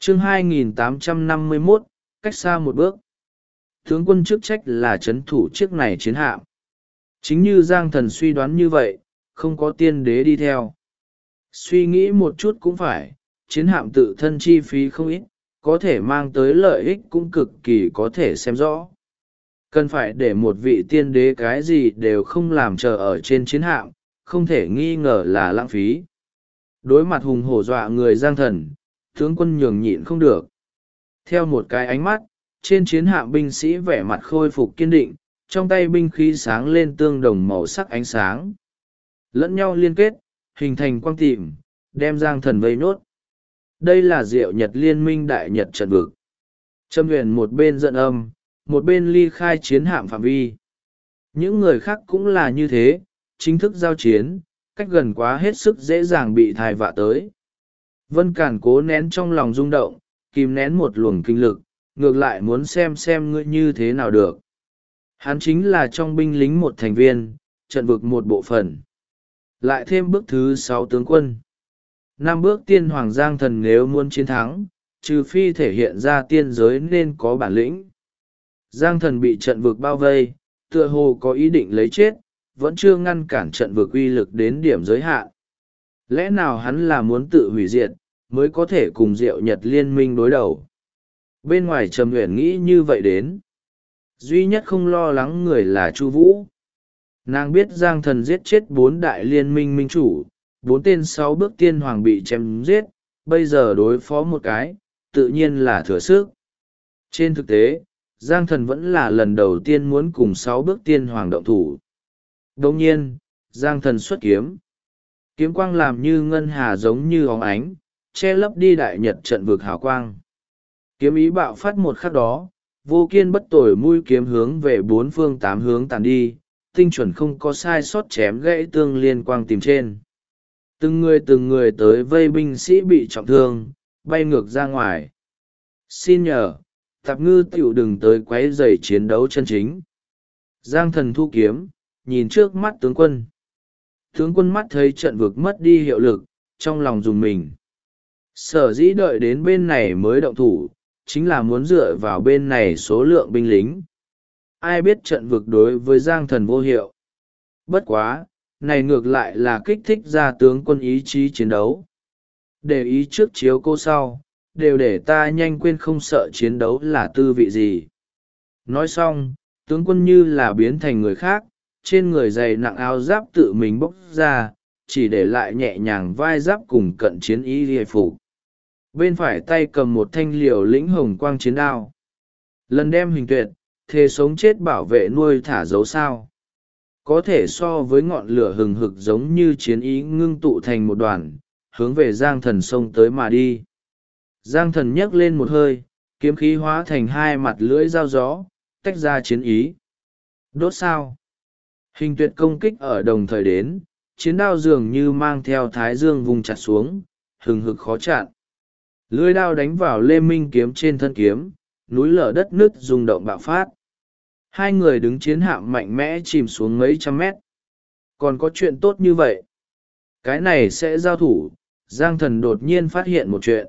chương 2851, cách xa một bước. Tướng quân chức trách là trấn thủ chiếc này chiến hạm. Chính như Giang Thần suy đoán như vậy, không có tiên đế đi theo. Suy nghĩ một chút cũng phải, chiến hạm tự thân chi phí không ít, có thể mang tới lợi ích cũng cực kỳ có thể xem rõ. Cần phải để một vị tiên đế cái gì đều không làm chờ ở trên chiến hạm, không thể nghi ngờ là lãng phí. Đối mặt hùng hổ dọa người Giang Thần, tướng quân nhường nhịn không được. Theo một cái ánh mắt, trên chiến hạm binh sĩ vẻ mặt khôi phục kiên định, trong tay binh khí sáng lên tương đồng màu sắc ánh sáng. Lẫn nhau liên kết, hình thành quang tịm, đem Giang Thần vây nốt. Đây là Diệu Nhật Liên minh Đại Nhật trận vực. Trâm Huyền một bên giận âm, một bên ly khai chiến hạm phạm vi. Những người khác cũng là như thế, chính thức giao chiến, cách gần quá hết sức dễ dàng bị thai vạ tới. Vân Cản cố nén trong lòng rung động, kìm nén một luồng kinh lực, ngược lại muốn xem ngươi như thế nào được. Hắn chính là trong binh lính một thành viên, trận vực một bộ phận. Lại thêm bước thứ 6 tướng quân. 5 bước tiên hoàng Giang Thần nếu muốn chiến thắng, trừ phi thể hiện ra tiên giới nên có bản lĩnh. Giang Thần bị trận vực bao vây, tựa hồ có ý định lấy chết, vẫn chưa ngăn cản trận vực uy lực đến điểm giới hạn. Lẽ nào hắn là muốn tự hủy diệt, mới có thể cùng Diệu Nhật Liên minh đối đầu? Bên ngoài Trầm Uyển nghĩ như vậy đến. Duy nhất không lo lắng người là Chu Vũ. Nàng biết Giang Thần giết chết 4 đại liên minh minh chủ, 4 tên 6 bước tiên hoàng bị chém giết, bây giờ đối phó một cái, tự nhiên là thừa sức. Trên thực tế, Giang Thần vẫn là lần đầu tiên muốn cùng 6 bước tiên hoàng động thủ. Đồng nhiên, Giang Thần xuất kiếm. Kiếm quang làm như ngân hà giống như óng ánh, che lấp đi Đại Nhật trận vực hào quang. Kiếm ý bạo phát một khắc đó, vô kiên bất tồi mũi kiếm hướng về 4 phương 8 hướng tàn đi, tinh chuẩn không có sai sót chém gãy tương liên quang tìm trên. Từng người tới vây binh sĩ bị trọng thương, bay ngược ra ngoài. Xin nhờ, Tạp Ngư tiểu đừng tới quấy rầy chiến đấu chân chính. Giang Thần thu kiếm, nhìn trước mắt tướng quân. Tướng quân mắt thấy trận vực mất đi hiệu lực, trong lòng dùng mình. Sở dĩ đợi đến bên này mới động thủ, chính là muốn dựa vào bên này số lượng binh lính. Ai biết trận vực đối với Giang Thần vô hiệu. Bất quá, này ngược lại là kích thích ra tướng quân ý chí chiến đấu. Để ý trước chiếu cô sau, đều để ta nhanh quên không sợ chiến đấu là tư vị gì. Nói xong, tướng quân như là biến thành người khác, trên người dày nặng áo giáp tự mình bốc ra, chỉ để lại nhẹ nhàng vai giáp cùng cận chiến ý liề phục. Bên phải tay cầm một thanh liều lĩnh hồng quang chiến đao. Lần đem Hình Tuyệt, thề sống chết bảo vệ nuôi thả dấu sao. Có thể so với ngọn lửa hừng hực giống như chiến ý ngưng tụ thành một đoàn, hướng về Giang Thần xông tới mà đi. Giang Thần nhấc lên một hơi, kiếm khí hóa thành 2 mặt lưỡi dao gió, tách ra chiến ý. Đốt sao. Hình Tuyệt công kích ở đồng thời đến, chiến đao dường như mang theo thái dương vùng chặt xuống, hừng hực khó chặn. Lưỡi đao đánh vào Lê Minh kiếm trên thân kiếm, núi lở đất nứt rung động bạo phát. 2 người đứng chiến hạm mạnh mẽ chìm xuống mấy trăm mét. Còn có chuyện tốt như vậy. Cái này sẽ giao thủ, Giang Thần đột nhiên phát hiện một chuyện.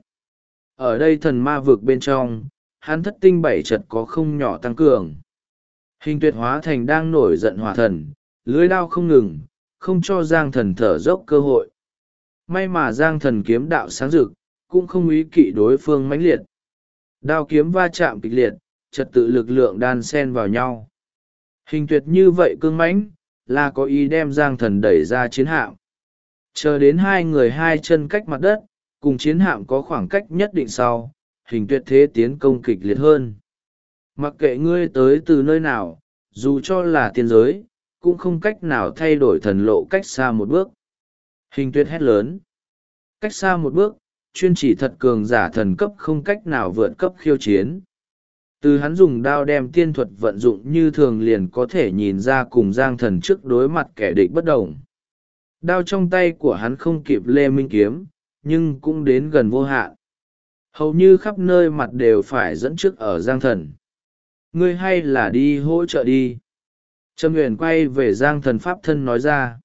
Ở đây thần ma vực bên trong, hắn thất tinh 7 chật có không nhỏ tăng cường. Hình Tuyệt hóa thành đang nổi giận hỏa thần, lưới đao không ngừng, không cho Giang Thần thở dốc cơ hội. May mà Giang Thần kiếm đạo sáng rực, cũng không ý kỵ đối phương mãnh liệt. Đao kiếm va chạm kịch liệt, trật tự lực lượng đan xen vào nhau. Hình Tuyệt như vậy cương mãnh, là có ý đem Giang Thần đẩy ra chiến hạm. Chờ đến 2 người 2 chân cách mặt đất, cùng chiến hạm có khoảng cách nhất định sau, Hình Tuyệt thế tiến công kịch liệt hơn. Mặc kệ ngươi tới từ nơi nào, dù cho là tiên giới, cũng không cách nào thay đổi thần lộ cách xa một bước. Hình Tuyệt hét lớn. Cách xa một bước, chuyên chỉ thật cường giả thần cấp không cách nào vượt cấp khiêu chiến. Từ hắn dùng đao đem tiên thuật vận dụng như thường liền có thể nhìn ra cùng Giang Thần trước đối mặt kẻ địch bất đồng. Đao trong tay của hắn không kịp Lê Minh kiếm, nhưng cũng đến gần vô hạn. Hầu như khắp nơi mặt đều phải dẫn trước ở Giang Thần. Ngươi hay là đi hỗ trợ đi. Trâm Huyền quay về Giang Thần pháp thân nói ra.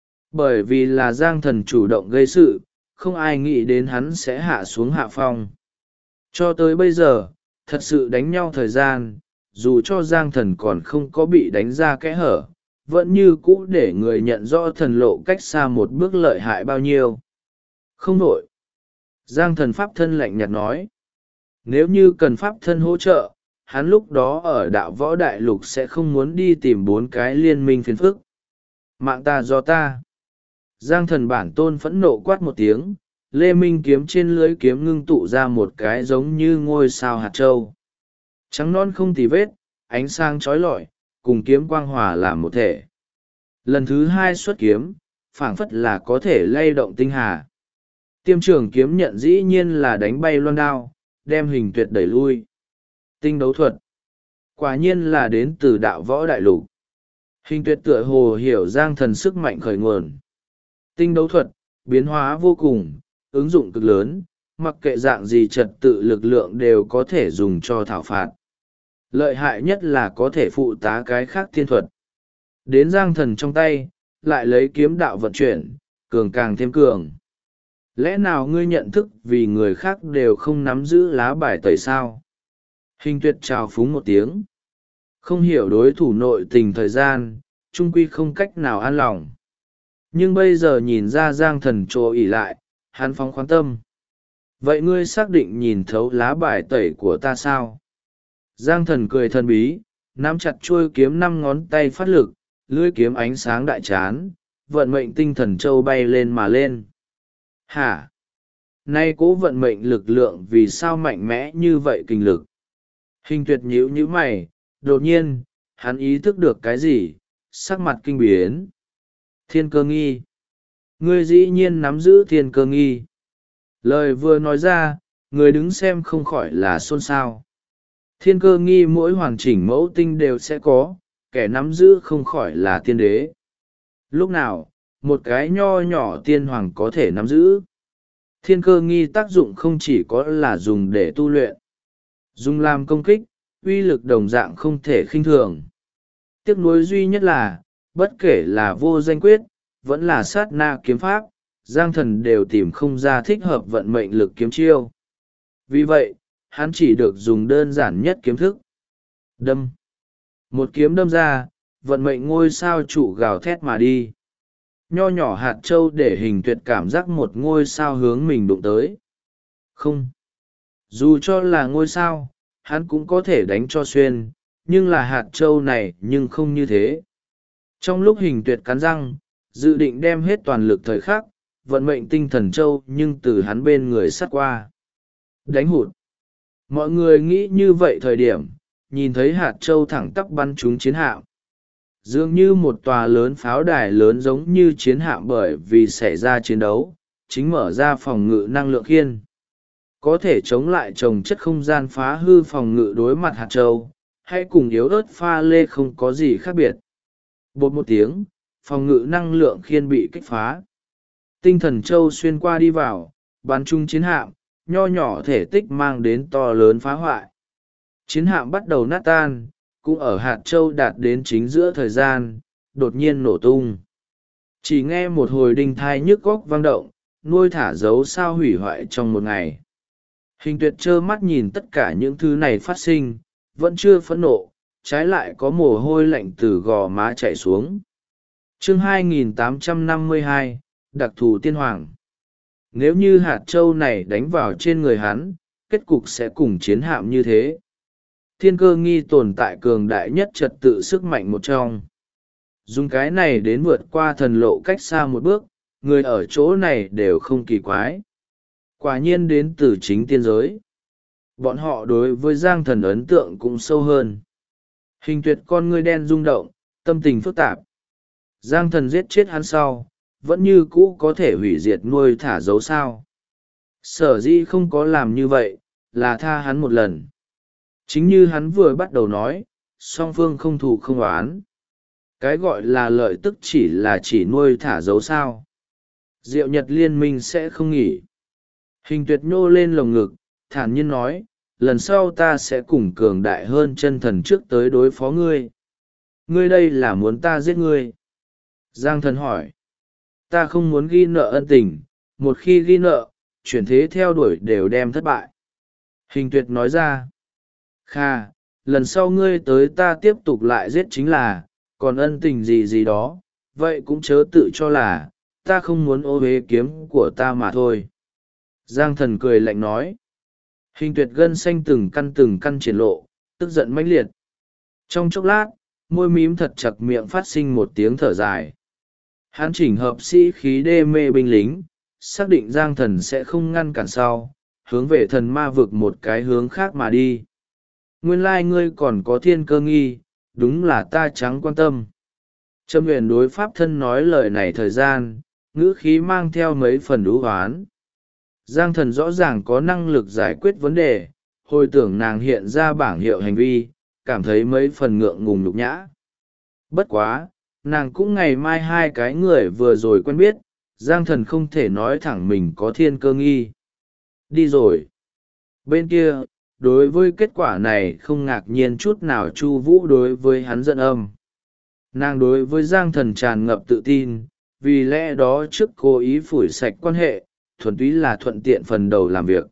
Bởi vì là Giang Thần chủ động gây sự, không ai nghĩ đến hắn sẽ hạ xuống hạ phong. Cho tới bây giờ, thật sự đánh nhau thời gian, dù cho Giang Thần còn không có bị đánh ra kẽ hở, vẫn như cũ để người nhận rõ thần lộ cách xa một bước lợi hại bao nhiêu. Không nổi. Giang Thần pháp thân lạnh nhạt nói. Nếu như cần pháp thân hỗ trợ, hắn lúc đó ở đạo võ đại lục sẽ không muốn đi tìm 4 cái liên minh phiền phức. Mạng ta do ta. Giang Thần bản tôn phẫn nộ quát một tiếng, lê minh kiếm trên lưới kiếm ngưng tụ ra một cái giống như ngôi sao hạt trâu. Trắng non không tì vết, ánh sáng trói lọi, cùng kiếm quang hòa làm một thể. Lần thứ 2 xuất kiếm, phảng phất là có thể lay động tinh hà. Tiêm trường kiếm nhận dĩ nhiên là đánh bay loan đao, đem Hình Tuyệt đẩy lui. Tinh đấu thuật. Quả nhiên là đến từ đạo võ đại lục. Hình Tuyệt tựa hồ hiểu Giang Thần sức mạnh khởi nguồn. Tinh đấu thuật, biến hóa vô cùng, ứng dụng cực lớn, mặc kệ dạng gì trật tự lực lượng đều có thể dùng cho thảo phạt. Lợi hại nhất là có thể phụ tá cái khác thiên thuật. Đến Giang Thần trong tay, lại lấy kiếm đạo vận chuyển, cường càng thêm cường. Lẽ nào ngươi nhận thức vì người khác đều không nắm giữ lá bài tẩy sao? Hình Tuyệt trào phúng một tiếng. Không hiểu đối thủ nội tình thời gian, trung quy không cách nào an lòng. Nhưng bây giờ nhìn ra Giang Thần trồ ỉ lại, hắn phóng khoáng tâm. Vậy ngươi xác định nhìn thấu lá bài tẩy của ta sao? Giang Thần cười thần bí, nắm chặt chuôi kiếm 5 ngón tay phát lực, lưỡi kiếm ánh sáng đại chán, vận mệnh tinh thần châu bay lên mà lên. Hả? Nay cố vận mệnh lực lượng vì sao mạnh mẽ như vậy kinh lực? Hình Tuyệt nhíu nhíu mày, đột nhiên, hắn ý thức được cái gì, sắc mặt kinh biến. Thiên cơ nghi. Ngươi dĩ nhiên nắm giữ thiên cơ nghi. Lời vừa nói ra, người đứng xem không khỏi là xôn xao. Thiên cơ nghi mỗi hoàn chỉnh mẫu tinh đều sẽ có, kẻ nắm giữ không khỏi là tiên đế. Lúc nào, một cái nho nhỏ tiên hoàng có thể nắm giữ. Thiên cơ nghi tác dụng không chỉ có là dùng để tu luyện. Dùng làm công kích, uy lực đồng dạng không thể khinh thường. Tiếc nuối duy nhất là, bất kể là vô danh quyết, vẫn là sát na kiếm pháp, Giang Thần đều tìm không ra thích hợp vận mệnh lực kiếm chiêu. Vì vậy, hắn chỉ được dùng đơn giản nhất kiếm thức. Đâm. Một kiếm đâm ra, vận mệnh ngôi sao trụ gào thét mà đi. Nho nhỏ hạt châu để Hình Tuyệt cảm giác một ngôi sao hướng mình đụng tới. Không. Dù cho là ngôi sao, hắn cũng có thể đánh cho xuyên, nhưng là hạt châu này nhưng không như thế. Trong lúc Hình Tuyệt cắn răng, dự định đem hết toàn lực thời khắc, vận mệnh tinh thần châu nhưng từ hắn bên người sắt qua. Đánh hụt. Mọi người nghĩ như vậy thời điểm, nhìn thấy hạt châu thẳng tắp bắn trúng chiến hạm. Dường như một tòa lớn pháo đài lớn giống như chiến hạm bởi vì xảy ra chiến đấu, chính mở ra phòng ngự năng lượng khiên. Có thể chống lại trồng chất không gian phá hư phòng ngự đối mặt hạt châu, hay cùng yếu ớt pha lê không có gì khác biệt. Bột một tiếng, phòng ngự năng lượng khiên bị kích phá. Tinh thần châu xuyên qua đi vào, bắn trúng chiến hạm, nho nhỏ thể tích mang đến to lớn phá hoại. Chiến hạm bắt đầu nát tan, cũng ở hạt châu đạt đến chính giữa thời gian, đột nhiên nổ tung. Chỉ nghe một hồi đinh thai nhức góc vang động, nuôi thả dấu sao hủy hoại trong một ngày. Hình Tuyệt trơ mắt nhìn tất cả những thứ này phát sinh, vẫn chưa phẫn nộ, trái lại có mồ hôi lạnh từ gò má chảy xuống. Chương 2852, đặc thù tiên hoàng. Nếu như hạt châu này đánh vào trên người hắn, kết cục sẽ cùng chiến hạm như thế. Thiên cơ nghi tồn tại cường đại nhất trật tự sức mạnh một trong. Dùng cái này đến vượt qua thần lộ cách xa một bước, người ở chỗ này đều không kỳ quái. Quả nhiên đến từ chính tiên giới. Bọn họ đối với Giang Thần ấn tượng cũng sâu hơn. Hình Tuyệt con ngươi đen rung động, tâm tình phức tạp. Giang Thần giết chết hắn sau, vẫn như cũ có thể hủy diệt nuôi thả dấu sao. Sở dĩ không có làm như vậy, là tha hắn một lần. Chính như hắn vừa bắt đầu nói, song phương không thù không oán. Cái gọi là lợi tức chỉ nuôi thả dấu sao. Diệu Nhật liên minh sẽ không nghỉ. Hình Tuyệt nhô lên lồng ngực, thản nhiên nói, lần sau ta sẽ cùng cường đại hơn chân thần trước tới đối phó ngươi. Ngươi đây là muốn ta giết ngươi. Giang Thần hỏi. Ta không muốn ghi nợ ân tình, một khi ghi nợ, chuyển thế theo đuổi đều đem thất bại. Hình tuyệt nói ra. Kha, lần sau ngươi tới ta tiếp tục lại giết chính là, còn ân tình gì gì đó, vậy cũng chớ tự cho là, ta không muốn ô uế kiếm của ta mà thôi. Giang thần cười lạnh nói. Hình tuyệt gân xanh từng căn triển lộ, tức giận mãnh liệt. Trong chốc lát, môi mím thật chặt miệng phát sinh một tiếng thở dài. Hắn chỉnh hợp sĩ khí đê mê binh lính, xác định Giang thần sẽ không ngăn cản sau, hướng về thần ma vực một cái hướng khác mà đi. Nguyên lai ngươi còn có thiên cơ nghi, đúng là ta chẳng quan tâm. Trâm huyền đối pháp thân nói lời này thời gian, ngữ khí mang theo mấy phần đú hoán. Giang thần rõ ràng có năng lực giải quyết vấn đề, hồi tưởng nàng hiện ra bảng hiệu hành vi, cảm thấy mấy phần ngượng ngùng nhục nhã. Bất quá, nàng cũng ngày mai hai cái người vừa rồi quen biết, Giang thần không thể nói thẳng mình có thiên cơ nghi. Đi rồi. Bên kia, đối với kết quả này không ngạc nhiên chút nào Chu Vũ đối với hắn giận âm. Nàng đối với Giang thần tràn ngập tự tin, vì lẽ đó trước cố ý phủi sạch quan hệ, thuần túy là thuận tiện phần đầu làm việc.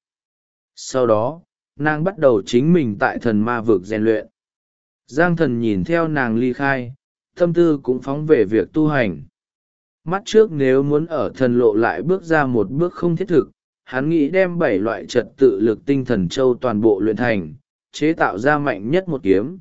Sau đó, nàng bắt đầu chính mình tại thần ma vực rèn luyện. Giang thần nhìn theo nàng ly khai, tâm tư cũng phóng về việc tu hành. Mắt trước nếu muốn ở thần lộ lại bước ra một bước không thiết thực, hắn nghĩ đem 7 loại trật tự lực tinh thần châu toàn bộ luyện thành, chế tạo ra mạnh nhất một kiếm.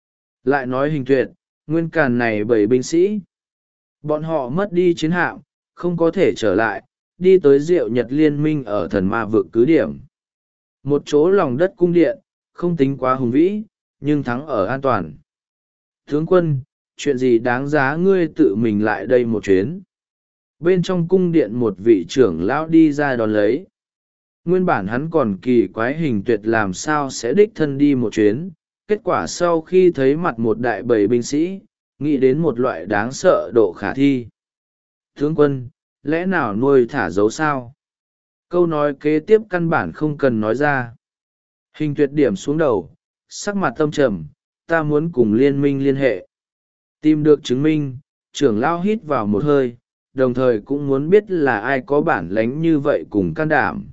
Lại nói Hình tuyệt, nguyên càn này 7 binh sĩ. Bọn họ mất đi chiến hạm, không có thể trở lại, đi tới Diệu Nhật Liên minh ở thần ma vực cứ điểm. Một chỗ lòng đất cung điện, không tính quá hùng vĩ, nhưng thắng ở an toàn. Tướng quân, chuyện gì đáng giá ngươi tự mình lại đây một chuyến? Bên trong cung điện một vị trưởng lão đi ra đón lấy. Nguyên bản hắn còn kỳ quái Hình tuyệt làm sao sẽ đích thân đi một chuyến, kết quả sau khi thấy mặt một đại bầy binh sĩ, nghĩ đến một loại đáng sợ độ khả thi. Tướng quân, lẽ nào nuôi thả dấu sao? Câu nói kế tiếp căn bản không cần nói ra. Hình tuyệt điểm xuống đầu, sắc mặt tâm trầm, ta muốn cùng liên minh liên hệ. Tìm được chứng minh, trưởng lão hít vào một hơi, đồng thời cũng muốn biết là ai có bản lánh như vậy cùng can đảm.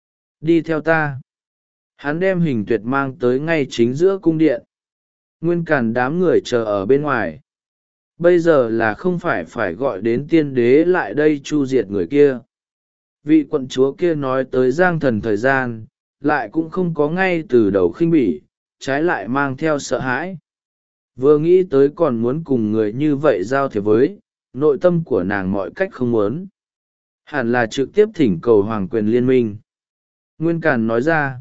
Đi theo ta. Hắn đem Hình tuyệt mang tới ngay chính giữa cung điện. Nguyên càn đám người chờ ở bên ngoài. Bây giờ là không phải gọi đến tiên đế lại đây chu diệt người kia. Vị quận chúa kia nói tới Giang thần thời gian, lại cũng không có ngay từ đầu khinh bỉ, trái lại mang theo sợ hãi. Vừa nghĩ tới còn muốn cùng người như vậy giao thiệp với, nội tâm của nàng mọi cách không muốn. Hẳn là trực tiếp thỉnh cầu hoàng quyền liên minh. Nguyên Càn nói ra.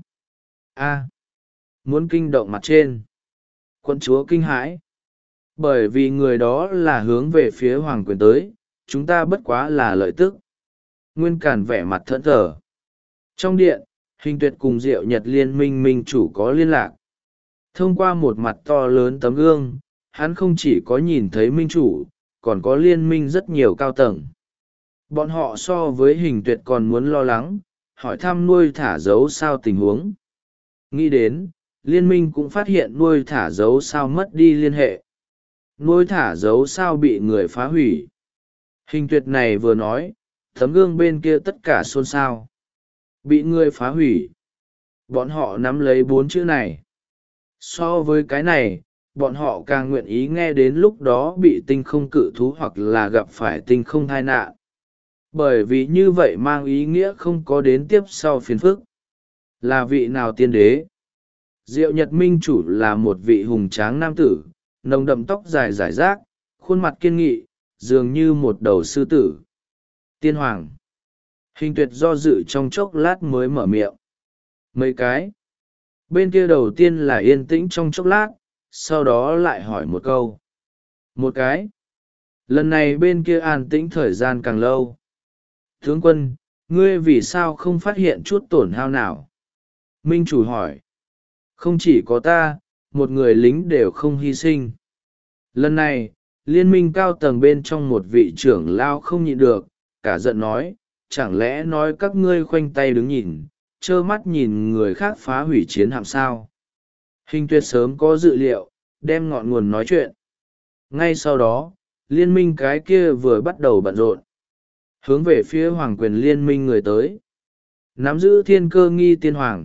Muốn kinh động mặt trên. Quận chúa kinh hãi. Bởi vì người đó là hướng về phía hoàng quyền tới, chúng ta bất quá là lợi tức. Nguyên Càn vẻ mặt thẫn thờ. Trong điện, Hình tuyệt cùng Diệu Nhật Liên minh minh chủ có liên lạc. Thông qua một mặt to lớn tấm gương, hắn không chỉ có nhìn thấy minh chủ, còn có liên minh rất nhiều cao tầng. Bọn họ so với Hình tuyệt còn muốn lo lắng, hỏi thăm nuôi thả dấu sao tình huống. Nghĩ đến, liên minh cũng phát hiện nuôi thả dấu sao mất đi liên hệ. Nuôi thả dấu sao bị người phá hủy. Hình tuyệt này vừa nói, tấm gương bên kia tất cả xôn xao. Bị người phá hủy. Bọn họ nắm lấy 4 chữ này. So với cái này, bọn họ càng nguyện ý nghe đến lúc đó bị tinh không cự thú hoặc là gặp phải tinh không tai nạn. Bởi vì như vậy mang ý nghĩa không có đến tiếp sau phiền phức. Là vị nào tiên đế? Diệu Nhật Minh chủ là một vị hùng tráng nam tử, nồng đậm tóc dài rải rác, khuôn mặt kiên nghị, dường như một đầu sư tử. Tiên hoàng. Hình tuyệt do dự trong chốc lát mới mở miệng. Mấy cái. Bên kia đầu tiên là yên tĩnh trong chốc lát, sau đó lại hỏi một câu. Một cái. Lần này bên kia an tĩnh thời gian càng lâu. Tướng quân, ngươi vì sao không phát hiện chút tổn hao nào? Minh chủ hỏi. Không chỉ có ta, một người lính đều không hy sinh. Lần này, liên minh cao tầng bên trong một vị trưởng lao không nhịn được, cả giận nói, chẳng lẽ nói các ngươi khoanh tay đứng nhìn, trơ mắt nhìn người khác phá hủy chiến hạm sao? Hình tuyệt sớm có dự liệu, đem ngọn nguồn nói chuyện. Ngay sau đó, liên minh cái kia vừa bắt đầu bận rộn. Hướng về phía hoàng quyền liên minh người tới. Nắm giữ thiên cơ nghi tiên hoàng,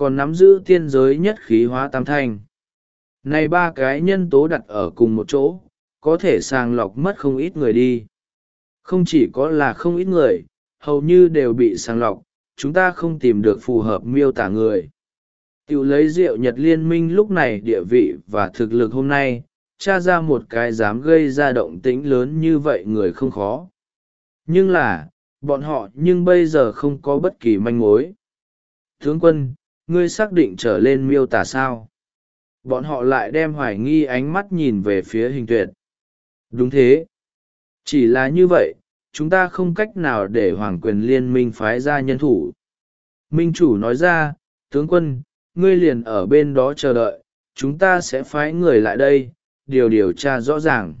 còn nắm giữ tiên giới nhất khí hóa tam thanh. Này ba cái nhân tố đặt ở cùng một chỗ, có thể sàng lọc mất không ít người đi. Không chỉ có là không ít người, hầu như đều bị sàng lọc, chúng ta không tìm được phù hợp miêu tả người. Tiểu lấy Diệu Nhật Liên minh lúc này địa vị và thực lực hôm nay, tra ra một cái dám gây ra động tĩnh lớn như vậy người không khó. Nhưng là, bọn họ nhưng bây giờ không có bất kỳ manh mối. Tướng quân, ngươi xác định trở lên miêu tả sao? Bọn họ lại đem hoài nghi ánh mắt nhìn về phía Hình Tuyệt. Đúng thế. Chỉ là như vậy, chúng ta không cách nào để Hoàng quyền liên minh phái ra nhân thủ. Minh chủ nói ra, tướng quân, ngươi liền ở bên đó chờ đợi, chúng ta sẽ phái người lại đây, điều tra rõ ràng.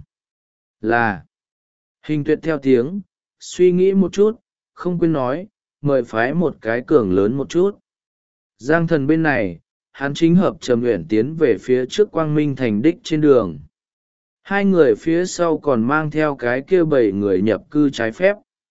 Là, Hình Tuyệt theo tiếng, suy nghĩ một chút, không quên nói, mời phái một cái cường lớn một chút. Giang Thần bên này, hắn chính hợp Trầm Uyển tiến về phía trước Quang Minh thành đích trên đường. Hai người phía sau còn mang theo cái kia 7 người nhập cư trái phép.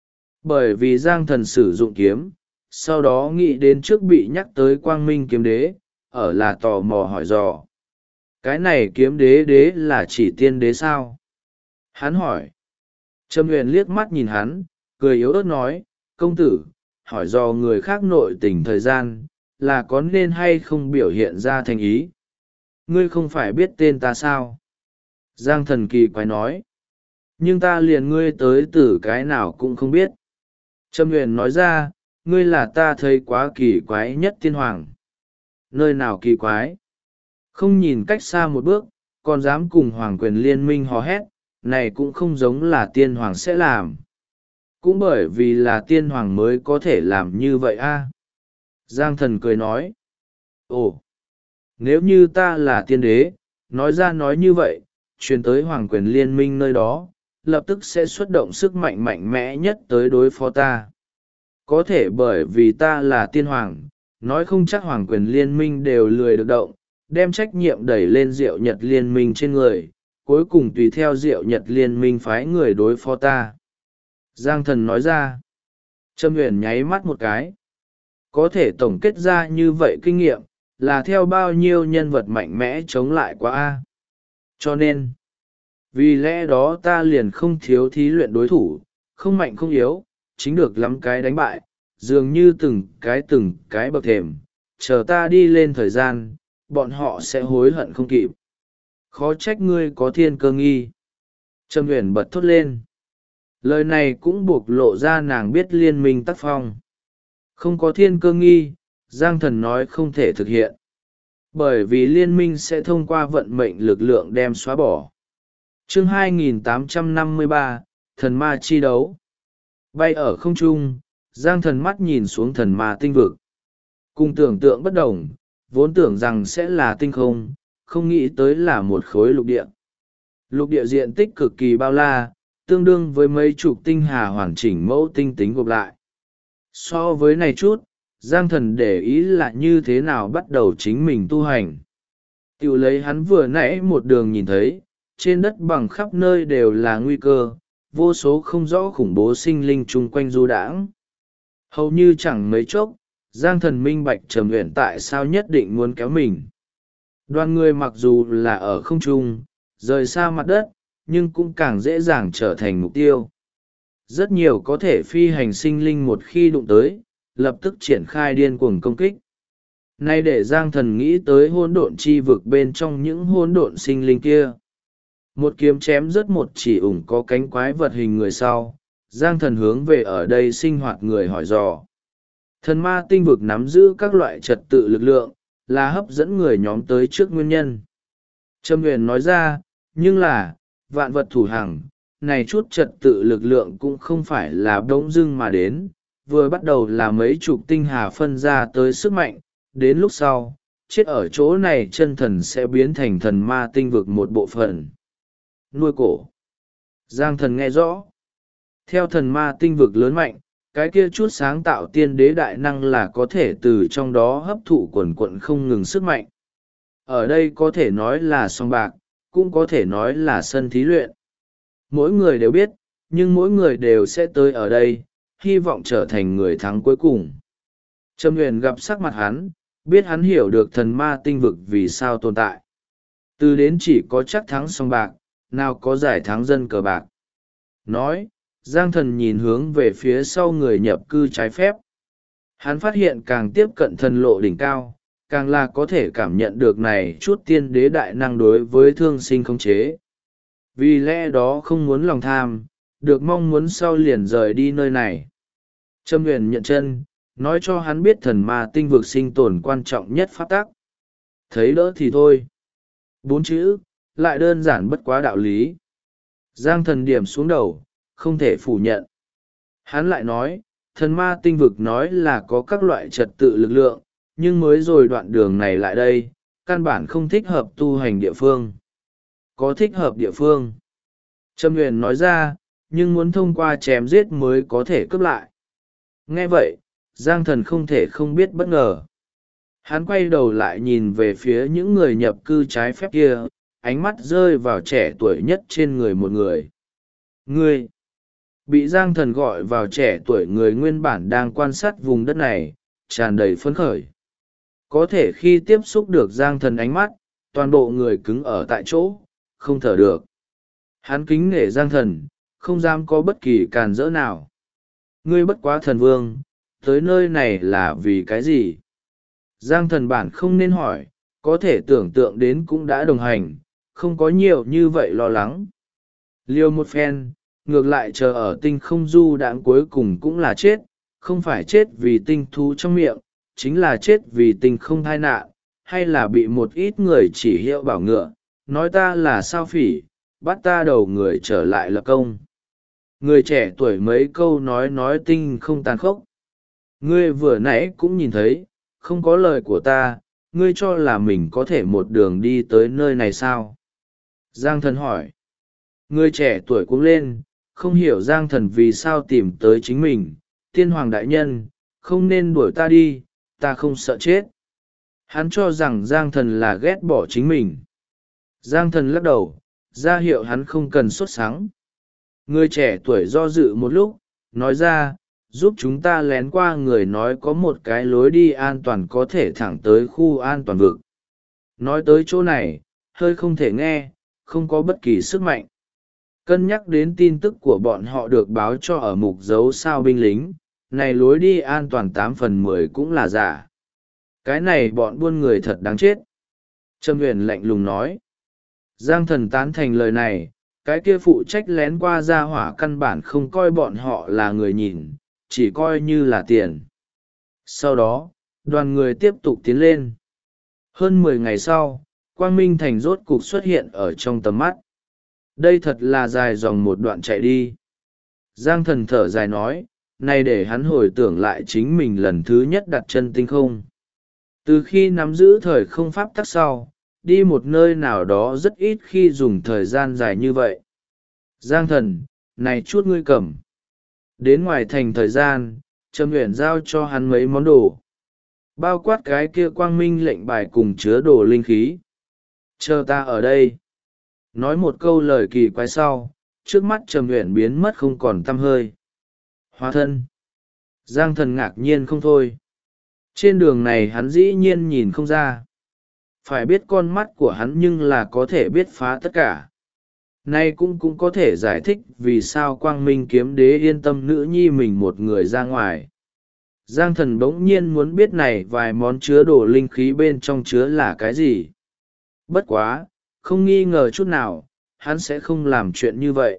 Bởi vì Giang Thần sử dụng kiếm, sau đó nghĩ đến trước bị nhắc tới Quang Minh kiếm đế, ở là tò mò hỏi dò. Cái này kiếm đế là chỉ tiên đế sao? Hắn hỏi. Trầm Uyển liếc mắt nhìn hắn, cười yếu ớt nói, công tử, hỏi dò người khác nội tình thời gian, là có nên hay không biểu hiện ra thành ý. Ngươi không phải biết tên ta sao? Giang Thần kỳ quái nói. Nhưng ta liền ngươi tới từ cái nào cũng không biết. Trầm Uyển nói ra, ngươi là ta thấy quá kỳ quái nhất tiên hoàng. Nơi nào kỳ quái? Không nhìn cách xa một bước, còn dám cùng Hoàng quyền liên minh hò hét, này cũng không giống là tiên hoàng sẽ làm. Cũng bởi vì là tiên hoàng mới có thể làm như vậy a. Giang Thần cười nói. Ồ, nếu như ta là tiên đế, nói ra nói như vậy, truyền tới Hoàng quyền liên minh nơi đó, lập tức sẽ xuất động sức mạnh mạnh mẽ nhất tới đối phó ta. Có thể bởi vì ta là tiên hoàng, nói không chắc Hoàng quyền liên minh đều lười được động, đem trách nhiệm đẩy lên Diệu Nhật liên minh trên người, cuối cùng tùy theo Diệu Nhật liên minh phái người đối phó ta. Giang Thần nói ra. Trầm Uyển nháy mắt một cái. Có thể tổng kết ra như vậy kinh nghiệm, là theo bao nhiêu nhân vật mạnh mẽ chống lại quá a. Cho nên, vì lẽ đó ta liền không thiếu thí luyện đối thủ, không mạnh không yếu, chính được lắm cái đánh bại, dường như từng cái bậc thềm, chờ ta đi lên thời gian, bọn họ sẽ hối hận không kịp. Khó trách ngươi có thiên cơ nghi. Trầm Uyển bật thốt lên. Lời này cũng buộc lộ ra nàng biết liên minh tác phong. Không có thiên cơ nghi, Giang Thần nói không thể thực hiện. Bởi vì liên minh sẽ thông qua vận mệnh lực lượng đem xóa bỏ. Chương 2853, Thần Ma chi đấu. Bay ở không trung, Giang Thần mắt nhìn xuống thần ma tinh vực. Cùng tưởng tượng bất đồng, vốn tưởng rằng sẽ là tinh không, không nghĩ tới là một khối lục địa. Lục địa diện tích cực kỳ bao la, tương đương với mấy chục tinh hà hoàn chỉnh mẫu tinh tính gộp lại. So với này chút, Giang Thần để ý là như thế nào bắt đầu chính mình tu hành. Tiểu lấy hắn vừa nãy một đường nhìn thấy, trên đất bằng khắp nơi đều là nguy cơ, vô số không rõ khủng bố sinh linh chung quanh du đãng. Hầu như chẳng mấy chốc, Giang Thần minh bạch Trầm Uyển tại sao nhất định muốn kéo mình. Đoàn người mặc dù là ở không trung, rời xa mặt đất, nhưng cũng càng dễ dàng trở thành mục tiêu. Rất nhiều có thể phi hành sinh linh một khi đụng tới, lập tức triển khai điên cuồng công kích. Nay để Giang Thần nghĩ tới hỗn độn chi vực bên trong những hỗn độn sinh linh kia. Một kiếm chém rớt một chỉ ủng có cánh quái vật hình người sau, Giang Thần hướng về ở đây sinh hoạt người hỏi dò. Thần ma tinh vực nắm giữ các loại trật tự lực lượng, là hấp dẫn người nhóm tới trước nguyên nhân. Trầm Uyển nói ra, nhưng là, vạn vật thủ hằng, này chút trật tự lực lượng cũng không phải là bỗng dưng mà đến, vừa bắt đầu là mấy chục tinh hà phân ra tới sức mạnh, đến lúc sau, chết ở chỗ này chân thần sẽ biến thành thần ma tinh vực một bộ phận. Nuôi cổ. Giang Thần nghe rõ. Theo thần ma tinh vực lớn mạnh, cái kia chút sáng tạo tiên đế đại năng là có thể từ trong đó hấp thụ quần quận không ngừng sức mạnh. Ở đây có thể nói là song bạc, cũng có thể nói là sân thí luyện. Mỗi người đều biết, nhưng mỗi người đều sẽ tới ở đây, hy vọng trở thành người thắng cuối cùng. Trầm Uyển gặp sắc mặt hắn, biết hắn hiểu được thần ma tinh vực vì sao tồn tại. Từ đến chỉ có chắc thắng song bạc, nào có giải thắng dân cờ bạc. Nói, Giang Thần nhìn hướng về phía sau người nhập cư trái phép. Hắn phát hiện càng tiếp cận thần lộ đỉnh cao, càng là có thể cảm nhận được này chút tiên đế đại năng đối với thương sinh khống chế. Vì lẽ đó không muốn lòng tham, được mong muốn sau liền rời đi nơi này. Trâm Huyền nhận chân, nói cho hắn biết thần ma tinh vực sinh tồn quan trọng nhất pháp tắc. Thấy đỡ thì thôi. 4 chữ, lại đơn giản bất quá đạo lý. Giang Thần điểm xuống đầu, không thể phủ nhận. Hắn lại nói, thần ma tinh vực nói là có các loại trật tự lực lượng, nhưng mới rồi đoạn đường này lại đây, căn bản không thích hợp tu hành địa phương. Có thích hợp địa phương. Trâm Huyền nói ra, nhưng muốn thông qua chém giết mới có thể cướp lại. Nghe vậy, Giang Thần không thể không biết bất ngờ. Hắn quay đầu lại nhìn về phía những người nhập cư trái phép kia, ánh mắt rơi vào trẻ tuổi nhất trên người một người. Ngươi! Bị Giang Thần gọi vào trẻ tuổi người nguyên bản đang quan sát vùng đất này, tràn đầy phấn khởi. Có thể khi tiếp xúc được Giang Thần ánh mắt, toàn bộ người cứng ở tại chỗ, không thở được. Hắn kính nể Giang Thần, không dám có bất kỳ càn rỡ nào. Ngươi bất quá thần vương, tới nơi này là vì cái gì? Giang Thần bản không nên hỏi, có thể tưởng tượng đến cũng đã đồng hành, không có nhiều như vậy lo lắng. Liêu một phen, ngược lại chờ ở tinh không du đãng cuối cùng cũng là chết, không phải chết vì tinh thú trong miệng, chính là chết vì tinh không tai nạn, hay là bị một ít người chỉ hiệu bảo ngựa, nói ta là sao phỉ, bắt ta đầu người trở lại lập công. Người trẻ tuổi mấy câu nói tinh không tàn khốc. Ngươi vừa nãy cũng nhìn thấy, không có lời của ta, ngươi cho là mình có thể một đường đi tới nơi này sao? Giang Thần hỏi. Người trẻ tuổi cũng lên, không hiểu Giang Thần vì sao tìm tới chính mình. Tiên hoàng đại nhân, không nên đuổi ta đi, ta không sợ chết. Hắn cho rằng Giang Thần là ghét bỏ chính mình. Giang Thần lắc đầu, ra hiệu hắn không cần sốt sắng. Người trẻ tuổi do dự một lúc, nói ra, giúp chúng ta lén qua người nói có một cái lối đi an toàn có thể thẳng tới khu an toàn vực. Nói tới chỗ này, hơi không thể nghe, không có bất kỳ sức mạnh. Cân nhắc đến tin tức của bọn họ được báo cho ở mục dấu sao binh lính, này lối đi an toàn 8/10 cũng là giả. Cái này bọn buôn người thật đáng chết. Trâm Huyền lạnh lùng nói. Giang Thần tán thành lời này, cái kia phụ trách lén qua gia hỏa căn bản không coi bọn họ là người nhìn, chỉ coi như là tiền. Sau đó, đoàn người tiếp tục tiến lên. Hơn 10 ngày sau, Quang Minh Thành rốt cục xuất hiện ở trong tầm mắt. Đây thật là dài dòng một đoạn chạy đi. Giang Thần thở dài nói, này để hắn hồi tưởng lại chính mình lần thứ nhất đặt chân tinh không. Từ khi nắm giữ thời không pháp tắc sau, đi một nơi nào đó rất ít khi dùng thời gian dài như vậy. Giang Thần, này chút ngươi cầm. Đến ngoài thành thời gian, Trâm Huyền giao cho hắn mấy món đồ. Bao quát cái kia quang minh lệnh bài cùng chứa đồ linh khí. Chờ ta ở đây. Nói một câu lời kỳ quái sau, trước mắt Trâm Huyền biến mất không còn tăm hơi. Hóa thân. Giang Thần ngạc nhiên không thôi. Trên đường này hắn dĩ nhiên nhìn không ra. Phải biết con mắt của hắn nhưng là có thể biết phá tất cả. Nay cũng có thể giải thích vì sao Quang Minh kiếm đế yên tâm nữ nhi mình một người ra ngoài. Giang Thần bỗng nhiên muốn biết này vài món chứa đồ linh khí bên trong chứa là cái gì. Bất quá, không nghi ngờ chút nào, hắn sẽ không làm chuyện như vậy.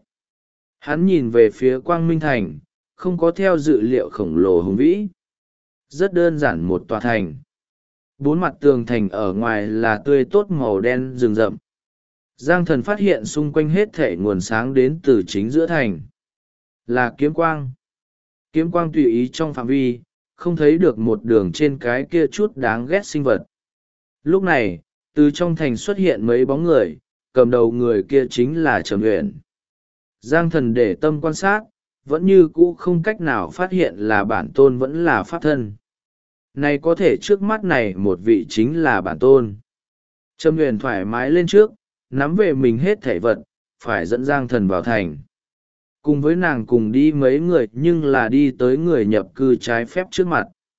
Hắn nhìn về phía Quang Minh Thành, không có theo dự liệu khổng lồ hùng vĩ. Rất đơn giản một tòa thành. 4 mặt tường thành ở ngoài là tươi tốt màu đen rừng rậm. Giang Thần phát hiện xung quanh hết thể nguồn sáng đến từ chính giữa thành. Là kiếm quang. Kiếm quang tùy ý trong phạm vi, không thấy được một đường trên cái kia chút đáng ghét sinh vật. Lúc này, từ trong thành xuất hiện mấy bóng người, cầm đầu người kia chính là Trầm Huyền. Giang Thần để tâm quan sát, vẫn như cũ không cách nào phát hiện là bản tôn vẫn là pháp thân. Này có thể trước mắt này một vị chính là bản tôn. Trầm Huyền thoải mái lên trước, nắm về mình hết thảy vật, phải dẫn Giang Thần vào thành. Cùng với nàng cùng đi mấy người nhưng là đi tới người nhập cư trái phép trước mặt.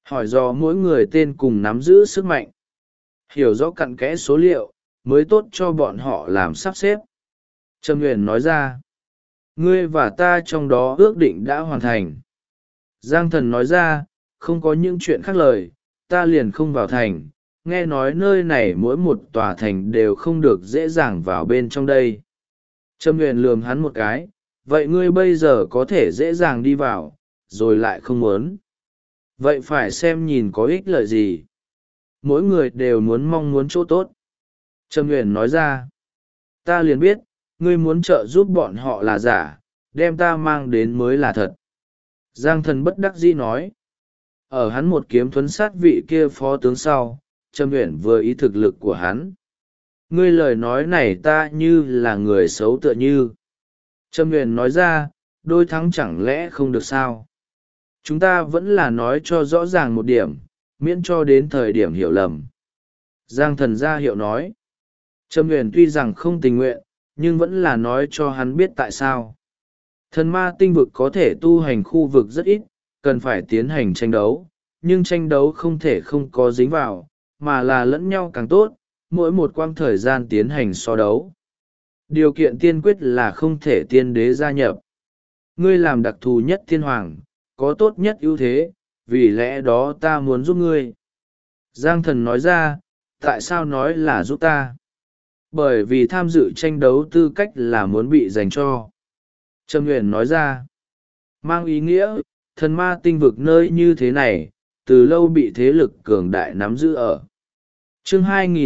hỏi do mỗi người tên cùng nắm giữ sức mạnh, hiểu rõ cặn kẽ số liệu mới tốt cho bọn họ làm sắp xếp. Trầm Huyền nói ra, ngươi và ta trong đó ước định đã hoàn thành. Giang Thần nói ra, không có những chuyện khác lời, ta liền không vào thành, nghe nói nơi này mỗi một tòa thành đều không được dễ dàng vào bên trong đây. Trầm Huyền lườm hắn một cái, vậy ngươi bây giờ có thể dễ dàng đi vào, rồi lại không muốn. Vậy phải xem nhìn có ích lợi gì. Mỗi người đều mong muốn chỗ tốt. Trầm Huyền nói ra, ta liền biết, ngươi muốn trợ giúp bọn họ là giả, đem ta mang đến mới là thật. Giang Thần bất đắc dĩ nói, ở hắn một kiếm thuấn sát vị kia phó tướng sau, Trầm Huyền vừa ý thực lực của hắn. Ngươi lời nói này ta như là người xấu tựa như. Trầm Huyền nói ra, đôi thắng chẳng lẽ không được sao? Chúng ta vẫn là nói cho rõ ràng một điểm, miễn cho đến thời điểm hiểu lầm. Giang Thần ra hiệu nói. Trầm Huyền tuy rằng không tình nguyện, nhưng vẫn là nói cho hắn biết tại sao. Thần ma tinh vực có thể tu hành khu vực rất ít, cần phải tiến hành tranh đấu, nhưng tranh đấu không thể không có dính vào, mà là lẫn nhau càng tốt, mỗi một quãng thời gian tiến hành so đấu. Điều kiện tiên quyết là không thể tiên đế gia nhập. Ngươi làm đặc thù nhất thiên hoàng, có tốt nhất ưu thế, vì lẽ đó ta muốn giúp ngươi. Giang Thần nói ra, tại sao nói là giúp ta? Bởi vì tham dự tranh đấu tư cách là muốn bị dành cho. Trầm Huyền nói ra, mang ý nghĩa, thần ma tinh vực nơi như thế này, từ lâu bị thế lực cường đại nắm giữ ở. Chương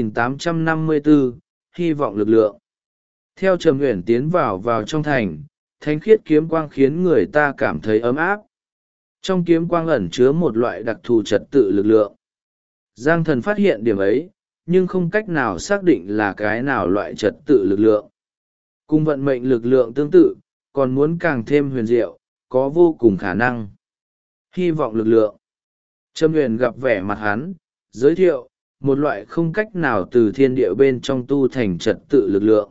2854, hy vọng lực lượng. Theo Trầm Huyền tiến vào trong thành, thánh khiết kiếm quang khiến người ta cảm thấy ấm áp. Trong kiếm quang ẩn chứa một loại đặc thù trật tự lực lượng. Giang Thần phát hiện điểm ấy, nhưng không cách nào xác định là cái nào loại trật tự lực lượng. Cùng vận mệnh lực lượng tương tự, còn muốn càng thêm huyền diệu, có vô cùng khả năng. Hy vọng lực lượng. Trầm Huyền gặp vẻ mặt hắn, giới thiệu, một loại không cách nào từ thiên địa bên trong tu thành trật tự lực lượng.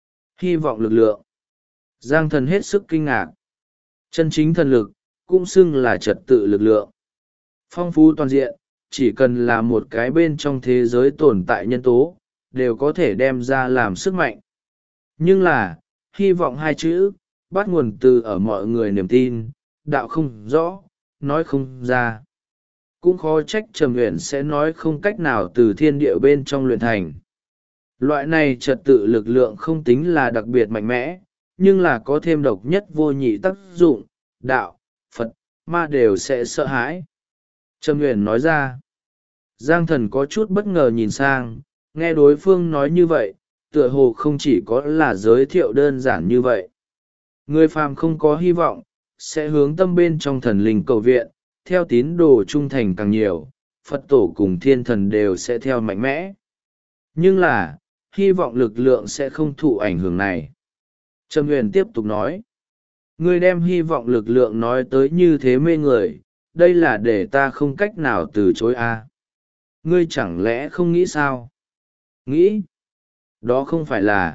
Hy vọng lực lượng. Giang Thần hết sức kinh ngạc. Chân chính thần lực, cũng xưng là trật tự lực lượng. Phong phú toàn diện, chỉ cần là một cái bên trong thế giới tồn tại nhân tố, đều có thể đem ra làm sức mạnh. Nhưng là, hy vọng hai chữ, bắt nguồn từ ở mọi người niềm tin, đạo không rõ, nói không ra. Cũng khó trách Trầm Huyền sẽ nói không cách nào từ thiên địa bên trong luyện thành. Loại này trật tự lực lượng không tính là đặc biệt mạnh mẽ, nhưng là có thêm độc nhất vô nhị tác dụng, đạo, Phật, ma đều sẽ sợ hãi. Trầm Huyền nói ra. Giang Thần có chút bất ngờ nhìn sang, nghe đối phương nói như vậy, tựa hồ không chỉ có là giới thiệu đơn giản như vậy. Người phàm không có hy vọng, sẽ hướng tâm bên trong thần linh cầu viện, theo tín đồ trung thành càng nhiều, Phật tổ cùng thiên thần đều sẽ theo mạnh mẽ. Nhưng là, hy vọng lực lượng sẽ không thụ ảnh hưởng này. Trầm Huyền tiếp tục nói. Ngươi đem hy vọng lực lượng nói tới như thế mê người, đây là để ta không cách nào từ chối à. Ngươi chẳng lẽ không nghĩ sao? Nghĩ? Đó không phải là.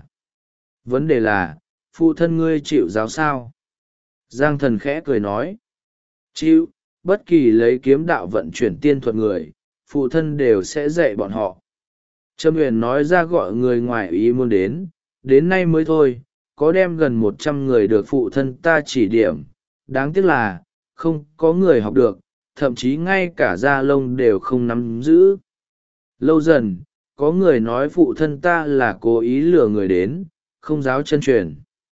Vấn đề là, phụ thân ngươi chịu giáo sao? Giang Thần khẽ cười nói. Chịu, bất kỳ lấy kiếm đạo vận chuyển tiên thuật người, phụ thân đều sẽ dạy bọn họ. Trầm Huyền nói ra gọi người ngoài ý muốn đến nay mới thôi, có đem gần 100 người được phụ thân ta chỉ điểm, đáng tiếc là, không có người học được, thậm chí ngay cả da lông đều không nắm giữ. Lâu dần, có người nói phụ thân ta là cố ý lừa người đến, không giáo chân truyền.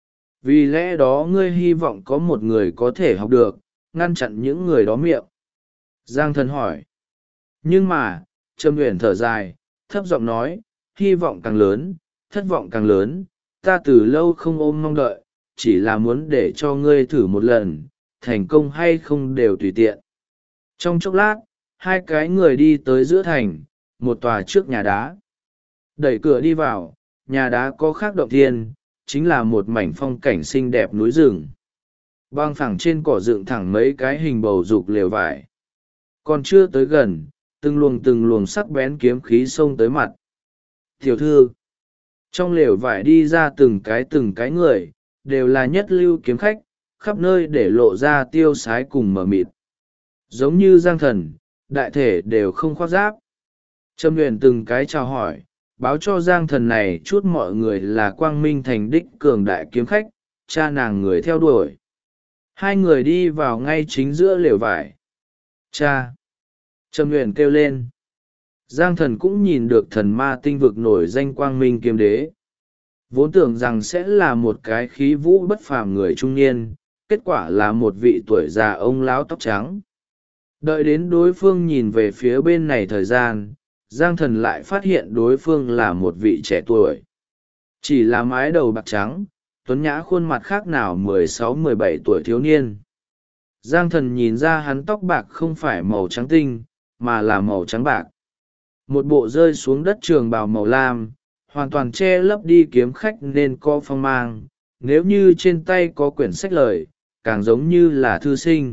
Vì lẽ đó ngươi hy vọng có một người có thể học được, ngăn chặn những người đó miệng. Giang Thần hỏi. Nhưng mà, Trầm Huyền thở dài, thấp giọng nói, hy vọng càng lớn, thất vọng càng lớn, ta từ lâu không ôm mong đợi, chỉ là muốn để cho ngươi thử một lần, thành công hay không đều tùy tiện. Trong chốc lát, hai cái người đi tới giữa thành, một tòa trước nhà đá. Đẩy cửa đi vào, nhà đá có khác động thiên, chính là một mảnh phong cảnh xinh đẹp núi rừng. Băng phẳng trên cỏ dựng thẳng mấy cái hình bầu dục lều vải. Còn chưa tới gần, từng luồng sắc bén kiếm khí xông tới mặt. Tiểu thư, trong lều vải đi ra từng cái người, đều là nhất lưu kiếm khách, khắp nơi để lộ ra tiêu sái cùng mờ mịt. Giống như Giang Thần, đại thể đều không khoác giáp. Trâm Huyền từng cái chào hỏi, báo cho Giang Thần này chút mọi người là Quang Minh Thành đích cường đại kiếm khách, cha nàng người theo đuổi. Hai người đi vào ngay chính giữa lều vải. Cha! Trâm Huyền kêu lên. Giang Thần cũng nhìn được thần ma tinh vực nổi danh Quang Minh Kiếm Đế. Vốn tưởng rằng sẽ là một cái khí vũ bất phàm người trung niên, kết quả là một vị tuổi già ông lão tóc trắng. Đợi đến đối phương nhìn về phía bên này thời gian, Giang Thần lại phát hiện đối phương là một vị trẻ tuổi. Chỉ là mái đầu bạc trắng, tuấn nhã khuôn mặt khác nào 16-17 tuổi thiếu niên. Giang Thần nhìn ra hắn tóc bạc không phải màu trắng tinh, mà là màu trắng bạc. Một bộ rơi xuống đất trường bào màu lam, hoàn toàn che lấp đi kiếm khách nên có phong mang, nếu như trên tay có quyển sách lời, càng giống như là thư sinh.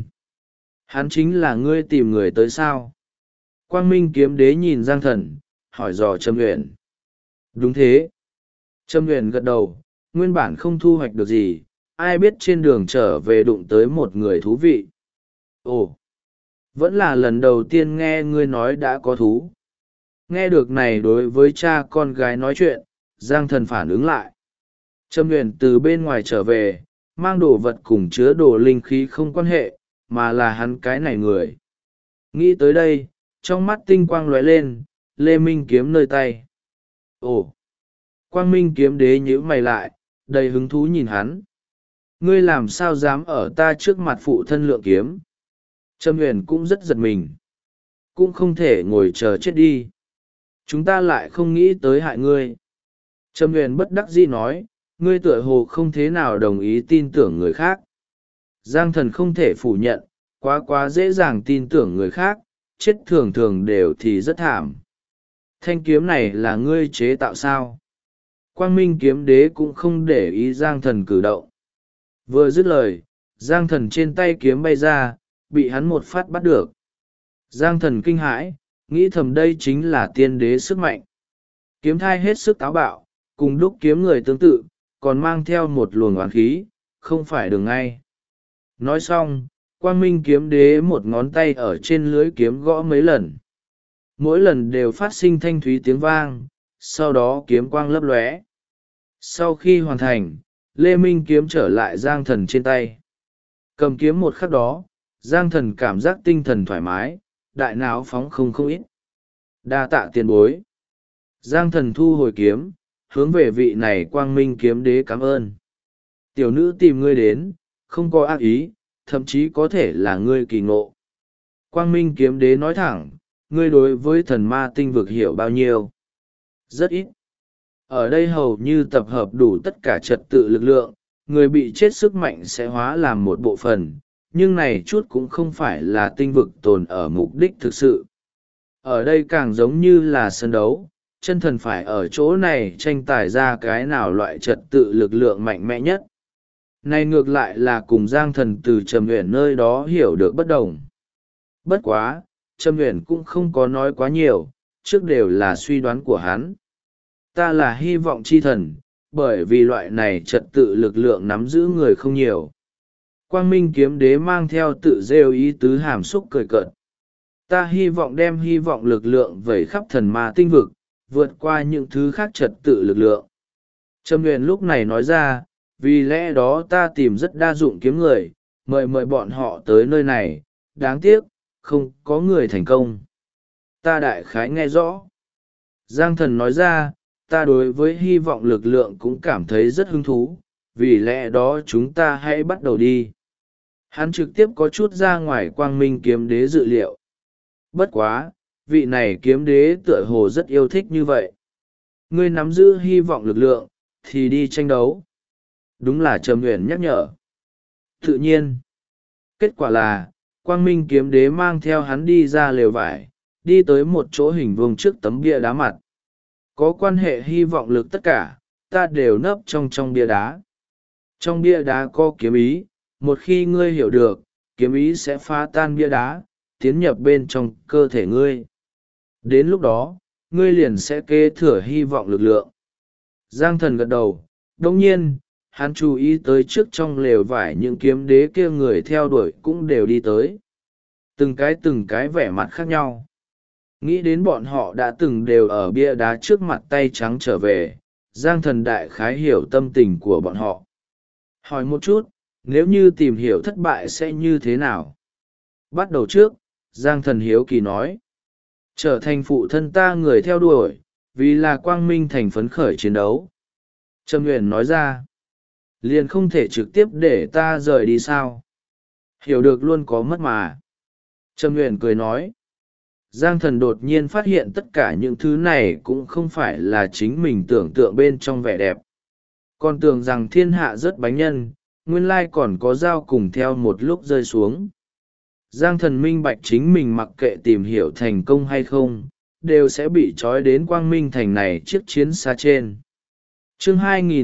Hắn chính là ngươi tìm người tới sao? Quang Minh Kiếm Đế nhìn Giang Thần, hỏi dò Trâm Huyền. Đúng thế. Trâm Huyền gật đầu, nguyên bản không thu hoạch được gì, ai biết trên đường trở về đụng tới một người thú vị. Ồ, vẫn là lần đầu tiên nghe ngươi nói đã có thú. Nghe được này đối với cha con gái nói chuyện, Giang Thần phản ứng lại. Trâm Huyền từ bên ngoài trở về, mang đồ vật cùng chứa đồ linh khí không quan hệ, mà là hắn cái này người. Nghĩ tới đây, trong mắt tinh quang lóe lên, Lê Minh kiếm nơi tay. Ồ! Quang Minh Kiếm Đế nhíu mày lại, đầy hứng thú nhìn hắn. Ngươi làm sao dám ở ta trước mặt phụ thân lượng kiếm? Trâm Huyền cũng rất giật mình. Cũng không thể ngồi chờ chết đi. Chúng ta lại không nghĩ tới hại ngươi. Trâm Huyền bất đắc dĩ nói, ngươi tựa hồ không thế nào đồng ý tin tưởng người khác. Giang Thần không thể phủ nhận, quá dễ dàng tin tưởng người khác, chết thường thường đều thì rất thảm. Thanh kiếm này là ngươi chế tạo sao? Quang Minh Kiếm Đế cũng không để ý Giang Thần cử động. Vừa dứt lời, Giang Thần trên tay kiếm bay ra, bị hắn một phát bắt được. Giang Thần kinh hãi, nghĩ thầm đây chính là tiên đế sức mạnh. Kiếm thai hết sức táo bạo, cùng đúc kiếm người tương tự, còn mang theo một luồng oán khí, không phải đường ngay. Nói xong, Quang Minh Kiếm Đế một ngón tay ở trên lưới kiếm gõ mấy lần. Mỗi lần đều phát sinh thanh thúy tiếng vang, sau đó kiếm quang lấp lóe. Sau khi hoàn thành, Lê Minh kiếm trở lại Giang Thần trên tay. Cầm kiếm một khắc đó, Giang Thần cảm giác tinh thần thoải mái, đại não phóng không ít. Đa tạ tiền bối. Giang Thần thu hồi kiếm, hướng về vị này Quang Minh Kiếm Đế cảm ơn. Tiểu nữ tìm ngươi đến, không có ác ý, thậm chí có thể là ngươi kỳ ngộ. Quang Minh Kiếm Đế nói thẳng, ngươi đối với thần ma tinh vực hiểu bao nhiêu? Rất ít. Ở đây hầu như tập hợp đủ tất cả trật tự lực lượng, người bị chết sức mạnh sẽ hóa làm một bộ phận, nhưng này chút cũng không phải là tinh vực tồn ở mục đích thực sự. Ở đây càng giống như là sân đấu, chân thần phải ở chỗ này tranh tài ra cái nào loại trật tự lực lượng mạnh mẽ nhất. Này ngược lại là cùng Giang Thần từ Trầm Huyền nơi đó hiểu được bất đồng. Bất quá, Trầm Huyền cũng không có nói quá nhiều, trước đều là suy đoán của hắn. Ta là hy vọng chi thần, bởi vì loại này trật tự lực lượng nắm giữ người không nhiều. Quang Minh Kiếm Đế mang theo tự rêu ý tứ hàm xúc cười cợt. Ta hy vọng đem hy vọng lực lượng vẩy khắp thần ma tinh vực, vượt qua những thứ khác trật tự lực lượng. Trầm Huyền lúc này nói ra, vì lẽ đó ta tìm rất đa dụng kiếm người, mời bọn họ tới nơi này, đáng tiếc, không có người thành công. Ta đại khái nghe rõ. Giang Thần nói ra, ta đối với hy vọng lực lượng cũng cảm thấy rất hứng thú, vì lẽ đó chúng ta hãy bắt đầu đi. Hắn trực tiếp có chút ra ngoài Quang Minh Kiếm Đế dự liệu. Bất quá, vị này kiếm đế tựa hồ rất yêu thích như vậy. Ngươi nắm giữ hy vọng lực lượng, thì đi tranh đấu. Đúng là Trầm Huyền nhắc nhở. Tự nhiên. Kết quả là, Quang Minh Kiếm Đế mang theo hắn đi ra lều vải, đi tới một chỗ hình vuông trước tấm bia đá mặt. Có quan hệ hy vọng lực tất cả, ta đều nấp trong bia đá. Trong bia đá có kiếm ý, một khi ngươi hiểu được, kiếm ý sẽ phá tan bia đá, tiến nhập bên trong cơ thể ngươi. Đến lúc đó, ngươi liền sẽ kế thừa hy vọng lực lượng. Giang Thần gật đầu, đồng nhiên, hắn chú ý tới trước trong lều vải những kiếm đế kia người theo đuổi cũng đều đi tới. từng cái vẻ mặt khác nhau. Nghĩ đến bọn họ đã từng đều ở bia đá trước mặt tay trắng trở về, Giang Thần đại khái hiểu tâm tình của bọn họ. Hỏi một chút, nếu như tìm hiểu thất bại sẽ như thế nào? Bắt đầu trước, Giang Thần hiếu kỳ nói. Trở thành phụ thân ta người theo đuổi, vì là quang minh thành phấn khởi chiến đấu. Trầm Huyền nói ra. Liền không thể trực tiếp để ta rời đi sao? Hiểu được luôn có mất mà. Trầm Huyền cười nói. Giang Thần đột nhiên phát hiện tất cả những thứ này cũng không phải là chính mình tưởng tượng bên trong vẻ đẹp. Còn tưởng rằng thiên hạ rất bánh nhân, nguyên lai còn có dao cùng theo một lúc rơi xuống. Giang Thần minh bạch chính mình mặc kệ tìm hiểu thành công hay không, đều sẽ bị trói đến quang minh thành này chiếc chiến xa trên. Chương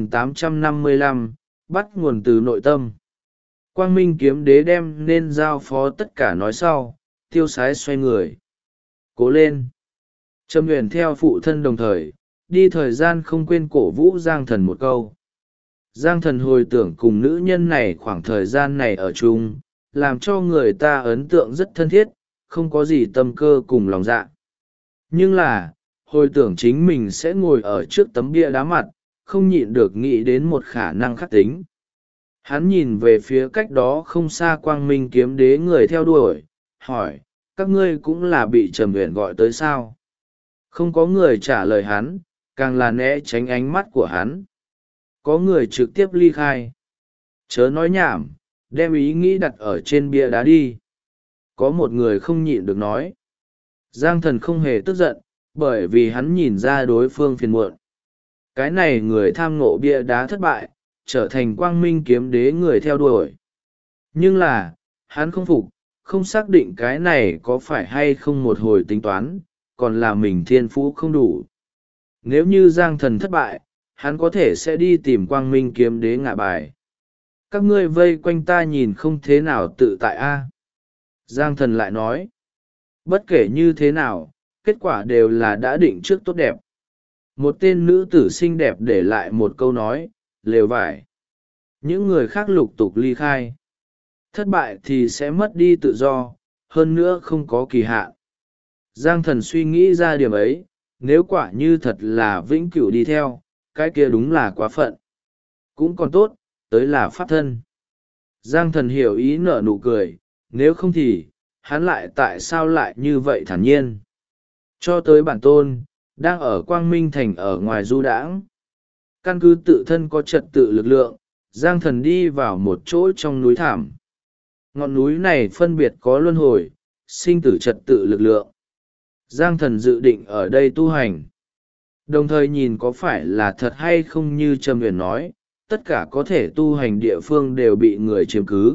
2855, bắt nguồn từ nội tâm. Quang minh kiếm đế đem nên giao phó tất cả nói sau, tiêu sái xoay người. Cố lên. Trầm Huyền theo phụ thân đồng thời, đi thời gian không quên cổ vũ Giang Thần một câu. Giang Thần hồi tưởng cùng nữ nhân này khoảng thời gian này ở chung, làm cho người ta ấn tượng rất thân thiết, không có gì tâm cơ cùng lòng dạ. Nhưng là, hồi tưởng chính mình sẽ ngồi ở trước tấm bia đá mặt, không nhịn được nghĩ đến một khả năng khắc tính. Hắn nhìn về phía cách đó không xa quang minh kiếm đế người theo đuổi, hỏi, các ngươi cũng là bị Trầm Huyền gọi tới sao? Không có người trả lời hắn, càng là né tránh ánh mắt của hắn. Có người trực tiếp ly khai. Chớ nói nhảm, đem ý nghĩ đặt ở trên bia đá đi. Có một người không nhịn được nói. Giang Thần không hề tức giận, bởi vì hắn nhìn ra đối phương phiền muộn. Cái này người tham ngộ bia đá thất bại, trở thành quang minh kiếm đế người theo đuổi. Nhưng là, hắn không phục, không xác định cái này có phải hay không một hồi tính toán, còn là mình thiên phú không đủ. Nếu như Giang Thần thất bại, hắn có thể sẽ đi tìm quang minh kiếm đế ngạ bài. Các ngươi vây quanh ta nhìn không thế nào tự tại a. Giang Thần lại nói. Bất kể như thế nào, kết quả đều là đã định trước tốt đẹp. Một tên nữ tử xinh đẹp để lại một câu nói, lều vải. Những người khác lục tục ly khai. Thất bại thì sẽ mất đi tự do, hơn nữa không có kỳ hạn. Giang Thần suy nghĩ ra điểm ấy, nếu quả như thật là vĩnh cửu đi theo, cái kia đúng là quá phận. Cũng còn tốt, tới là pháp thân. Giang Thần hiểu ý nở nụ cười, nếu không thì, hắn lại tại sao lại như vậy thản nhiên. Cho tới bản tôn, đang ở Quang Minh Thành ở ngoài du đãng. Căn cứ tự thân có trật tự lực lượng, Giang Thần đi vào một chỗ trong núi thảm. Ngọn núi này phân biệt có luân hồi, sinh tử trật tự lực lượng. Giang Thần dự định ở đây tu hành. Đồng thời nhìn có phải là thật hay không như Trầm Huyền nói, tất cả có thể tu hành địa phương đều bị người chiếm cứ.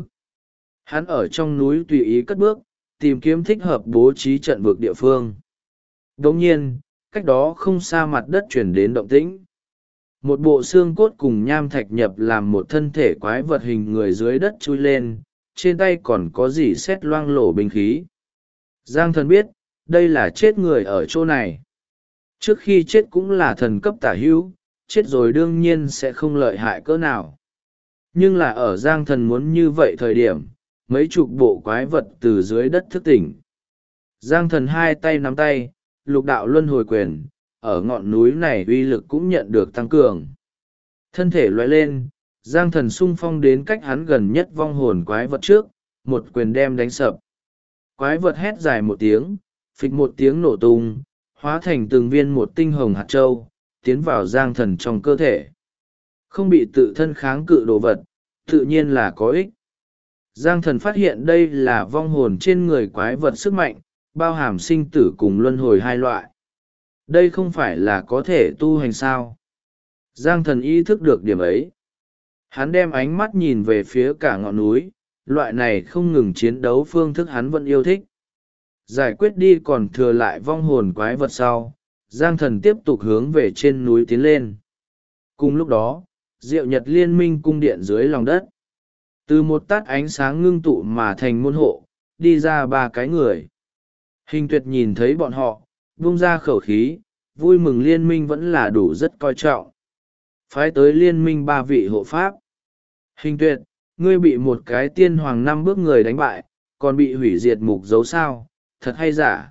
Hắn ở trong núi tùy ý cất bước, tìm kiếm thích hợp bố trí trận vực địa phương. Đồng nhiên, cách đó không xa mặt đất chuyển đến động tĩnh. Một bộ xương cốt cùng nham thạch nhập làm một thân thể quái vật hình người dưới đất chui lên, trên tay còn có dỉ sét loang lổ binh khí. Giang Thần biết, đây là chết người ở chỗ này. Trước khi chết cũng là thần cấp tả hữu, chết rồi đương nhiên sẽ không lợi hại cỡ nào. Nhưng là ở Giang Thần muốn như vậy thời điểm, mấy chục bộ quái vật từ dưới đất thức tỉnh. Giang Thần hai tay nắm tay, lục đạo luân hồi quyền, ở ngọn núi này uy lực cũng nhận được tăng cường. Thân thể loại lên, Giang Thần xung phong đến cách hắn gần nhất vong hồn quái vật trước, một quyền đem đánh sập. Quái vật hét dài một tiếng, phịch một tiếng nổ tung, hóa thành từng viên một tinh hồng hạt châu, tiến vào Giang Thần trong cơ thể. Không bị tự thân kháng cự đồ vật, tự nhiên là có ích. Giang Thần phát hiện đây là vong hồn trên người quái vật sức mạnh, bao hàm sinh tử cùng luân hồi hai loại. Đây không phải là có thể tu hành sao. Giang Thần ý thức được điểm ấy. Hắn đem ánh mắt nhìn về phía cả ngọn núi, loại này không ngừng chiến đấu phương thức hắn vẫn yêu thích. Giải quyết đi còn thừa lại vong hồn quái vật sau, Giang Thần tiếp tục hướng về trên núi tiến lên. Cùng lúc đó, Diệu Nhật Liên minh cung điện dưới lòng đất. Từ một tát ánh sáng ngưng tụ mà thành môn hộ, đi ra ba cái người. Hình Tuyệt nhìn thấy bọn họ, vung ra khẩu khí, vui mừng liên minh vẫn là đủ rất coi trọng. Phái tới liên minh ba vị hộ pháp. Hình Tuyệt, ngươi bị một cái tiên hoàng năm bước người đánh bại, còn bị hủy diệt mục dấu sao, thật hay giả?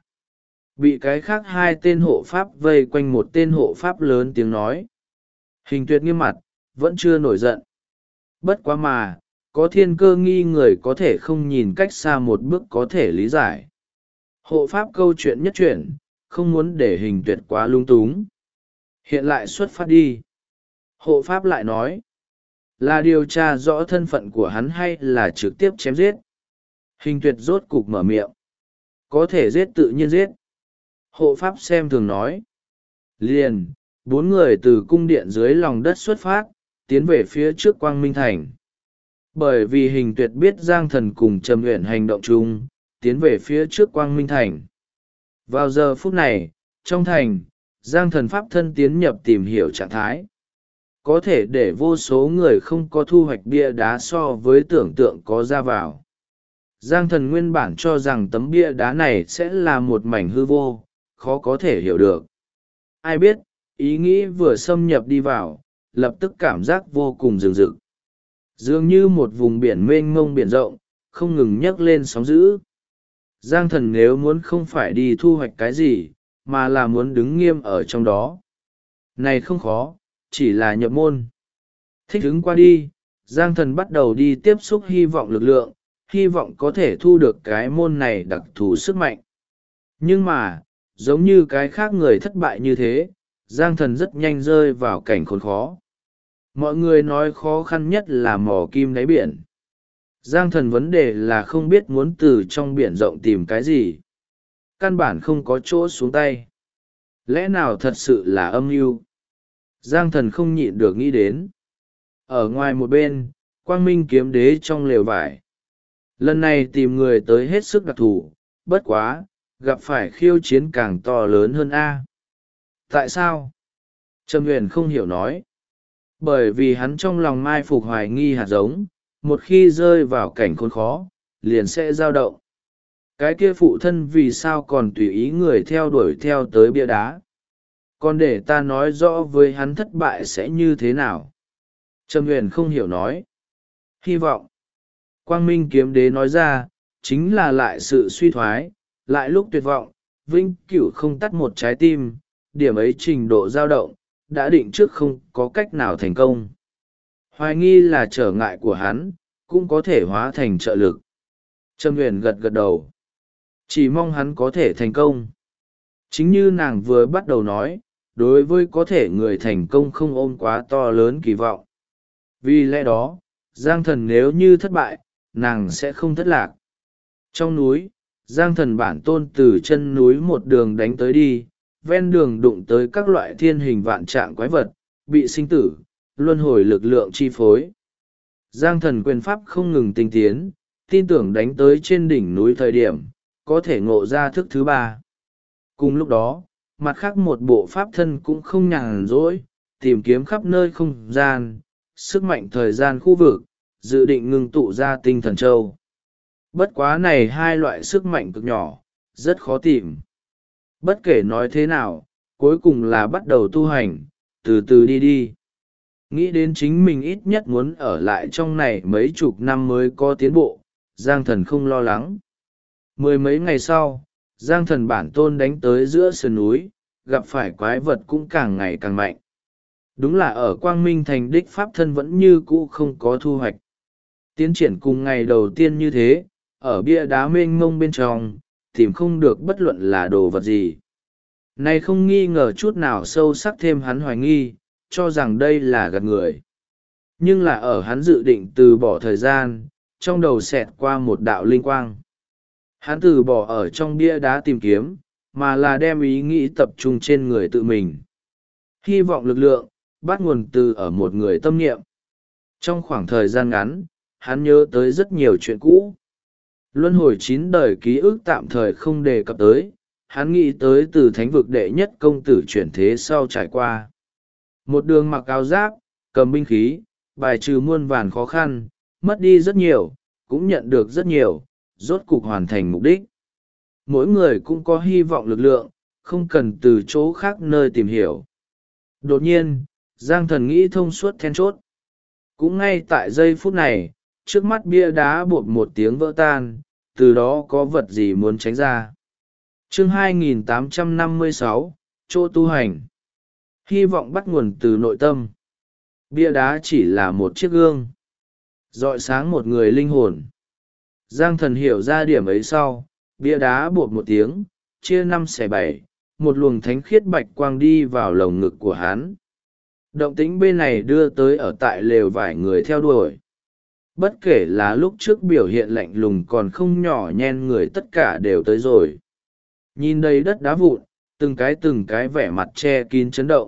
Bị cái khác hai tên hộ pháp vây quanh một tên hộ pháp lớn tiếng nói. Hình Tuyệt nghiêm mặt, vẫn chưa nổi giận. Bất quá mà, có thiên cơ nghi người có thể không nhìn cách xa một bước có thể lý giải. Hộ pháp câu chuyện nhất chuyển, không muốn để Hình Tuyệt quá lung túng. Hiện lại xuất phát đi. Hộ pháp lại nói, là điều tra rõ thân phận của hắn hay là trực tiếp chém giết? Hình Tuyệt rốt cục mở miệng. Có thể giết tự nhiên giết. Hộ pháp xem thường nói. Liền, 4 người từ cung điện dưới lòng đất xuất phát, tiến về phía trước Quang Minh Thành. Bởi vì Hình Tuyệt biết Giang Thần cùng Trầm Uyển hành động chung, tiến về phía trước Quang Minh Thành. Vào giờ phút này, trong thành, Giang Thần pháp thân tiến nhập tìm hiểu trạng thái. Có thể để vô số người không có thu hoạch bia đá so với tưởng tượng có ra vào. Giang Thần nguyên bản cho rằng tấm bia đá này sẽ là một mảnh hư vô, khó có thể hiểu được. Ai biết, ý nghĩ vừa xâm nhập đi vào, lập tức cảm giác vô cùng rừng rực. Dường như một vùng biển mênh mông biển rộng, không ngừng nhấc lên sóng dữ. Giang Thần nếu muốn không phải đi thu hoạch cái gì, mà là muốn đứng nghiêm ở trong đó. Này không khó, chỉ là nhập môn. Thích ứng qua đi, Giang Thần bắt đầu đi tiếp xúc hy vọng lực lượng, hy vọng có thể thu được cái môn này đặc thù sức mạnh. Nhưng mà, giống như cái khác người thất bại như thế, Giang Thần rất nhanh rơi vào cảnh khốn khó. Mọi người nói khó khăn nhất là mò kim đáy biển. Giang Thần vấn đề là không biết muốn từ trong biển rộng tìm cái gì. Căn bản không có chỗ xuống tay. Lẽ nào thật sự là âm mưu? Giang Thần không nhịn được nghĩ đến. Ở ngoài một bên, Quang Minh kiếm đế trong lều vải. Lần này tìm người tới hết sức đặc thù, bất quá, gặp phải khiêu chiến càng to lớn hơn A. Tại sao? Trầm Uyển không hiểu nói. Bởi vì hắn trong lòng mai phục hoài nghi hạt giống, một khi rơi vào cảnh khốn khó, liền sẽ dao động. Cái kia phụ thân vì sao còn tùy ý người theo đuổi theo tới bia đá? Còn để ta nói rõ với hắn thất bại sẽ như thế nào? Trầm Uyển không hiểu nói. Hy vọng. Quang Minh kiếm đế nói ra, chính là lại sự suy thoái, lại lúc tuyệt vọng, vĩnh cửu không tắt một trái tim, điểm ấy trình độ dao động, đã định trước không có cách nào thành công. Hoài nghi là trở ngại của hắn, cũng có thể hóa thành trợ lực. Trầm Uyển gật gật đầu. Chỉ mong hắn có thể thành công. Chính như nàng vừa bắt đầu nói, đối với có thể người thành công không ôm quá to lớn kỳ vọng. Vì lẽ đó, Giang Thần nếu như thất bại, nàng sẽ không thất lạc. Trong núi, Giang Thần bản tôn từ chân núi một đường đánh tới đi, ven đường đụng tới các loại thiên hình vạn trạng quái vật, bị sinh tử, luân hồi lực lượng chi phối. Giang Thần quyền pháp không ngừng tinh tiến, tin tưởng đánh tới trên đỉnh núi thời điểm, có thể ngộ ra thức thứ 3. Cùng lúc đó, mặt khác một bộ pháp thân cũng không nhàn rỗi, tìm kiếm khắp nơi không gian, sức mạnh thời gian khu vực, dự định ngưng tụ ra tinh thần châu. Bất quá này hai loại sức mạnh cực nhỏ, rất khó tìm. Bất kể nói thế nào, cuối cùng là bắt đầu tu hành, từ từ đi đi. Nghĩ đến chính mình ít nhất muốn ở lại trong này mấy chục năm mới có tiến bộ, Giang Thần không lo lắng. 10 mấy ngày sau, Giang Thần bản tôn đánh tới giữa sườn núi, gặp phải quái vật cũng càng ngày càng mạnh. Đúng là ở Quang Minh Thành đích pháp thân vẫn như cũ không có thu hoạch. Tiến triển cùng ngày đầu tiên như thế, ở bia đá mênh mông bên trong, tìm không được bất luận là đồ vật gì. Này không nghi ngờ chút nào sâu sắc thêm hắn hoài nghi, cho rằng đây là gạt người. Nhưng là ở hắn dự định từ bỏ thời gian, trong đầu xẹt qua một đạo linh quang. Hắn từ bỏ ở trong bia đá tìm kiếm, mà là đem ý nghĩ tập trung trên người tự mình. Hy vọng lực lượng, bắt nguồn từ ở một người tâm niệm. Trong khoảng thời gian ngắn, hắn nhớ tới rất nhiều chuyện cũ. Luân hồi 9 đời ký ức tạm thời không đề cập tới, hắn nghĩ tới từ thánh vực đệ nhất công tử chuyển thế sau trải qua. Một đường mặc áo giáp, cầm binh khí, bài trừ muôn vàn khó khăn, mất đi rất nhiều, cũng nhận được rất nhiều, rốt cục hoàn thành mục đích. Mỗi người cũng có hy vọng lực lượng, không cần từ chỗ khác nơi tìm hiểu. Đột nhiên, Giang Thần nghĩ thông suốt then chốt. Cũng ngay tại giây phút này, trước mắt bia đá bột một tiếng vỡ tan, từ đó có vật gì muốn tránh ra. Chương 2856, chỗ tu hành. Hy vọng bắt nguồn từ nội tâm. Bia đá chỉ là một chiếc gương rọi sáng một người linh hồn. Giang Thần hiểu ra điểm ấy sau, bia đá bột một tiếng, chia 5/7, một luồng thánh khiết bạch quang đi vào lồng ngực của hắn. Động tĩnh bên này đưa tới ở tại lều vài người theo đuổi. Bất kể là lúc trước biểu hiện lạnh lùng còn không nhỏ nhen người, tất cả đều tới rồi. Nhìn đầy đất đá vụn, từng cái vẻ mặt che kín chấn động.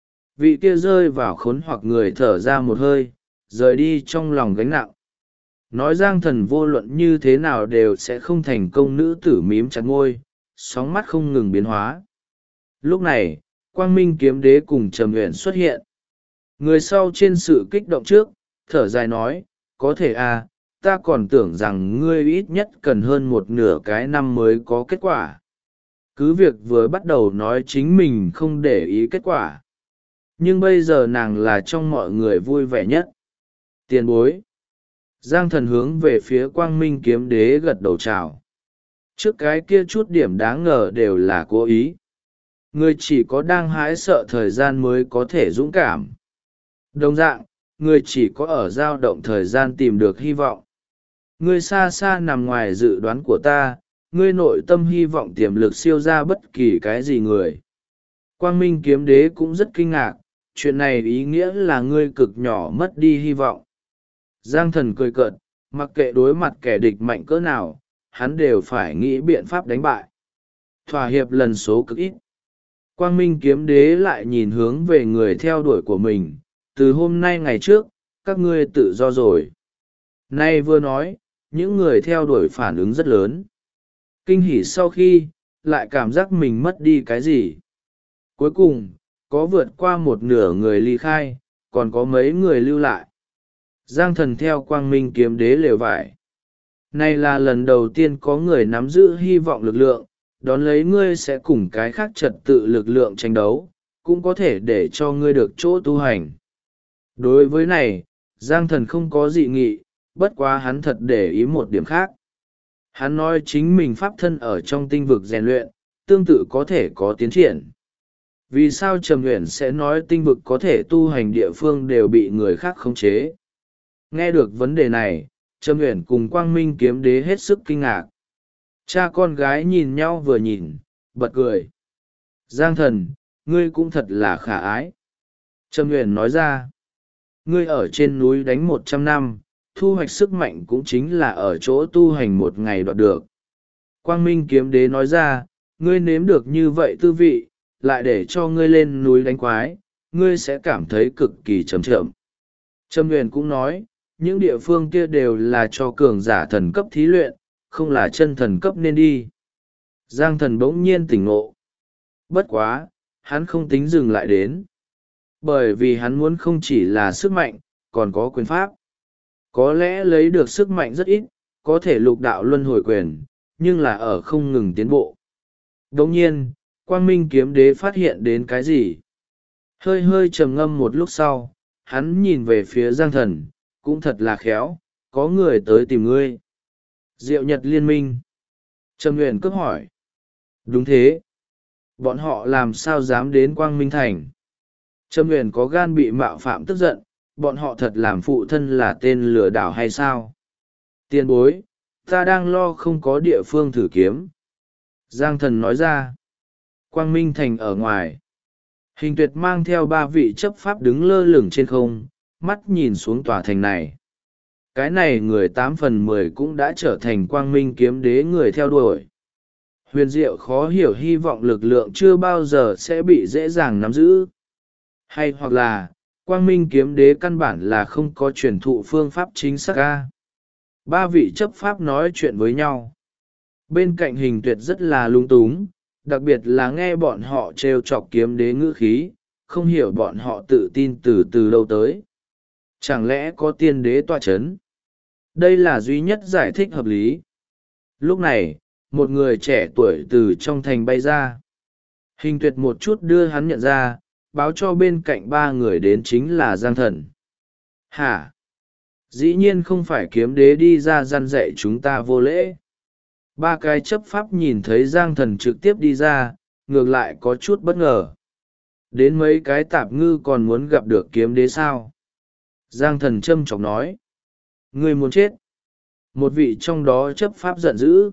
Vị kia rơi vào khốn hoặc người thở ra một hơi, rời đi trong lòng gánh nặng. Nói Giang Thần vô luận như thế nào đều sẽ không thành công. Nữ tử mím chặt môi, sóng mắt không ngừng biến hóa. Lúc này, Quang Minh Kiếm Đế cùng Trầm Uyển xuất hiện. Người sau trên sự kích động trước, thở dài nói, có thể à, ta còn tưởng rằng ngươi ít nhất cần hơn một nửa cái năm mới có kết quả. Cứ việc vừa bắt đầu nói chính mình không để ý kết quả. Nhưng bây giờ nàng là trong mọi người vui vẻ nhất. Tiền bối. Giang Thần hướng về phía Quang Minh Kiếm Đế gật đầu chào. Trước cái kia chút điểm đáng ngờ đều là cố ý. Người chỉ có đang hái sợ thời gian mới có thể dũng cảm. Đồng dạng, người chỉ có ở dao động thời gian tìm được hy vọng. Ngươi xa xa nằm ngoài dự đoán của ta, ngươi nội tâm hy vọng tiềm lực siêu ra bất kỳ cái gì người. Quang Minh Kiếm Đế cũng rất kinh ngạc, chuyện này ý nghĩa là ngươi cực nhỏ mất đi hy vọng. Giang Thần cười cợt, mặc kệ đối mặt kẻ địch mạnh cỡ nào, hắn đều phải nghĩ biện pháp đánh bại. Thỏa hiệp lần số cực ít. Quang Minh Kiếm Đế lại nhìn hướng về người theo đuổi của mình, từ hôm nay ngày trước, các ngươi tự do rồi. Nay vừa nói, những người theo đuổi phản ứng rất lớn. Kinh hỉ sau khi, lại cảm giác mình mất đi cái gì. Cuối cùng, có vượt qua một nửa người ly khai, còn có mấy người lưu lại. Giang Thần theo Quang Minh Kiếm Đế lều vải. Này là lần đầu tiên có người nắm giữ hy vọng lực lượng, đón lấy ngươi sẽ cùng cái khác trật tự lực lượng tranh đấu, cũng có thể để cho ngươi được chỗ tu hành. Đối với này, Giang Thần không có dị nghị, bất quá hắn thật để ý một điểm khác. Hắn nói chính mình pháp thân ở trong tinh vực rèn luyện, tương tự có thể có tiến triển. Vì sao Trầm Uyển sẽ nói tinh vực có thể tu hành địa phương đều bị người khác khống chế? Nghe được vấn đề này, Trầm Uyển cùng Quang Minh Kiếm Đế hết sức kinh ngạc. Cha con gái nhìn nhau vừa nhìn, bật cười. Giang Thần, ngươi cũng thật là khả ái. Trầm Uyển nói ra, ngươi ở trên núi đánh 100 năm, thu hoạch sức mạnh cũng chính là ở chỗ tu hành một ngày đoạt được. Quang Minh Kiếm Đế nói ra, ngươi nếm được như vậy tư vị, lại để cho ngươi lên núi đánh quái, ngươi sẽ cảm thấy cực kỳ trầm trầm. Trầm Uyển cũng nói, những địa phương kia đều là cho cường giả thần cấp thí luyện, không là chân thần cấp nên đi. Giang Thần bỗng nhiên tỉnh ngộ. Bất quá, hắn không tính dừng lại đến. Bởi vì hắn muốn không chỉ là sức mạnh, còn có quyền pháp. Có lẽ lấy được sức mạnh rất ít, có thể lục đạo luân hồi quyền, nhưng là ở không ngừng tiến bộ. Đồng nhiên, Quang Minh Kiếm Đế phát hiện đến cái gì? Hơi hơi trầm ngâm một lúc sau, hắn nhìn về phía Giang Thần, cũng thật là khéo, có người tới tìm ngươi. Diệu Nhật Liên Minh. Trầm Uyển cướp hỏi. Đúng thế. Bọn họ làm sao dám đến Quang Minh Thành? Trầm Uyển có gan bị mạo phạm tức giận, bọn họ thật làm phụ thân là tên lừa đảo hay sao? Tiền bối, ta đang lo không có địa phương thử kiếm. Giang Thần nói ra. Quang Minh Thành ở ngoài. Hình Tuyệt mang theo 3 vị chấp pháp đứng lơ lửng trên không, mắt nhìn xuống tòa thành này. Cái này người 8/10 cũng đã trở thành Quang Minh Kiếm Đế người theo đuổi. Huyền diệu khó hiểu hy vọng lực lượng chưa bao giờ sẽ bị dễ dàng nắm giữ. Hay hoặc là, Quang Minh Kiếm Đế căn bản là không có truyền thụ phương pháp chính xác ca. 3 vị chấp pháp nói chuyện với nhau. Bên cạnh Hình Tuyệt rất là lung túng, đặc biệt là nghe bọn họ trêu chọc Kiếm Đế ngữ khí, không hiểu bọn họ tự tin từ đâu tới. Chẳng lẽ có tiên đế tọa chấn? Đây là duy nhất giải thích hợp lý. Lúc này, một người trẻ tuổi từ trong thành bay ra. Hình Tuyệt một chút đưa hắn nhận ra, báo cho bên cạnh 3 người đến chính là Giang Thần. Hả? Dĩ nhiên không phải Kiếm Đế đi ra răn dạy chúng ta vô lễ. Ba cái chấp pháp nhìn thấy Giang Thần trực tiếp đi ra, ngược lại có chút bất ngờ. Đến mấy cái tạp ngư còn muốn gặp được kiếm đế sao? Giang Thần châm chọc nói. Ngươi muốn chết. Một vị trong đó chấp pháp giận dữ.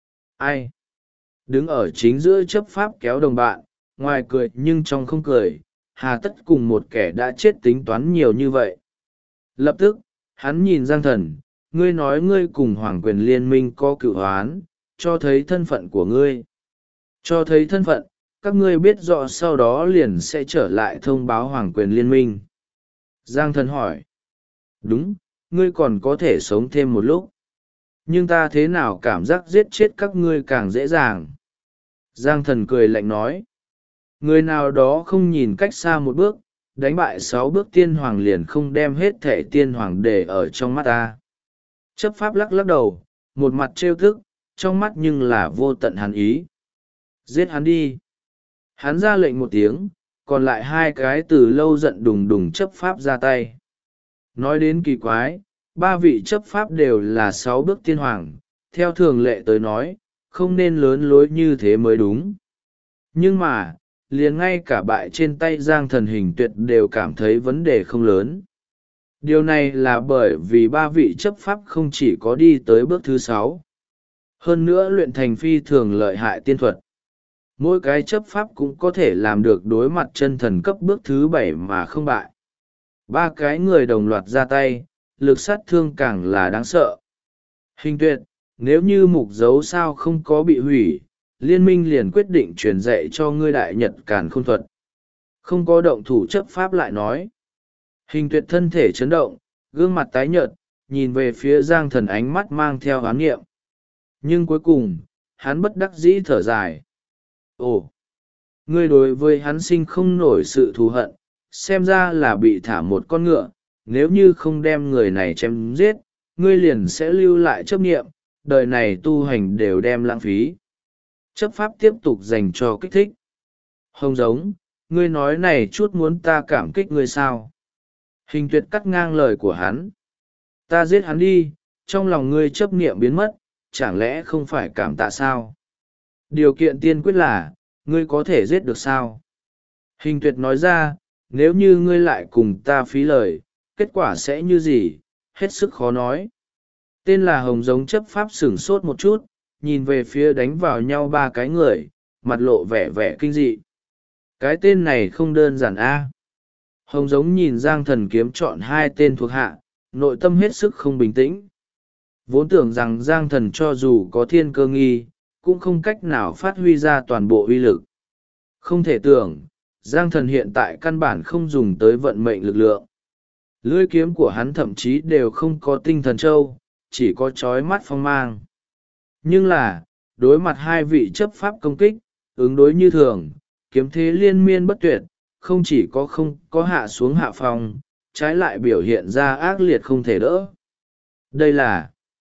Ai? Đứng ở chính giữa chấp pháp kéo đồng bạn, ngoài cười nhưng trong không cười, hà tất cùng một kẻ đã chết tính toán nhiều như vậy. Lập tức, hắn nhìn Giang Thần, ngươi nói ngươi cùng Hoàng quyền liên minh có cựu hoán, cho thấy thân phận của ngươi. Cho thấy thân phận, các ngươi biết rõ sau đó liền sẽ trở lại thông báo Hoàng quyền liên minh. Giang Thần hỏi. Đúng, ngươi còn có thể sống thêm một lúc. Nhưng ta thế nào cảm giác giết chết các ngươi càng dễ dàng. Giang Thần cười lạnh nói. Người nào đó không nhìn cách xa một bước, đánh bại 6 bước tiên hoàng liền không đem hết thể tiên hoàng để ở trong mắt ta. Chấp pháp lắc lắc đầu, một mặt trêu thức, trong mắt nhưng là vô tận hàn ý. Giết hắn đi. Hắn ra lệnh một tiếng, còn lại 2 cái từ lâu giận đùng đùng chấp pháp ra tay. Nói đến kỳ quái, 3 vị chấp pháp đều là 6 bước tiên hoàng, theo thường lệ tới nói, không nên lớn lối như thế mới đúng. Nhưng mà, liền ngay cả bại trên tay Giang Thần Hình Tuyệt đều cảm thấy vấn đề không lớn. Điều này là bởi vì 3 vị chấp pháp không chỉ có đi tới bước thứ 6, hơn nữa luyện thành phi thường lợi hại tiên thuật. Mỗi cái chấp pháp cũng có thể làm được đối mặt chân thần cấp bước thứ 7 mà không bại. 3 cái người đồng loạt ra tay, lực sát thương càng là đáng sợ. Hình Tuyệt, nếu như mục dấu sao không có bị hủy, liên minh liền quyết định truyền dạy cho ngươi đại nhật càn khôn thuật. Không có động thủ chấp pháp lại nói. Hình Tuyệt thân thể chấn động, gương mặt tái nhợt, nhìn về phía Giang Thần ánh mắt mang theo oán nghiệm. Nhưng cuối cùng, hắn bất đắc dĩ thở dài. Ồ! Ngươi đối với hắn sinh không nổi sự thù hận, xem ra là bị thả một con ngựa, nếu như không đem người này chém giết, ngươi liền sẽ lưu lại chấp niệm, đời này tu hành đều đem lãng phí. Chấp pháp tiếp tục dành cho kích thích. Hồng Giống, ngươi nói này chút muốn ta cảm kích ngươi sao? Hình Tuyệt cắt ngang lời của hắn. Ta giết hắn đi, trong lòng ngươi chấp niệm biến mất, chẳng lẽ không phải cảm tạ sao? Điều kiện tiên quyết là, ngươi có thể giết được sao? Hình Tuyệt nói ra, nếu như ngươi lại cùng ta phí lời, kết quả sẽ như gì, hết sức khó nói. Tên là Hồng Giống chấp pháp sửng sốt một chút, nhìn về phía đánh vào nhau 3 cái người, mặt lộ vẻ vẻ kinh dị. Cái tên này không đơn giản a. Hồng Giống nhìn Giang Thần kiếm chọn 2 tên thuộc hạ, nội tâm hết sức không bình tĩnh. Vốn tưởng rằng Giang Thần cho dù có thiên cơ nghi, cũng không cách nào phát huy ra toàn bộ uy lực. Không thể tưởng, Giang Thần hiện tại căn bản không dùng tới vận mệnh lực lượng. Lưỡi kiếm của hắn thậm chí đều không có tinh thần châu, chỉ có chói mắt phong mang. Nhưng là, đối mặt 2 vị chấp pháp công kích, ứng đối như thường, kiếm thế liên miên bất tuyệt, không chỉ có không có hạ xuống hạ phòng, trái lại biểu hiện ra ác liệt không thể đỡ. Đây là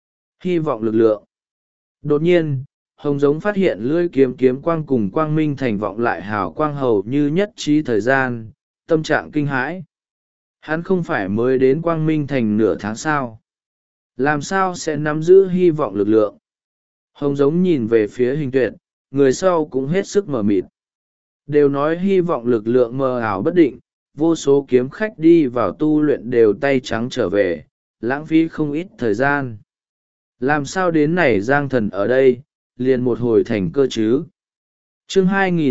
hy vọng lực lượng. Đột nhiên, Hồng Giống phát hiện lưỡi kiếm kiếm quang cùng quang minh thành vọng lại hào quang hầu như nhất trí thời gian, tâm trạng kinh hãi. Hắn không phải mới đến quang minh thành nửa tháng sao? Làm sao sẽ nắm giữ hy vọng lực lượng? Hồng Giống nhìn về phía Hình Tuyệt, người sau cũng hết sức mờ mịt. Đều nói hy vọng lực lượng mờ ảo bất định, vô số kiếm khách đi vào tu luyện đều tay trắng trở về, lãng phí không ít thời gian. Làm sao đến này Giang Thần ở đây, liền một hồi thành cơ chứ? Chương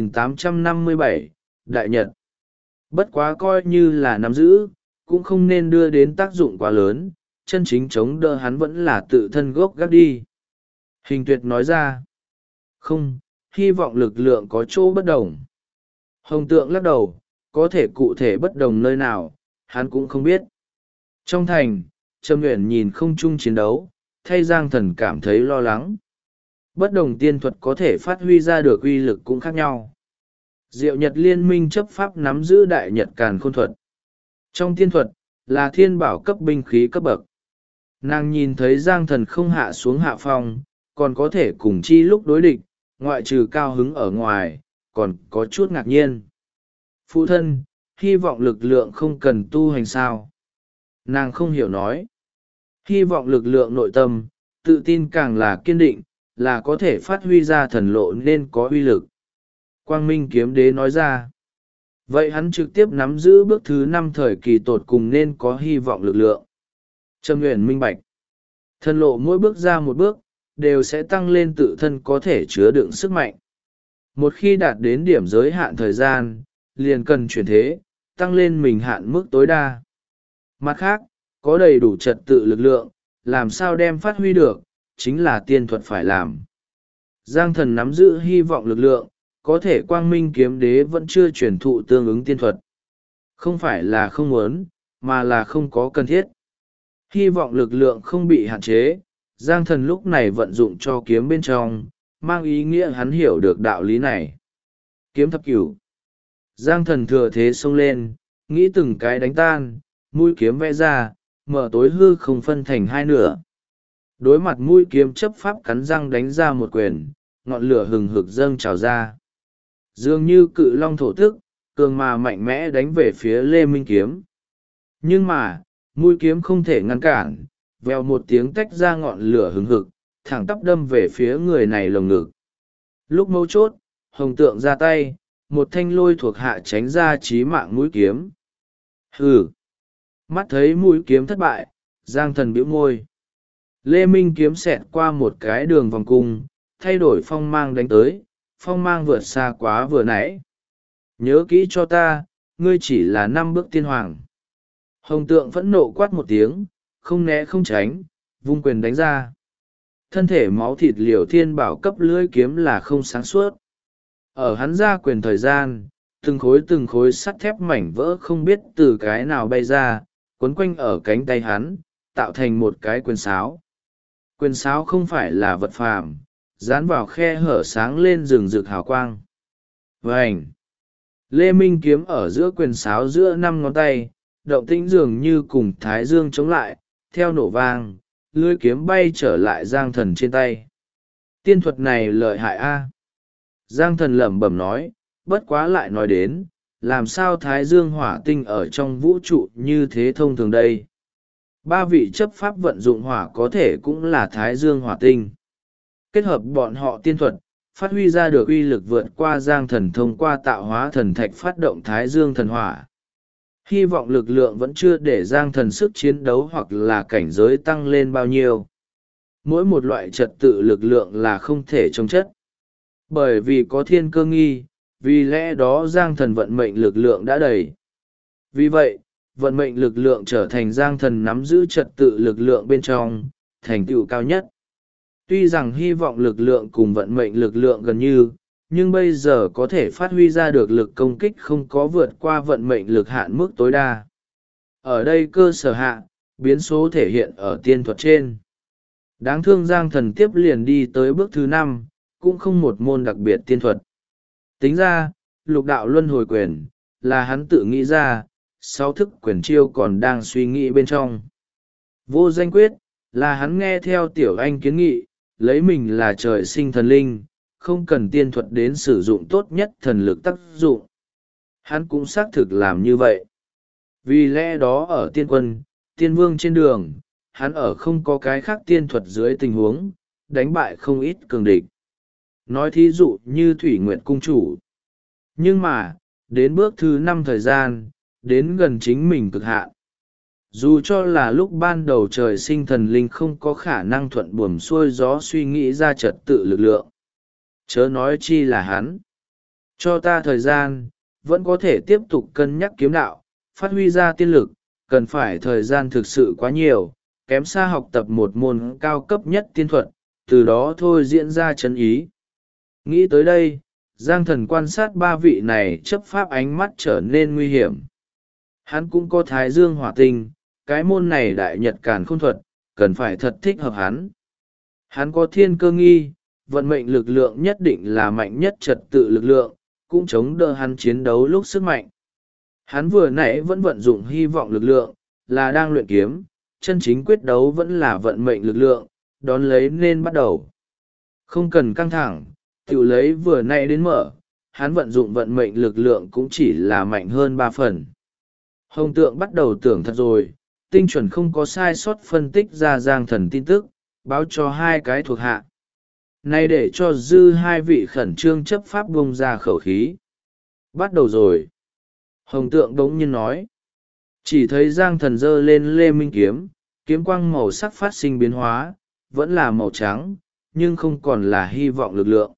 2857, Đại Nhật. Bất quá coi như là nắm giữ, cũng không nên đưa đến tác dụng quá lớn, chân chính chống đỡ hắn vẫn là tự thân gốc gác đi. Hình Tuyệt nói ra. Không, hy vọng lực lượng có chỗ bất đồng. Hồng Tượng lắc đầu, có thể cụ thể bất đồng nơi nào, hắn cũng không biết. Trong thành, Trâm Uyển nhìn không chung chiến đấu, thay Giang Thần cảm thấy lo lắng. Bất đồng tiên thuật có thể phát huy ra được uy lực cũng khác nhau. Diệu Nhật Liên minh chấp pháp nắm giữ đại nhật càn khôn thuật. Trong tiên thuật, là thiên bảo cấp binh khí cấp bậc. Nàng nhìn thấy Giang Thần không hạ xuống hạ phong, còn có thể cùng chi lúc đối địch, ngoại trừ cao hứng ở ngoài, còn có chút ngạc nhiên. Phụ thân, hy vọng lực lượng không cần tu hành sao? Nàng không hiểu nói. Hy vọng lực lượng nội tâm, tự tin càng là kiên định, là có thể phát huy ra thần lộ nên có uy lực. Quang Minh kiếm đế nói ra. Vậy hắn trực tiếp nắm giữ bước thứ 5 thời kỳ tột cùng nên có hy vọng lực lượng. Trầm Huyền minh bạch. Thần lộ mỗi bước ra một bước, đều sẽ tăng lên tự thân có thể chứa đựng sức mạnh. Một khi đạt đến điểm giới hạn thời gian, liền cần chuyển thế, tăng lên mình hạn mức tối đa. Mặt khác, có đầy đủ trật tự lực lượng, làm sao đem phát huy được, chính là tiên thuật phải làm. Giang Thần nắm giữ hy vọng lực lượng, có thể Quang Minh kiếm đế vẫn chưa truyền thụ tương ứng tiên thuật. Không phải là không muốn, mà là không có cần thiết. Hy vọng lực lượng không bị hạn chế, Giang Thần lúc này vận dụng cho kiếm bên trong, mang ý nghĩa hắn hiểu được đạo lý này. Kiếm thập cửu. Giang Thần thừa thế xông lên, nghĩ từng cái đánh tan, mũi kiếm vẽ ra, mở tối hư không phân thành hai nửa. Đối mặt mũi kiếm chấp pháp cắn răng đánh ra một quyền, ngọn lửa hừng hực dâng trào ra. Dường như cự long thổ tức, cường mà mạnh mẽ đánh về phía Lê Minh kiếm. Nhưng mà, mũi kiếm không thể ngăn cản, vèo một tiếng tách ra ngọn lửa hừng hực, thẳng tắp đâm về phía người này lồng ngực. Lúc mấu chốt, Hồng Tượng ra tay, một thanh lôi thuộc hạ tránh ra chí mạng mũi kiếm. Hừ! Mắt thấy mũi kiếm thất bại, Giang Thần bĩu môi. Lê Minh kiếm xẹt qua một cái đường vòng cung, thay đổi phong mang đánh tới, phong mang vượt xa quá vừa nãy. Nhớ kỹ cho ta, ngươi chỉ là 5 bước tiên hoàng. Hồng Tượng phẫn nộ quát một tiếng, không né không tránh, vung quyền đánh ra. Thân thể máu thịt liều thiên bảo cấp lưỡi kiếm là không sáng suốt. Ở hắn ra quyền thời gian, từng khối sắt thép mảnh vỡ không biết từ cái nào bay ra, quấn quanh ở cánh tay hắn, tạo thành một cái quyền sáo. Quyền sáo không phải là vật phàm, dán vào khe hở sáng lên rừng rực hào quang. Vành! Lê Minh kiếm ở giữa quyền sáo giữa 5 ngón tay, động tĩnh dường như cùng thái dương chống lại, theo nổ vang, lưỡi kiếm bay trở lại Giang Thần trên tay. Tiên thuật này lợi hại a. Giang Thần lẩm bẩm nói, bất quá lại nói đến, làm sao thái dương hỏa tinh ở trong vũ trụ như thế thông thường đây. 3 vị chấp pháp vận dụng hỏa có thể cũng là thái dương hỏa tinh. Kết hợp bọn họ tiên thuật, phát huy ra được uy lực vượt qua Giang Thần thông qua tạo hóa thần thạch phát động thái dương thần hỏa. Hy vọng lực lượng vẫn chưa để Giang Thần sức chiến đấu hoặc là cảnh giới tăng lên bao nhiêu. Mỗi một loại trật tự lực lượng là không thể chống chất. Bởi vì có thiên cơ nghi, vì lẽ đó Giang Thần vận mệnh lực lượng đã đầy. Vì vậy, vận mệnh lực lượng trở thành Giang Thần nắm giữ trật tự lực lượng bên trong, thành tựu cao nhất. Tuy rằng hy vọng lực lượng cùng vận mệnh lực lượng gần như, nhưng bây giờ có thể phát huy ra được lực công kích không có vượt qua vận mệnh lực hạn mức tối đa. Ở đây cơ sở hạ, biến số thể hiện ở tiên thuật trên. Đáng thương Giang Thần tiếp liền đi tới bước thứ 5, cũng không một môn đặc biệt tiên thuật. Tính ra, lục đạo luân hồi quyền, là hắn tự nghĩ ra, 6 thức quyền chiêu còn đang suy nghĩ bên trong. Vô danh quyết, là hắn nghe theo tiểu anh kiến nghị, lấy mình là trời sinh thần linh, không cần tiên thuật đến sử dụng tốt nhất thần lực tác dụng. Hắn cũng xác thực làm như vậy. Vì lẽ đó ở tiên quân, tiên vương trên đường, hắn ở không có cái khác tiên thuật dưới tình huống, đánh bại không ít cường địch. Nói thí dụ như Thủy Nguyệt Cung chủ. Nhưng mà, đến bước thứ 5 thời gian, đến gần chính mình cực hạn. Dù cho là lúc ban đầu trời sinh thần linh không có khả năng thuận buồm xuôi gió suy nghĩ ra trật tự lực lượng. Chớ nói chi là hắn. Cho ta thời gian, vẫn có thể tiếp tục cân nhắc kiếm đạo, phát huy ra tiên lực, cần phải thời gian thực sự quá nhiều, kém xa học tập một môn cao cấp nhất tiên thuật, từ đó thôi diễn ra chân ý. Nghĩ tới đây, Giang Thần quan sát 3 vị này chấp pháp ánh mắt trở nên nguy hiểm. Hắn cũng có thái dương hỏa tinh, cái môn này đại nhật càn khôn thuật, cần phải thật thích hợp hắn. Hắn có thiên cơ nghi, vận mệnh lực lượng nhất định là mạnh nhất trật tự lực lượng, cũng chống đỡ hắn chiến đấu lúc sức mạnh. Hắn vừa nãy vẫn vận dụng hy vọng lực lượng, là đang luyện kiếm, chân chính quyết đấu vẫn là vận mệnh lực lượng, đón lấy nên bắt đầu. Không cần căng thẳng, tự lấy vừa nãy đến mở, hắn vận dụng vận mệnh lực lượng cũng chỉ là mạnh hơn 3 phần. Hồng Tượng bắt đầu tưởng thật rồi, tinh chuẩn không có sai sót phân tích ra Giang Thần tin tức, báo cho 2 cái thuộc hạ. Này để cho dư hai vị khẩn trương chấp pháp bung ra khẩu khí. Bắt đầu rồi. Hồng Tượng bỗng nhiên nói. Chỉ thấy Giang Thần giơ lên Lê Minh kiếm, kiếm quang màu sắc phát sinh biến hóa, vẫn là màu trắng, nhưng không còn là hy vọng lực lượng,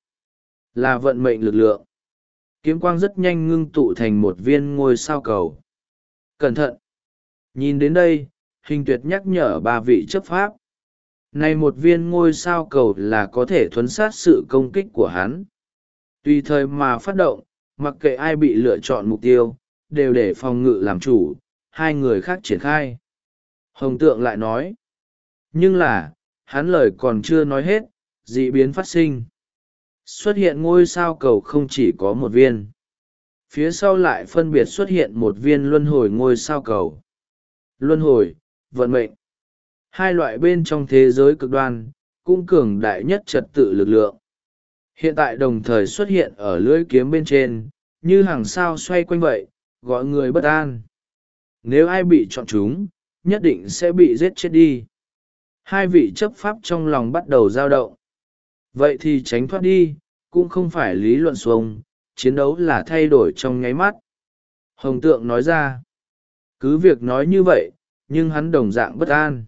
là vận mệnh lực lượng. Kiếm quang rất nhanh ngưng tụ thành một viên ngôi sao cầu. Cẩn thận! Nhìn đến đây, Hình Tuyệt nhắc nhở ba vị chấp pháp. Này một viên ngôi sao cầu là có thể thuấn sát sự công kích của hắn. Tùy thời mà phát động, mặc kệ ai bị lựa chọn mục tiêu, đều để phòng ngự làm chủ, hai người khác triển khai. Hồng Tượng lại nói. Nhưng là, hắn lời còn chưa nói hết, dị biến phát sinh. Xuất hiện ngôi sao cầu không chỉ có một viên. Phía sau lại phân biệt xuất hiện một viên luân hồi ngôi sao cầu. Luân hồi, vận mệnh. Hai loại bên trong thế giới cực đoan, cũng cường đại nhất trật tự lực lượng. Hiện tại đồng thời xuất hiện ở lưỡi kiếm bên trên, như hàng sao xoay quanh vậy, gọi người bất an. Nếu ai bị chọn chúng, nhất định sẽ bị giết chết đi. Hai vị chấp pháp trong lòng bắt đầu dao động. Vậy thì tránh thoát đi, cũng không phải lý luận xuông, chiến đấu là thay đổi trong nháy mắt. Hồng Tượng nói ra. Cứ việc nói như vậy, nhưng hắn đồng dạng bất an.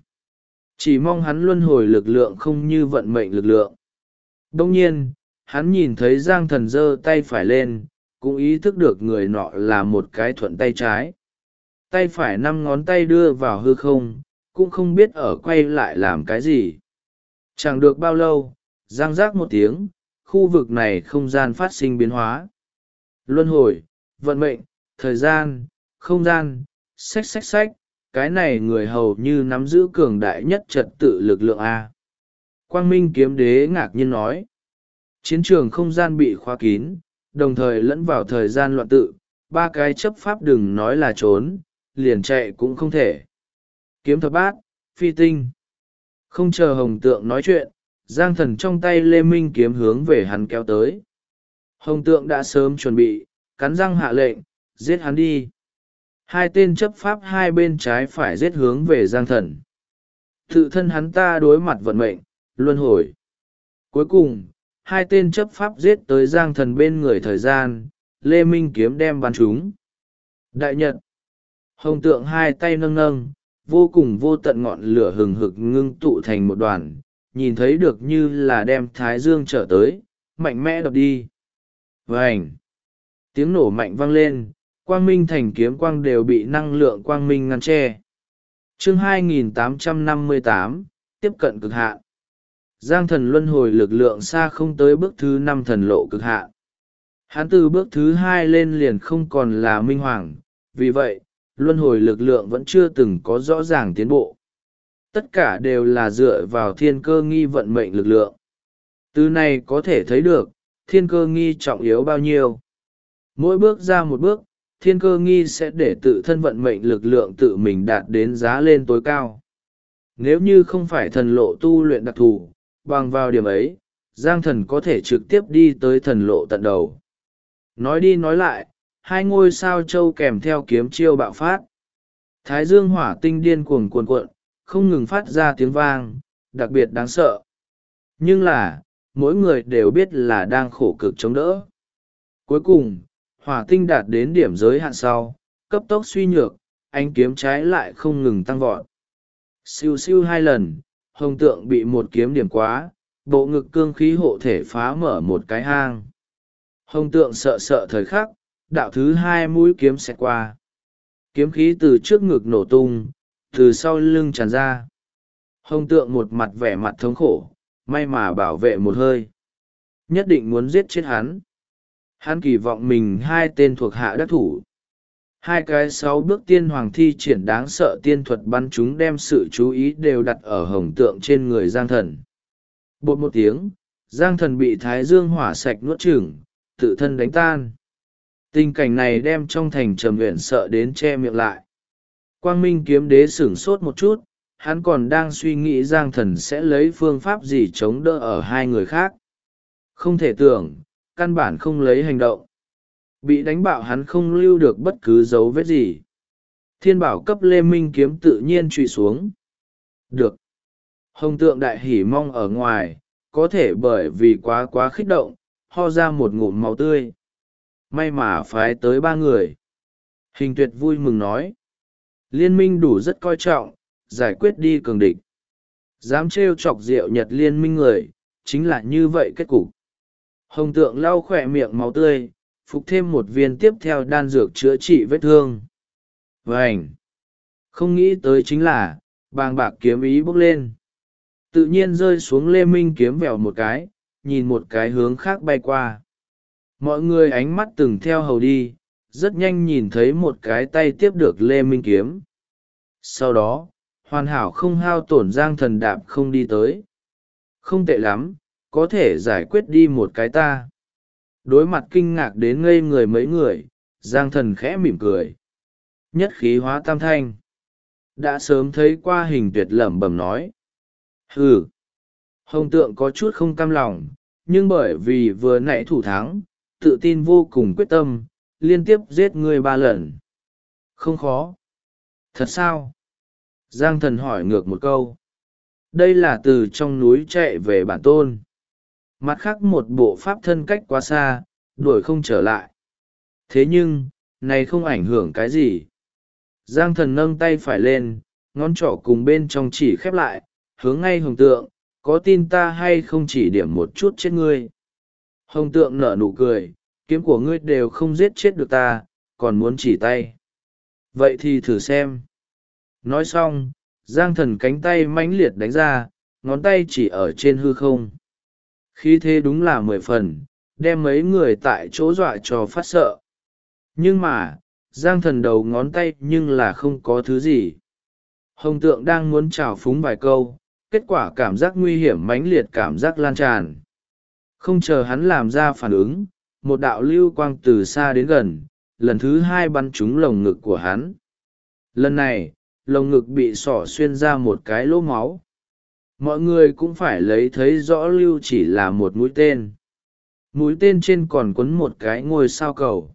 Chỉ mong hắn luân hồi lực lượng không như vận mệnh lực lượng. Đông nhiên, hắn nhìn thấy Giang Thần giơ tay phải lên, cũng ý thức được người nọ là một cái thuận tay trái. Tay phải 5 ngón tay đưa vào hư không, cũng không biết ở quay lại làm cái gì. Chẳng được bao lâu, giang giác một tiếng, khu vực này không gian phát sinh biến hóa. Luân hồi, vận mệnh, thời gian, không gian, xách, cái này người hầu như nắm giữ cường đại nhất trật tự lực lượng A. Quang Minh Kiếm Đế ngạc nhiên nói. Chiến trường không gian bị khóa kín, đồng thời lẫn vào thời gian loạn tự, ba cái chấp pháp đừng nói là trốn, liền chạy cũng không thể. Kiếm thập bát, phi tinh. Không chờ Hồng Tượng nói chuyện, Giang Thần trong tay Lê Minh kiếm hướng về hắn kéo tới. Hồng Tượng đã sớm chuẩn bị, cắn răng hạ lệnh, giết hắn đi. Hai tên chấp pháp hai bên trái phải giết hướng về Giang Thần. Tự thân hắn ta đối mặt vận mệnh, luân hồi. Cuối cùng, hai tên chấp pháp giết tới Giang Thần bên người thời gian, Lê Minh kiếm đem bắn chúng. Đại Nhật. Hồng Tượng hai tay nâng nâng, vô cùng vô tận ngọn lửa hừng hực ngưng tụ thành một đoàn, nhìn thấy được như là đem Thái Dương trở tới, mạnh mẽ đập đi. Vành! Tiếng nổ mạnh vang lên, quang minh thành kiếm quang đều bị năng lượng quang minh ngăn che. Chương 2858, tiếp cận cực hạn. Giang Thần luân hồi lực lượng xa không tới bước thứ 5 thần lộ cực hạn. Hắn từ bước thứ 2 lên liền không còn là minh hoàng, vì vậy, luân hồi lực lượng vẫn chưa từng có rõ ràng tiến bộ. Tất cả đều là dựa vào thiên cơ nghi vận mệnh lực lượng. Từ này có thể thấy được, thiên cơ nghi trọng yếu bao nhiêu. Mỗi bước ra một bước, thiên cơ nghi sẽ để tự thân vận mệnh lực lượng tự mình đạt đến giá lên tối cao. Nếu như không phải thần lộ tu luyện đặc thù, bằng vào điểm ấy, Giang Thần có thể trực tiếp đi tới thần lộ tận đầu. Nói đi nói lại, hai ngôi sao châu kèm theo kiếm chiêu bạo phát. Thái dương hỏa tinh điên cuồng cuồn cuộn, không ngừng phát ra tiếng vang, đặc biệt đáng sợ. Nhưng là, mỗi người đều biết là đang khổ cực chống đỡ. Cuối cùng, hỏa tinh đạt đến điểm giới hạn sau, cấp tốc suy nhược, ánh kiếm trái lại không ngừng tăng vọt. Siêu siêu 2 lần, Hồng Tượng bị một kiếm điểm quá, bộ ngực cương khí hộ thể phá mở một cái hang. Hồng Tượng sợ thời khắc, đạo thứ 2 mũi kiếm xẹt qua. Kiếm khí từ trước ngực nổ tung, từ sau lưng tràn ra. Hồng Tượng một mặt vẻ mặt thống khổ, may mà bảo vệ một hơi. Nhất định muốn giết chết hắn. Hắn kỳ vọng mình hai tên thuộc hạ đắc thủ. Hai cái 6 bước tiên hoàng thi triển đáng sợ tiên thuật bắn chúng đem sự chú ý đều đặt ở Hồng Tượng trên người Giang Thần. Bột một tiếng, Giang Thần bị Thái Dương hỏa sạch nuốt chửng, tự thân đánh tan. Tình cảnh này đem trong thành Trầm Uyển sợ đến che miệng lại. Quang Minh Kiếm Đế sửng sốt một chút, hắn còn đang suy nghĩ Giang Thần sẽ lấy phương pháp gì chống đỡ ở hai người khác. Không thể tưởng, căn bản không lấy hành động. Bị đánh bạo hắn không lưu được bất cứ dấu vết gì. Thiên bảo cấp Lê Minh kiếm tự nhiên trụy xuống. Được. Hồng Tượng đại hỉ mong ở ngoài, có thể bởi vì quá kích động ho ra một ngụm máu tươi. May mà phái tới 3 người. Hình Tuyệt vui mừng nói. Liên minh đủ rất coi trọng, giải quyết đi cường địch. Dám trêu chọc Diệu Nhật liên minh người, chính là như vậy kết cục. Hồng Tượng lau khỏe miệng máu tươi, phục thêm một viên tiếp theo đan dược chữa trị vết thương. Vành! Không nghĩ tới chính là, bàng bạc kiếm ý bốc lên. Tự nhiên rơi xuống Lê Minh kiếm vèo một cái, nhìn một cái hướng khác bay qua. Mọi người ánh mắt từng theo hầu đi, rất nhanh nhìn thấy một cái tay tiếp được Lê Minh kiếm. Sau đó, hoàn hảo không hao tổn Giang Thần đạp không đi tới. Không tệ lắm, có thể giải quyết đi một cái ta. Đối mặt kinh ngạc đến ngây người mấy người, Giang Thần khẽ mỉm cười. Nhất khí hóa tam thanh. Đã sớm thấy qua Hình Tuyệt lẩm bẩm nói. Hừ. Hồng Tượng có chút không cam lòng, nhưng bởi vì vừa nãy thủ thắng, tự tin vô cùng quyết tâm, liên tiếp giết ngươi 3 lần. Không khó. Thật sao? Giang Thần hỏi ngược một câu. Đây là từ trong núi chạy về bản tôn. Mặt khác một bộ pháp thân cách quá xa, đuổi không trở lại. Thế nhưng, này không ảnh hưởng cái gì. Giang Thần nâng tay phải lên, ngón trỏ cùng bên trong chỉ khép lại, hướng ngay Hồng Tượng, có tin ta hay không chỉ điểm một chút chết ngươi. Hồng Tượng nở nụ cười, kiếm của ngươi đều không giết chết được ta, còn muốn chỉ tay. Vậy thì thử xem. Nói xong, Giang Thần cánh tay mãnh liệt đánh ra, ngón tay chỉ ở trên hư không. Khí thế đúng là 10 phần, đem mấy người tại chỗ dọa cho phát sợ. Nhưng mà, Giang Thần đầu ngón tay nhưng là không có thứ gì. Hồng Tượng đang muốn trào phúng vài câu, kết quả cảm giác nguy hiểm mãnh liệt cảm giác lan tràn. Không chờ hắn làm ra phản ứng, một đạo lưu quang từ xa đến gần, lần thứ 2 bắn trúng lồng ngực của hắn. Lần này, lồng ngực bị xỏ xuyên ra một cái lỗ máu. Mọi người cũng phải lấy thấy rõ lưu chỉ là một mũi tên. Mũi tên trên còn quấn một cái ngôi sao cầu.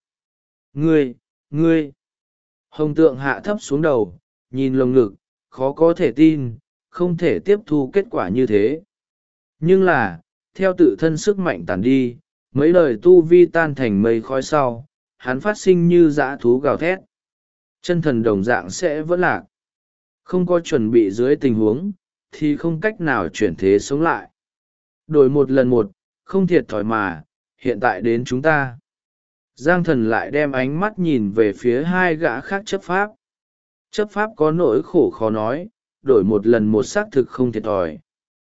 Ngươi! Hồng Tượng hạ thấp xuống đầu, nhìn lồng ngực, khó có thể tin, không thể tiếp thu kết quả như thế. Nhưng là, theo tự thân sức mạnh tản đi, mấy lời tu vi tan thành mây khói sau, hắn phát sinh như dã thú gào thét. Chân thần đồng dạng sẽ vẫn lạc. Không có chuẩn bị dưới tình huống, thì không cách nào chuyển thế sống lại. Đổi một lần một, không thiệt thòi mà, hiện tại đến chúng ta. Giang Thần lại đem ánh mắt nhìn về phía 2 gã khác chấp pháp. Chấp pháp có nỗi khổ khó nói, đổi một lần một xác thực không thiệt thòi.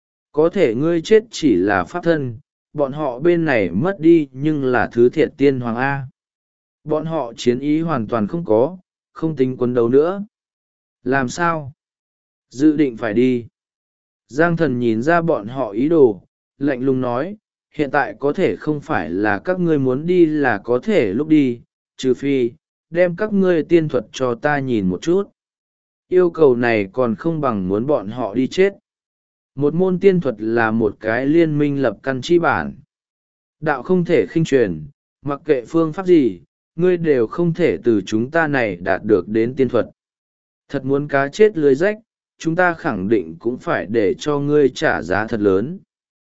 Có thể ngươi chết chỉ là pháp thân, bọn họ bên này mất đi nhưng là thứ thiệt tiên hoàng A. Bọn họ chiến ý hoàn toàn không có, không tính quân đấu nữa. Làm sao? Dự định phải đi. Giang Thần nhìn ra bọn họ ý đồ, lạnh lùng nói, hiện tại có thể không phải là các ngươi muốn đi là có thể lúc đi, trừ phi, đem các ngươi tiên thuật cho ta nhìn một chút. Yêu cầu này còn không bằng muốn bọn họ đi chết. Một môn tiên thuật là một cái liên minh lập căn chi bản. Đạo không thể khinh truyền, mặc kệ phương pháp gì, ngươi đều không thể từ chúng ta này đạt được đến tiên thuật. Thật muốn cá chết lưới rách, chúng ta khẳng định cũng phải để cho ngươi trả giá thật lớn.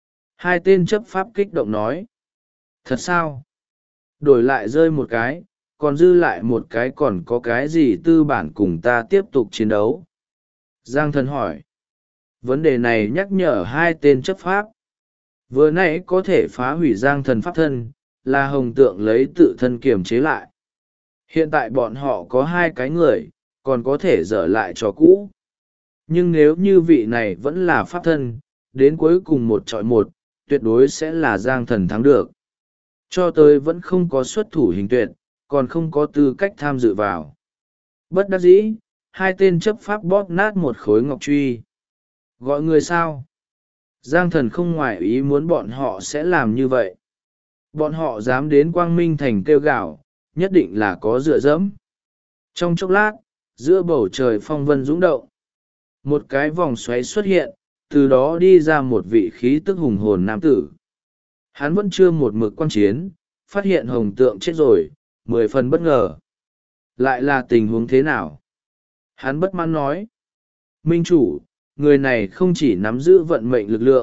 2 tên chấp pháp kích động nói. Thật sao? Đổi lại rơi một cái, còn dư lại một cái còn có cái gì tư bản cùng ta tiếp tục chiến đấu? Giang Thần hỏi. Vấn đề này nhắc nhở 2 tên chấp pháp. Vừa nãy có thể phá hủy Giang Thần pháp thân, là Hồng Tượng lấy tự thân kiềm chế lại. Hiện tại bọn họ có 2 cái người, còn có thể dở lại cho cũ. Nhưng nếu như vị này vẫn là pháp thân, đến cuối cùng 1 chọi 1, tuyệt đối sẽ là Giang Thần thắng được. Cho tới vẫn không có xuất thủ Hình Tuyệt, còn không có tư cách tham dự vào. Bất đắc dĩ, 2 tên chấp pháp bóp nát một khối ngọc truy. Gọi người sao? Giang Thần không ngoài ý muốn bọn họ sẽ làm như vậy. Bọn họ dám đến Quang Minh Thành kêu gào, nhất định là có dựa dẫm. Trong chốc lát, giữa bầu trời phong vân dũng động. Một cái vòng xoáy xuất hiện, từ đó đi ra một vị khí tức hùng hồn nam tử. Hắn vẫn chưa một mực quan chiến, phát hiện Hồng Tượng chết rồi, 10 phần bất ngờ. Lại là tình huống thế nào? Hắn bất mãn nói. Minh chủ, người này không chỉ nắm giữ vận mệnh lực lượng,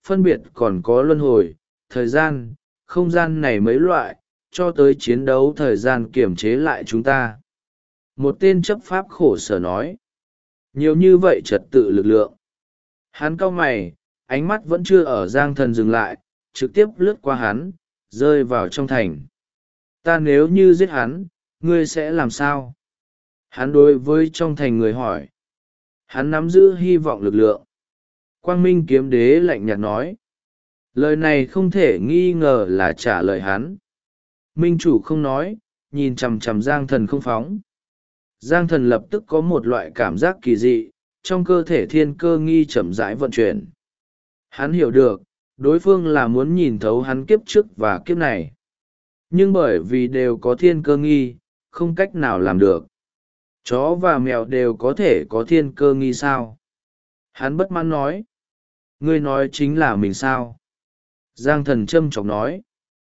phân biệt còn có luân hồi, thời gian, không gian này mấy loại, cho tới chiến đấu thời gian kiểm chế lại chúng ta. Một tên chấp pháp khổ sở nói. Nhiều như vậy trật tự lực lượng. Hắn cau mày, ánh mắt vẫn chưa ở Giang Thần dừng lại, trực tiếp lướt qua hắn, rơi vào trong thành. Ta nếu như giết hắn, ngươi sẽ làm sao? Hắn đối với trong thành người hỏi. Hắn nắm giữ hy vọng lực lượng. Quang Minh Kiếm Đế lạnh nhạt nói. Lời này không thể nghi ngờ là trả lời hắn. Minh chủ không nói, nhìn chằm chằm Giang Thần không phóng. Giang Thần lập tức có một loại cảm giác kỳ dị, trong cơ thể thiên cơ nghi chậm rãi vận chuyển. Hắn hiểu được, đối phương là muốn nhìn thấu hắn kiếp trước và kiếp này. Nhưng bởi vì đều có thiên cơ nghi, không cách nào làm được. Chó và mèo đều có thể có thiên cơ nghi sao? Hắn bất mãn nói. Ngươi nói chính là mình sao? Giang Thần châm chọc nói.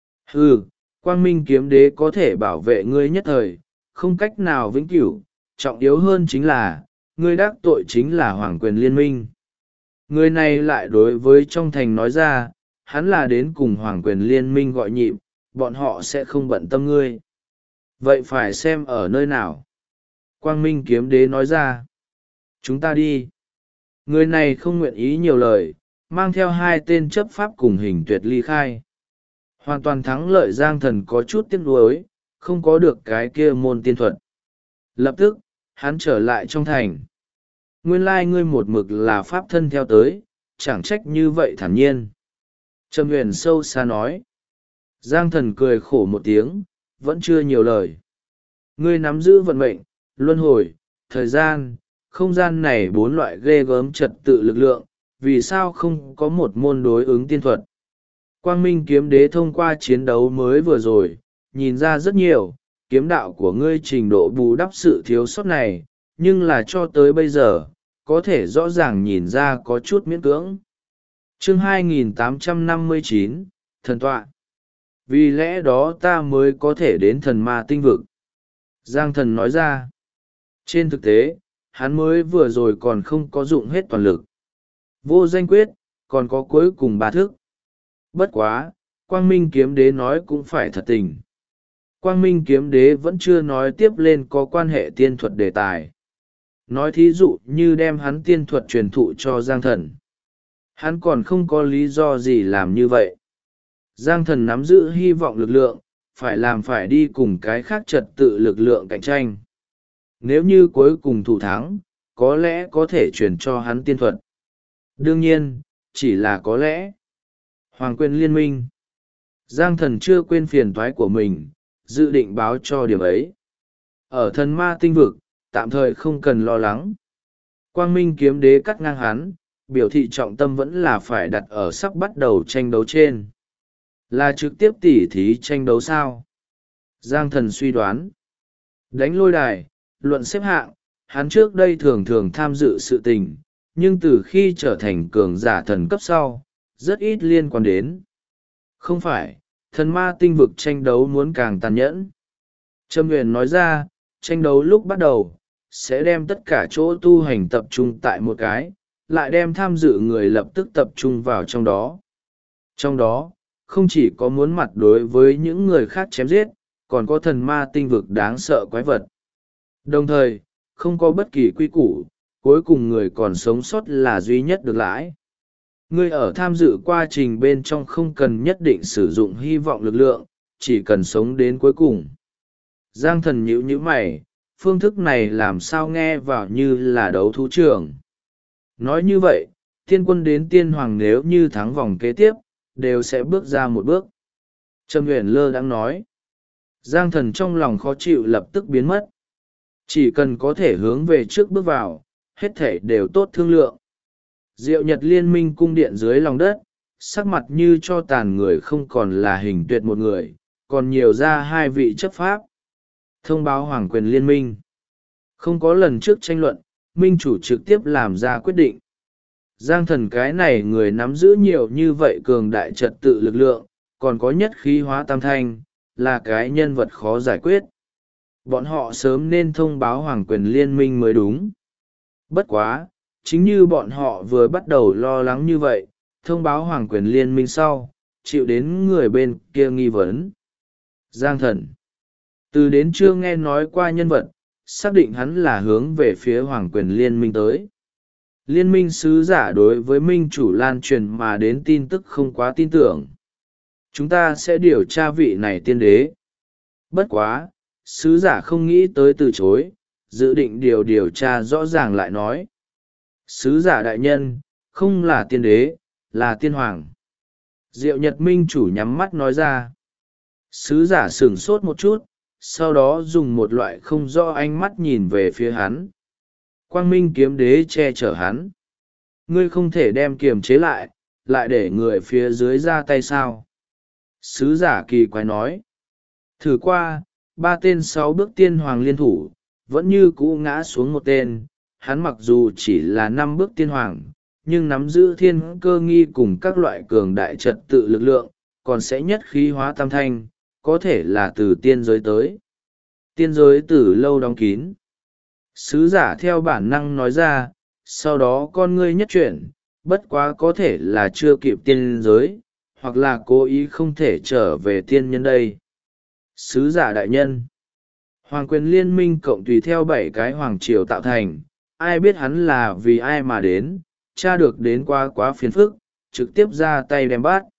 Quang Minh Kiếm Đế có thể bảo vệ ngươi nhất thời, không cách nào vĩnh cửu, trọng yếu hơn chính là, ngươi đắc tội chính là Hoàng Quyền Liên Minh. Người này lại đối với trong thành nói ra, hắn là đến cùng Hoàng Quyền Liên Minh gọi nhịp, bọn họ sẽ không bận tâm ngươi. Vậy phải xem ở nơi nào? Quang Minh Kiếm Đế nói ra. Chúng ta đi. Người này không nguyện ý nhiều lời, mang theo hai tên chấp pháp cùng Hình Tuyệt ly khai. Hoàn toàn thắng lợi Giang Thần có chút tiếc nuối, không có được cái kia môn tiên thuật. Lập tức, hắn trở lại trong thành. Nguyên lai ngươi một mực là pháp thân theo tới, chẳng trách như vậy thản nhiên. Trầm Huyền sâu xa nói. Giang Thần cười khổ một tiếng, vẫn chưa nhiều lời. Ngươi nắm giữ vận mệnh, luân hồi, thời gian, không gian này bốn loại ghê gớm trật tự lực lượng, vì sao không có một môn đối ứng tiên thuật? Quang Minh Kiếm Đế thông qua chiến đấu mới vừa rồi, nhìn ra rất nhiều, kiếm đạo của ngươi trình độ bù đắp sự thiếu sót này, nhưng là cho tới bây giờ, có thể rõ ràng nhìn ra có chút miễn cưỡng. Chương 2859, Thần Tọa. Vì lẽ đó ta mới có thể đến thần ma tinh vực. Giang Thần nói ra. Trên thực tế, hắn mới vừa rồi còn không có dụng hết toàn lực. Vô danh quyết, còn có cuối cùng ba thức. Bất quá, Quang Minh Kiếm Đế nói cũng phải thật tình. Quang Minh Kiếm Đế vẫn chưa nói tiếp lên có quan hệ tiên thuật đề tài. Nói thí dụ như đem hắn tiên thuật truyền thụ cho Giang Thần. Hắn còn không có lý do gì làm như vậy. Giang Thần nắm giữ hy vọng lực lượng, phải đi cùng cái khác trật tự lực lượng cạnh tranh. Nếu như cuối cùng thủ thắng, có lẽ có thể truyền cho hắn tiên thuật. Đương nhiên, chỉ là có lẽ. Hoàng Quyền Liên Minh. Giang Thần chưa quên phiền toái của mình, dự định báo cho điểm ấy. Ở thần ma tinh vực, tạm thời không cần lo lắng. Quang Minh Kiếm Đế cắt ngang hắn, biểu thị trọng tâm vẫn là phải đặt ở sắp bắt đầu tranh đấu trên. Là trực tiếp tỉ thí tranh đấu sao? Giang Thần suy đoán. Đánh lôi đài, luận xếp hạng, hắn trước đây thường thường tham dự sự tình, nhưng từ khi trở thành cường giả thần cấp sau, rất ít liên quan đến. Không phải, thần ma tinh vực tranh đấu muốn càng tàn nhẫn. Trâm Huyền nói ra, tranh đấu lúc bắt đầu, sẽ đem tất cả chỗ tu hành tập trung tại một cái, lại đem tham dự người lập tức tập trung vào trong đó. Trong đó, không chỉ có muốn mặt đối với những người khác chém giết, còn có thần ma tinh vực đáng sợ quái vật. Đồng thời, không có bất kỳ quy củ, cuối cùng người còn sống sót là duy nhất được lãi. Người ở tham dự quá trình bên trong không cần nhất định sử dụng hy vọng lực lượng, chỉ cần sống đến cuối cùng. Giang Thần nhíu nhíu mày, phương thức này làm sao nghe vào như là đấu thú trường. Nói như vậy, thiên quân đến tiên hoàng nếu như thắng vòng kế tiếp, đều sẽ bước ra một bước. Trầm Huyền lơ đãng nói. Giang Thần trong lòng khó chịu lập tức biến mất. Chỉ cần có thể hướng về trước bước vào, hết thể đều tốt thương lượng. Diệu Nhật Liên Minh cung điện dưới lòng đất, sắc mặt như cho tàn người không còn là Hình Tuyệt một người, còn nhiều ra hai vị chấp pháp. Thông báo Hoàng Quyền Liên Minh. Không có lần trước tranh luận, Minh chủ trực tiếp làm ra quyết định. Giang Thần cái này người nắm giữ nhiều như vậy cường đại trật tự lực lượng, còn có nhất khí hóa tam thanh, là cái nhân vật khó giải quyết. Bọn họ sớm nên thông báo Hoàng Quyền Liên Minh mới đúng. Bất quá, chính như bọn họ vừa bắt đầu lo lắng như vậy, thông báo hoàng quyền liên minh sau, chịu đến người bên kia nghi vấn. Giang Thần từ đến chưa nghe nói qua nhân vật, xác định hắn là hướng về phía hoàng quyền liên minh tới. Liên minh sứ giả đối với minh chủ lan truyền mà đến tin tức không quá tin tưởng. Chúng ta sẽ điều tra vị này tiên đế. Bất quá, sứ giả không nghĩ tới từ chối, dự định điều tra rõ ràng lại nói. Sứ giả đại nhân, không là tiên đế, là tiên hoàng. Diệu Nhật minh chủ nhắm mắt nói ra. Sứ giả sửng sốt một chút, sau đó dùng một loại không rõ ánh mắt nhìn về phía hắn. Quang minh kiếm đế che chở hắn. Ngươi không thể đem kiềm chế lại để người phía dưới ra tay sao? Sứ giả kỳ quái nói. Thử qua, 3 tên 6 bước tiên hoàng liên thủ, vẫn như cũ ngã xuống một tên. Hắn mặc dù chỉ là 5 bước tiên hoàng, nhưng nắm giữ thiên cơ nghi cùng các loại cường đại trật tự lực lượng, còn sẽ nhất khí hóa tam thanh, có thể là từ tiên giới tới. Tiên giới từ lâu đóng kín. Sứ giả theo bản năng nói ra, sau đó con ngươi nhất chuyển, bất quá có thể là chưa kịp tiên giới, hoặc là cố ý không thể trở về tiên nhân đây. Sứ giả đại nhân, hoàng quyền liên minh cộng tùy theo 7 cái hoàng triều tạo thành, ai biết hắn là vì ai mà đến, tra được đến quá phiền phức, trực tiếp ra tay đem bắt.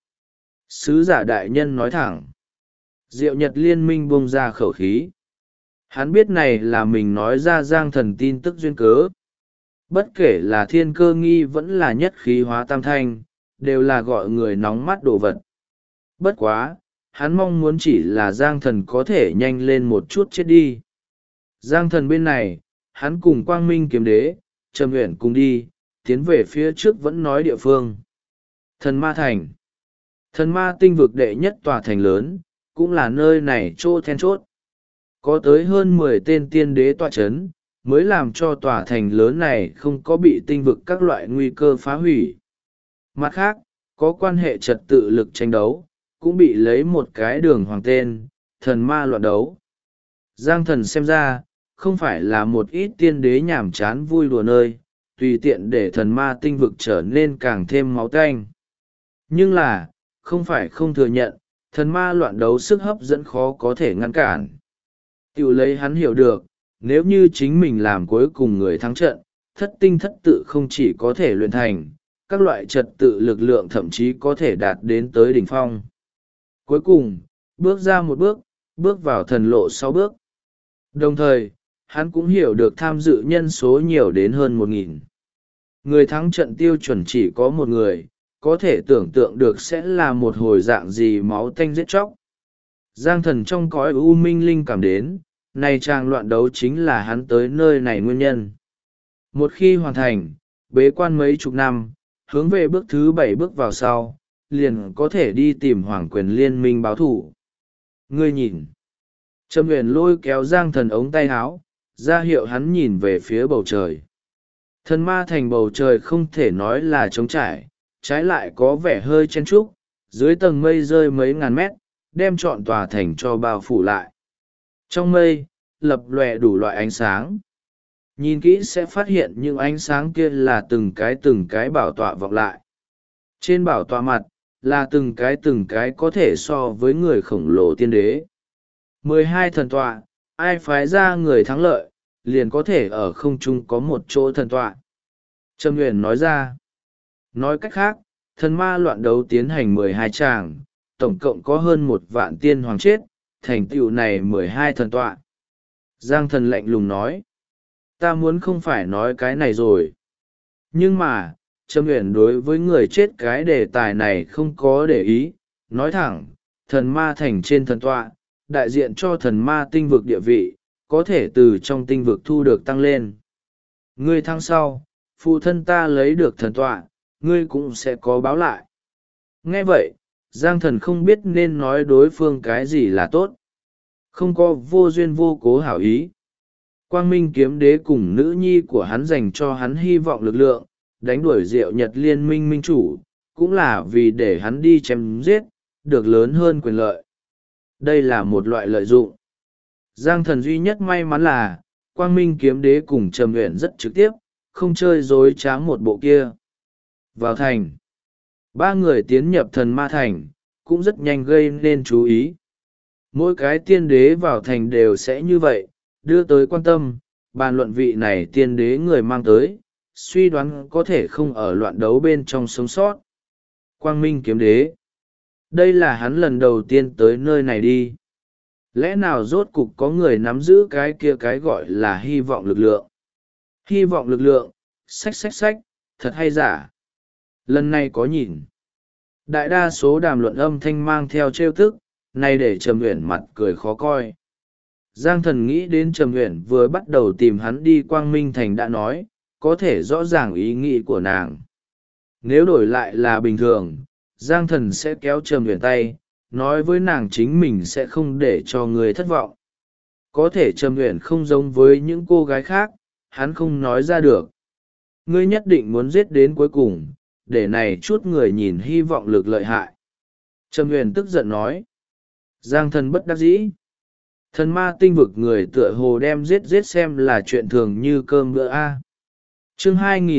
Sứ giả đại nhân nói thẳng. Diệu Nhật liên minh buông ra khẩu khí. Hắn biết này là mình nói ra Giang Thần tin tức duyên cớ. Bất kể là thiên cơ nghi vẫn là nhất khí hóa tam thanh, đều là gọi người nóng mắt đồ vật. Bất quá, hắn mong muốn chỉ là Giang Thần có thể nhanh lên một chút chết đi. Giang Thần bên này, hắn cùng Quang Minh kiếm đế, Trầm Uyển cùng đi, tiến về phía trước vẫn nói địa phương. Thần Ma Thành. Thần Ma tinh vực đệ nhất tòa thành lớn, cũng là nơi này chỗ then chốt. Có tới hơn 10 tên tiên đế tọa chấn, mới làm cho tòa thành lớn này không có bị tinh vực các loại nguy cơ phá hủy. Mặt khác, có quan hệ trật tự lực tranh đấu, cũng bị lấy một cái đường hoàng tên, thần ma loạn đấu. Giang Thần xem ra, không phải là một ít tiên đế nhảm chán vui đùa nơi, tùy tiện để thần ma tinh vực trở nên càng thêm máu tanh. Nhưng là, không phải không thừa nhận, thần ma loạn đấu sức hấp dẫn khó có thể ngăn cản. Tiểu lấy hắn hiểu được, nếu như chính mình làm cuối cùng người thắng trận, thất tinh thất tự không chỉ có thể luyện thành, các loại trật tự lực lượng thậm chí có thể đạt đến tới đỉnh phong. Cuối cùng, bước ra một bước, bước vào thần lộ 6 bước. Đồng thời, hắn cũng hiểu được tham dự nhân số nhiều đến hơn 1.000. Người thắng trận tiêu chuẩn chỉ có một người, có thể tưởng tượng được sẽ là một hồi dạng gì máu tanh giết chóc. Giang Thần trong cõi u minh linh cảm đến, này trang loạn đấu chính là hắn tới nơi này nguyên nhân. Một khi hoàn thành, bế quan mấy chục năm, hướng về bước thứ 7 bước vào sau, liền có thể đi tìm hoàng quyền liên minh báo thủ. Ngươi nhìn. Trầm Uyển lôi kéo Giang Thần ống tay áo, ra hiệu hắn nhìn về phía bầu trời. Thần ma thành bầu trời không thể nói là trống trải, trái lại có vẻ hơi chen trúc, dưới tầng mây rơi mấy ngàn mét, đem trọn tòa thành cho bao phủ lại. Trong mây, lập lòe đủ loại ánh sáng. Nhìn kỹ sẽ phát hiện những ánh sáng kia là từng cái bảo tọa vọng lại. Trên bảo tọa mặt, là từng cái có thể so với người khổng lồ tiên đế. 12 thần tọa, ai phái ra người thắng lợi, liền có thể ở không trung có một chỗ thần tọa. Trầm Uyển nói ra. Nói cách khác, thần ma loạn đấu tiến hành 12 tràng, tổng cộng có hơn 1 vạn tiên hoàng chết, thành tựu này 12 thần tọa. Giang Thần lạnh lùng nói. Ta muốn không phải nói cái này rồi. Nhưng mà, Trầm Uyển đối với người chết cái đề tài này không có để ý, nói thẳng, thần ma thành trên thần tọa, đại diện cho thần ma tinh vực địa vị, có thể từ trong tinh vực thu được tăng lên. Ngươi thắng sau, phụ thân ta lấy được thần tọa, ngươi cũng sẽ có báo lại. Nghe vậy, Giang Thần không biết nên nói đối phương cái gì là tốt. Không có vô duyên vô cố hảo ý. Quang Minh kiếm đế cùng nữ nhi của hắn dành cho hắn hy vọng lực lượng, đánh đuổi Diệu Nhật liên minh minh chủ, cũng là vì để hắn đi chém giết, được lớn hơn quyền lợi. Đây là một loại lợi dụng. Giang Thần duy nhất may mắn là, Quang Minh kiếm đế cùng Trầm Uyển rất trực tiếp, không chơi dối trá một bộ kia. Vào thành. ba người tiến nhập thần ma thành cũng rất nhanh gây nên chú ý. Mỗi cái tiên đế vào thành đều sẽ như vậy, đưa tới quan tâm, bàn luận vị này tiên đế người mang tới, suy đoán có thể không ở loạn đấu bên trong sống sót. Quang Minh kiếm đế. Đây là hắn lần đầu tiên tới nơi này đi. Lẽ nào rốt cục có người nắm giữ cái kia cái gọi là hy vọng lực lượng? Hy vọng lực lượng, sách, thật hay giả? Lần này có nhìn. Đại đa số đàm luận âm thanh mang theo trêu tức, nay để Trầm Uyển mặt cười khó coi. Giang Thần nghĩ đến Trầm Uyển vừa bắt đầu tìm hắn đi Quang Minh Thành đã nói, có thể rõ ràng ý nghĩ của nàng. Nếu đổi lại là bình thường, Giang Thần sẽ kéo Trầm Uyển tay, nói với nàng chính mình sẽ không để cho người thất vọng. Có thể Trầm Uyển không giống với những cô gái khác, hắn không nói ra được. Ngươi nhất định muốn giết đến cuối cùng, để này chút người nhìn hy vọng lực lợi hại. Trầm Uyển tức giận nói. Giang Thần bất đắc dĩ. Thần ma tinh vực người tựa hồ đem giết xem là chuyện thường như cơm bữa A. Chương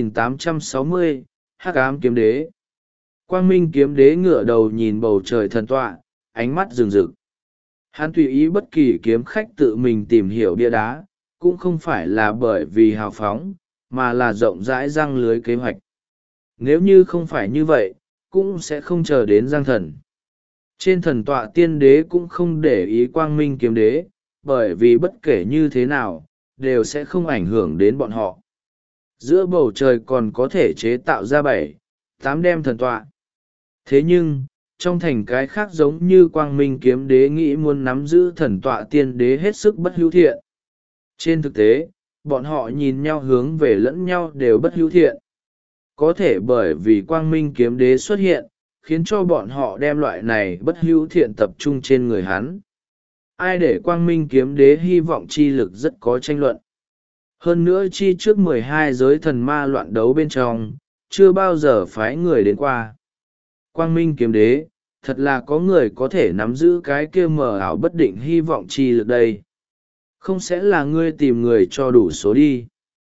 2860, Hắc Ám Kiếm Đế. Quang Minh Kiếm Đế ngửa đầu nhìn bầu trời thần tọa, ánh mắt rừng rực. Hắn tùy ý bất kỳ kiếm khách tự mình tìm hiểu bia đá, cũng không phải là bởi vì hào phóng, mà là rộng rãi răng lưới kế hoạch. Nếu như không phải như vậy, cũng sẽ không chờ đến Giang Thần. Trên thần tọa tiên đế cũng không để ý Quang Minh Kiếm Đế, bởi vì bất kể như thế nào, đều sẽ không ảnh hưởng đến bọn họ. Giữa bầu trời còn có thể chế tạo ra 7-8 đem thần tọa. Thế nhưng, trong thành cái khác giống như Quang Minh Kiếm Đế nghĩ muốn nắm giữ thần tọa tiên đế hết sức bất hữu thiện. Trên thực tế, bọn họ nhìn nhau hướng về lẫn nhau đều bất hữu thiện. Có thể bởi vì Quang Minh Kiếm Đế xuất hiện, khiến cho bọn họ đem loại này bất hữu thiện tập trung trên người hắn. Ai để Quang Minh Kiếm Đế hy vọng chi lực rất có tranh luận. Hơn nữa chi trước 12 giới thần ma loạn đấu bên trong, chưa bao giờ phái người đến qua. Quang Minh Kiếm Đế, thật là có người có thể nắm giữ cái kia mờ ảo bất định hy vọng chi lực đây. Không sẽ là ngươi tìm người cho đủ số đi.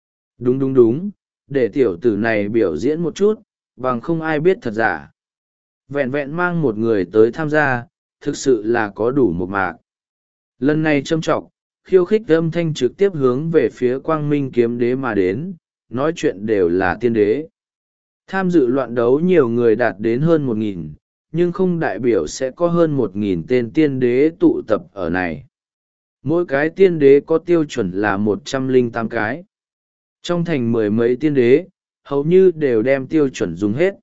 Đúng, để tiểu tử này biểu diễn một chút, bằng không ai biết thật giả. Vẹn vẹn mang một người tới tham gia, thực sự là có đủ một mạc. Lần này châm trọng, khiêu khích âm thanh trực tiếp hướng về phía Quang Minh Kiếm Đế mà đến, nói chuyện đều là tiên đế. Tham dự loạn đấu nhiều người đạt đến hơn 1.000, nhưng không đại biểu sẽ có hơn 1.000 tên tiên đế tụ tập ở này. Mỗi cái tiên đế có tiêu chuẩn là 108 cái. Trong thành mười mấy tiên đế, hầu như đều đem tiêu chuẩn dùng hết.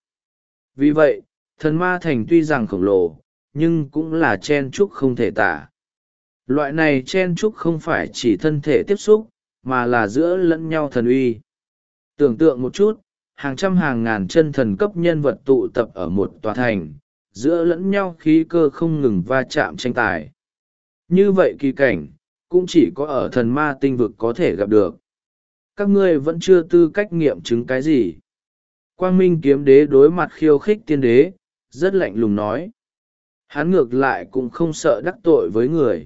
Vì vậy, thần ma thành tuy rằng khổng lồ, nhưng cũng là chen chúc không thể tả. Loại này chen chúc không phải chỉ thân thể tiếp xúc, mà là giữa lẫn nhau thần uy. Tưởng tượng một chút, hàng trăm hàng ngàn chân thần cấp nhân vật tụ tập ở một tòa thành, giữa lẫn nhau khí cơ không ngừng va chạm tranh tài. Như vậy kỳ cảnh, cũng chỉ có ở thần ma tinh vực có thể gặp được. Các ngươi vẫn chưa tư cách nghiệm chứng cái gì. Quang Minh Kiếm Đế đối mặt khiêu khích tiên đế, rất lạnh lùng nói. Hắn ngược lại cũng không sợ đắc tội với người.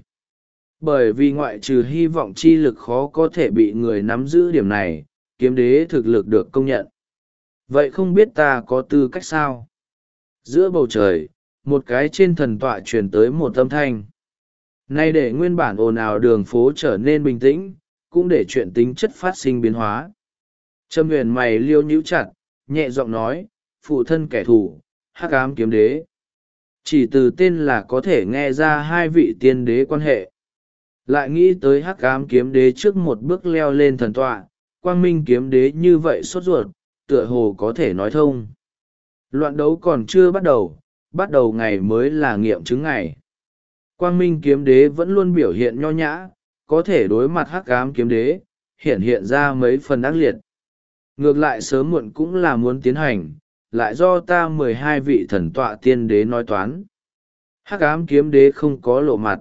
Bởi vì ngoại trừ hy vọng chi lực khó có thể bị người nắm giữ điểm này, kiếm đế thực lực được công nhận. Vậy không biết ta có tư cách sao? Giữa bầu trời, một cái trên thần tọa truyền tới một âm thanh. Nay để nguyên bản ồn ào đường phố trở nên bình tĩnh, cũng để chuyện tính chất phát sinh biến hóa. Trầm Huyền mày liêu nhíu chặt, nhẹ giọng nói, phụ thân kẻ thù, Hắc Ám Kiếm Đế. Chỉ từ tên là có thể nghe ra hai vị tiên đế quan hệ. Lại nghĩ tới Hắc Ám Kiếm Đế trước một bước leo lên thần tọa, Quang Minh Kiếm Đế như vậy sốt ruột, tựa hồ có thể nói thông. Loạn đấu còn chưa bắt đầu ngày mới là nghiệm chứng ngày. Quang Minh Kiếm Đế vẫn luôn biểu hiện nho nhã, có thể đối mặt Hắc Ám Kiếm Đế, hiện ra mấy phần ác liệt. Ngược lại sớm muộn cũng là muốn tiến hành, lại do ta 12 vị thần tọa tiên đế nói toán. Hắc Ám Kiếm Đế không có lộ mặt.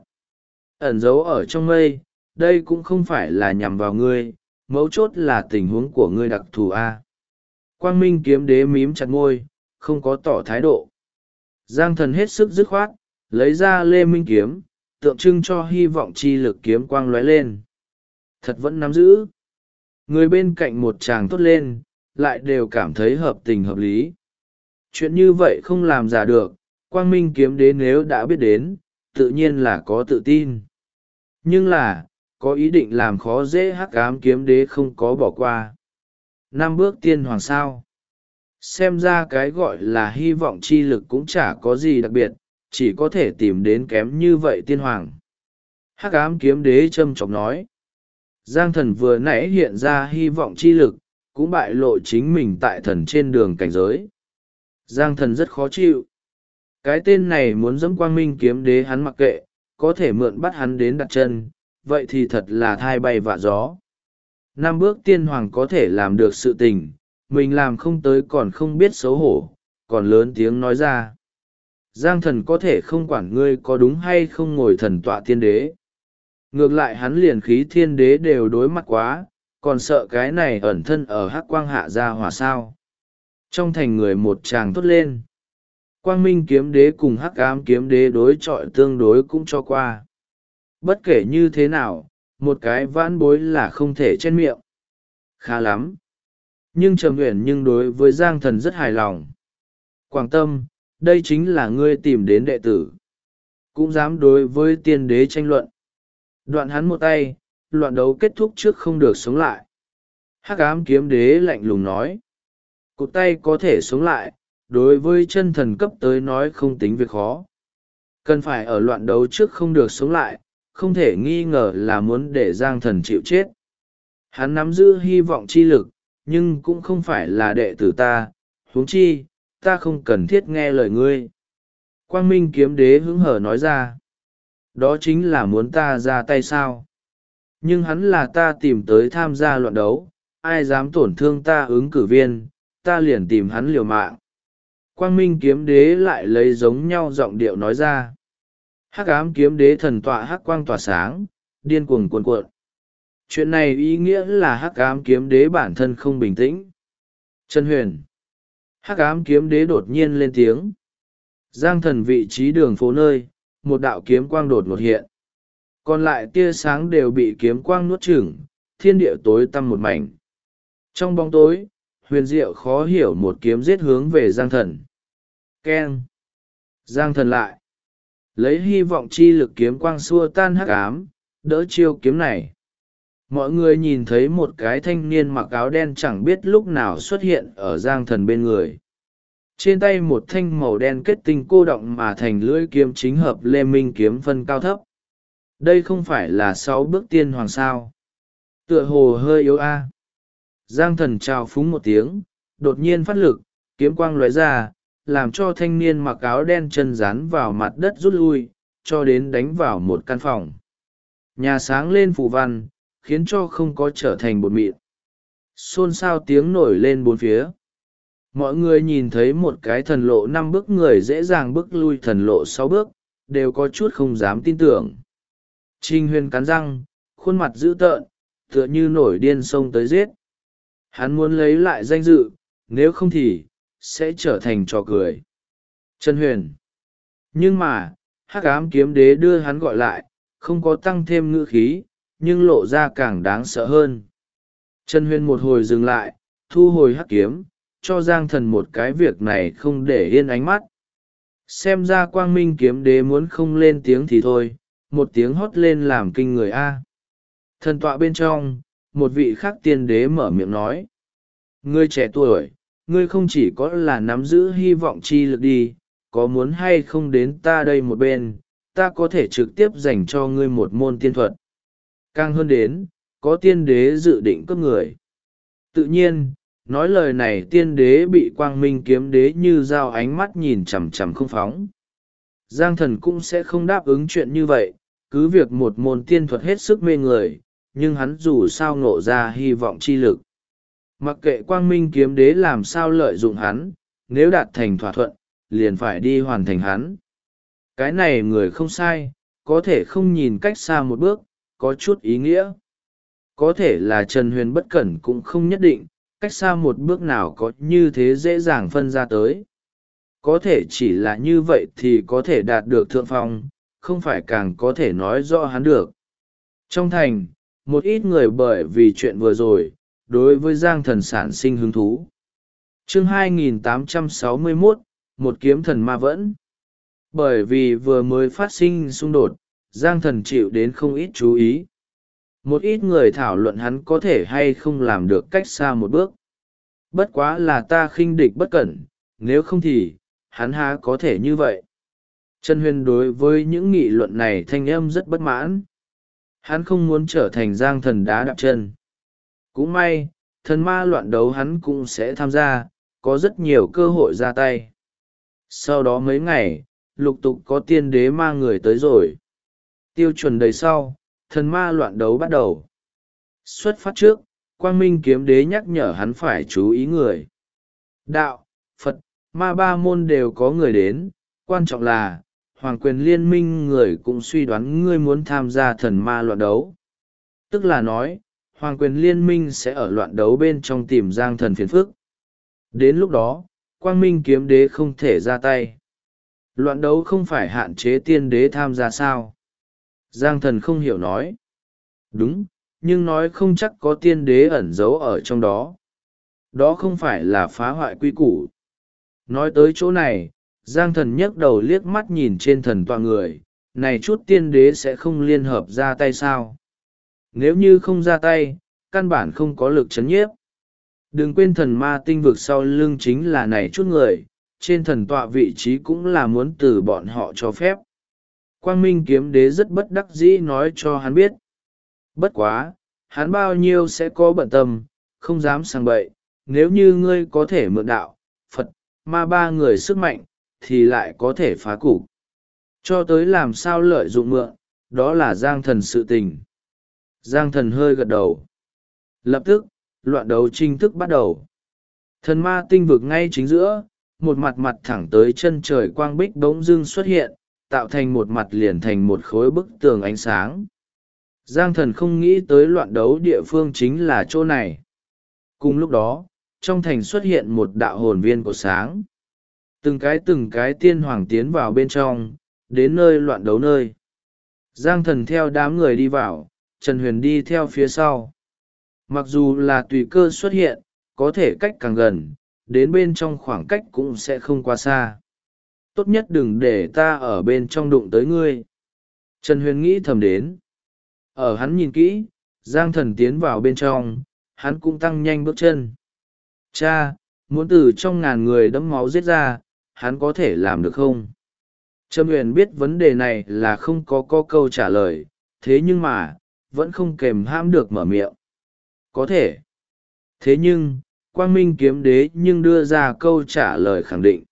Ẩn giấu ở trong mây, đây cũng không phải là nhằm vào ngươi, mấu chốt là tình huống của ngươi đặc thù A. Quang Minh Kiếm Đế mím chặt môi, không có tỏ thái độ. Giang Thần hết sức dứt khoát, lấy ra Lê Minh Kiếm, tượng trưng cho hy vọng chi lực kiếm quang lóe lên. Thật vẫn nắm giữ. Người bên cạnh một chàng thốt lên, lại đều cảm thấy hợp tình hợp lý. Chuyện như vậy không làm giả được, Quang Minh kiếm đế nếu đã biết đến, tự nhiên là có tự tin. Nhưng là, có ý định làm khó dễ Hắc Ám kiếm đế không có bỏ qua. 5 bước tiên hoàng sao. Xem ra cái gọi là hy vọng chi lực cũng chả có gì đặc biệt, chỉ có thể tìm đến kém như vậy tiên hoàng. Hắc Ám kiếm đế châm chọc nói. Giang thần vừa nãy hiện ra hy vọng chi lực, cũng bại lộ chính mình tại thần trên đường cảnh giới. Giang thần rất khó chịu. Cái tên này muốn dẫm Quang Minh kiếm đế hắn mặc kệ, có thể mượn bắt hắn đến đặt chân, vậy thì thật là thai bay vạ gió. 5 bước tiên hoàng có thể làm được sự tình, mình làm không tới còn không biết xấu hổ, còn lớn tiếng nói ra. Giang thần có thể không quản ngươi có đúng hay không ngồi thần tọa tiên đế. Ngược lại hắn liền khí thiên đế đều đối mặt quá, còn sợ cái này ẩn thân ở hắc quang hạ ra hỏa sao. Trong thành người một tràng thốt lên. Quang Minh kiếm đế cùng Hắc Ám kiếm đế đối chọi tương đối cũng cho qua. Bất kể như thế nào, một cái vãn bối là không thể chen miệng. Khá lắm. Nhưng Trầm Uyển nhưng đối với Giang thần rất hài lòng. Quảng Tâm, đây chính là ngươi tìm đến đệ tử. Cũng dám đối với tiên đế tranh luận. Đoạn hắn một tay, loạn đấu kết thúc trước không được sống lại. Hắc Ám kiếm đế lạnh lùng nói. Cụt tay có thể sống lại, đối với chân thần cấp tới nói không tính việc khó. Cần phải ở loạn đấu trước không được sống lại, không thể nghi ngờ là muốn để Giang thần chịu chết. Hắn nắm giữ hy vọng chi lực, nhưng cũng không phải là đệ tử ta, huống chi, ta không cần thiết nghe lời ngươi. Quang Minh kiếm đế hứng hở nói ra. Đó chính là muốn ta ra tay sao? Nhưng hắn là ta tìm tới tham gia loạn đấu, ai dám tổn thương ta ứng cử viên, ta liền tìm hắn liều mạng. Quang Minh kiếm đế lại lấy giống nhau giọng điệu nói ra. Hắc Ám kiếm đế thần tọa hắc quang tỏa sáng, điên cuồng cuồn cuộn. Chuyện này ý nghĩa là Hắc Ám kiếm đế bản thân không bình tĩnh. Trần Huyền. Hắc Ám kiếm đế đột nhiên lên tiếng. Giang thần vị trí đường phố nơi, một đạo kiếm quang đột ngột hiện. Còn lại tia sáng đều bị kiếm quang nuốt chửng, thiên địa tối tăm một mảnh. Trong bóng tối, huyền diệu khó hiểu một kiếm giết hướng về Giang thần. Keng. Giang thần lại. Lấy hy vọng chi lực kiếm quang xua tan hắc ám, đỡ chiêu kiếm này. Mọi người nhìn thấy một cái thanh niên mặc áo đen chẳng biết lúc nào xuất hiện ở Giang thần bên người. Trên tay một thanh màu đen kết tinh cô động mà thành lưỡi kiếm chính hợp lê minh kiếm phân cao thấp. Đây không phải là 6 bước tiên hoàng sao. Tựa hồ hơi yếu a. Giang thần trào phúng một tiếng, đột nhiên phát lực, kiếm quang lóe ra, làm cho thanh niên mặc áo đen chân dán vào mặt đất rút lui, cho đến đánh vào một căn phòng. Nhà sáng lên phù văn, khiến cho không có trở thành bột mịn. Xôn xao tiếng nổi lên bốn phía. Mọi người nhìn thấy một cái thần lộ 5 bước người dễ dàng bước lui thần lộ 6 bước, đều có chút không dám tin tưởng. Trình Huyền cắn răng, khuôn mặt dữ tợn, tựa như nổi điên xông tới giết. Hắn muốn lấy lại danh dự, nếu không thì, sẽ trở thành trò cười. Trần Huyền. Nhưng mà, Hắc Ám kiếm đế đưa hắn gọi lại, không có tăng thêm ngữ khí, nhưng lộ ra càng đáng sợ hơn. Trần Huyền một hồi dừng lại, thu hồi hắc kiếm, cho Giang thần một cái việc này không để yên ánh mắt. Xem ra Quang Minh kiếm đế muốn không lên tiếng thì thôi, một tiếng hót lên làm kinh người a. Thần tọa bên trong, một vị khác tiên đế mở miệng nói. Ngươi trẻ tuổi, ngươi không chỉ có là nắm giữ hy vọng chi lực đi, có muốn hay không đến ta đây một bên, ta có thể trực tiếp dành cho ngươi một môn tiên thuật. Càng hơn đến, có tiên đế dự định cướp người. Tự nhiên, nói lời này tiên đế bị Quang Minh kiếm đế như dao ánh mắt nhìn chằm chằm không phóng. Giang thần cũng sẽ không đáp ứng chuyện như vậy, cứ việc một môn tiên thuật hết sức mê người, nhưng hắn dù sao ngộ ra hy vọng chi lực. Mặc kệ Quang Minh kiếm đế làm sao lợi dụng hắn, nếu đạt thành thỏa thuận, liền phải đi hoàn thành hắn. Cái này người không sai, có thể không nhìn cách xa một bước, có chút ý nghĩa. Có thể là Trần Huyền bất cẩn cũng không nhất định, cách xa một bước nào có như thế dễ dàng phân ra tới. Có thể chỉ là như vậy thì có thể đạt được thượng phong, không phải càng có thể nói rõ hắn được. Trong thành, một ít người bởi vì chuyện vừa rồi, đối với Giang thần sản sinh hứng thú. Chương 2861, một kiếm thần ma vẫn. Bởi vì vừa mới phát sinh xung đột, Giang Thần chịu đến không ít chú ý. Một ít người thảo luận hắn có thể hay không làm được cách xa một bước. Bất quá là ta khinh địch bất cẩn, nếu không thì, hắn há có thể như vậy. Trần Huyền đối với những nghị luận này thanh âm rất bất mãn. Hắn không muốn trở thành Giang Thần đá đạp chân. Cũng may, thần ma loạn đấu hắn cũng sẽ tham gia, có rất nhiều cơ hội ra tay. Sau đó mấy ngày, lục tục có tiên đế ma người tới rồi. Tiêu chuẩn đầy sau, thần ma loạn đấu bắt đầu. Xuất phát trước, Quang Minh kiếm đế nhắc nhở hắn phải chú ý người. Đạo, Phật, ma ba môn đều có người đến, quan trọng là, Hoàng quyền liên minh người cũng suy đoán ngươi muốn tham gia thần ma loạn đấu. Tức là nói, Hoàng quyền liên minh sẽ ở loạn đấu bên trong tìm Giang Thần phiền phức. Đến lúc đó, Quang Minh kiếm đế không thể ra tay. Loạn đấu không phải hạn chế tiên đế tham gia sao? Giang Thần không hiểu nói. Đúng, nhưng nói không chắc có tiên đế ẩn giấu ở trong đó. Đó không phải là phá hoại quy củ. Nói tới chỗ này, Giang Thần nhấc đầu liếc mắt nhìn trên thần tọa người, này chút tiên đế sẽ không liên hợp ra tay sao? Nếu như không ra tay, căn bản không có lực chấn nhiếp. Đừng quên thần ma tinh vực sau lưng chính là này chút người, trên thần tọa vị trí cũng là muốn từ bọn họ cho phép. Quang Minh kiếm đế rất bất đắc dĩ nói cho hắn biết. Bất quá, hắn bao nhiêu sẽ có bận tâm, không dám sang bậy, nếu như ngươi có thể mượn đạo, Phật, ma ba người sức mạnh, thì lại có thể phá cục. Cho tới làm sao lợi dụng mượn, đó là Giang Thần sự tình. Giang Thần hơi gật đầu. Lập tức, loạn đấu chính thức bắt đầu. Thần ma tinh vực ngay chính giữa, một mặt mặt thẳng tới chân trời quang bích bỗng dưng xuất hiện, tạo thành một mặt liền thành một khối bức tường ánh sáng. Giang Thần không nghĩ tới loạn đấu địa phương chính là chỗ này. Cùng lúc đó, trong thành xuất hiện một đạo hồn viên của sáng. Từng cái tiên hoàng tiến vào bên trong, đến nơi loạn đấu nơi. Giang Thần theo đám người đi vào, Trần Huyền đi theo phía sau. Mặc dù là tùy cơ xuất hiện, có thể cách càng gần, đến bên trong khoảng cách cũng sẽ không quá xa. Tốt nhất đừng để ta ở bên trong đụng tới ngươi. Trần Huyền nghĩ thầm đến. Ở hắn nhìn kỹ, Giang Thần tiến vào bên trong, hắn cũng tăng nhanh bước chân. Cha, muốn từ trong ngàn người đẫm máu giết ra, hắn có thể làm được không? Trâm Huyền biết vấn đề này là không có câu trả lời, thế nhưng mà, vẫn không kềm hãm được mở miệng. Có thể. Thế nhưng, Quang Minh kiếm đế nhưng đưa ra câu trả lời khẳng định.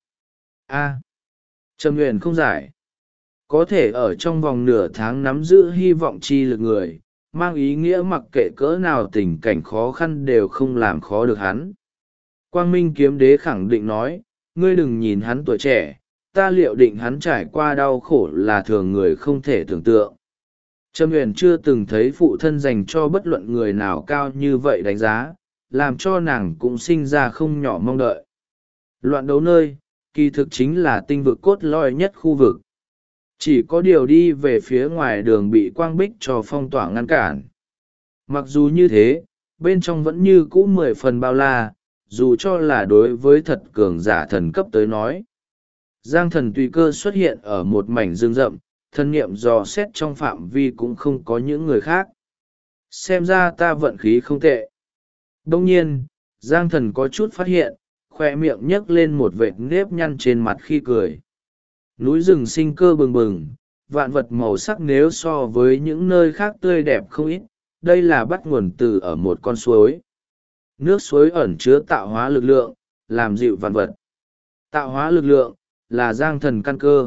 Trâm Huyền không giải. Có thể ở trong vòng nửa tháng nắm giữ hy vọng chi lực người, mang ý nghĩa mặc kệ cỡ nào tình cảnh khó khăn đều không làm khó được hắn. Quang Minh kiếm đế khẳng định nói, ngươi đừng nhìn hắn tuổi trẻ, ta liệu định hắn trải qua đau khổ là thường người không thể tưởng tượng. Trâm Huyền chưa từng thấy phụ thân dành cho bất luận người nào cao như vậy đánh giá, làm cho nàng cũng sinh ra không nhỏ mong đợi. Loạn đấu nơi, kỳ thực chính là tinh vực cốt lõi nhất khu vực. Chỉ có điều đi về phía ngoài đường bị quang bích cho phong tỏa ngăn cản. Mặc dù như thế, bên trong vẫn như cũ 10 phần bao la, dù cho là đối với thật cường giả thần cấp tới nói. Giang Thần tùy cơ xuất hiện ở một mảnh rừng rậm, thân niệm dò xét trong phạm vi cũng không có những người khác. Xem ra ta vận khí không tệ. Đông nhiên, Giang Thần có chút phát hiện, khoe miệng nhấc lên một vệt nếp nhăn trên mặt khi cười. Núi rừng sinh cơ bừng bừng, vạn vật màu sắc nếu so với những nơi khác tươi đẹp không ít, đây là bắt nguồn từ ở một con suối. Nước suối ẩn chứa tạo hóa lực lượng, làm dịu vạn vật. Tạo hóa lực lượng, là Giang Thần căn cơ.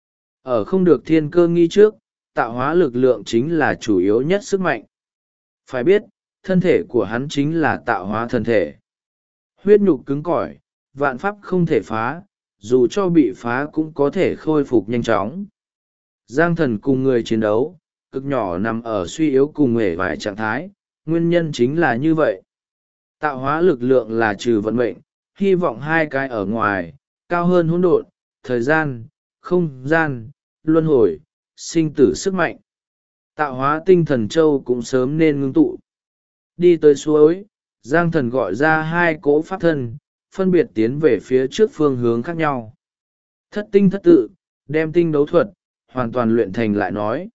Ở không được thiên cơ nghi trước, tạo hóa lực lượng chính là chủ yếu nhất sức mạnh. Phải biết, thân thể của hắn chính là tạo hóa thân thể. Huyết nhục cứng cỏi, vạn pháp không thể phá, dù cho bị phá cũng có thể khôi phục nhanh chóng. Giang Thần cùng người chiến đấu, cực nhỏ nằm ở suy yếu cùng hề vài trạng thái, nguyên nhân chính là như vậy. Tạo hóa lực lượng là trừ vận mệnh, hy vọng hai cái ở ngoài, cao hơn hỗn độn, thời gian, không gian, luân hồi, sinh tử sức mạnh. Tạo hóa tinh thần châu cũng sớm nên ngưng tụ. Đi tới suối, Giang Thần gọi ra hai cỗ pháp thân, phân biệt tiến về phía trước phương hướng khác nhau. Thất tinh thất tự, đem tinh đấu thuật, hoàn toàn luyện thành lại nói.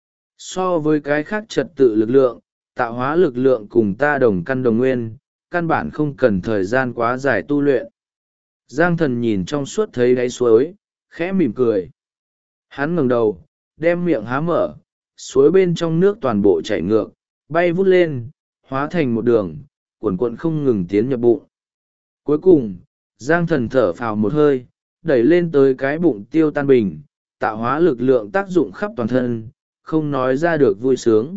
So với cái khác trật tự lực lượng, tạo hóa lực lượng cùng ta đồng căn đồng nguyên, căn bản không cần thời gian quá dài tu luyện. Giang Thần nhìn trong suốt thấy đáy suối, khẽ mỉm cười. Hắn ngẩng đầu, đem miệng há mở, suối bên trong nước toàn bộ chảy ngược, bay vút lên, hóa thành một đường, cuồn cuộn không ngừng tiến nhập bụng. Cuối cùng, Giang Thần thở phào một hơi, đẩy lên tới cái bụng tiêu tan bình, tạo hóa lực lượng tác dụng khắp toàn thân, không nói ra được vui sướng.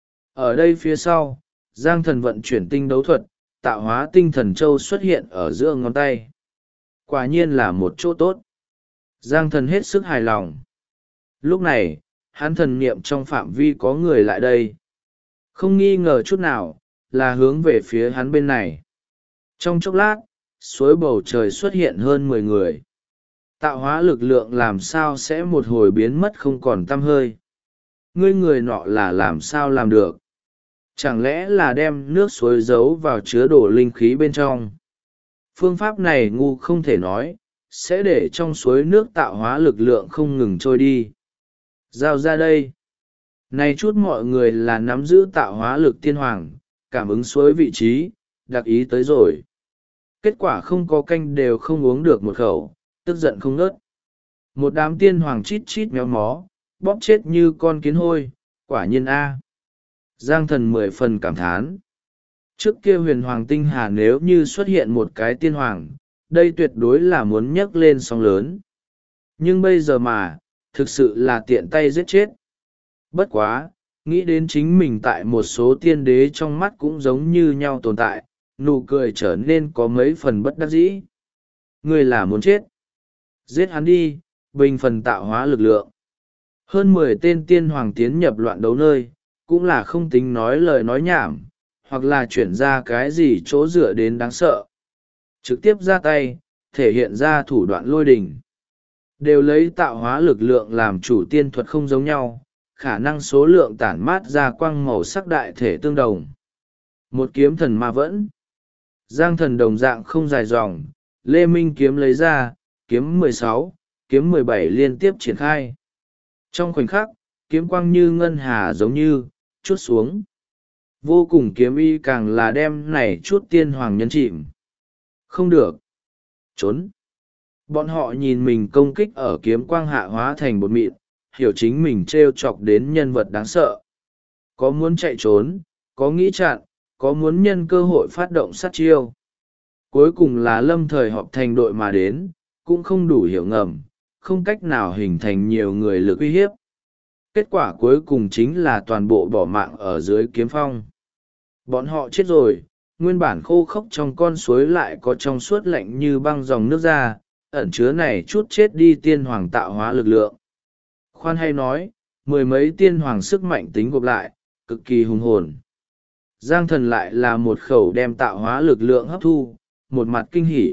Ở đây phía sau, Giang Thần vận chuyển tinh đấu thuật, tạo hóa tinh thần châu xuất hiện ở giữa ngón tay. Quả nhiên là một chỗ tốt. Giang Thần hết sức hài lòng. Lúc này, hắn thần niệm trong phạm vi có người lại đây. Không nghi ngờ chút nào, là hướng về phía hắn bên này. Trong chốc lát, suối bầu trời xuất hiện hơn 10 người. Tạo hóa lực lượng làm sao sẽ một hồi biến mất không còn tăm hơi. Ngươi người nọ là làm sao làm được? Chẳng lẽ là đem nước suối giấu vào chứa đổ linh khí bên trong? Phương pháp này ngu không thể nói, sẽ để trong suối nước tạo hóa lực lượng không ngừng trôi đi. Giao ra đây. Này chút mọi người là nắm giữ tạo hóa lực tiên hoàng, cảm ứng suối vị trí, đặc ý tới rồi. Kết quả không có canh đều không uống được một khẩu, tức giận không ngớt. Một đám tiên hoàng chít chít méo mó, bóp chết như con kiến hôi, quả nhiên A. Giang Thần 10 phần cảm thán. Trước kia huyền hoàng tinh hà nếu như xuất hiện một cái tiên hoàng, đây tuyệt đối là muốn nhấc lên sóng lớn. Nhưng bây giờ mà, thực sự là tiện tay giết chết. Bất quá, nghĩ đến chính mình tại một số tiên đế trong mắt cũng giống như nhau tồn tại, nụ cười trở nên có mấy phần bất đắc dĩ. Người là muốn chết. Giết hắn đi, bình phần tạo hóa lực lượng. Hơn 10 tên tiên hoàng tiến nhập loạn đấu nơi, cũng là không tính nói lời nói nhảm, hoặc là chuyển ra cái gì chỗ dựa đến đáng sợ. Trực tiếp ra tay, thể hiện ra thủ đoạn lôi đình. Đều lấy tạo hóa lực lượng làm chủ tiên thuật không giống nhau, khả năng số lượng tản mát ra quang màu sắc đại thể tương đồng. Một kiếm thần ma vẫn. Giang Thần đồng dạng không dài dòng, Lê Minh kiếm lấy ra, kiếm 16, kiếm 17 liên tiếp triển khai. Trong khoảnh khắc, kiếm quang như ngân hà giống như, chút xuống. Vô cùng kiếm y càng là đem này chút tiên hoàng nhân chìm. Không được. Trốn. Bọn họ nhìn mình công kích ở kiếm quang hạ hóa thành bột mịn, hiểu chính mình trêu chọc đến nhân vật đáng sợ. Có muốn chạy trốn, có nghĩ chặn, có muốn nhân cơ hội phát động sát chiêu. Cuối cùng là lâm thời họp thành đội mà đến, cũng không đủ hiểu ngầm, không cách nào hình thành nhiều người lực uy hiếp. Kết quả cuối cùng chính là toàn bộ bỏ mạng ở dưới kiếm phong. Bọn họ chết rồi, nguyên bản khô khốc trong con suối lại có trong suốt lạnh như băng dòng nước ra, ẩn chứa này chút chết đi tiên hoàng tạo hóa lực lượng. Khoan hay nói, 10 mấy tiên hoàng sức mạnh tính gộp lại, cực kỳ hùng hồn. Giang Thần lại là một khẩu đem tạo hóa lực lượng hấp thu, một mặt kinh hỉ.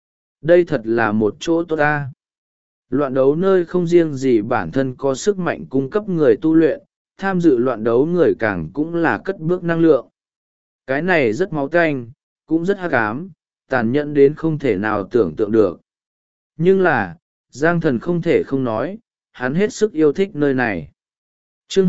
Đây thật là một chỗ tốt ta. Loạn đấu nơi không riêng gì bản thân có sức mạnh cung cấp người tu luyện, tham dự loạn đấu người càng cũng là cất bước năng lượng. Cái này rất máu tanh, cũng rất hắc ám, tàn nhẫn đến không thể nào tưởng tượng được. Nhưng là, Giang Thần không thể không nói, hắn hết sức yêu thích nơi này. Chương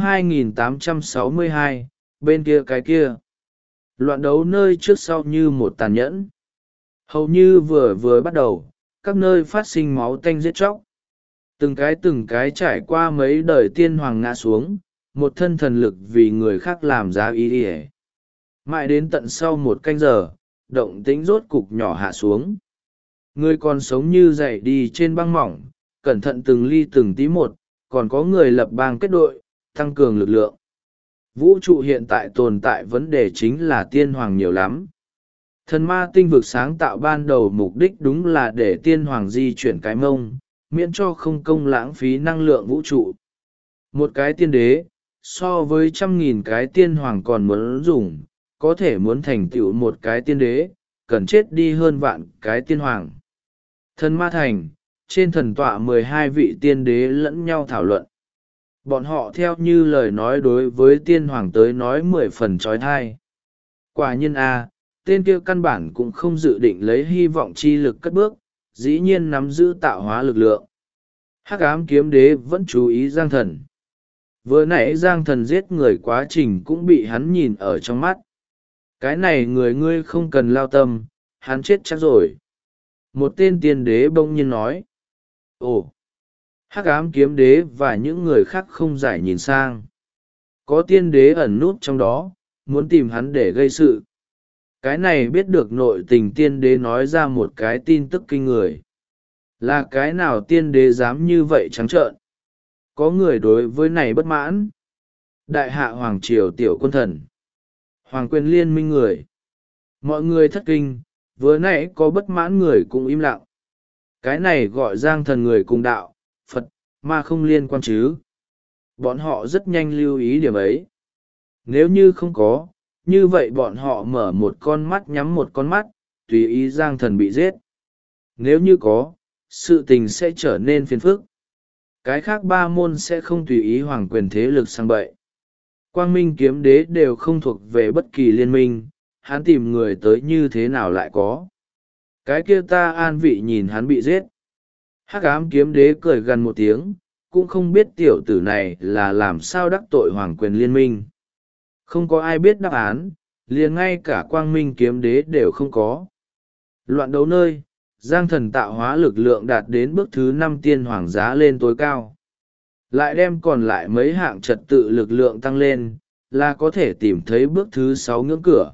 2862, bên kia cái kia. Loạn đấu nơi trước sau như một tàn nhẫn. Hầu như vừa bắt đầu, các nơi phát sinh máu tanh giết chóc. Từng cái trải qua mấy đời tiên hoàng ngã xuống, một thân thần lực vì người khác làm giá ý ỉa. Mãi đến tận sau một canh giờ, động tĩnh rốt cục nhỏ hạ xuống. Người còn sống như dậy đi trên băng mỏng, cẩn thận từng ly từng tí một, còn có người lập bang kết đội, tăng cường lực lượng. Vũ trụ hiện tại tồn tại vấn đề chính là tiên hoàng nhiều lắm. Thần ma tinh vực sáng tạo ban đầu mục đích đúng là để tiên hoàng di chuyển cái mông, miễn cho không công lãng phí năng lượng vũ trụ. Một cái tiên đế, so với 100.000 cái tiên hoàng còn muốn dùng, có thể muốn thành tựu một cái tiên đế, cần chết đi hơn vạn cái tiên hoàng. Thần ma thành, trên thần tọa 12 vị tiên đế lẫn nhau thảo luận. Bọn họ theo như lời nói đối với tiên hoàng tới nói 10 phần trói thai. Quả nhiên a, tên kia căn bản cũng không dự định lấy hy vọng chi lực cất bước, dĩ nhiên nắm giữ tạo hóa lực lượng. Hắc ám kiếm đế vẫn chú ý Giang Thần. Vừa nãy Giang Thần giết người quá trình cũng bị hắn nhìn ở trong mắt. Cái này người ngươi không cần lao tâm, hắn chết chắc rồi. Một tên tiên đế bỗng nhiên nói. Ồ! Hắc ám kiếm đế và những người khác không giải nhìn sang. Có tiên đế ẩn núp trong đó, muốn tìm hắn để gây sự. Cái này biết được nội tình tiên đế nói ra một cái tin tức kinh người. Là cái nào tiên đế dám như vậy trắng trợn? Có người đối với này bất mãn. Đại hạ hoàng triều tiểu quân thần. Hoàng quyền liên minh người. Mọi người thất kinh, vừa nãy có bất mãn người cũng im lặng. Cái này gọi Giang Thần người cùng đạo, Phật, mà không liên quan chứ. Bọn họ rất nhanh lưu ý điểm ấy. Nếu như không có, như vậy bọn họ mở một con mắt nhắm một con mắt, tùy ý Giang Thần bị giết. Nếu như có, sự tình sẽ trở nên phiền phức. Cái khác ba môn sẽ không tùy ý hoàng quyền thế lực sang bậy. Quang Minh kiếm đế đều không thuộc về bất kỳ liên minh, hắn tìm người tới như thế nào lại có. Cái kia ta an vị nhìn hắn bị giết. Hắc ám kiếm đế cười gần một tiếng, cũng không biết tiểu tử này là làm sao đắc tội hoàng quyền liên minh. Không có ai biết đáp án, liền ngay cả Quang Minh kiếm đế đều không có. Loạn đấu nơi, Giang Thần tạo hóa lực lượng đạt đến bước thứ 5 tiên hoàng giá lên tối cao. Lại đem còn lại mấy hạng trật tự lực lượng tăng lên, là có thể tìm thấy bước thứ 6 ngưỡng cửa.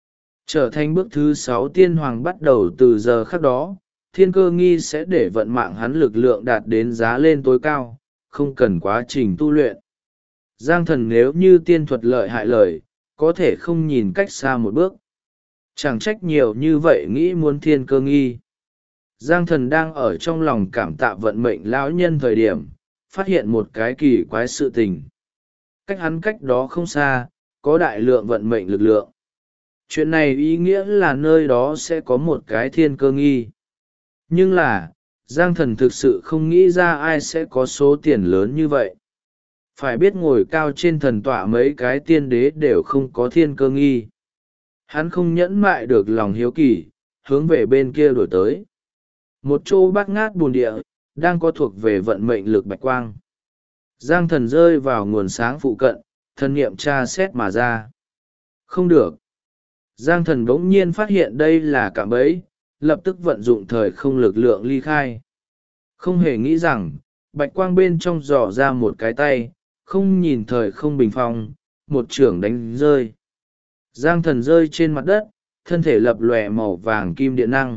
Trở thành bước thứ 6 tiên hoàng bắt đầu từ giờ khắc đó, thiên cơ nghi sẽ để vận mạng hắn lực lượng đạt đến giá lên tối cao, không cần quá trình tu luyện. Giang Thần nếu như tiên thuật lợi hại lời, có thể không nhìn cách xa một bước. Chẳng trách nhiều như vậy nghĩ muốn thiên cơ nghi. Giang Thần đang ở trong lòng cảm tạ vận mệnh lão nhân thời điểm, phát hiện một cái kỳ quái sự tình. Cách hắn cách đó không xa, có đại lượng vận mệnh lực lượng. Chuyện này ý nghĩa là nơi đó sẽ có một cái thiên cơ nghi. Nhưng là, Giang Thần thực sự không nghĩ ra ai sẽ có số tiền lớn như vậy. Phải biết ngồi cao trên thần tọa mấy cái tiên đế đều không có thiên cơ nghi. Hắn không nhẫn mại được lòng hiếu kỳ, hướng về bên kia đổi tới. Một chỗ bát ngát bùn địa, đang có thuộc về vận mệnh lực bạch quang. Giang Thần rơi vào nguồn sáng phụ cận, thần niệm tra xét mà ra. Không được. Giang Thần bỗng nhiên phát hiện đây là cạm bẫy, lập tức vận dụng thời không lực lượng ly khai. Không hề nghĩ rằng, bạch quang bên trong dò ra một cái tay, không nhìn thời không bình phong, một chưởng đánh rơi. Giang Thần rơi trên mặt đất, thân thể lập lòe màu vàng kim điện năng.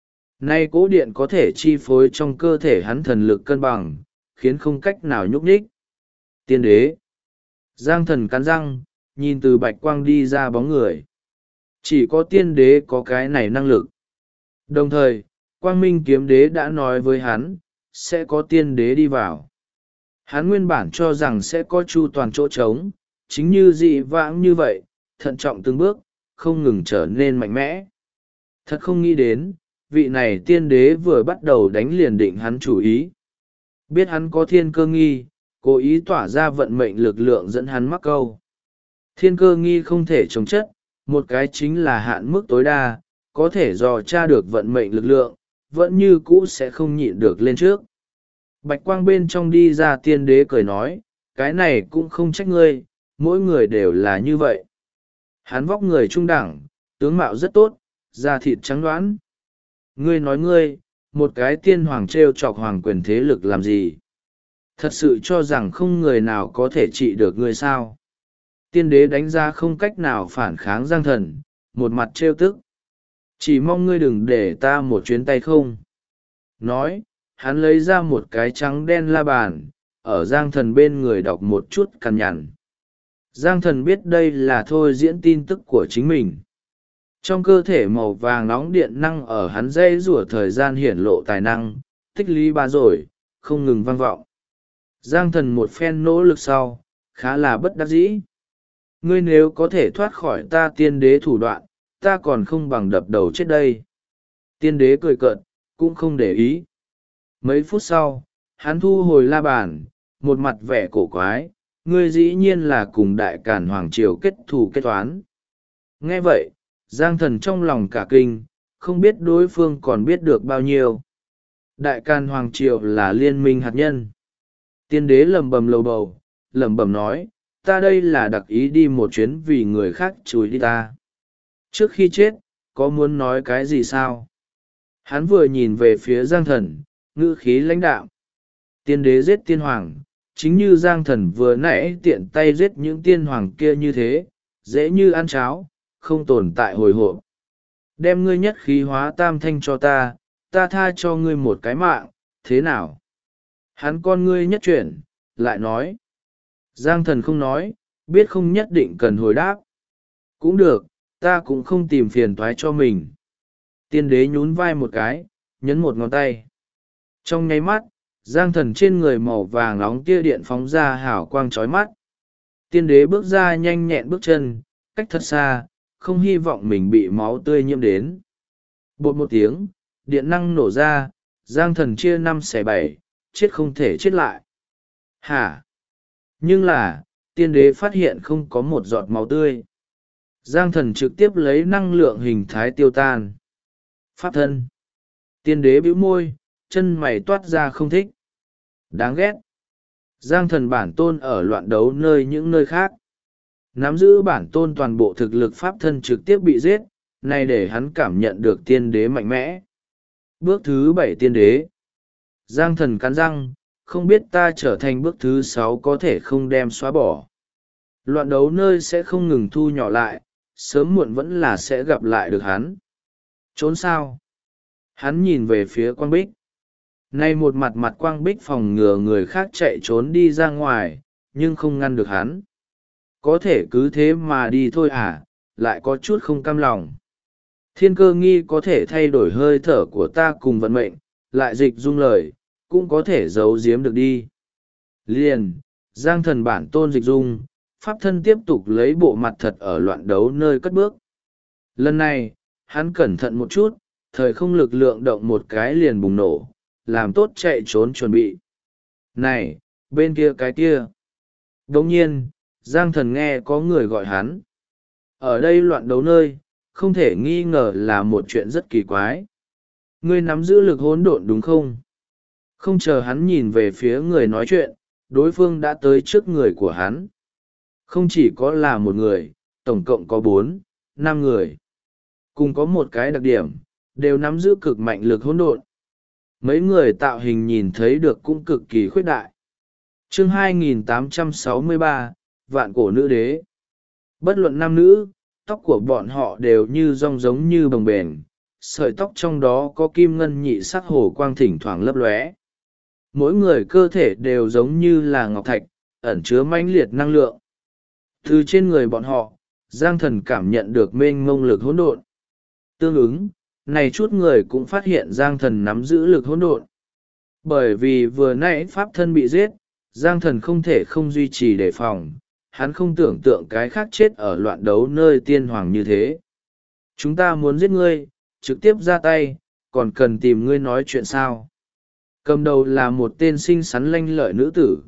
Nay cố điện có thể chi phối trong cơ thể hắn thần lực cân bằng, khiến không cách nào nhúc nhích. Tiên đế. Giang Thần cắn răng, nhìn từ bạch quang đi ra bóng người. Chỉ có tiên đế có cái này năng lực. Đồng thời, Quang Minh kiếm đế đã nói với hắn, sẽ có tiên đế đi vào. Hắn nguyên bản cho rằng sẽ có chu toàn chỗ trống, chính như dị vãng như vậy, thận trọng từng bước, không ngừng trở nên mạnh mẽ. Thật không nghĩ đến, vị này tiên đế vừa bắt đầu đánh liền định hắn chủ ý. Biết hắn có thiên cơ nghi, cố ý tỏa ra vận mệnh lực lượng dẫn hắn mắc câu. Thiên cơ nghi không thể chống chất, một cái chính là hạn mức tối đa, có thể dò tra được vận mệnh lực lượng, vẫn như cũ sẽ không nhịn được lên trước. Bạch quang bên trong đi ra tiên đế cười nói, cái này cũng không trách ngươi, mỗi người đều là như vậy. Hắn vóc người trung đẳng, tướng mạo rất tốt, da thịt trắng đoán. Ngươi nói ngươi, một cái tiên hoàng trêu chọc hoàng quyền thế lực làm gì? Thật sự cho rằng không người nào có thể trị được ngươi sao? Tiên đế đánh ra không cách nào phản kháng Giang Thần, một mặt trêu tức. Chỉ mong ngươi đừng để ta một chuyến tay không. Nói, hắn lấy ra một cái trắng đen la bàn, ở Giang Thần bên người đọc một chút cằn nhằn. Giang Thần biết đây là thôi diễn tin tức của chính mình. Trong cơ thể màu vàng nóng điện năng ở hắn dây rủa thời gian hiển lộ tài năng, tích lý ba rồi, không ngừng vang vọng. Giang Thần một phen nỗ lực sau, khá là bất đắc dĩ. Ngươi nếu có thể thoát khỏi ta tiên đế thủ đoạn, ta còn không bằng đập đầu chết đây. Tiên đế cười cợt, cũng không để ý. Mấy phút sau, hắn thu hồi la bàn, một mặt vẻ cổ quái, ngươi dĩ nhiên là cùng đại càn hoàng triều kết thù kết toán. Nghe vậy, Giang Thần trong lòng cả kinh, không biết đối phương còn biết được bao nhiêu. Đại Càn Hoàng Triều là liên minh hạt nhân. Tiên đế lầm bầm lầu bầu, lẩm bẩm nói, ta đây là đặc ý đi một chuyến vì người khác chùi đi ta. Trước khi chết, có muốn nói cái gì sao? Hắn vừa nhìn về phía Giang Thần, ngữ khí lãnh đạm. Tiên đế giết tiên hoàng, chính như Giang Thần vừa nãy tiện tay giết những tiên hoàng kia như thế, dễ như ăn cháo, không tồn tại hồi hộp. Đem ngươi nhất khí hóa tam thanh cho ta, ta tha cho ngươi một cái mạng, thế nào? Hắn con ngươi nhất chuyển, lại nói. Giang Thần không nói, biết không nhất định cần hồi đáp. Cũng được, ta cũng không tìm phiền toái cho mình. Tiên đế nhún vai một cái, nhấn một ngón tay. Trong nháy mắt, Giang Thần trên người màu vàng nóng tia điện phóng ra hào quang chói mắt. Tiên đế bước ra nhanh nhẹn bước chân, cách thật xa, không hy vọng mình bị máu tươi nhiễm đến. Bột một tiếng, điện năng nổ ra, Giang Thần chia 5/7, chết không thể chết lại. Hả? Nhưng là, tiên đế phát hiện không có một giọt máu tươi. Giang Thần trực tiếp lấy năng lượng hình thái tiêu tan. Pháp thân. Tiên đế bĩu môi, chân mày toát ra không thích. Đáng ghét. Giang Thần bản tôn ở loạn đấu nơi những nơi khác. Nắm giữ bản tôn toàn bộ thực lực pháp thân trực tiếp bị giết, này để hắn cảm nhận được tiên đế mạnh mẽ. Bước thứ 7 tiên đế. Giang Thần cắn răng, không biết ta trở thành bước thứ 6 có thể không đem xóa bỏ. Loạn đấu nơi sẽ không ngừng thu nhỏ lại, sớm muộn vẫn là sẽ gặp lại được hắn. Trốn sao? Hắn nhìn về phía Quang Bích. Nay một mặt mặt Quang Bích phòng ngừa người khác chạy trốn đi ra ngoài, nhưng không ngăn được hắn. Có thể cứ thế mà đi thôi à, lại có chút không cam lòng. Thiên Cơ nghi có thể thay đổi hơi thở của ta cùng vận mệnh, lại dịch dung lời, cũng có thể giấu giếm được đi. Liền, Giang Thần bản tôn dịch dung, pháp thân tiếp tục lấy bộ mặt thật ở loạn đấu nơi cất bước. Lần này, hắn cẩn thận một chút, thời không lực lượng động một cái liền bùng nổ, làm tốt chạy trốn chuẩn bị. Này, bên kia cái kia. Đồng nhiên, Giang Thần nghe có người gọi hắn. Ở đây loạn đấu nơi, không thể nghi ngờ là một chuyện rất kỳ quái. Ngươi nắm giữ lực hỗn độn đúng không? Không chờ hắn nhìn về phía người nói chuyện, đối phương đã tới trước người của hắn. Không chỉ có là một người, tổng cộng có 4-5 người. Cùng có một cái đặc điểm, đều nắm giữ cực mạnh lực hỗn độn. Mấy người tạo hình nhìn thấy được cũng cực kỳ khuyết đại. Chương 2863, Vạn cổ nữ đế. Bất luận nam nữ, tóc của bọn họ đều như rong giống như bồng bềnh, sợi tóc trong đó có kim ngân nhị sắc hồ quang thỉnh thoảng lấp lóe. Mỗi người cơ thể đều giống như là ngọc thạch, ẩn chứa mãnh liệt năng lượng. Từ trên người bọn họ, Giang Thần cảm nhận được mênh mông lực hỗn độn. Tương ứng, này chút người cũng phát hiện Giang Thần nắm giữ lực hỗn độn. Bởi vì vừa nãy pháp thân bị giết, Giang Thần không thể không duy trì đề phòng, hắn không tưởng tượng cái khác chết ở loạn đấu nơi tiên hoàng như thế. Chúng ta muốn giết ngươi, trực tiếp ra tay, còn cần tìm ngươi nói chuyện sao? Cầm đầu là một tên xinh xắn lanh lợi nữ tử.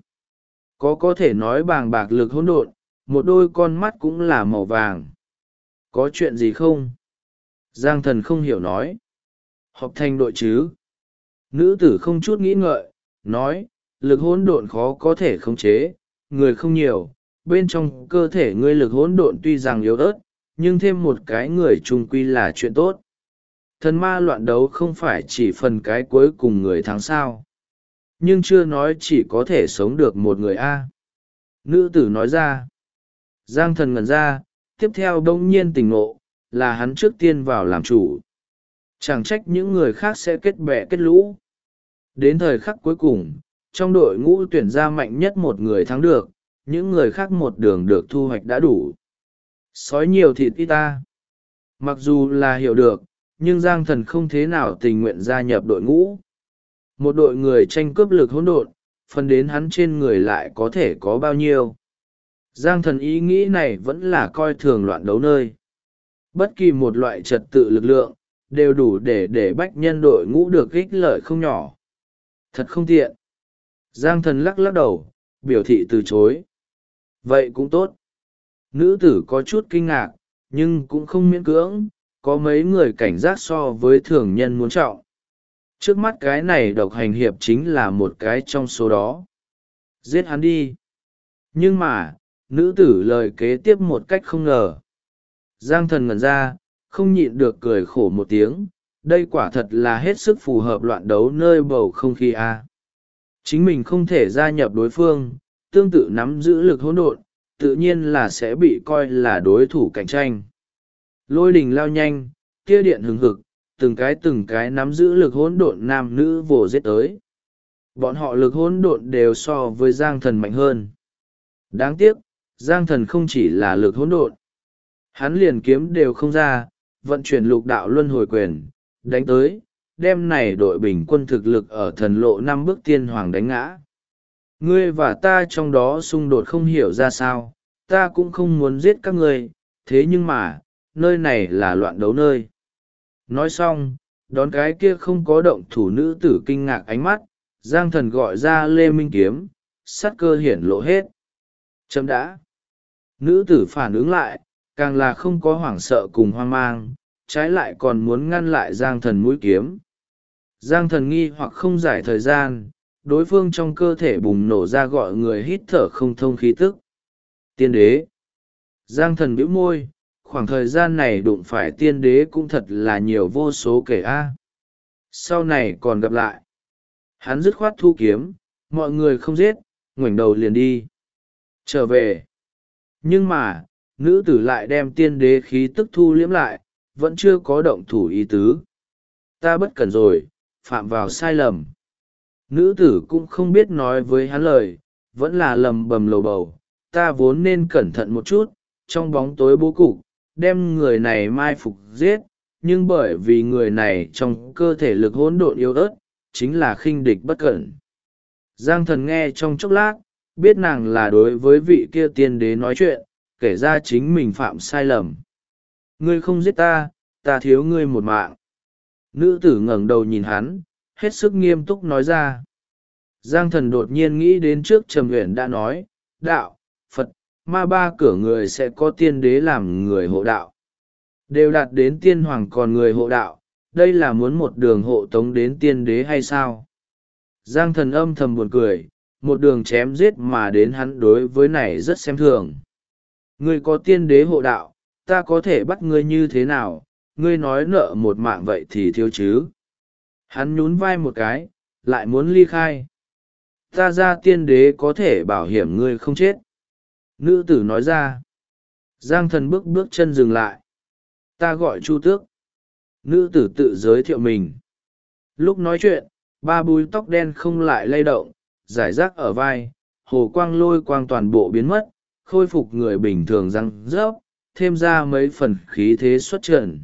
Có thể nói bàng bạc lực hỗn độn, một đôi con mắt cũng là màu vàng. Có chuyện gì không? Giang Thần không hiểu nói. Họp thành đội chứ? Nữ tử không chút nghĩ ngợi, nói, lực hỗn độn khó có thể khống chế, người không nhiều, bên trong cơ thể ngươi lực hỗn độn tuy rằng yếu ớt, nhưng thêm một cái người chung quy là chuyện tốt. Thần ma loạn đấu không phải chỉ phần cái cuối cùng người thắng sao. Nhưng chưa nói chỉ có thể sống được một người a. Nữ tử nói ra. Giang Thần ngẩn ra, tiếp theo đông nhiên tỉnh ngộ, là hắn trước tiên vào làm chủ. Chẳng trách những người khác sẽ kết bè kết lũ. Đến thời khắc cuối cùng, trong đội ngũ tuyển ra mạnh nhất một người thắng được, những người khác một đường được thu hoạch đã đủ. Sói nhiều thịt ít ta. Mặc dù là hiểu được, nhưng Giang Thần không thế nào tình nguyện gia nhập đội ngũ. Một đội người tranh cướp lực hỗn độn, phần đến hắn trên người lại có thể có bao nhiêu. Giang Thần ý nghĩ này vẫn là coi thường loạn đấu nơi. Bất kỳ một loại trật tự lực lượng, đều đủ để bách nhân đội ngũ được ích lợi không nhỏ. Thật không tiện. Giang Thần lắc lắc đầu, biểu thị từ chối. Vậy cũng tốt. Nữ tử có chút kinh ngạc, nhưng cũng không miễn cưỡng, có mấy người cảnh giác so với thường nhân muốn trọng. Trước mắt cái này độc hành hiệp chính là một cái trong số đó. Giết hắn đi. Nhưng mà, nữ tử lời kế tiếp một cách không ngờ. Giang thần ngẩn ra, không nhịn được cười khổ một tiếng. Đây quả thật là hết sức phù hợp loạn đấu nơi bầu không khí a. Chính mình không thể gia nhập đối phương, tương tự nắm giữ lực hỗn độn, tự nhiên là sẽ bị coi là đối thủ cạnh tranh. Lôi đình lao nhanh, tia điện hừng hực, từng cái nắm giữ lực hỗn độn nam nữ vồ giết tới. Bọn họ lực hỗn độn đều so với Giang thần mạnh hơn. Đáng tiếc, Giang thần không chỉ là lực hỗn độn. Hắn liền kiếm đều không ra, vận chuyển lục đạo luân hồi quyền, đánh tới, đem này đội bình quân thực lực ở thần lộ 5 bước tiên hoàng đánh ngã. Ngươi và ta trong đó xung đột không hiểu ra sao, ta cũng không muốn giết các ngươi, thế nhưng mà, nơi này là loạn đấu nơi. Nói xong, đón cái kia không có động thủ nữ tử kinh ngạc ánh mắt, Giang thần gọi ra Lê Minh kiếm, sát cơ hiển lộ hết. Chấm đã. Nữ tử phản ứng lại, càng là không có hoảng sợ cùng hoang mang, trái lại còn muốn ngăn lại Giang thần mũi kiếm. Giang thần nghi hoặc không giải thời gian, đối phương trong cơ thể bùng nổ ra gọi người hít thở không thông khí tức. Tiên đế. Giang thần bĩu môi, khoảng thời gian này đụng phải tiên đế cũng thật là nhiều vô số kể a. Sau này còn gặp lại. Hắn dứt khoát thu kiếm, mọi người không giết, ngoảnh đầu liền đi. Trở về. Nhưng mà, nữ tử lại đem tiên đế khí tức thu liễm lại, vẫn chưa có động thủ ý tứ. Ta bất cẩn rồi, phạm vào sai lầm. Nữ tử cũng không biết nói với hắn lời, vẫn là lầm bầm lầu bầu. Ta vốn nên cẩn thận một chút, trong bóng tối bố cục, đem người này mai phục giết, nhưng bởi vì người này trong cơ thể lực hỗn độn yếu ớt, chính là khinh địch bất cẩn. Giang thần nghe trong chốc lát, biết nàng là đối với vị kia tiên đế nói chuyện, kể ra chính mình phạm sai lầm. Ngươi không giết ta, ta thiếu ngươi một mạng. Nữ tử ngẩng đầu nhìn hắn, hết sức nghiêm túc nói ra. Giang thần đột nhiên nghĩ đến trước Trầm Uyển đã nói, đạo, Phật, ma ba cửa người sẽ có tiên đế làm người hộ đạo. Đều đạt đến tiên hoàng còn người hộ đạo, đây là muốn một đường hộ tống đến tiên đế hay sao? Giang thần âm thầm buồn cười, một đường chém giết mà đến hắn đối với này rất xem thường. Ngươi có tiên đế hộ đạo, ta có thể bắt ngươi như thế nào, ngươi nói nợ một mạng vậy thì thiếu chứ. Hắn nhún vai một cái, lại muốn ly khai. Ta ra tiên đế có thể bảo hiểm ngươi không chết. Nữ tử nói ra. Giang thần bước chân dừng lại. Ta gọi Chu Tước. Nữ tử tự giới thiệu mình. Lúc nói chuyện, ba búi tóc đen không lại lay động, giải rác ở vai, hồ quang lôi quang toàn bộ biến mất, khôi phục người bình thường răng rớp, thêm ra mấy phần khí thế xuất trần.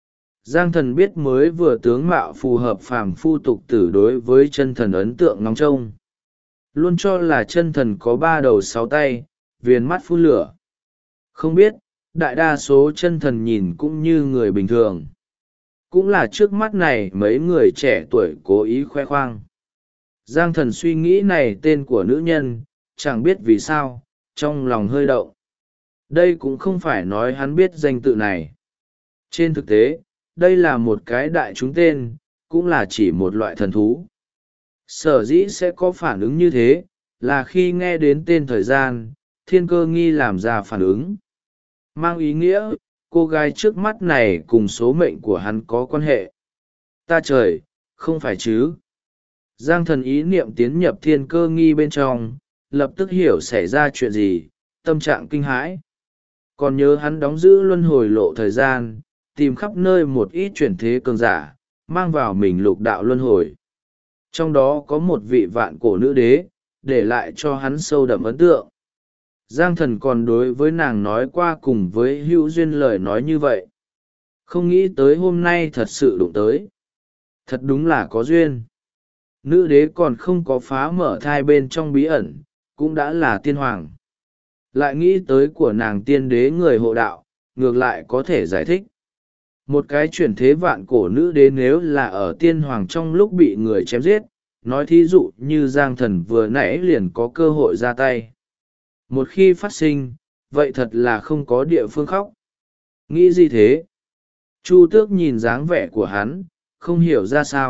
Giang thần biết mới vừa tướng mạo phù hợp phàm phu tục tử đối với chân thần ấn tượng ngóng trông. Luôn cho là chân thần có 3 đầu 6 tay, viền mắt phun lửa. Không biết, đại đa số chân thần nhìn cũng như người bình thường. Cũng là trước mắt này mấy người trẻ tuổi cố ý khoe khoang. Giang thần suy nghĩ này tên của nữ nhân, chẳng biết vì sao, trong lòng hơi động. Đây cũng không phải nói hắn biết danh tự này. Trên thực tế, đây là một cái đại chúng tên, cũng là chỉ một loại thần thú. Sở dĩ sẽ có phản ứng như thế, là khi nghe đến tên thời gian, Thiên Cơ Nghi làm ra phản ứng. Mang ý nghĩa, cô gái trước mắt này cùng số mệnh của hắn có quan hệ. Ta trời, không phải chứ. Giang thần ý niệm tiến nhập Thiên Cơ Nghi bên trong, lập tức hiểu xảy ra chuyện gì, tâm trạng kinh hãi. Còn nhớ hắn đóng giữ luân hồi lộ thời gian, tìm khắp nơi một ít chuyển thế cường giả, mang vào mình lục đạo luân hồi. Trong đó có một vị vạn cổ nữ đế, để lại cho hắn sâu đậm ấn tượng. Giang thần còn đối với nàng nói qua cùng với hữu duyên lời nói như vậy. Không nghĩ tới hôm nay thật sự đụng tới. Thật đúng là có duyên. Nữ đế còn không có phá mở thai bên trong bí ẩn, cũng đã là tiên hoàng. Lại nghĩ tới của nàng tiên đế người hộ đạo, ngược lại có thể giải thích. Một cái chuyển thế vạn cổ nữ đế nếu là ở tiên hoàng trong lúc bị người chém giết, nói thí dụ như Giang thần vừa nãy liền có cơ hội ra tay. Một khi phát sinh, vậy thật là không có địa phương khóc. Nghĩ gì thế? Chu Tước nhìn dáng vẻ của hắn, không hiểu ra sao,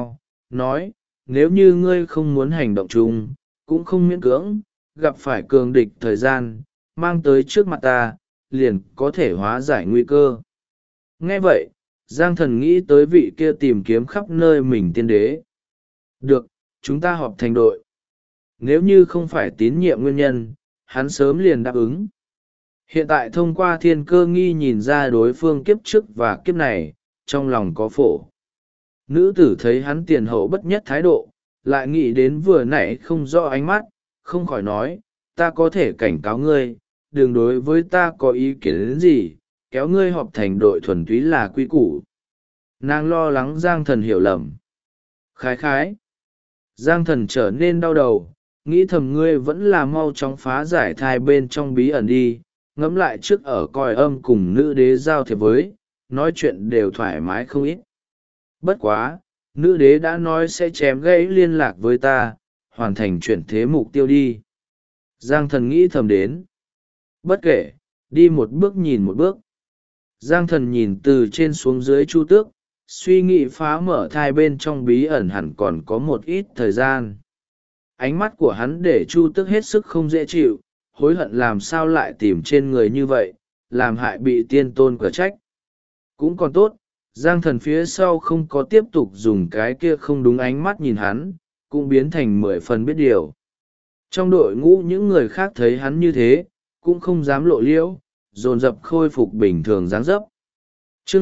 nói, nếu như ngươi không muốn hành động chung, cũng không miễn cưỡng, gặp phải cường địch thời gian, mang tới trước mặt ta, liền có thể hóa giải nguy cơ. Nghe vậy, Giang Thần nghĩ tới vị kia tìm kiếm khắp nơi mình tiên đế. Được, chúng ta họp thành đội. Nếu như không phải tín nhiệm nguyên nhân, hắn sớm liền đáp ứng. Hiện tại thông qua thiên cơ nghi nhìn ra đối phương kiếp trước và kiếp này, trong lòng có phổ. Nữ tử thấy hắn tiền hậu bất nhất thái độ, lại nghĩ đến vừa nãy không rõ ánh mắt, không khỏi nói, ta có thể cảnh cáo ngươi, đừng đối với ta có ý kiến đến gì, kéo ngươi họp thành đội thuần túy là quy củ. Nàng lo lắng Giang Thần hiểu lầm. Khái khái. Giang Thần trở nên đau đầu, nghĩ thầm ngươi vẫn là mau chóng phá giải thai bên trong bí ẩn đi, ngẫm lại trước ở coi âm cùng nữ đế giao thiệp với, nói chuyện đều thoải mái không ít. Bất quá, nữ đế đã nói sẽ chém gãy liên lạc với ta, hoàn thành chuyển thế mục tiêu đi. Giang Thần nghĩ thầm đến. Bất kể, đi một bước nhìn một bước. Giang Thần nhìn từ trên xuống dưới Chu Tước, suy nghĩ phá mở thai bên trong bí ẩn hẳn còn có một ít thời gian. Ánh mắt của hắn để Chu Tước hết sức không dễ chịu, hối hận làm sao lại tìm trên người như vậy, làm hại bị tiên tôn cửa trách. Cũng còn tốt, Giang Thần phía sau không có tiếp tục dùng cái kia không đúng ánh mắt nhìn hắn, cũng biến thành 10 phần biết điều. Trong đội ngũ những người khác thấy hắn như thế, cũng không dám lộ liễu, dồn dập khôi phục bình thường dáng dấp. Chương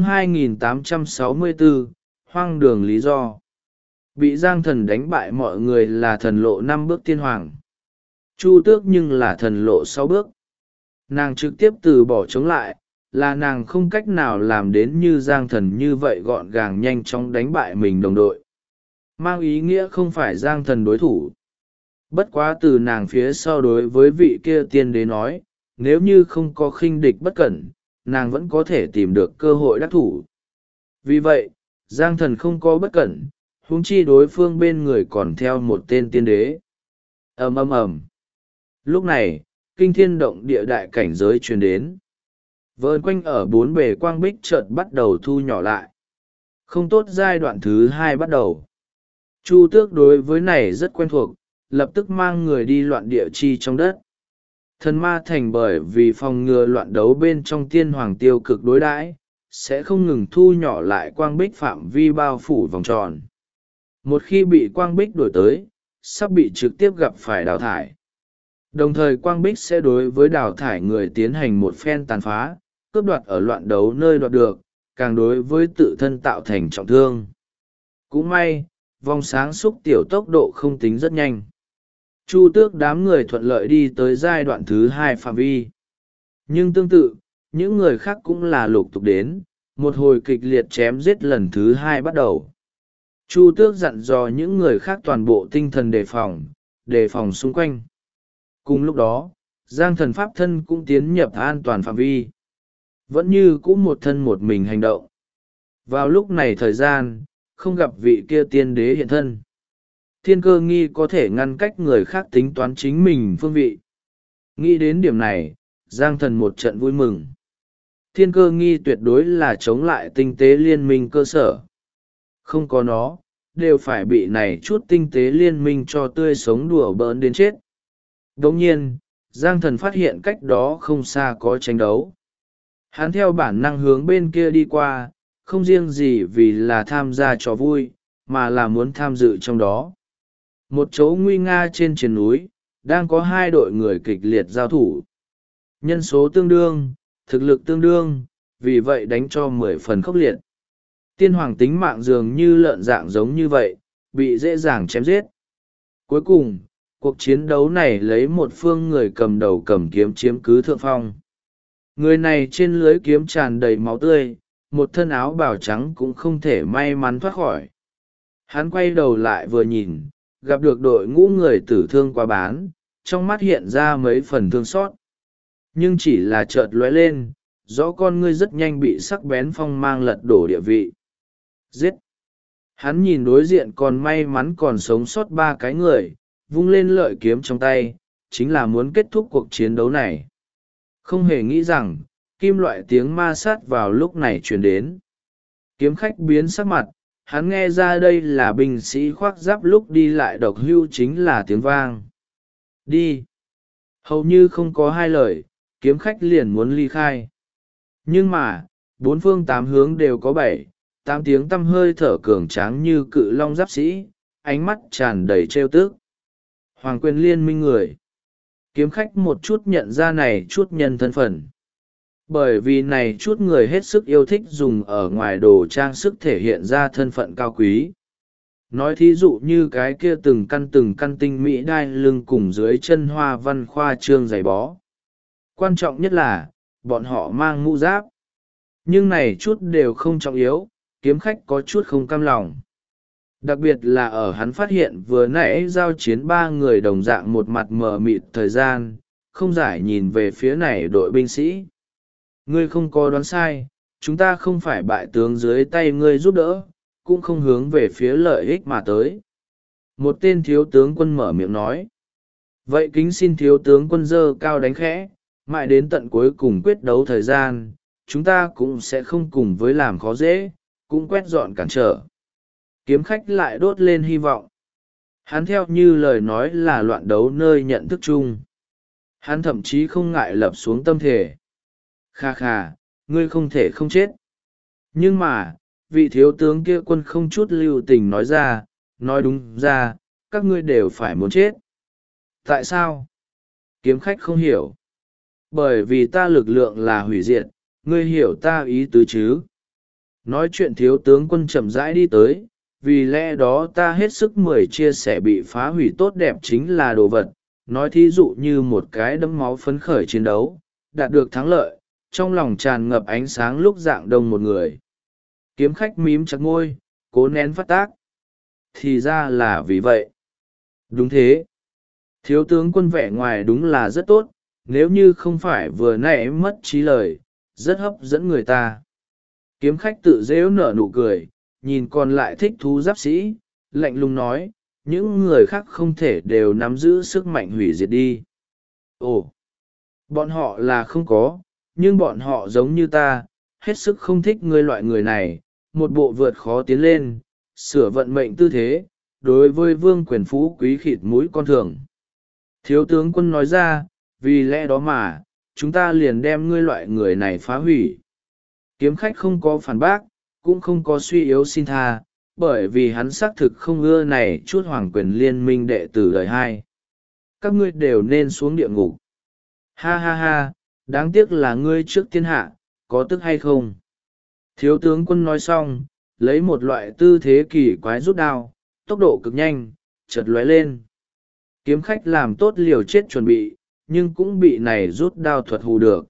2864, Hoang đường lý do. Bị Giang Thần đánh bại mọi người là thần lộ 5 bước tiên hoàng. Chu Tước nhưng là thần lộ 6 bước. Nàng trực tiếp từ bỏ chống lại, là nàng không cách nào làm đến như Giang Thần như vậy gọn gàng nhanh chóng đánh bại mình đồng đội. Mang ý nghĩa không phải Giang Thần đối thủ. Bất quá từ nàng phía sau đối với vị kia tiên đế nói, nếu như không có khinh địch bất cẩn, nàng vẫn có thể tìm được cơ hội đắc thủ. Vì vậy, Giang Thần không có bất cẩn, huống chi đối phương bên người còn theo một tên tiên đế. Ầm ầm ầm. Lúc này, kinh thiên động địa đại cảnh giới truyền đến. Vờn quanh ở bốn bề quang bích chợt bắt đầu thu nhỏ lại. Không tốt, giai đoạn thứ 2 bắt đầu. Chu Tước đối với này rất quen thuộc, lập tức mang người đi loạn địa chi trong đất. Thần ma thành bởi vì phòng ngừa loạn đấu bên trong tiên hoàng tiêu cực đối đãi, sẽ không ngừng thu nhỏ lại quang bích phạm vi bao phủ vòng tròn. Một khi bị quang bích đổi tới, sắp bị trực tiếp gặp phải đào thải. Đồng thời quang bích sẽ đối với đào thải người tiến hành một phen tàn phá, cướp đoạt ở loạn đấu nơi đoạt được, càng đối với tự thân tạo thành trọng thương. Cũng may, vòng sáng xúc tiểu tốc độ không tính rất nhanh. Chu Tước đám người thuận lợi đi tới giai đoạn thứ 2 phạm vi. Nhưng tương tự, những người khác cũng là lục tục đến, một hồi kịch liệt chém giết lần thứ 2 bắt đầu. Chu Tước dặn dò những người khác toàn bộ tinh thần đề phòng xung quanh. Cùng lúc đó, Giang Thần pháp thân cũng tiến nhập an toàn phạm vi. Vẫn như cũ một thân một mình hành động. Vào lúc này thời gian, không gặp vị kia tiên đế hiện thân. Thiên cơ nghi có thể ngăn cách người khác tính toán chính mình phương vị. Nghĩ đến điểm này, Giang Thần một trận vui mừng. Thiên cơ nghi tuyệt đối là chống lại tinh tế liên minh cơ sở. Không có nó, đều phải bị này chút tinh tế liên minh cho tươi sống đùa bỡn đến chết. Đồng nhiên, Giang Thần phát hiện cách đó không xa có tranh đấu. Hắn theo bản năng hướng bên kia đi qua, không riêng gì vì là tham gia trò vui, mà là muốn tham dự trong đó. Một chỗ nguy nga trên triền núi, đang có 2 đội người kịch liệt giao thủ. Nhân số tương đương, thực lực tương đương, vì vậy đánh cho 10 phần khốc liệt. Tiên hoàng tính mạng dường như lợn dạng giống như vậy, bị dễ dàng chém giết. Cuối cùng, cuộc chiến đấu này lấy một phương người cầm đầu cầm kiếm chiếm cứ thượng phong. Người này trên lưới kiếm tràn đầy máu tươi, một thân áo bào trắng cũng không thể may mắn thoát khỏi. Hắn quay đầu lại vừa nhìn, gặp được đội ngũ người tử thương quá bán, trong mắt hiện ra mấy phần thương xót. Nhưng chỉ là chợt lóe lên, rõ con ngươi rất nhanh bị sắc bén phong mang lật đổ địa vị. Giết! Hắn nhìn đối diện còn may mắn còn sống sót 3 cái người, vung lên lợi kiếm trong tay, chính là muốn kết thúc cuộc chiến đấu này. Không hề nghĩ rằng, kim loại tiếng ma sát vào lúc này truyền đến. Kiếm khách biến sắc mặt, hắn nghe ra đây là binh sĩ khoác giáp lúc đi lại độc hưu chính là tiếng vang. Đi! Hầu như không có hai lời, kiếm khách liền muốn ly khai. Nhưng mà, bốn phương tám hướng đều có 7, 8 tiếng tăm hơi thở cường tráng như cự long giáp sĩ, ánh mắt tràn đầy trêu tức. Hoàng quyền liên minh người. Kiếm khách một chút nhận ra này chút nhân thân phận. Bởi vì này chút người hết sức yêu thích dùng ở ngoài đồ trang sức thể hiện ra thân phận cao quý. Nói thí dụ như cái kia từng căn tinh mỹ đai lưng cùng dưới chân hoa văn khoa trương giày bó. Quan trọng nhất là, bọn họ mang mũ giáp. Nhưng này chút đều không trọng yếu, kiếm khách có chút không cam lòng. Đặc biệt là ở hắn phát hiện vừa nãy giao chiến 3 người đồng dạng một mặt mờ mịt thời gian, không giải nhìn về phía này đội binh sĩ. Ngươi không có đoán sai, chúng ta không phải bại tướng dưới tay ngươi giúp đỡ, cũng không hướng về phía lợi ích mà tới. Một tên thiếu tướng quân mở miệng nói. Vậy kính xin thiếu tướng quân dơ cao đánh khẽ, mãi đến tận cuối cùng quyết đấu thời gian, chúng ta cũng sẽ không cùng với làm khó dễ, cũng quét dọn cản trở. Kiếm khách lại đốt lên hy vọng. Hắn theo như lời nói là loạn đấu nơi nhận thức chung. Hắn thậm chí không ngại lập xuống tâm thể. Kha kha, ngươi không thể không chết. Nhưng mà, vị thiếu tướng kia quân không chút lưu tình nói ra, nói đúng ra, các ngươi đều phải muốn chết. Tại sao? Kiếm khách không hiểu. Bởi vì ta lực lượng là hủy diệt, ngươi hiểu ta ý tứ chứ? Nói chuyện thiếu tướng quân chậm rãi đi tới, vì lẽ đó ta hết sức chia sẻ bị phá hủy tốt đẹp chính là đồ vật. Nói thí dụ như một cái đẫm máu phấn khởi chiến đấu, đạt được thắng lợi, trong lòng tràn ngập ánh sáng lúc dạng đông một người. Kiếm khách mím chặt môi, cố nén phát tác. Thì ra là vì vậy. Đúng thế. Thiếu tướng quân vẻ ngoài đúng là rất tốt, nếu như không phải vừa nãy mất trí lời, rất hấp dẫn người ta. Kiếm khách tự dễu nở nụ cười, nhìn còn lại thích thú giáp sĩ, lạnh lùng nói, những người khác không thể đều nắm giữ sức mạnh hủy diệt đi. Ồ, bọn họ là không có, nhưng bọn họ giống như ta, hết sức không thích ngươi loại người này, một bộ vượt khó tiến lên, sửa vận mệnh tư thế, đối với vương quyền phú quý khịt mũi con thường. Thiếu tướng quân nói ra, vì lẽ đó mà, chúng ta liền đem ngươi loại người này phá hủy. Kiếm khách không có phản bác, cũng không có suy yếu xin tha, bởi vì hắn xác thực không ưa này chút hoàng quyền liên minh đệ tử đời 2. Các ngươi đều nên xuống địa ngục. Ha ha ha, đáng tiếc là ngươi trước thiên hạ, có tức hay không? Thiếu tướng quân nói xong, lấy một loại tư thế kỳ quái rút đao, tốc độ cực nhanh, chợt lóe lên. Kiếm khách làm tốt liều chết chuẩn bị, nhưng cũng bị này rút đao thuật hù được.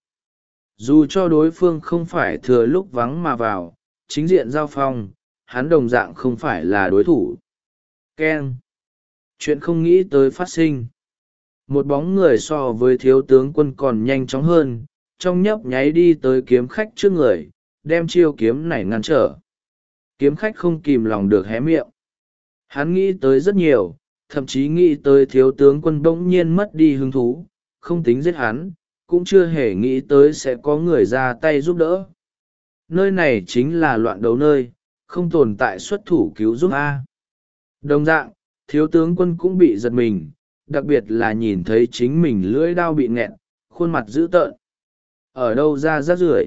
Dù cho đối phương không phải thừa lúc vắng mà vào, chính diện giao phong, hắn đồng dạng không phải là đối thủ. Keng! Chuyện không nghĩ tới phát sinh. Một bóng người so với thiếu tướng quân còn nhanh chóng hơn, trong nhấp nháy đi tới kiếm khách trước người, đem chiêu kiếm này ngăn trở. Kiếm khách không kìm lòng được hé miệng. Hắn nghĩ tới rất nhiều, thậm chí nghĩ tới thiếu tướng quân bỗng nhiên mất đi hứng thú, không tính giết hắn, cũng chưa hề nghĩ tới sẽ có người ra tay giúp đỡ. Nơi này chính là loạn đấu nơi, không tồn tại xuất thủ cứu giúp A. Đồng dạng, thiếu tướng quân cũng bị giật mình, đặc biệt là nhìn thấy chính mình lưỡi đao bị nghẹn, khuôn mặt dữ tợn. Ở đâu ra rác rưởi?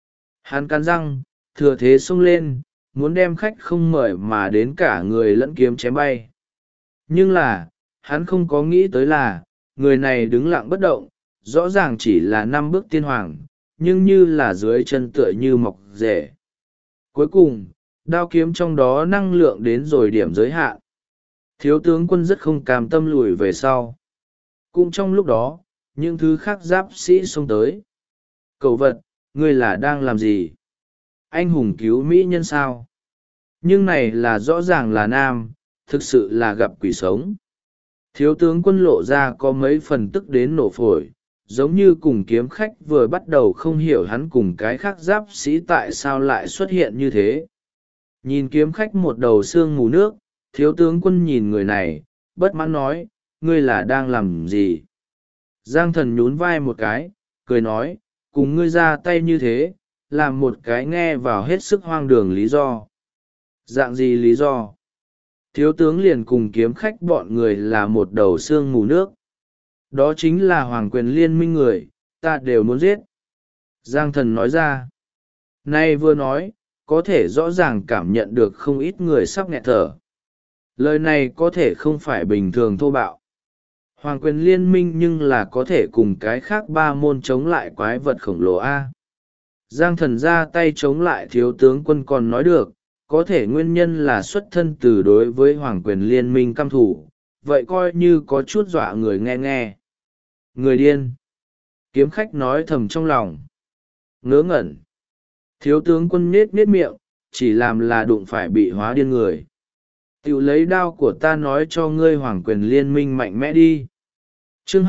Hắn cắn răng, thừa thế xông lên, muốn đem khách không mời mà đến cả người lẫn kiếm chém bay. Nhưng là, hắn không có nghĩ tới là, người này đứng lặng bất động, rõ ràng chỉ là 5 bước tiên hoàng, nhưng như là dưới chân tựa như mọc rễ. Cuối cùng, đao kiếm trong đó năng lượng đến rồi điểm giới hạn. Thiếu tướng quân rất không cam tâm lùi về sau. Cũng trong lúc đó, những thứ khác giáp sĩ xông tới. Cẩu vật, ngươi là đang làm gì? Anh hùng cứu mỹ nhân sao? Nhưng này là rõ ràng là nam, thực sự là gặp quỷ sống. Thiếu tướng quân lộ ra có mấy phần tức đến nổ phổi, giống như cùng kiếm khách vừa bắt đầu không hiểu hắn cùng cái khác giáp sĩ tại sao lại xuất hiện như thế. Nhìn kiếm khách một đầu xương mù nước, thiếu tướng quân nhìn người này, bất mãn nói, ngươi là đang làm gì? Giang thần nhún vai một cái, cười nói, cùng ngươi ra tay như thế, làm một cái nghe vào hết sức hoang đường lý do. Dạng gì lý do? Thiếu tướng liền cùng kiếm khách bọn người là một đầu xương mù nước. Đó chính là hoàng quyền liên minh người, ta đều muốn giết. Giang thần nói ra. Nay vừa nói, có thể rõ ràng cảm nhận được không ít người sắp nghẹt thở. Lời này có thể không phải bình thường thô bạo. Hoàng quyền liên minh nhưng là có thể cùng cái khác ba môn chống lại quái vật khổng lồ A. Giang thần ra tay chống lại thiếu tướng quân còn nói được, có thể nguyên nhân là xuất thân từ đối với hoàng quyền liên minh căm thủ, vậy coi như có chút dọa người nghe nghe. Người điên. Kiếm khách nói thầm trong lòng. Ngớ ngẩn. Thiếu tướng quân nết nết miệng, chỉ làm là đụng phải bị hóa điên người. Tiểu lấy đao của ta nói cho ngươi hoàng quyền liên minh mạnh mẽ đi. Chương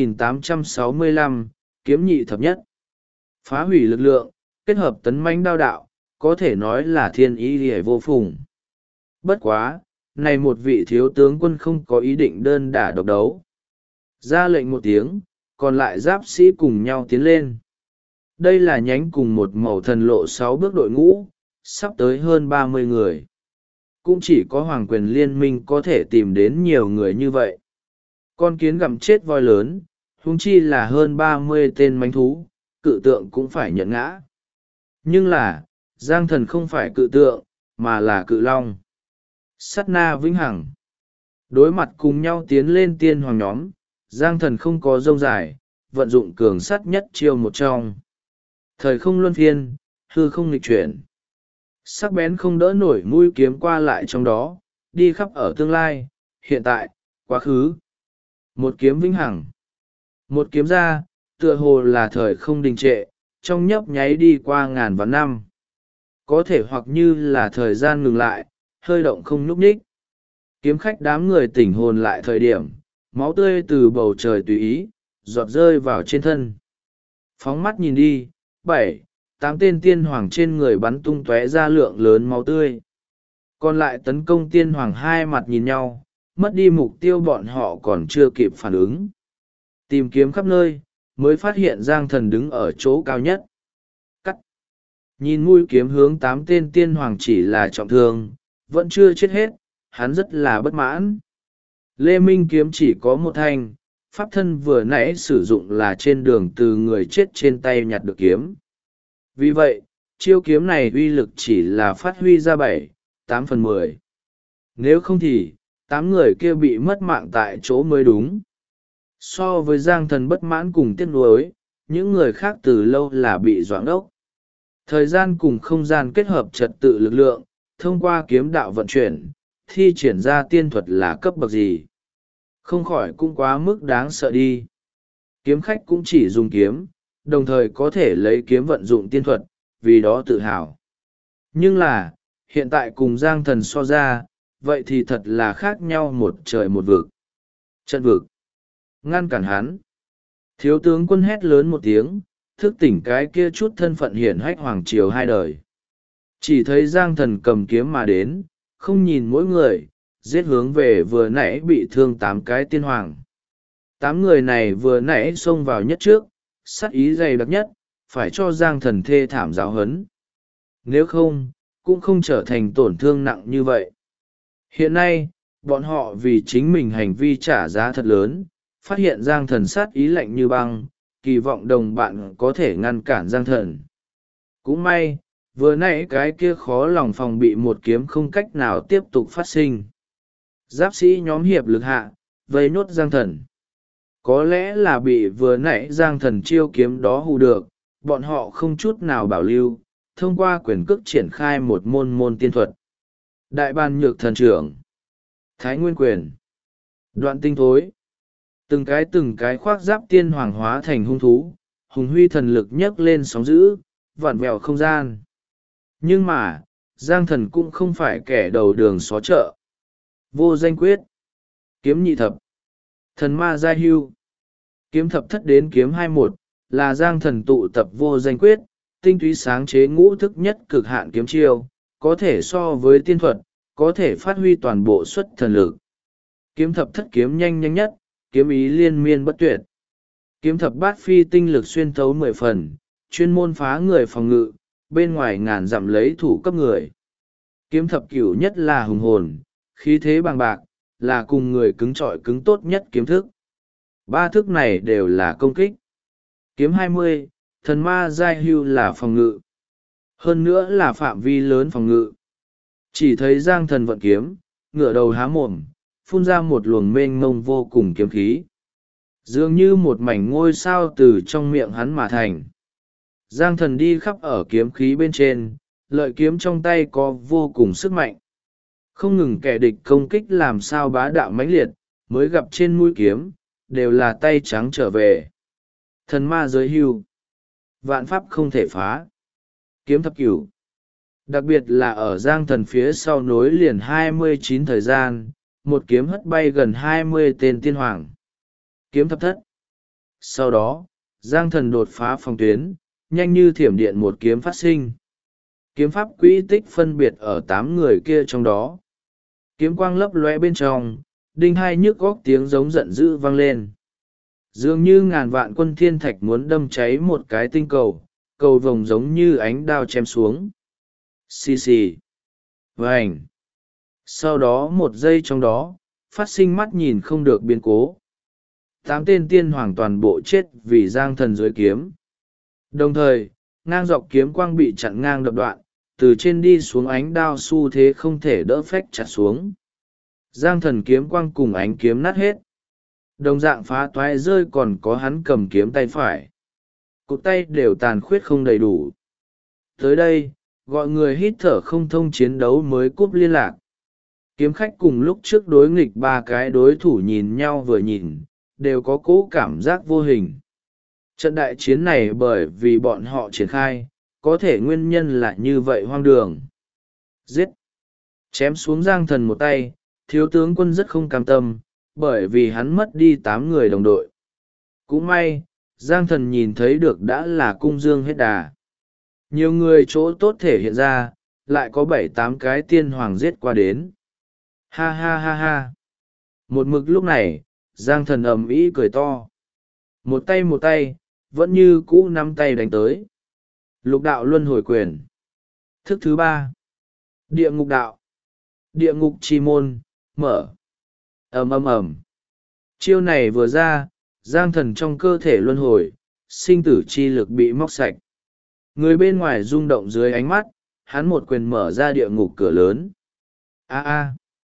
2865, kiếm nhị thập nhất. Phá hủy lực lượng, kết hợp tấn mãnh đao đạo, có thể nói là thiên ý liễu vô phùng. Bất quá, này một vị thiếu tướng quân không có ý định đơn đả độc đấu. Ra lệnh một tiếng, còn lại giáp sĩ cùng nhau tiến lên. Đây là nhánh cùng một màu thần lộ 6 bước đội ngũ, sắp tới hơn 30 người. Cũng chỉ có hoàng quyền liên minh có thể tìm đến nhiều người như vậy. Con kiến gặm chết voi lớn, huống chi là hơn 30 tên mãnh thú, cự tượng cũng phải nhận ngã. Nhưng là, Giang thần không phải cự tượng, mà là cự long. Sát na vĩnh hằng. Đối mặt cùng nhau tiến lên tiên hoàng nhóm, Giang thần không có rông dài, vận dụng cường sắt nhất chiêu một trong. Thời không luân phiên, hư không nghịch chuyển. Sắc bén không đỡ nổi mũi kiếm qua lại trong đó, đi khắp ở tương lai, hiện tại, quá khứ. Một kiếm vĩnh hằng. Một kiếm ra, tựa hồ là thời không đình trệ, trong nhấp nháy đi qua ngàn vạn năm. Có thể hoặc như là thời gian ngừng lại, hơi động không nhúc nhích. Kiếm khách đám người tỉnh hồn lại thời điểm, máu tươi từ bầu trời tùy ý, giọt rơi vào trên thân. Phóng mắt nhìn đi, 7, 8 tên tiên hoàng trên người bắn tung tóe ra lượng lớn máu tươi. Còn lại tấn công tiên hoàng hai mặt nhìn nhau, mất đi mục tiêu bọn họ còn chưa kịp phản ứng. Tìm kiếm khắp nơi, mới phát hiện Giang thần đứng ở chỗ cao nhất. Cắt. Nhìn mũi kiếm hướng 8 tên tiên hoàng chỉ là trọng thương, vẫn chưa chết hết, hắn rất là bất mãn. Lê Minh kiếm chỉ có một thanh, pháp thân vừa nãy sử dụng là trên đường từ người chết trên tay nhặt được kiếm. Vì vậy, chiêu kiếm này uy lực chỉ là phát huy ra 7, 8/10. Nếu không thì, 8 người kia bị mất mạng tại chỗ mới đúng. So với Giang thần bất mãn cùng tiếc nuối, những người khác từ lâu là bị doãn ốc. Thời gian cùng không gian kết hợp trật tự lực lượng, thông qua kiếm đạo vận chuyển, thi triển ra tiên thuật là cấp bậc gì. Không khỏi cũng quá mức đáng sợ đi. Kiếm khách cũng chỉ dùng kiếm, đồng thời có thể lấy kiếm vận dụng tiên thuật, vì đó tự hào. Nhưng là, hiện tại cùng Giang thần so ra, vậy thì thật là khác nhau một trời một vực. Trận vực. Ngăn cản hắn. Thiếu tướng quân hét lớn một tiếng, thức tỉnh cái kia chút thân phận hiển hách hoàng triều hai đời. Chỉ thấy Giang thần cầm kiếm mà đến, không nhìn mỗi người, giết hướng về vừa nãy bị thương 8 cái tiên hoàng. 8 người này vừa nãy xông vào nhất trước, sát ý dày đặc nhất, phải cho Giang thần thê thảm giáo huấn. Nếu không, cũng không trở thành tổn thương nặng như vậy. Hiện nay, bọn họ vì chính mình hành vi trả giá thật lớn, phát hiện Giang thần sát ý lạnh như băng, kỳ vọng đồng bạn có thể ngăn cản Giang thần. Cũng may, vừa nãy cái kia khó lòng phòng bị một kiếm không cách nào tiếp tục phát sinh. Giáp sĩ nhóm hiệp lực hạ, vây nốt Giang thần. Có lẽ là bị vừa nãy Giang thần chiêu kiếm đó hù được, bọn họ không chút nào bảo lưu, thông qua quyền cước triển khai một môn tiên thuật. Đại ban nhược thần trưởng, Thái Nguyên quyền, Đoạn tinh thối. Từng cái khoác giáp tiên hoàng hóa thành hung thú, hùng huy thần lực nhấc lên sóng dữ, vặn vẹo không gian. Nhưng mà, Giang thần cũng không phải kẻ đầu đường xó chợ. Vô danh quyết, kiếm nhị thập, thần ma giai hưu. Kiếm thập thất đến kiếm 21, là Giang thần tụ tập vô danh quyết, tinh túy sáng chế ngũ thức nhất cực hạn kiếm chiêu, có thể so với tiên thuật, có thể phát huy toàn bộ xuất thần lực. Kiếm thập thất kiếm nhanh nhất, kiếm ý liên miên bất tuyệt. Kiếm thập bát phi tinh lực xuyên thấu 10 phần, chuyên môn phá người phòng ngự, bên ngoài ngàn dặm lấy thủ cấp người. Kiếm thập cửu nhất là hùng hồn, khí thế bằng bạc, là cùng người cứng trọi cứng tốt nhất kiếm thức. Ba thức này đều là công kích. Kiếm 20, thần ma giai hưu là phòng ngự. Hơn nữa là phạm vi lớn phòng ngự. Chỉ thấy Giang Thần vận kiếm, ngửa đầu há mồm, phun ra một luồng mênh mông vô cùng kiếm khí. Dường như một mảnh ngôi sao từ trong miệng hắn mà thành. Giang Thần đi khắp ở kiếm khí bên trên, lợi kiếm trong tay có vô cùng sức mạnh. Không ngừng kẻ địch công kích làm sao bá đạo mãnh liệt, mới gặp trên mũi kiếm, đều là tay trắng trở về. Thần ma giới hưu. Vạn pháp không thể phá. Kiếm thập cửu. Đặc biệt là ở Giang Thần phía sau nối liền 29 thời gian, một kiếm hất bay gần 20 tên tiên hoàng. Kiếm thập thất. Sau đó, Giang Thần đột phá phòng tuyến, nhanh như thiểm điện một kiếm phát sinh. Kiếm pháp quỹ tích phân biệt ở 8 người kia trong đó. Kiếm quang lấp lóe bên trong, đinh hai nhức góc tiếng giống giận dữ vang lên. Dường như ngàn vạn quân thiên thạch muốn đâm cháy một cái tinh cầu, cầu vồng giống như ánh đao chém xuống. Xì xì. Vành. Sau đó một giây trong đó, phát sinh mắt nhìn không được biến cố. 8 tên tiên hoàng toàn bộ chết vì Giang Thần dưới kiếm. Đồng thời, ngang dọc kiếm quang bị chặn ngang đập đoạn, từ trên đi xuống ánh đao xu thế không thể đỡ phách chặt xuống. Giang Thần kiếm quang cùng ánh kiếm nát hết. Đồng dạng phá toái rơi còn có hắn cầm kiếm tay phải. Cụt tay đều tàn khuyết không đầy đủ. Tới đây, gọi người hít thở không thông chiến đấu mới cúp liên lạc. Kiếm khách cùng lúc trước đối nghịch ba cái đối thủ nhìn nhau vừa nhìn, đều có cố cảm giác vô hình. Trận đại chiến này bởi vì bọn họ triển khai, có thể nguyên nhân là như vậy hoang đường. Giết! Chém xuống Giang Thần một tay, thiếu tướng quân rất không cam tâm, bởi vì hắn mất đi 8 người đồng đội. Cũng may, Giang Thần nhìn thấy được đã là cung dương hết đà. Nhiều người chỗ tốt thể hiện ra, lại có 7-8 cái tiên hoàng giết qua đến. Ha ha ha ha! Một mực lúc này, Giang Thần ầm ĩ cười to. Một tay, vẫn như cũ nắm tay đánh tới. Lục đạo luân hồi quyền. Thức thứ 3. Địa ngục đạo. Địa ngục chi môn, mở. Ầm ầm ầm. Chiêu này vừa ra, Giang Thần trong cơ thể luân hồi, sinh tử chi lực bị móc sạch. Người bên ngoài rung động dưới ánh mắt, hắn một quyền mở ra địa ngục cửa lớn. A a.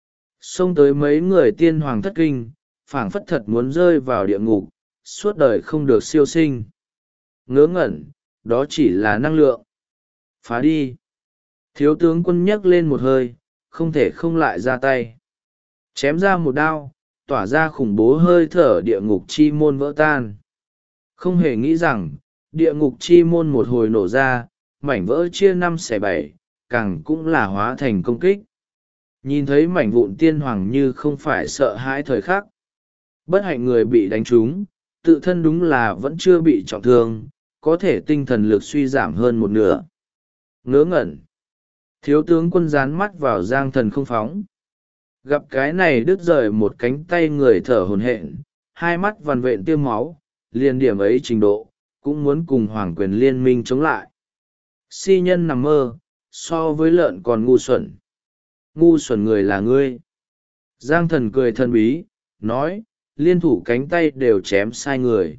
Xông tới mấy người tiên hoàng thất kinh, phảng phất thật muốn rơi vào địa ngục, suốt đời không được siêu sinh. Ngớ ngẩn, đó chỉ là năng lượng. Phá đi. Thiếu tướng quân nhấc lên một hơi, không thể không lại ra tay. Chém ra một đao, tỏa ra khủng bố hơi thở địa ngục chi môn vỡ tan. Không hề nghĩ rằng, địa ngục chi môn một hồi nổ ra, mảnh vỡ chia 5/7, càng cũng là hóa thành công kích. Nhìn thấy mảnh vụn tiên hoàng như không phải sợ hãi thời khắc. Bất hạnh người bị đánh trúng, tự thân đúng là vẫn chưa bị trọng thương, có thể tinh thần lực suy giảm hơn một nửa. Ngớ ngẩn. Thiếu tướng quân dán mắt vào Giang Thần không phóng. Gặp cái này đứt rời một cánh tay người thở hổn hển, hai mắt vằn vện tiêm máu, liền điểm ấy trình độ, cũng muốn cùng hoàng quyền liên minh chống lại. Si nhân nằm mơ, so với lợn còn ngu xuẩn. Ngu xuẩn người là ngươi. Giang Thần cười thần bí, nói, liên thủ cánh tay đều chém sai người.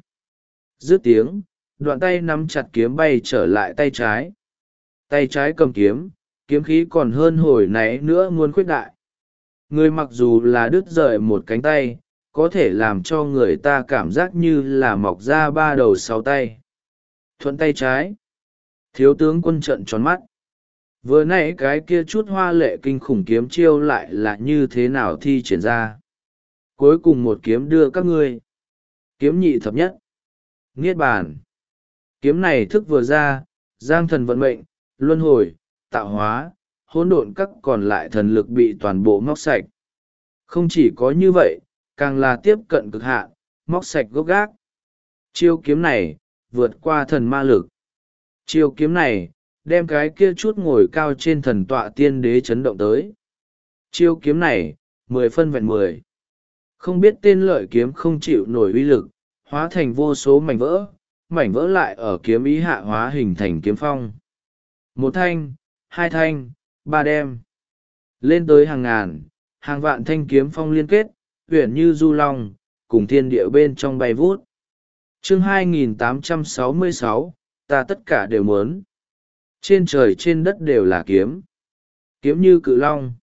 Dứt tiếng, đoạn tay nắm chặt kiếm bay trở lại tay trái. Tay trái cầm kiếm, kiếm khí còn hơn hồi nãy nữa muốn khuyết đại. Người mặc dù là đứt rời một cánh tay, có thể làm cho người ta cảm giác như là mọc ra 3 đầu 6 tay. Thuận tay trái. Thiếu tướng quân trợn tròn mắt. Vừa nãy cái kia chút hoa lệ kinh khủng kiếm chiêu lại là như thế nào thi triển ra. Cuối cùng một kiếm đưa các ngươi. Kiếm nhị thập nhất. Niết bàn. Kiếm này thức vừa ra, Giang Thần vận mệnh, luân hồi, tạo hóa, hỗn độn các còn lại thần lực bị toàn bộ móc sạch. Không chỉ có như vậy, càng là tiếp cận cực hạn, móc sạch gốc gác. Chiêu kiếm này, vượt qua thần ma lực. Chiêu kiếm này, đem cái kia chút ngồi cao trên thần tọa tiên đế chấn động tới. Chiêu kiếm này, 10 phân vẹn 10. Không biết tên lợi kiếm không chịu nổi uy lực, hóa thành vô số mảnh vỡ lại ở kiếm ý hạ hóa hình thành kiếm phong. Một thanh, hai thanh, ba đem. Lên tới hàng ngàn, hàng vạn thanh kiếm phong liên kết, uyển như du long, cùng thiên địa bên trong bay vút. Chương 2866, ta tất cả đều muốn. Trên trời trên đất đều là kiếm. Kiếm như cự long,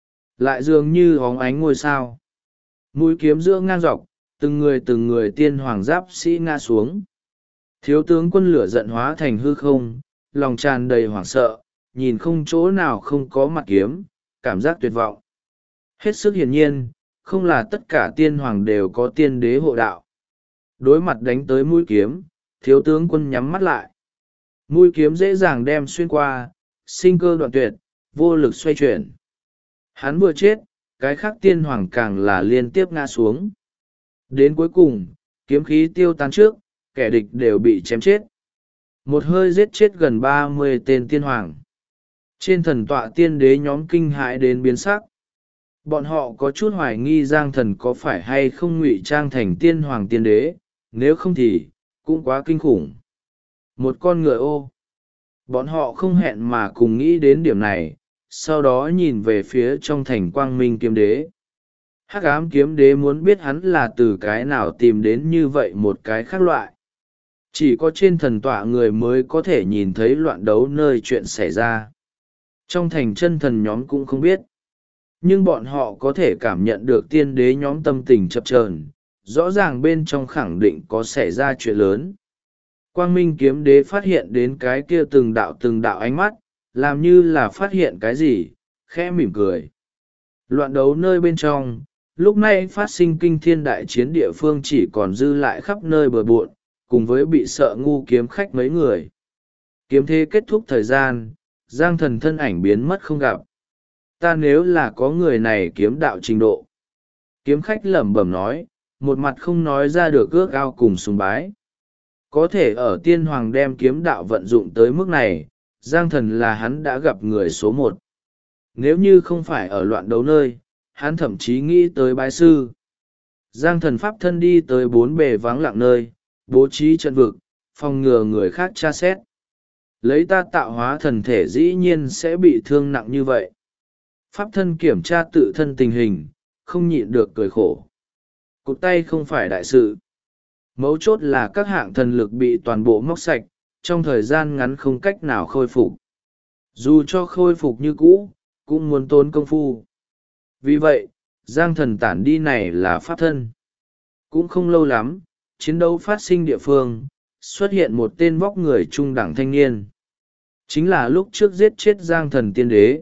lại dường như hóng ánh ngôi sao. Mũi kiếm giữa ngang dọc, từng người tiên hoàng giáp sĩ ngã xuống. Thiếu tướng quân lửa giận hóa thành hư không, lòng tràn đầy hoảng sợ, nhìn không chỗ nào không có mặt kiếm, cảm giác tuyệt vọng. Hết sức hiển nhiên, không là tất cả tiên hoàng đều có tiên đế hộ đạo. Đối mặt đánh tới mũi kiếm, thiếu tướng quân nhắm mắt lại. Mũi kiếm dễ dàng đem xuyên qua, sinh cơ đoạn tuyệt, vô lực xoay chuyển. Hắn vừa chết, cái khác tiên hoàng càng là liên tiếp ngã xuống. Đến cuối cùng, kiếm khí tiêu tan trước, kẻ địch đều bị chém chết. Một hơi giết chết gần 30 tên tiên hoàng. Trên thần tọa tiên đế nhóm kinh hãi đến biến sắc. Bọn họ có chút hoài nghi Giang Thần có phải hay không ngụy trang thành tiên hoàng tiên đế, nếu không thì, cũng quá kinh khủng. Một con ngựa ô. Bọn họ không hẹn mà cùng nghĩ đến điểm này, sau đó nhìn về phía trong thành Quang Minh kiếm đế. Hắc ám kiếm đế muốn biết hắn là từ cái nào tìm đến như vậy một cái khác loại. Chỉ có trên thần tọa người mới có thể nhìn thấy loạn đấu nơi chuyện xảy ra. Trong thành chân thần nhóm cũng không biết. Nhưng bọn họ có thể cảm nhận được tiên đế nhóm tâm tình chập chờn, rõ ràng bên trong khẳng định có xảy ra chuyện lớn. Quang Minh kiếm đế phát hiện đến cái kia từng đạo ánh mắt, làm như là phát hiện cái gì, khẽ mỉm cười. Loạn đấu nơi bên trong, lúc này phát sinh kinh thiên đại chiến địa phương chỉ còn dư lại khắp nơi bừa bộn, cùng với bị sợ ngu kiếm khách mấy người. Kiếm thế kết thúc thời gian, Giang Thần thân ảnh biến mất không gặp. Ta nếu là có người này kiếm đạo trình độ. Kiếm khách lẩm bẩm nói, một mặt không nói ra được ước ao cùng sùng bái. Có thể ở tiên hoàng đem kiếm đạo vận dụng tới mức này, Giang Thần là hắn đã gặp người số một. Nếu như không phải ở loạn đấu nơi, hắn thậm chí nghĩ tới bái sư. Giang Thần pháp thân đi tới bốn bề vắng lặng nơi, bố trí trận vực, phòng ngừa người khác tra xét. Lấy ta tạo hóa thần thể dĩ nhiên sẽ bị thương nặng như vậy. Pháp thân kiểm tra tự thân tình hình, không nhịn được cười khổ. Cụt tay không phải đại sự. Mấu chốt là các hạng thần lực bị toàn bộ móc sạch, trong thời gian ngắn không cách nào khôi phục. Dù cho khôi phục như cũ, cũng muốn tốn công phu. Vì vậy, Giang Thần tản đi này là pháp thân. Cũng không lâu lắm, chiến đấu phát sinh địa phương, xuất hiện một tên vóc người trung đẳng thanh niên. Chính là lúc trước giết chết Giang Thần tiên đế.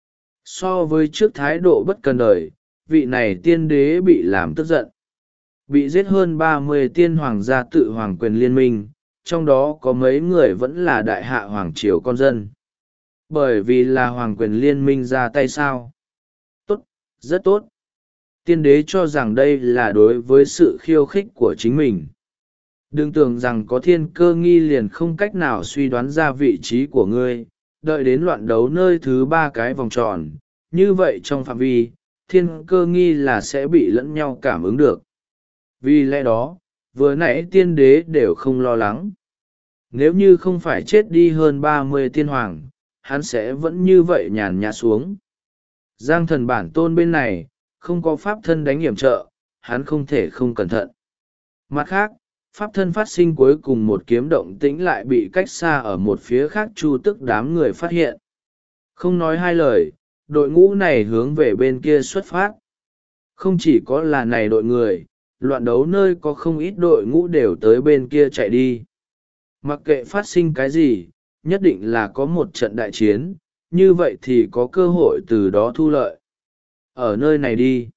So với trước thái độ bất cần đời, vị này tiên đế bị làm tức giận. Bị giết hơn 30 tiên hoàng gia tự hoàng quyền liên minh, trong đó có mấy người vẫn là đại hạ hoàng triều con dân. Bởi vì là hoàng quyền liên minh ra tay sao? Tốt, rất tốt. Tiên đế cho rằng đây là đối với sự khiêu khích của chính mình. Đừng tưởng rằng có thiên cơ nghi liền không cách nào suy đoán ra vị trí của ngươi, đợi đến loạn đấu nơi thứ 3 cái vòng tròn, như vậy trong phạm vi, thiên cơ nghi là sẽ bị lẫn nhau cảm ứng được. Vì lẽ đó, vừa nãy tiên đế đều không lo lắng. Nếu như không phải chết đi hơn 30 tiên hoàng, hắn sẽ vẫn như vậy nhàn nhã xuống. Giang Thần bản tôn bên này, không có pháp thân đánh hiểm trợ, hắn không thể không cẩn thận. Mặt khác, pháp thân phát sinh cuối cùng một kiếm động tĩnh lại bị cách xa ở một phía khác chu tức đám người phát hiện. Không nói hai lời, đội ngũ này hướng về bên kia xuất phát. Không chỉ có là này đội người, loạn đấu nơi có không ít đội ngũ đều tới bên kia chạy đi. Mặc kệ phát sinh cái gì, nhất định là có một trận đại chiến, như vậy thì có cơ hội từ đó thu lợi. Ở nơi này đi.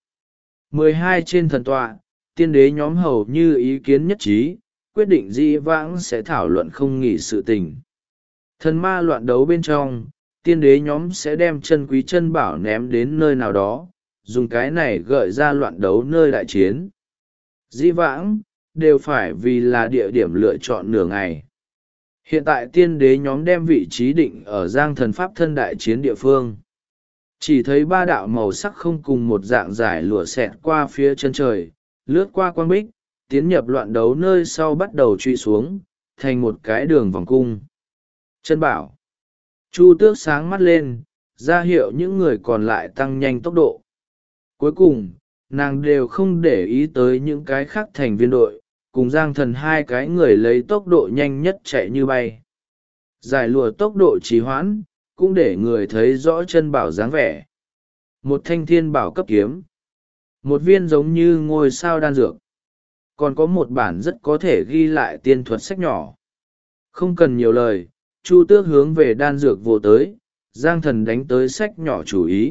12 trên thần tọa, tiên đế nhóm hầu như ý kiến nhất trí, quyết định dĩ vãng sẽ thảo luận không nghỉ sự tình. Thần ma loạn đấu bên trong, tiên đế nhóm sẽ đem chân quý chân bảo ném đến nơi nào đó, dùng cái này gợi ra loạn đấu nơi đại chiến. Dĩ vãng, đều phải vì là địa điểm lựa chọn nửa ngày. Hiện tại tiên đế nhóm đem vị trí định ở Giang Thần pháp thân đại chiến địa phương. Chỉ thấy 3 đạo màu sắc không cùng một dạng giải lụa xẹt qua phía chân trời, lướt qua quang bích, tiến nhập loạn đấu nơi sau bắt đầu truy xuống, thành một cái đường vòng cung. Chân bảo. Chu Tước sáng mắt lên, ra hiệu những người còn lại tăng nhanh tốc độ. Cuối cùng nàng đều không để ý tới những cái khác thành viên đội, cùng Giang Thần hai cái người lấy tốc độ nhanh nhất chạy như bay. Giải lùa tốc độ trì hoãn, cũng để người thấy rõ chân bảo dáng vẻ. Một thanh thiên bảo cấp kiếm, một viên giống như ngôi sao đan dược, còn có một bản rất có thể ghi lại tiên thuật sách nhỏ. Không cần nhiều lời, Chu Tước hướng về đan dược vô tới, Giang Thần đánh tới sách nhỏ chủ ý.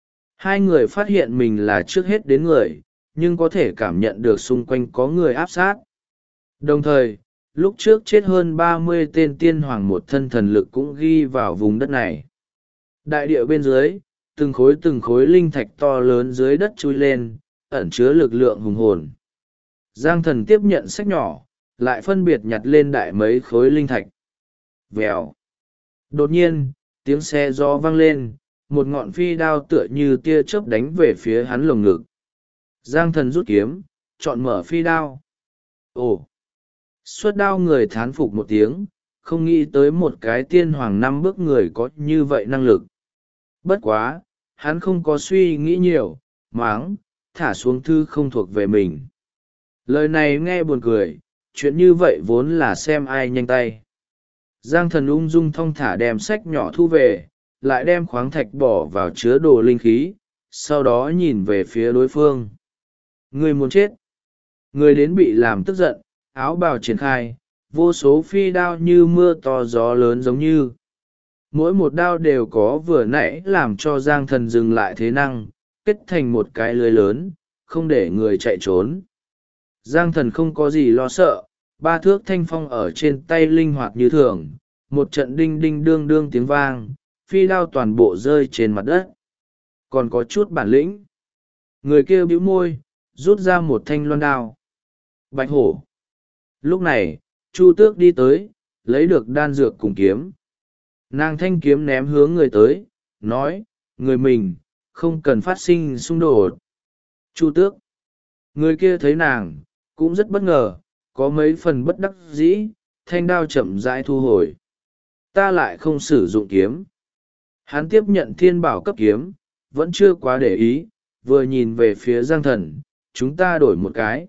Hai người phát hiện mình là trước hết đến người, nhưng có thể cảm nhận được xung quanh có người áp sát. Đồng thời, lúc trước chết hơn 30 tên tiên hoàng một thân thần lực cũng ghi vào vùng đất này. Đại địa bên dưới, từng khối linh thạch to lớn dưới đất chui lên, ẩn chứa lực lượng hùng hồn. Giang Thần tiếp nhận sách nhỏ, lại phân biệt nhặt lên đại mấy khối linh thạch. Vèo. Đột nhiên, tiếng xe gió vang lên, một ngọn phi đao tựa như tia chớp đánh về phía hắn lồng ngực. Giang Thần rút kiếm, chọn mở phi đao. Ồ! Xuất đao người thán phục một tiếng, không nghĩ tới một cái tiên hoàng năm bước người có như vậy năng lực. Bất quá, hắn không có suy nghĩ nhiều, máng, thả xuống thư không thuộc về mình. Lời này nghe buồn cười, chuyện như vậy vốn là xem ai nhanh tay. Giang Thần ung dung thong thả đem sách nhỏ thu về, lại đem khoáng thạch bỏ vào chứa đồ linh khí, sau đó nhìn về phía đối phương. Người muốn chết. Người đến bị làm tức giận, áo bào triển khai, vô số phi đao như mưa to gió lớn giống như. Mỗi một đao đều có vừa nãy làm cho Giang Thần dừng lại thế năng, kết thành một cái lưới lớn, không để người chạy trốn. Giang Thần không có gì lo sợ, ba thước thanh phong ở trên tay linh hoạt như thường, một trận đinh đinh đương đương tiếng vang, phi đao toàn bộ rơi trên mặt đất. Còn có chút bản lĩnh. Người kia bĩu môi, rút ra một thanh loan đao. Bạch hổ. Lúc này, Chu Tước đi tới, lấy được đan dược cùng kiếm. Nàng thanh kiếm ném hướng người tới, nói, người mình, không cần phát sinh xung đột. Chu Tước. Người kia thấy nàng, cũng rất bất ngờ, có mấy phần bất đắc dĩ, thanh đao chậm rãi thu hồi. Ta lại không sử dụng kiếm. Hắn tiếp nhận thiên bảo cấp kiếm, vẫn chưa quá để ý, vừa nhìn về phía Giang Thần, chúng ta đổi một cái.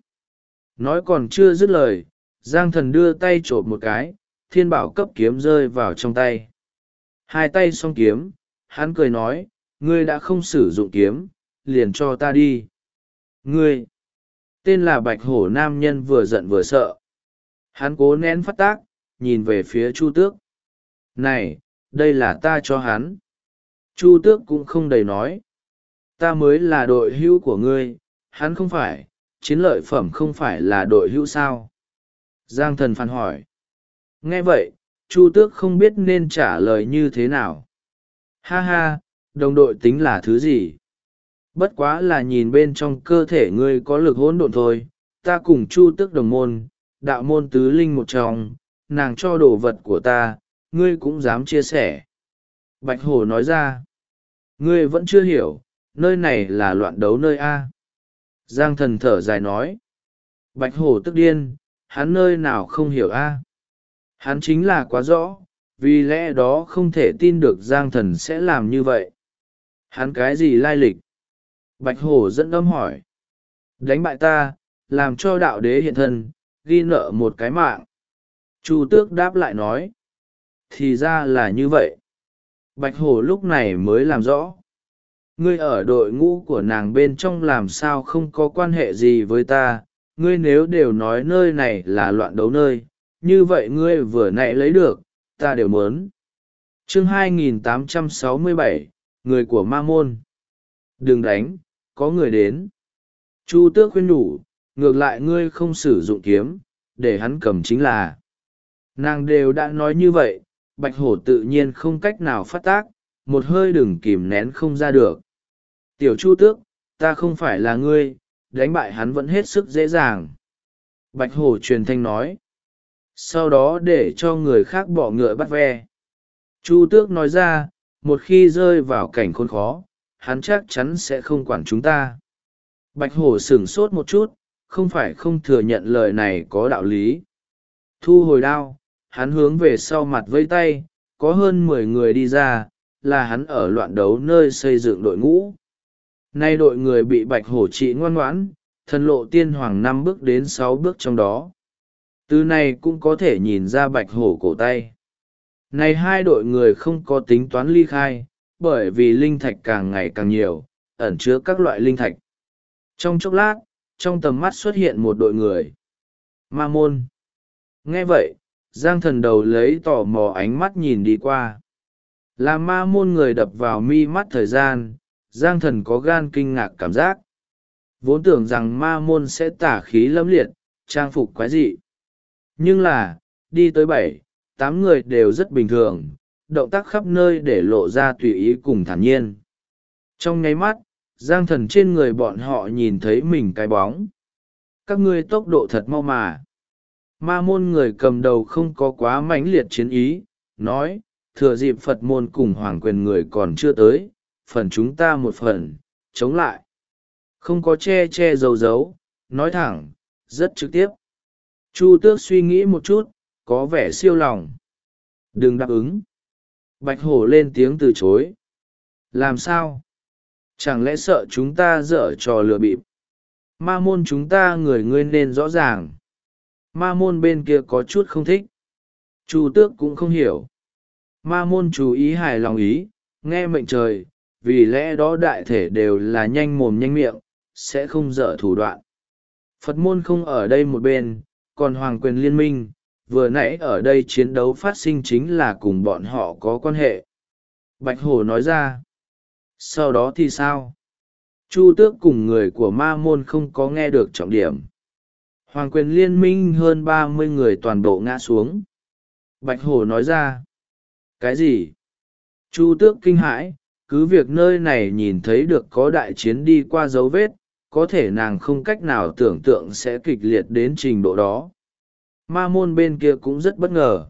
Nói còn chưa dứt lời, Giang Thần đưa tay trộm một cái, thiên bảo cấp kiếm rơi vào trong tay. Hai tay song kiếm, hắn cười nói, ngươi đã không sử dụng kiếm, liền cho ta đi. Ngươi, tên là Bạch Hổ nam nhân vừa giận vừa sợ. Hắn cố nén phát tác, nhìn về phía Chu Tước. Này, đây là ta cho hắn. Chu Tước cũng không đầy nói. Ta mới là đội hữu của ngươi, hắn không phải, chiến lợi phẩm không phải là đội hữu sao? Giang Thần phản hỏi. Nghe vậy, Chu Tước không biết nên trả lời như thế nào. Ha ha, đồng đội tính là thứ gì? Bất quá là nhìn bên trong cơ thể ngươi có lực hỗn độn thôi. Ta cùng Chu Tước đồng môn, đạo môn tứ linh một trong, nàng cho đồ vật của ta, ngươi cũng dám chia sẻ. Bạch Hổ nói ra. Ngươi vẫn chưa hiểu, nơi này là loạn đấu nơi A. Giang Thần thở dài nói. Bạch Hổ tức điên, hắn nơi nào không hiểu A. Hắn chính là quá rõ, vì lẽ đó không thể tin được Giang Thần sẽ làm như vậy. Hắn cái gì lai lịch? Bạch Hổ dẫn âm hỏi. Đánh bại ta, làm cho đạo đế hiện thân, ghi nợ một cái mạng. Chu Tước đáp lại nói. Thì ra là như vậy. Bạch Hổ lúc này mới làm rõ. Ngươi ở đội ngũ của nàng bên trong làm sao không có quan hệ gì với ta, ngươi nếu đều nói nơi này là loạn đấu nơi, như vậy ngươi vừa nãy lấy được, ta đều muốn. Chương 2867, người của Ma Môn. Đừng đánh, có người đến. Chu Tước khuyên nhủ, ngược lại ngươi không sử dụng kiếm, để hắn cầm chính là. Nàng đều đã nói như vậy, Bạch Hổ tự nhiên không cách nào phát tác, một hơi đừng kìm nén không ra được. Tiểu Chu Tước, ta không phải là ngươi, đánh bại hắn vẫn hết sức dễ dàng. Bạch Hổ truyền thanh nói. Sau đó để cho người khác bỏ ngựa bắt ve. Chu Tước nói ra, một khi rơi vào cảnh khốn khó, hắn chắc chắn sẽ không quản chúng ta. Bạch Hổ sửng sốt một chút, không phải không thừa nhận lời này có đạo lý. Thu hồi đao, hắn hướng về sau mặt vây tay, có hơn 10 người đi ra, là hắn ở loạn đấu nơi xây dựng đội ngũ. Nay đội người bị bạch hổ trị ngoan ngoãn, thần lộ tiên hoàng 5 bước đến 6 bước trong đó. Từ này cũng có thể nhìn ra bạch hổ cổ tay. Này hai đội người không có tính toán ly khai, bởi vì linh thạch càng ngày càng nhiều, ẩn chứa các loại linh thạch. Trong chốc lát, trong tầm mắt xuất hiện một đội người. Ma môn. Nghe vậy, Giang Thần đầu lấy tò mò ánh mắt nhìn đi qua. Là ma môn người đập vào mi mắt thời gian, Giang Thần có gan kinh ngạc cảm giác. Vốn tưởng rằng ma môn sẽ tả khí lâm liệt, trang phục quái dị. Nhưng là, đi tới 7, 8 người đều rất bình thường, động tác khắp nơi để lộ ra tùy ý cùng thản nhiên. Trong nháy mắt, Giang Thần trên người bọn họ nhìn thấy mình cái bóng. Các ngươi tốc độ thật mau mà. Ma môn người cầm đầu không có quá mãnh liệt chiến ý, nói, thừa dịp Phật môn cùng hoàng quyền người còn chưa tới, phần chúng ta một phần, chống lại. Không có che che giấu giấu, nói thẳng, rất trực tiếp. Chu Tước suy nghĩ một chút, có vẻ siêu lòng. Đừng đáp ứng. Bạch hổ lên tiếng từ chối. Làm sao? Chẳng lẽ sợ chúng ta dở trò lừa bịp? Ma môn chúng ta người ngươi nên rõ ràng. Ma môn bên kia có chút không thích. Chu Tước cũng không hiểu. Ma môn chú ý hài lòng ý, nghe mệnh trời, vì lẽ đó đại thể đều là nhanh mồm nhanh miệng, sẽ không dở thủ đoạn. Phật môn không ở đây một bên, còn hoàng quyền liên minh, vừa nãy ở đây chiến đấu phát sinh chính là cùng bọn họ có quan hệ. Bạch hổ nói ra. Sau đó thì sao? Chu Tước cùng người của ma môn không có nghe được trọng điểm. Hoàng quyền liên minh hơn 30 người toàn bộ ngã xuống. Bạch hổ nói ra. Cái gì? Chu Tước kinh hãi, cứ việc nơi này nhìn thấy được có đại chiến đi qua dấu vết, có thể nàng không cách nào tưởng tượng sẽ kịch liệt đến trình độ đó. Ma môn bên kia cũng rất bất ngờ.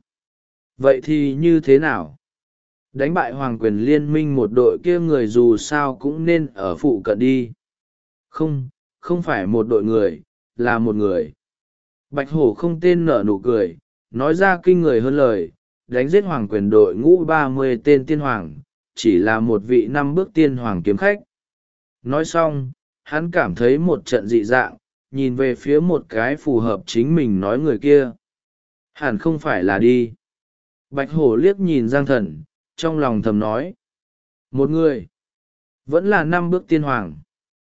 Vậy thì như thế nào? Đánh bại hoàng quyền liên minh một đội kia người dù sao cũng nên ở phụ cận đi. Không, không phải một đội người, là một người. Bạch hổ không tên nở nụ cười, nói ra kinh người hơn lời, đánh giết hoàng quyền đội ngũ 30 tên tiên hoàng, chỉ là một vị 5 bước tiên hoàng kiếm khách. Nói xong, hắn cảm thấy một trận dị dạng, nhìn về phía một cái phù hợp chính mình nói người kia. Hẳn không phải là đi. Bạch hổ liếc nhìn Giang Thần, trong lòng thầm nói. Một người, vẫn là 5 bước tiên hoàng.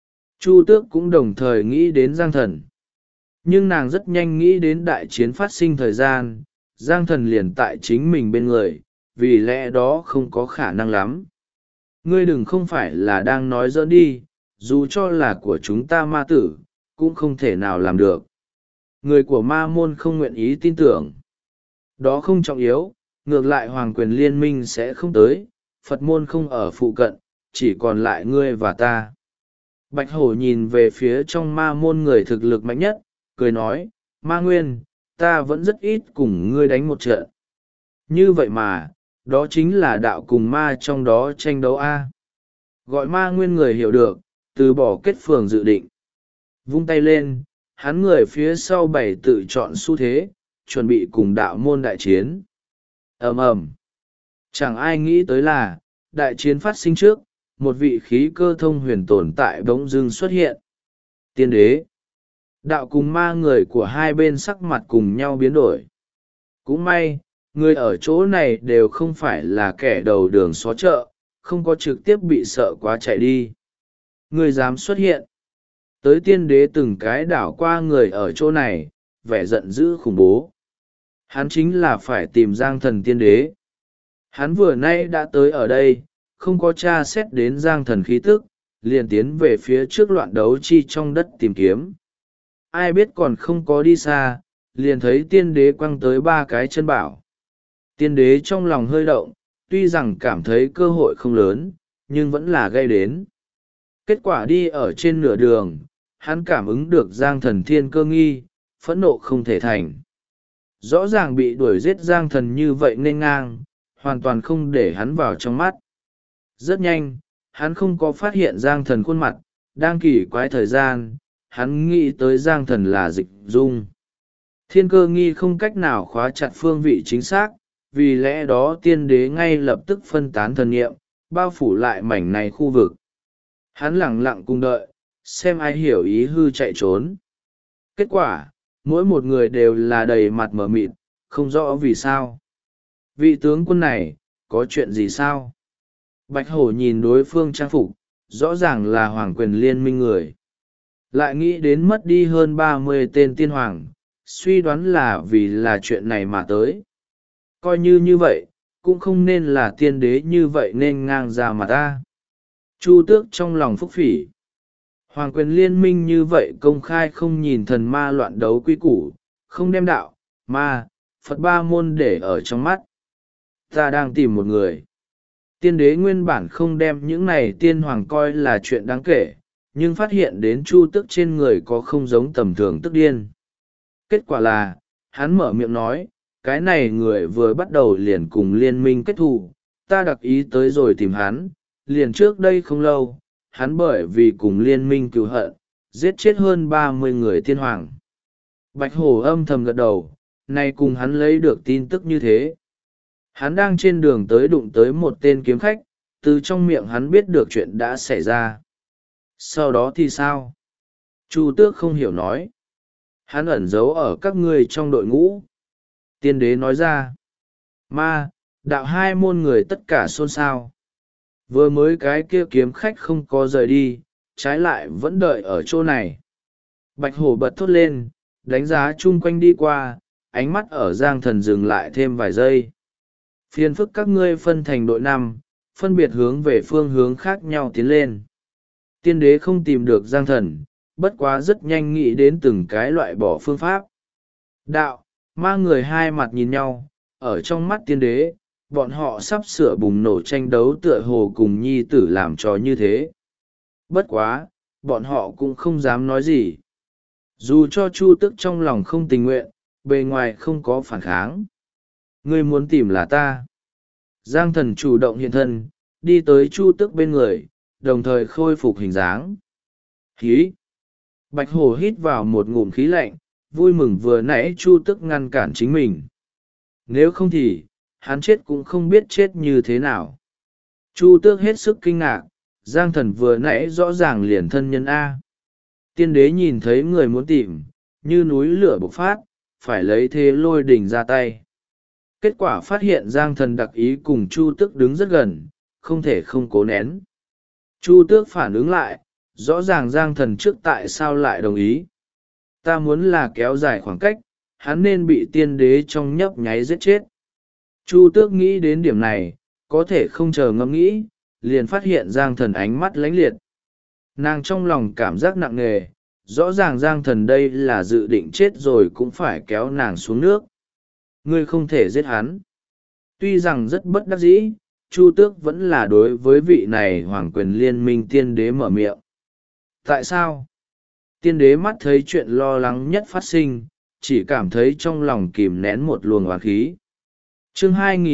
Chu Tước cũng đồng thời nghĩ đến Giang Thần. Nhưng nàng rất nhanh nghĩ đến đại chiến phát sinh thời gian, Giang Thần liền tại chính mình bên người, vì lẽ đó không có khả năng lắm. Ngươi đừng không phải là đang nói giỡn đi, dù cho là của chúng ta ma tử, cũng không thể nào làm được. Người của ma môn không nguyện ý tin tưởng. Đó không trọng yếu, ngược lại hoàng quyền liên minh sẽ không tới, Phật môn không ở phụ cận, chỉ còn lại ngươi và ta. Bạch hổ nhìn về phía trong ma môn người thực lực mạnh nhất, cười nói, ma nguyên, ta vẫn rất ít cùng ngươi đánh một trận. Như vậy mà, đó chính là đạo cùng ma trong đó tranh đấu A. Gọi ma nguyên người hiểu được, từ bỏ kết phường dự định. Vung tay lên, hắn người phía sau bảy tự chọn xu thế, chuẩn bị cùng đạo môn đại chiến. Ầm ầm. Chẳng ai nghĩ tới là, đại chiến phát sinh trước, một vị khí cơ thông huyền tồn tại bỗng dưng xuất hiện. Tiên đế. Đạo cùng ma người của hai bên sắc mặt cùng nhau biến đổi. Cũng may, người ở chỗ này đều không phải là kẻ đầu đường xó chợ, không có trực tiếp bị sợ quá chạy đi. Người dám xuất hiện. Tới tiên đế từng cái đảo qua người ở chỗ này, vẻ giận dữ khủng bố. Hắn chính là phải tìm Giang Thần tiên đế. Hắn vừa nay đã tới ở đây, không có tra xét đến Giang Thần khí tức, liền tiến về phía trước loạn đấu chi trong đất tìm kiếm. Ai biết còn không có đi xa, liền thấy tiên đế quăng tới 3 cái chân bảo. Tiên đế trong lòng hơi động, tuy rằng cảm thấy cơ hội không lớn, nhưng vẫn là gây đến. Kết quả đi ở trên nửa đường, hắn cảm ứng được Giang Thần thiên cơ nghi, phẫn nộ không thể thành. Rõ ràng bị đuổi giết Giang Thần như vậy nên ngang, hoàn toàn không để hắn vào trong mắt. Rất nhanh, hắn không có phát hiện Giang Thần khuôn mặt, đang kỳ quái thời gian, hắn nghĩ tới Giang Thần là Dịch Dung. Thiên cơ nghi không cách nào khóa chặt phương vị chính xác, vì lẽ đó tiên đế ngay lập tức phân tán thần nghiệm, bao phủ lại mảnh này khu vực. Hắn lẳng lặng cùng đợi, xem ai hiểu ý hư chạy trốn. Kết quả, mỗi một người đều là đầy mặt mờ mịt, không rõ vì sao. Vị tướng quân này, có chuyện gì sao? Bạch hổ nhìn đối phương trang phục, rõ ràng là hoàng quyền liên minh người. Lại nghĩ đến mất đi hơn 30 tên tiên hoàng, suy đoán là vì là chuyện này mà tới. Coi như vậy, cũng không nên là tiên đế như vậy nên ngang ra mà ta. Chu Tước trong lòng phúc phỉ. Hoàng quyền liên minh như vậy công khai không nhìn thần ma loạn đấu quy củ, không đem đạo, ma, Phật ba môn để ở trong mắt. Ta đang tìm một người. Tiên đế nguyên bản không đem những này tiên hoàng coi là chuyện đáng kể, nhưng phát hiện đến Chu Tước trên người có không giống tầm thường tức điên. Kết quả là, hắn mở miệng nói, cái này người vừa bắt đầu liền cùng liên minh kết thù, ta đặc ý tới rồi tìm hắn, liền trước đây không lâu, hắn bởi vì cùng liên minh cứu hận, giết chết hơn 30 người tiên hoàng. Bạch hổ âm thầm gật đầu, nay cùng hắn lấy được tin tức như thế. Hắn đang trên đường tới đụng tới một tên kiếm khách, từ trong miệng hắn biết được chuyện đã xảy ra. Sau đó thì sao? Chu Tước không hiểu nói. Hắn ẩn giấu ở các ngươi trong đội ngũ. Tiên đế nói ra. Ma, đạo hai môn người tất cả xôn xao. Vừa mới cái kia kiếm khách không có rời đi, trái lại vẫn đợi ở chỗ này. Bạch hổ bật thốt lên, đánh giá chung quanh đi qua, ánh mắt ở Giang Thần dừng lại thêm vài giây. Phiền phức các ngươi phân thành đội 5, phân biệt hướng về phương hướng khác nhau tiến lên. Tiên đế không tìm được Giang Thần, bất quá rất nhanh nghĩ đến từng cái loại bỏ phương pháp. Đạo, ma người hai mặt nhìn nhau, ở trong mắt tiên đế, bọn họ sắp sửa bùng nổ tranh đấu tựa hồ cùng nhi tử làm trò như thế. Bất quá, bọn họ cũng không dám nói gì. Dù cho Chu Tước trong lòng không tình nguyện, bề ngoài không có phản kháng. Ngươi muốn tìm là ta. Giang Thần chủ động hiện thân, đi tới Chu Tước bên người, đồng thời khôi phục hình dáng. Khí! Bạch hổ hít vào một ngụm khí lạnh, vui mừng vừa nãy Chu Tước ngăn cản chính mình. Nếu không thì, hắn chết cũng không biết chết như thế nào. Chu Tước hết sức kinh ngạc, Giang Thần vừa nãy rõ ràng liền thân nhân A. Tiên đế nhìn thấy người muốn tìm, như núi lửa bộc phát, phải lấy thế lôi đỉnh ra tay. Kết quả phát hiện Giang Thần đặc ý cùng Chu Tước đứng rất gần, không thể không cố nén. Chu Tước phản ứng lại, rõ ràng Giang Thần trước tại sao lại đồng ý. Ta muốn là kéo dài khoảng cách, hắn nên bị tiên đế trong nhấp nháy giết chết. Chu Tước nghĩ đến điểm này, có thể không chờ ngẫm nghĩ, liền phát hiện Giang Thần ánh mắt lánh liệt. Nàng trong lòng cảm giác nặng nề, rõ ràng Giang Thần đây là dự định chết rồi cũng phải kéo nàng xuống nước. Ngươi không thể giết hắn. Tuy rằng rất bất đắc dĩ, Chu Tước vẫn là đối với vị này hoàng quyền liên minh tiên đế mở miệng. Tại sao? Tiên đế mắt thấy chuyện lo lắng nhất phát sinh, chỉ cảm thấy trong lòng kìm nén một luồng oán khí. Chương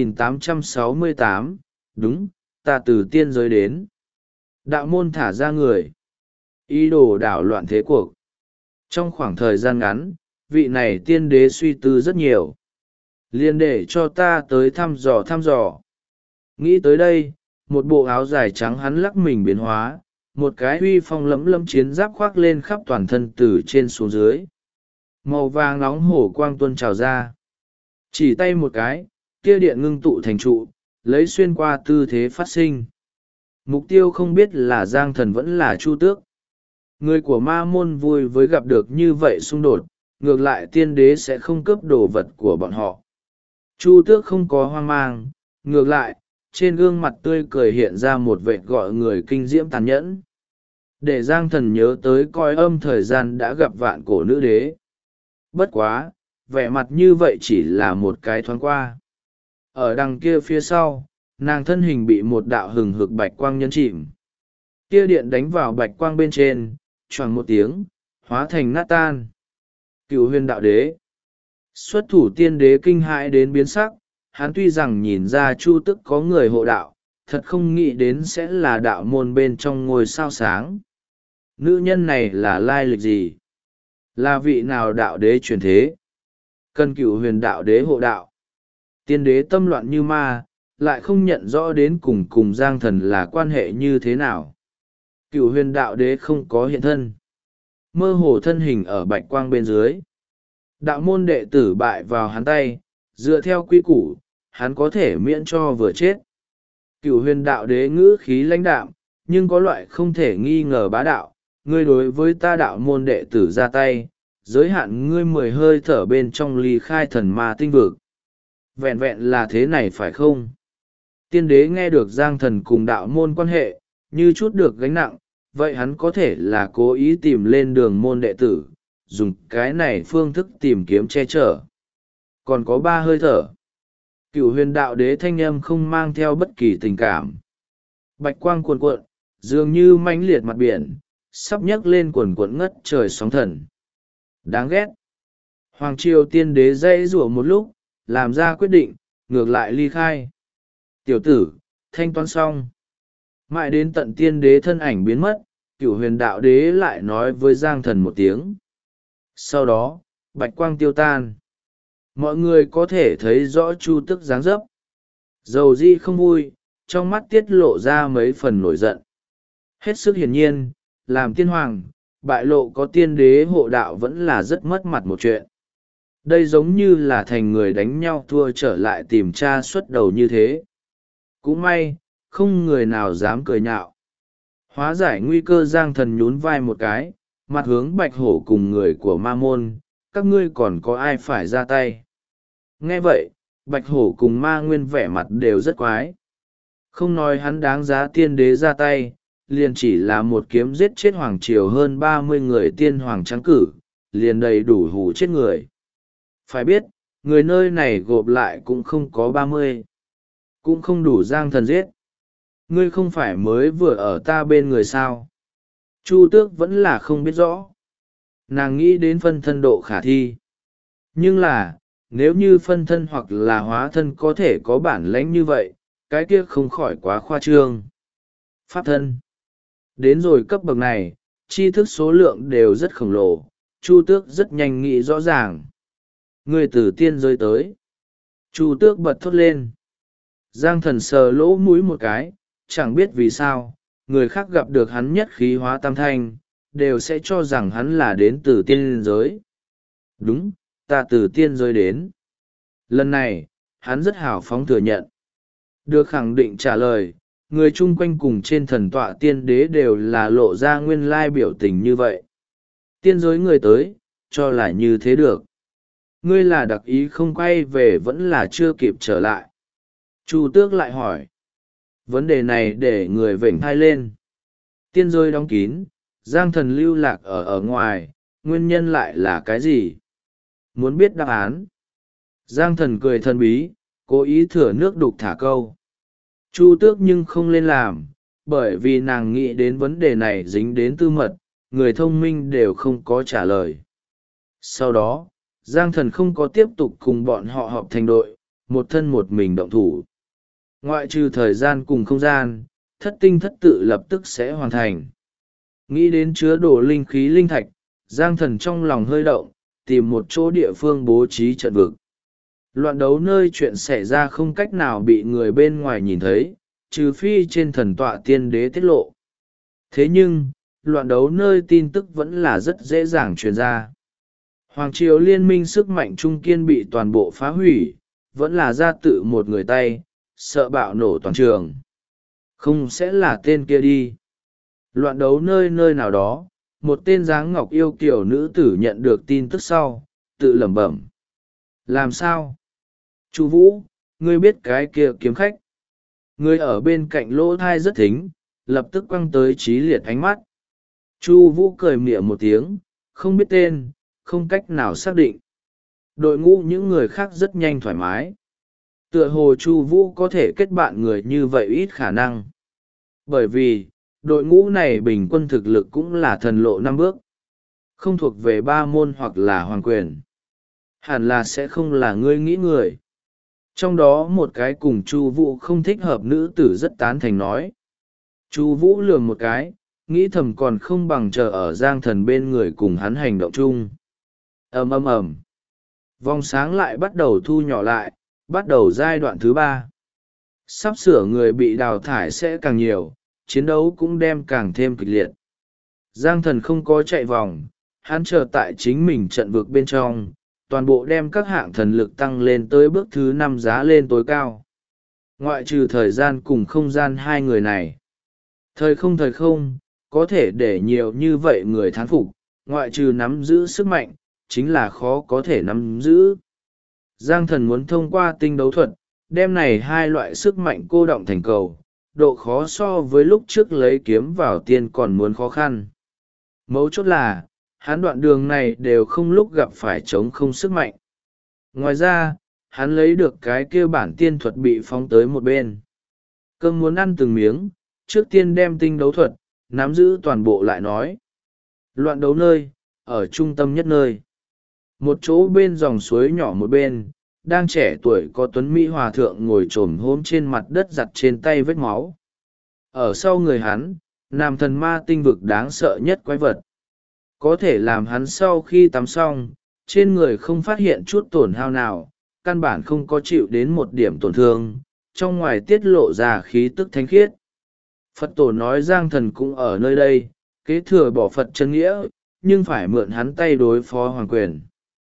2868, đúng, ta từ tiên giới đến. Đạo môn thả ra người. Ý đồ đảo loạn thế cuộc. Trong khoảng thời gian ngắn, vị này tiên đế suy tư rất nhiều. Liên để cho ta tới thăm dò. Nghĩ tới đây, một bộ áo dài trắng hắn lắc mình biến hóa, một cái uy phong lẫm lẫm chiến giáp khoác lên khắp toàn thân từ trên xuống dưới. Màu vàng nóng hổ quang tuôn trào ra. Chỉ tay một cái, tia điện ngưng tụ thành trụ, lấy xuyên qua tư thế phát sinh. Mục tiêu không biết là Giang Thần vẫn là Chu Tước. Người của ma môn vui với gặp được như vậy xung đột, ngược lại tiên đế sẽ không cướp đồ vật của bọn họ. Chu Tước không có hoang mang, ngược lại, trên gương mặt tươi cười hiện ra một vệt gọi người kinh diễm tàn nhẫn. Để Giang Thần nhớ tới coi âm thời gian đã gặp vạn cổ nữ đế. Bất quá, vẻ mặt như vậy chỉ là một cái thoáng qua. Ở đằng kia phía sau, nàng thân hình bị một đạo hừng hực bạch quang nhấn chìm. Kia điện đánh vào bạch quang bên trên, choàng một tiếng, hóa thành nát tan. Cựu huyền đạo đế. Xuất thủ tiên đế kinh hãi đến biến sắc, hắn tuy rằng nhìn ra Chu Tước có người hộ đạo, thật không nghĩ đến sẽ là đạo môn bên trong ngôi sao sáng. Nữ nhân này là lai lịch gì? Là vị nào đạo đế truyền thế? Cần cựu huyền đạo đế hộ đạo. Tiên đế tâm loạn như ma, lại không nhận rõ đến cùng cùng Giang Thần là quan hệ như thế nào. Cửu huyền đạo đế không có hiện thân, mơ hồ thân hình ở bạch quang bên dưới. Đạo môn đệ tử bại vào hắn tay, dựa theo quy củ, hắn có thể miễn cho vừa chết. Cửu huyền đạo đế ngữ khí lãnh đạm, nhưng có loại không thể nghi ngờ bá đạo. Ngươi đối với ta đạo môn đệ tử ra tay, giới hạn ngươi 10 hơi thở bên trong ly khai thần ma tinh vực. Vẹn vẹn là thế này phải không? Tiên đế nghe được Giang Thần cùng đạo môn quan hệ, như chút được gánh nặng, vậy hắn có thể là cố ý tìm lên đường môn đệ tử, dùng cái này phương thức tìm kiếm che chở. Còn có 3 hơi thở. Cửu huyền đạo đế thanh âm không mang theo bất kỳ tình cảm. Bạch quang cuồn cuộn, dường như mãnh liệt mặt biển, sắp nhấc lên cuồn cuộn ngất trời sóng thần. Đáng ghét. Hoàng triều tiên đế dãy rủa một lúc, làm ra quyết định, ngược lại ly khai. Tiểu tử, thanh toán xong. Mãi đến tận tiên đế thân ảnh biến mất, cửu huyền đạo đế lại nói với Giang Thần một tiếng. Sau đó, bạch quang tiêu tan. Mọi người có thể thấy rõ Chu Tức dáng dấp. Dầu di không vui, trong mắt tiết lộ ra mấy phần nổi giận. Hết sức hiển nhiên, làm tiên hoàng, bại lộ có tiên đế hộ đạo vẫn là rất mất mặt một chuyện. Đây giống như là thành người đánh nhau thua trở lại tìm cha xuất đầu như thế. Cũng may, không người nào dám cười nhạo. Hóa giải nguy cơ Giang Thần nhún vai một cái, mặt hướng bạch hổ cùng người của ma môn, các ngươi còn có ai phải ra tay. Nghe vậy, bạch hổ cùng ma nguyên vẻ mặt đều rất quái. Không nói hắn đáng giá tiên đế ra tay, liền chỉ là một kiếm giết chết hoàng triều hơn 30 người tiên hoàng trắng cử, liền đầy đủ hù chết người. Phải biết, người nơi này gộp lại cũng không có 30. Cũng không đủ Giang Thần giết. Ngươi không phải mới vừa ở ta bên người sao? Chu Tước vẫn là không biết rõ. Nàng nghĩ đến phân thân độ khả thi. Nhưng là, nếu như phân thân hoặc là hóa thân có thể có bản lãnh như vậy, cái kia không khỏi quá khoa trương. Pháp thân. Đến rồi cấp bậc này, tri thức số lượng đều rất khổng lồ, Chu Tước rất nhanh nghĩ rõ ràng. Người từ tiên giới tới. Chu Tước bật thốt lên. Giang Thần sờ lỗ mũi một cái, chẳng biết vì sao, người khác gặp được hắn nhất khí hóa tam thanh, đều sẽ cho rằng hắn là đến từ tiên giới. Đúng, ta từ tiên giới đến. Lần này, hắn rất hào phóng thừa nhận. Được khẳng định trả lời, người chung quanh cùng trên thần tọa tiên đế đều là lộ ra nguyên lai biểu tình như vậy. Tiên giới người tới, cho là như thế được. Ngươi là đặc ý không quay về vẫn là chưa kịp trở lại. Chu Tước lại hỏi. Vấn đề này để người vểnh thai lên. Tiên giới đóng kín, Giang Thần lưu lạc ở ngoài, nguyên nhân lại là cái gì? Muốn biết đáp án? Giang Thần cười thần bí, cố ý thừa nước đục thả câu. Chu Tước nhưng không lên làm, bởi vì nàng nghĩ đến vấn đề này dính đến tư mật, người thông minh đều không có trả lời. Sau đó, Giang Thần không có tiếp tục cùng bọn họ họp thành đội, một thân một mình động thủ. Ngoại trừ thời gian cùng không gian, thất tinh thất tự lập tức sẽ hoàn thành. Nghĩ đến chứa đồ linh khí linh thạch, Giang Thần trong lòng hơi động, tìm một chỗ địa phương bố trí trận vực. Loạn đấu nơi chuyện xảy ra không cách nào bị người bên ngoài nhìn thấy, trừ phi trên thần tọa tiên đế tiết lộ. Thế nhưng, loạn đấu nơi tin tức vẫn là rất dễ dàng truyền ra. Hoàng triều liên minh sức mạnh trung kiên bị toàn bộ phá hủy, vẫn là ra tự một người tay, sợ bạo nổ toàn trường. Không sẽ là tên kia đi. Loạn đấu nơi nơi nào đó, một tên dáng ngọc yêu kiều nữ tử nhận được tin tức sau, tự lẩm bẩm. Làm sao? Chu Vũ, ngươi biết cái kia kiếm khách. Ngươi ở bên cạnh lỗ thai rất thính, lập tức quăng tới Trí Liệt ánh mắt. Chu Vũ cười mỉa một tiếng, không biết tên, không cách nào xác định. Đội ngũ những người khác rất nhanh thoải mái. Tựa hồ Chu Vũ có thể kết bạn người như vậy ít khả năng. Bởi vì, đội ngũ này bình quân thực lực cũng là thần lộ 5 bước. Không thuộc về ba môn hoặc là hoàng quyền. Hẳn là sẽ không là ngươi nghĩ người. Trong đó một cái cùng Chu Vũ không thích hợp nữ tử rất tán thành nói. Chu Vũ lườm một cái, nghĩ thầm còn không bằng chờ ở Giang Thần bên người cùng hắn hành động chung. Ầm ầm ầm. Vòng sáng lại bắt đầu thu nhỏ lại, bắt đầu giai đoạn thứ 3. Sắp sửa người bị đào thải sẽ càng nhiều, chiến đấu cũng đem càng thêm kịch liệt. Giang Thần không có chạy vòng, hắn chờ tại chính mình trận vực bên trong, toàn bộ đem các hạng thần lực tăng lên tới bước thứ 5 giá lên tối cao. Ngoại trừ thời gian cùng không gian hai người này. Thời không, có thể để nhiều như vậy người thán phục, ngoại trừ nắm giữ sức mạnh, chính là khó có thể nắm giữ. Giang Thần muốn thông qua tinh đấu thuật, đem này hai loại sức mạnh cô động thành cầu, độ khó so với lúc trước lấy kiếm vào tiên còn muốn khó khăn. Mấu chốt là, hắn đoạn đường này đều không lúc gặp phải chống không sức mạnh. Ngoài ra, hắn lấy được cái kia bản tiên thuật bị phóng tới một bên. Cơm muốn ăn từng miếng, trước tiên đem tinh đấu thuật, nắm giữ toàn bộ lại nói. Loạn đấu nơi, ở trung tâm nhất nơi. Một chỗ bên dòng suối nhỏ một bên, đang trẻ tuổi có tuấn mỹ hòa thượng ngồi trồm hôm trên mặt đất giặt trên tay vết máu. Ở sau người hắn, nằm thần ma tinh vực đáng sợ nhất quái vật. Có thể làm hắn sau khi tắm xong, trên người không phát hiện chút tổn hao nào, căn bản không có chịu đến một điểm tổn thương, trong ngoài tiết lộ ra khí tức thánh khiết. Phật tổ nói Giang Thần cũng ở nơi đây, kế thừa bỏ Phật chân nghĩa, nhưng phải mượn hắn tay đối phó hoàng quyền.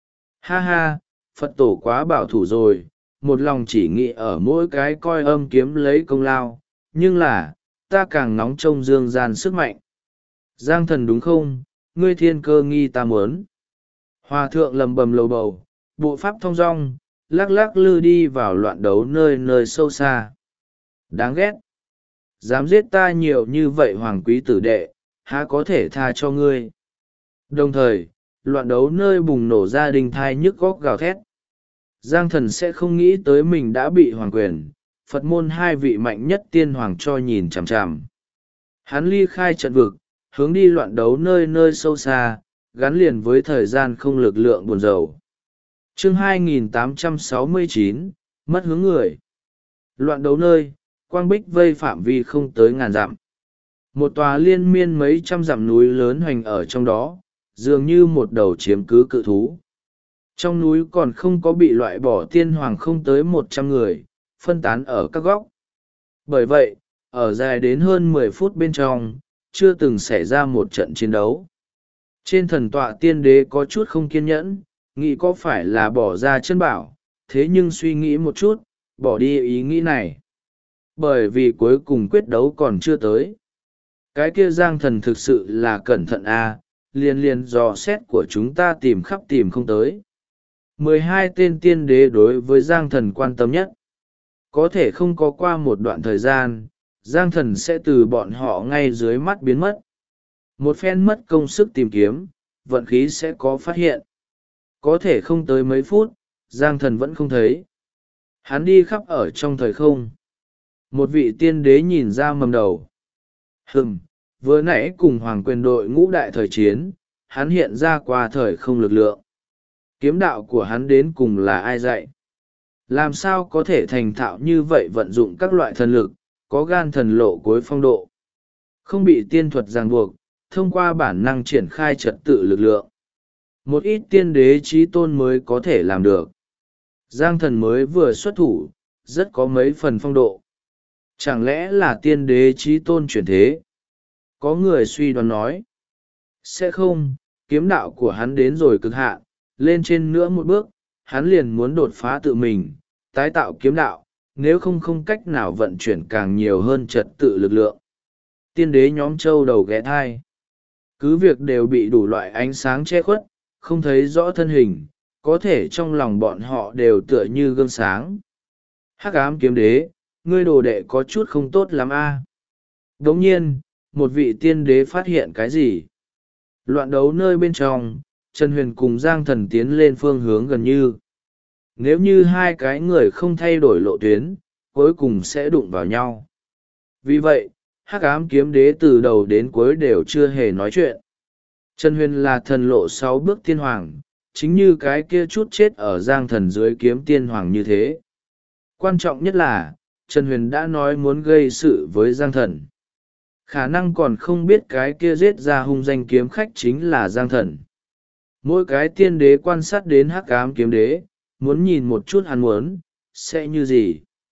Ha ha, Phật tổ quá bảo thủ rồi, một lòng chỉ nghĩ ở mỗi cái coi âm kiếm lấy công lao, nhưng là, ta càng nóng trông dương gian sức mạnh. Giang Thần đúng không, ngươi thiên cơ nghi ta muốn. Hòa thượng lầm bầm lầu bầu, bộ pháp thong dong, lắc lắc lư đi vào loạn đấu nơi nơi sâu xa. Đáng ghét. Dám giết ta nhiều như vậy hoàng quý tử đệ, há có thể tha cho ngươi. Đồng thời, loạn đấu nơi bùng nổ ra đình thai nhức góc gào thét. Giang Thần sẽ không nghĩ tới mình đã bị hoàng quyền, Phật môn hai vị mạnh nhất tiên hoàng cho nhìn chằm chằm. Hắn ly khai trận vực, hướng đi loạn đấu nơi nơi sâu xa, gắn liền với thời gian không lực lượng buồn rầu. Chương 2869, mất hướng người. Loạn đấu nơi, quang bích vây phạm vi không tới ngàn dặm. Một tòa liên miên mấy trăm dặm núi lớn hoành ở trong đó, dường như một đầu chiếm cứ cự thú. Trong núi còn không có bị loại bỏ tiên hoàng không tới 100 người, phân tán ở các góc. Bởi vậy, ở dài đến hơn 10 phút bên trong, chưa từng xảy ra một trận chiến đấu. Trên thần tọa tiên đế có chút không kiên nhẫn, nghĩ có phải là bỏ ra chân bảo, thế nhưng suy nghĩ một chút, bỏ đi ý nghĩ này. Bởi vì cuối cùng quyết đấu còn chưa tới. Cái kia Giang Thần thực sự là cẩn thận liền dò xét của chúng ta tìm khắp tìm không tới. 12 tên tiên đế đối với Giang Thần quan tâm nhất. Có thể không có qua một đoạn thời gian, Giang Thần sẽ từ bọn họ ngay dưới mắt biến mất. Một phen mất công sức tìm kiếm, vận khí sẽ có phát hiện. Có thể không tới mấy phút, Giang Thần vẫn không thấy. Hắn đi khắp ở trong thời không. Một vị tiên đế nhìn ra mầm đầu. Vừa nãy cùng hoàng quyền đội ngũ đại thời chiến, hắn hiện ra qua thời không lực lượng. Kiếm đạo của hắn đến cùng là ai dạy? Làm sao có thể thành thạo như vậy vận dụng các loại thần lực, có gan thần lộ cuối phong độ. Không bị tiên thuật ràng buộc, thông qua bản năng triển khai trật tự lực lượng. Một ít tiên đế trí tôn mới có thể làm được. Giang Thần mới vừa xuất thủ, rất có mấy phần phong độ. Chẳng lẽ là tiên đế trí tôn chuyển thế? Có người suy đoán nói. Sẽ không, kiếm đạo của hắn đến rồi cực hạn, lên trên nữa một bước, hắn liền muốn đột phá tự mình, tái tạo kiếm đạo, nếu không cách nào vận chuyển càng nhiều hơn trật tự lực lượng. Tiên đế nhóm châu đầu ghé thai. Cứ việc đều bị đủ loại ánh sáng che khuất, không thấy rõ thân hình, có thể trong lòng bọn họ đều tựa như gương sáng. Hắc ám kiếm đế, ngươi đồ đệ có chút không tốt lắm Đồng nhiên, một vị tiên đế phát hiện cái gì? Loạn đấu nơi bên trong, Trần Huyền cùng Giang Thần tiến lên phương hướng gần như. Nếu như hai cái người không thay đổi lộ tuyến, cuối cùng sẽ đụng vào nhau. Vì vậy, Hắc ám kiếm đế từ đầu đến cuối đều chưa hề nói chuyện. Trần Huyền là thần lộ 6 bước tiên hoàng, chính như cái kia chút chết ở Giang Thần dưới kiếm tiên hoàng như thế. Quan trọng nhất là, Trần Huyền đã nói muốn gây sự với Giang Thần. Khả năng còn không biết cái kia giết ra hung danh kiếm khách chính là Giang Thần. Mỗi cái tiên đế quan sát đến Hắc ám kiếm đế, muốn nhìn một chút hắn muốn, sẽ như gì.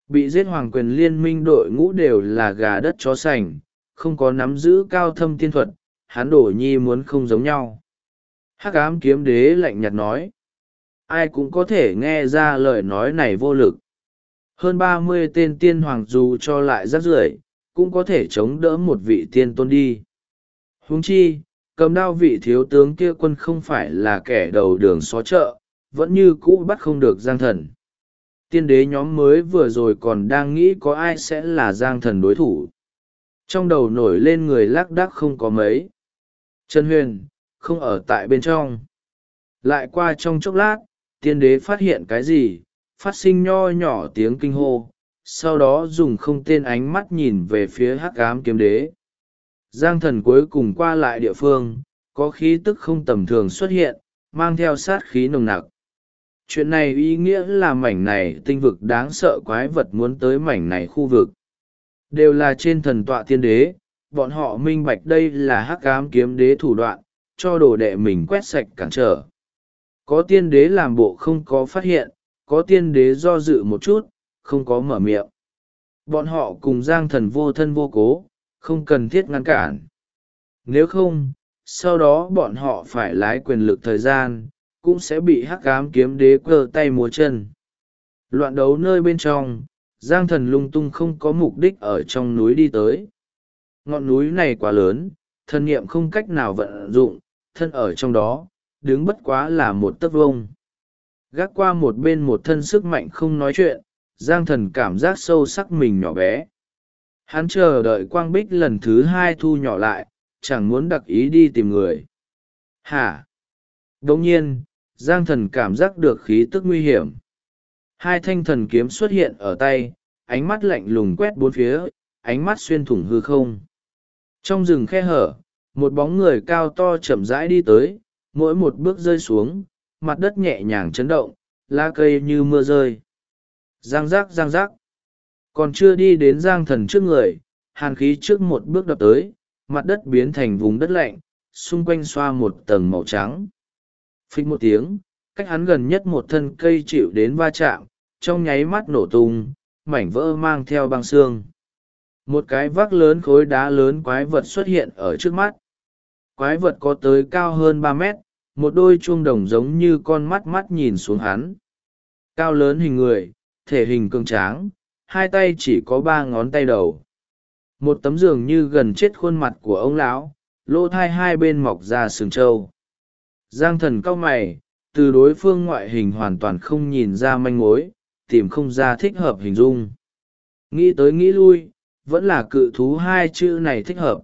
bị giết hoàng quyền liên minh đội ngũ đều là gà đất chó sành, không có nắm giữ cao thâm tiên thuật, hắn Đổ Nhi muốn không giống nhau. Hắc ám kiếm đế lạnh nhạt nói. Ai cũng có thể nghe ra lời nói này vô lực. Hơn 30 tên tiên hoàng dù cho lại rác rưởi cũng có thể chống đỡ một vị tiên tôn đi. Huống chi, cầm đao vị thiếu tướng kia quân không phải là kẻ đầu đường xó chợ, vẫn như cũ bắt không được Giang Thần. Tiên đế nhóm mới vừa rồi còn đang nghĩ có ai sẽ là Giang Thần đối thủ. Trong đầu nổi lên người lác đác không có mấy. Trần Huyền, không ở tại bên trong. Lại qua trong chốc lát, tiên đế phát hiện cái gì, phát sinh nho nhỏ tiếng kinh hô, sau đó dùng không tên ánh mắt nhìn về phía hắc ám kiếm đế. Giang Thần cuối cùng qua lại địa phương, có khí tức không tầm thường xuất hiện, mang theo sát khí nồng nặc. Chuyện này ý nghĩa là mảnh này tinh vực đáng sợ quái vật muốn tới mảnh này khu vực. Đều là trên thần tọa tiên đế, bọn họ minh bạch đây là hắc ám kiếm đế thủ đoạn, cho đồ đệ mình quét sạch cản trở. Có tiên đế làm bộ không có phát hiện, có tiên đế do dự một chút, không có mở miệng. Bọn họ cùng Giang Thần vô thân vô cố, không cần thiết ngăn cản. Nếu không, sau đó bọn họ phải lái quyền lực thời gian, cũng sẽ bị hắc ám kiếm đế cơ tay múa chân. Loạn đấu nơi bên trong, Giang Thần lung tung không có mục đích ở trong núi đi tới. Ngọn núi này quá lớn, thần niệm không cách nào vận dụng, thân ở trong đó, đứng bất quá là một tấc vông. Gác qua một bên một thân sức mạnh không nói chuyện, Giang Thần cảm giác sâu sắc mình nhỏ bé. Hắn chờ đợi quang bích lần thứ hai thu nhỏ lại, chẳng muốn đặc ý đi tìm người. Hả? Đồng nhiên, Giang Thần cảm giác được khí tức nguy hiểm. Hai thanh thần kiếm xuất hiện ở tay, ánh mắt lạnh lùng quét bốn phía, ánh mắt xuyên thủng hư không. Trong rừng khe hở, một bóng người cao to chậm rãi đi tới, mỗi một bước rơi xuống, mặt đất nhẹ nhàng chấn động, lá cây như mưa rơi. Giang giác giang giác. Còn chưa đi đến Giang Thần trước người, hàn khí trước một bước đập tới, mặt đất biến thành vùng đất lạnh, xung quanh xoa một tầng màu trắng. Phích một tiếng, cách hắn gần nhất một thân cây chịu đến va chạm, trong nháy mắt nổ tung, mảnh vỡ mang theo băng xương. Một cái vác lớn khối đá lớn quái vật xuất hiện ở trước mắt. Quái vật có tới cao hơn 3 mét, một đôi chuông đồng giống như con mắt mắt nhìn xuống hắn. Cao lớn hình người, thể hình cường tráng, hai tay chỉ có 3 ngón tay đầu. Một tấm giường như gần chết khuôn mặt của ông lão, lỗ thai hai bên mọc ra sừng trâu. Giang Thần cau mày, từ đối phương ngoại hình hoàn toàn không nhìn ra manh mối, tìm không ra thích hợp hình dung. Nghĩ tới nghĩ lui, vẫn là cự thú hai chữ này thích hợp.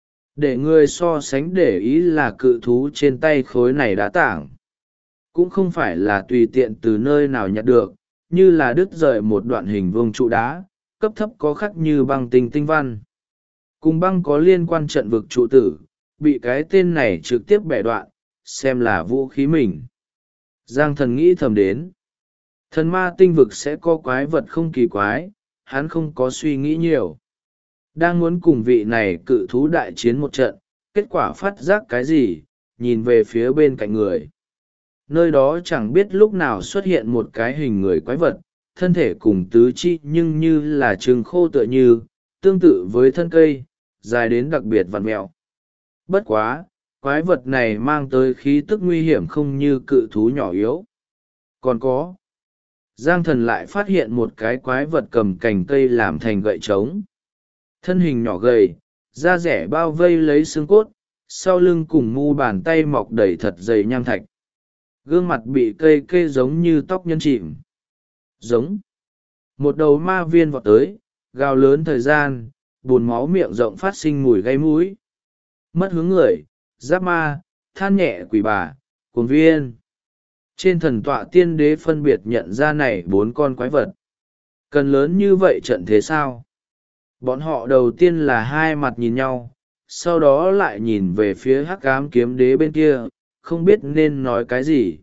Để người so sánh để ý là cự thú trên tay khối này đã tảng. Cũng không phải là tùy tiện từ nơi nào nhặt được, như là đứt rời một đoạn hình vuông trụ đá, cấp thấp có khắc như băng tinh tinh văn. Cùng băng có liên quan trận vực trụ tử, bị cái tên này trực tiếp bẻ đoạn, xem là vũ khí mình. Giang Thần nghĩ thầm đến. Thần ma tinh vực sẽ có quái vật không kỳ quái, hắn không có suy nghĩ nhiều. Đang muốn cùng vị này cự thú đại chiến một trận, kết quả phát giác cái gì, nhìn về phía bên cạnh người. Nơi đó chẳng biết lúc nào xuất hiện một cái hình người quái vật, thân thể cùng tứ chi nhưng như là trừng khô tựa như, tương tự với thân cây, dài đến đặc biệt vặn mẹo. Bất quá, quái vật này mang tới khí tức nguy hiểm không như cự thú nhỏ yếu. Còn có, Giang Thần lại phát hiện một cái quái vật cầm cành cây làm thành gậy trống. Thân hình nhỏ gầy, da rẻ bao vây lấy xương cốt, sau lưng cùng mu bàn tay mọc đầy thật dày nham thạch. Gương mặt bị cây kê giống như tóc nhân chìm. Giống. Một đầu ma viên vọt tới, gào lớn thời gian, bùn máu miệng rộng phát sinh mùi gây mũi. Mất hướng người, giáp ma, than nhẹ quỷ bà, cuồng viên. Trên thần tọa tiên đế phân biệt nhận ra này 4 con quái vật. Cần lớn như vậy trận thế sao? Bọn họ đầu tiên là hai mặt nhìn nhau, sau đó lại nhìn về phía hắc ám kiếm đế bên kia, không biết nên nói cái gì.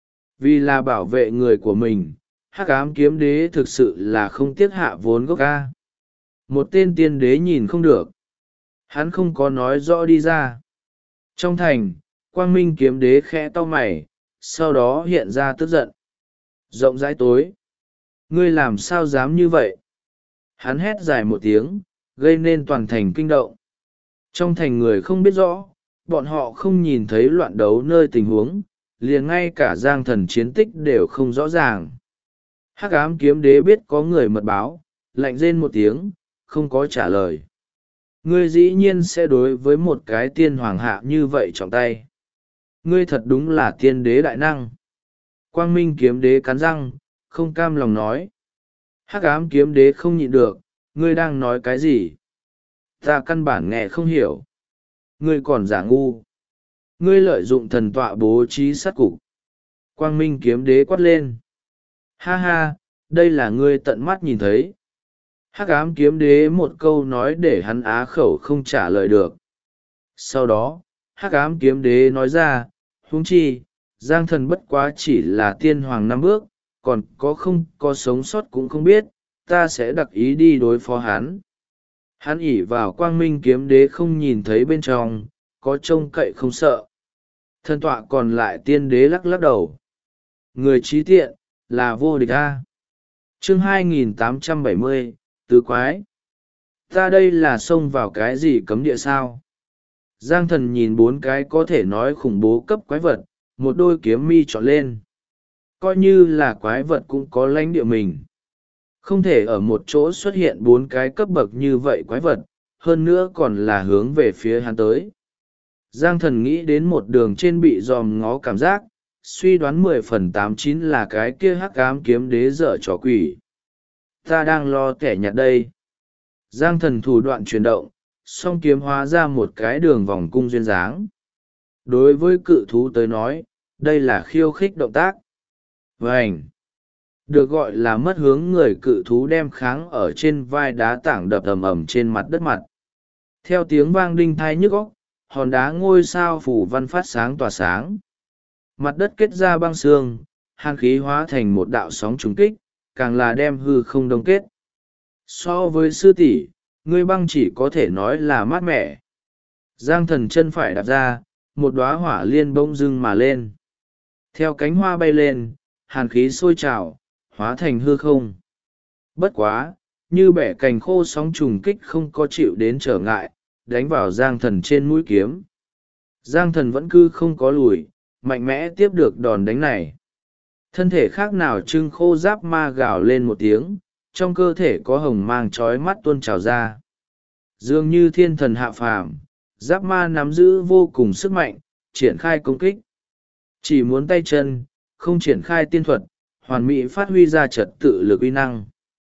Vì là bảo vệ người của mình, hắc ám kiếm đế thực sự là không tiếc hạ vốn gốc ca. Một tên tiên đế nhìn không được. Hắn không có nói rõ đi ra. Trong thành, quang minh kiếm đế khẽ cau mày, sau đó hiện ra tức giận. Rộng rãi tối. Ngươi làm sao dám như vậy? Hắn hét dài một tiếng, gây nên toàn thành kinh động. Trong thành người không biết rõ, bọn họ không nhìn thấy loạn đấu nơi tình huống, liền ngay cả Giang Thần chiến tích đều không rõ ràng. Hắc ám kiếm đế biết có người mật báo, lạnh rên một tiếng, không có trả lời. Ngươi dĩ nhiên sẽ đối với một cái tiên hoàng hạ như vậy trọng tay. Ngươi thật đúng là tiên đế đại năng. Quang Minh kiếm đế cắn răng, không cam lòng nói. Hắc ám kiếm đế không nhịn được, ngươi đang nói cái gì? Ta căn bản nghe không hiểu. Ngươi còn giả ngu. Ngươi lợi dụng thần tọa bố trí sát cục. Quang Minh kiếm đế quát lên. Ha ha, đây là ngươi tận mắt nhìn thấy. Hắc ám kiếm đế một câu nói để hắn á khẩu không trả lời được. Sau đó, Hắc ám kiếm đế nói ra, huống chi, Giang Thần bất quá chỉ là tiên hoàng năm bước, còn có không có sống sót cũng không biết, ta sẽ đặc ý đi đối phó hắn. Hắn ỉ vào Quang Minh kiếm đế không nhìn thấy bên trong, có trông cậy không sợ. Thân tọa còn lại tiên đế lắc lắc đầu. Người trí tiện, là vô địch a. Chương 2870, tứ quái. Ta đây là xông vào cái gì cấm địa sao? Giang Thần nhìn bốn cái có thể nói khủng bố cấp quái vật, một đôi kiếm mi trọn lên. Coi như là quái vật cũng có lãnh địa mình. Không thể ở một chỗ xuất hiện bốn cái cấp bậc như vậy quái vật, hơn nữa còn là hướng về phía hắn tới. Giang Thần nghĩ đến một đường trên bị dòm ngó cảm giác, suy đoán 10/89 là cái kia hắc ám kiếm đế dở trò quỷ. Ta đang lo kẻ nhặt đây. Giang Thần thủ đoạn chuyển động, song kiếm hóa ra một cái đường vòng cung duyên dáng. Đối với cự thú tới nói, đây là khiêu khích động tác. Vành! Được gọi là mất hướng người, cự thú đem kháng ở trên vai đá tảng đập ầm ầm trên mặt đất mặt. Theo tiếng vang đinh thai nhức óc, hòn đá ngôi sao phủ văn phát sáng tỏa sáng. Mặt đất kết ra băng xương, hàn khí hóa thành một đạo sóng trùng kích, càng là đem hư không đông kết. So với sư tỷ, ngươi băng chỉ có thể nói là mát mẻ. Giang Thần chân phải đạp ra, một đóa hỏa liên bỗng dưng mà lên. Theo cánh hoa bay lên, hàn khí sôi trào, hóa thành hư không. Bất quá, như bẻ cành khô, sóng trùng kích không có chịu đến trở ngại, đánh vào Giang Thần trên mũi kiếm. Giang Thần vẫn cứ không có lùi, mạnh mẽ tiếp được đòn đánh này. Thân thể khác nào trưng khô giáp ma gào lên một tiếng, trong cơ thể có hồng mang trói mắt tuôn trào ra. Dường như thiên thần hạ phàm, giáp ma nắm giữ vô cùng sức mạnh, triển khai công kích. Chỉ muốn tay chân, không triển khai tiên thuật, hoàn mỹ phát huy ra trật tự lực uy năng.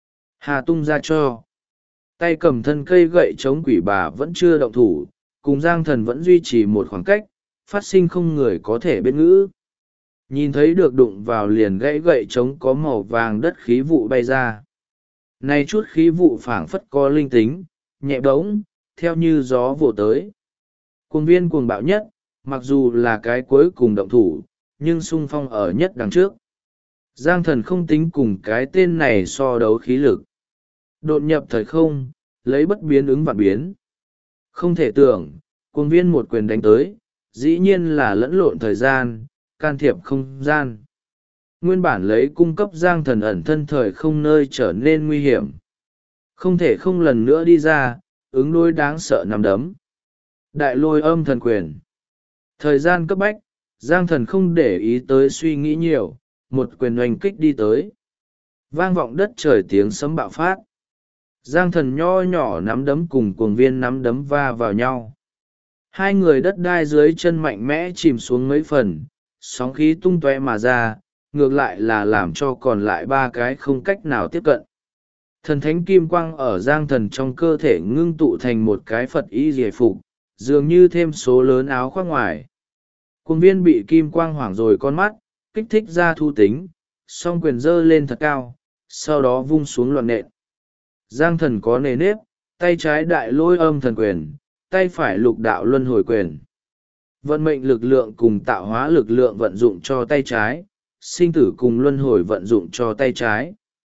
Hà tung ra cho. Tay cầm thân cây gậy chống quỷ bà vẫn chưa động thủ, cùng Giang Thần vẫn duy trì một khoảng cách, phát sinh không người có thể biết ngữ. Nhìn thấy được đụng vào liền gãy gậy chống có màu vàng đất khí vụ bay ra. Này chút khí vụ phảng phất có linh tính, nhẹ bỗng, theo như gió vỗ tới. Cuồng viên cuồng bạo nhất, mặc dù là cái cuối cùng động thủ, nhưng sung phong ở nhất đằng trước. Giang Thần không tính cùng cái tên này so đấu khí lực. Đột nhập thời không, lấy bất biến ứng vạn biến. Không thể tưởng, cuồng viên một quyền đánh tới, dĩ nhiên là lẫn lộn thời gian, can thiệp không gian. Nguyên bản lấy cung cấp Giang Thần ẩn thân thời không nơi trở nên nguy hiểm. Không thể không lần nữa đi ra, ứng đối đáng sợ nằm đấm. Đại lôi âm thần quyền. Thời gian cấp bách, Giang Thần không để ý tới suy nghĩ nhiều, một quyền oanh kích đi tới. Vang vọng đất trời tiếng sấm bạo phát. Giang Thần nho nhỏ nắm đấm cùng cuồng viên nắm đấm va vào nhau. Hai người đất đai dưới chân mạnh mẽ chìm xuống mấy phần, sóng khí tung tóe mà ra, ngược lại là làm cho còn lại ba cái không cách nào tiếp cận. Thần thánh kim quang ở Giang Thần trong cơ thể ngưng tụ thành một cái Phật y giải phục, dường như thêm số lớn áo khoác ngoài. Cuồng viên bị kim quang hoảng rồi con mắt, kích thích ra thu tính, song quyền giơ lên thật cao, sau đó vung xuống loạn nện. Giang Thần có nề nếp, tay trái đại lôi âm thần quyền, tay phải lục đạo luân hồi quyền. Vận mệnh lực lượng cùng tạo hóa lực lượng vận dụng cho tay trái, sinh tử cùng luân hồi vận dụng cho tay trái.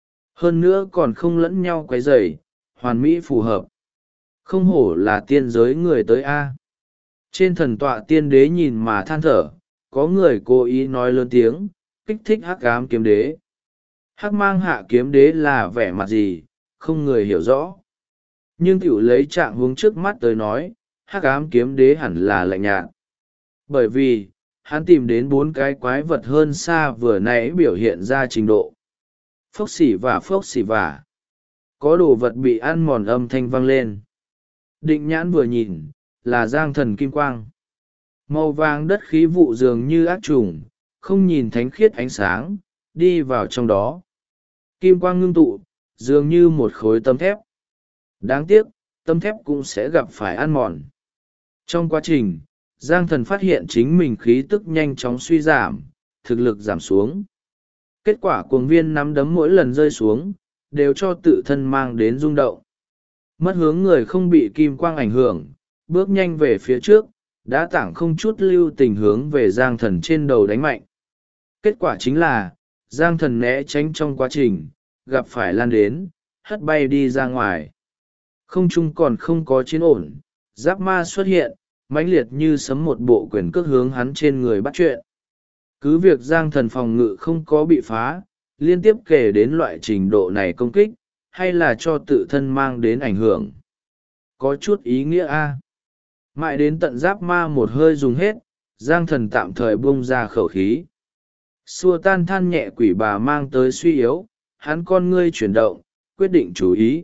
Hơn nữa còn không lẫn nhau quấy rầy, hoàn mỹ phù hợp. Không hổ là tiên giới người tới A. Trên thần tọa tiên đế nhìn mà than thở, có người cố ý nói lớn tiếng, kích thích hắc ám kiếm đế. Hắc mang hạ kiếm đế là vẻ mặt gì, không người hiểu rõ. Nhưng tiểu lấy trạng huống trước mắt tới nói, hắc ám kiếm đế hẳn là lạnh nhạt. Bởi vì, hắn tìm đến 4 cái quái vật hơn xa vừa nãy biểu hiện ra trình độ. Phốc xỉ vả. Có đồ vật bị ăn mòn âm thanh vang lên. Định nhãn vừa nhìn, là giang thần kim quang. Màu vàng đất khí vụ dường như ác trùng, không nhìn thánh khiết ánh sáng, đi vào trong đó. Kim quang ngưng tụ, dường như một khối tấm thép. Đáng tiếc, tấm thép cũng sẽ gặp phải ăn mòn. Trong quá trình, Giang Thần phát hiện chính mình khí tức nhanh chóng suy giảm, thực lực giảm xuống. Kết quả cuồng viên nắm đấm mỗi lần rơi xuống, đều cho tự thân mang đến rung động. Mất hướng người không bị kim quang ảnh hưởng, bước nhanh về phía trước, đã tảng không chút lưu tình hướng về Giang Thần trên đầu đánh mạnh. Kết quả chính là, Giang Thần né tránh trong quá trình, gặp phải lan đến, hất bay đi ra ngoài. Không trung còn không có chiến ổn, giáp ma xuất hiện, mãnh liệt như sấm một bộ quyền cước hướng hắn trên người bắt chuyện. Cứ việc Giang Thần phòng ngự không có bị phá, liên tiếp kể đến loại trình độ này công kích, hay là cho tự thân mang đến ảnh hưởng. Có chút ý nghĩa a. Mãi đến tận giáp ma một hơi dùng hết, Giang Thần tạm thời buông ra khẩu khí. Xua tan than nhẹ quỷ bà mang tới suy yếu, hắn con ngươi chuyển động, quyết định chú ý.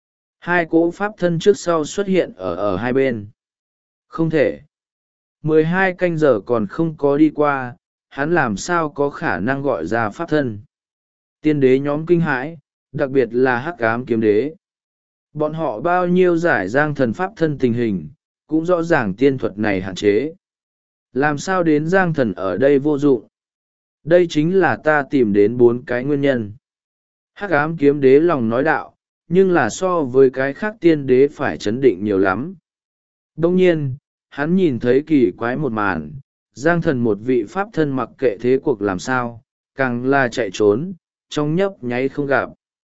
2 cỗ pháp thân trước sau xuất hiện ở hai bên. Không thể. 12 canh giờ còn không có đi qua, hắn làm sao có khả năng gọi ra pháp thân. Tiên đế nhóm kinh hãi, đặc biệt là hắc ám kiếm đế. Bọn họ bao nhiêu giải Giang Thần pháp thân tình hình, cũng rõ ràng tiên thuật này hạn chế. Làm sao đến Giang Thần ở đây vô dụng? Đây chính là ta tìm đến 4 cái nguyên nhân. Hắc ám kiếm đế lòng nói đạo, nhưng là so với cái khác tiên đế phải chấn định nhiều lắm. Đông nhiên, hắn nhìn thấy kỳ quái một màn, Giang Thần một vị pháp thân mặc kệ thế cuộc làm sao, càng là chạy trốn, trong nhấp nháy không gặp.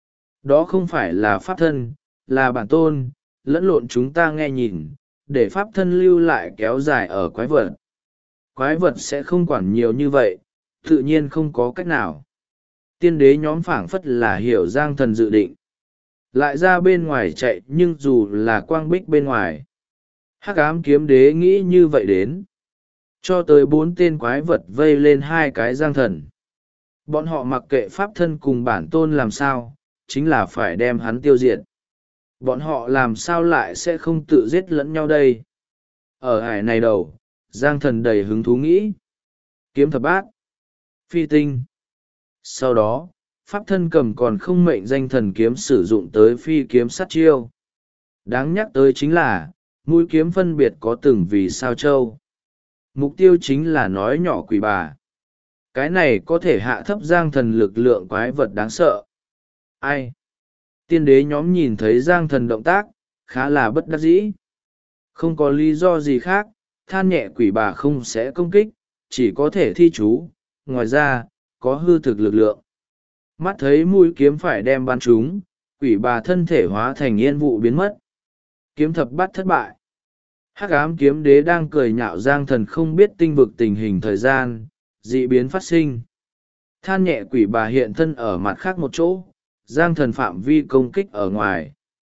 Đó không phải là pháp thân, là bản tôn, lẫn lộn chúng ta nghe nhìn, để pháp thân lưu lại kéo dài ở quái vật. Quái vật sẽ không quản nhiều như vậy, tự nhiên không có cách nào. Tiên đế nhóm phảng phất là hiểu Giang Thần dự định. Lại ra bên ngoài chạy, nhưng dù là quang bích bên ngoài. Hắc ám kiếm đế nghĩ như vậy đến. Cho tới 4 tên quái vật vây lên 2 cái Giang Thần. Bọn họ mặc kệ pháp thân cùng bản tôn làm sao, chính là phải đem hắn tiêu diệt. Bọn họ làm sao lại sẽ không tự giết lẫn nhau đây? Ở hải này đầu, Giang Thần đầy hứng thú nghĩ. Kiếm thập bát. Phi tinh. Sau đó, pháp thân cầm còn không mệnh danh thần kiếm sử dụng tới phi kiếm sát chiêu. Đáng nhắc tới chính là, mũi kiếm phân biệt có từng vì sao châu. Mục tiêu chính là nói nhỏ quỷ bà. Cái này có thể hạ thấp Giang Thần lực lượng quái vật đáng sợ. Ai? Tiên đế nhóm nhìn thấy Giang Thần động tác, khá là bất đắc dĩ. Không có lý do gì khác, than nhẹ quỷ bà không sẽ công kích, chỉ có thể thi chú, ngoài ra, có hư thực lực lượng. Mắt thấy mũi kiếm phải đem bắn chúng, quỷ bà thân thể hóa thành yên vụ biến mất. Kiếm thập bát thất bại. Hắc ám kiếm đế đang cười nhạo Giang Thần không biết tinh vực tình hình thời gian, dị biến phát sinh. Than nhẹ quỷ bà hiện thân ở mặt khác một chỗ, Giang Thần phạm vi công kích ở ngoài.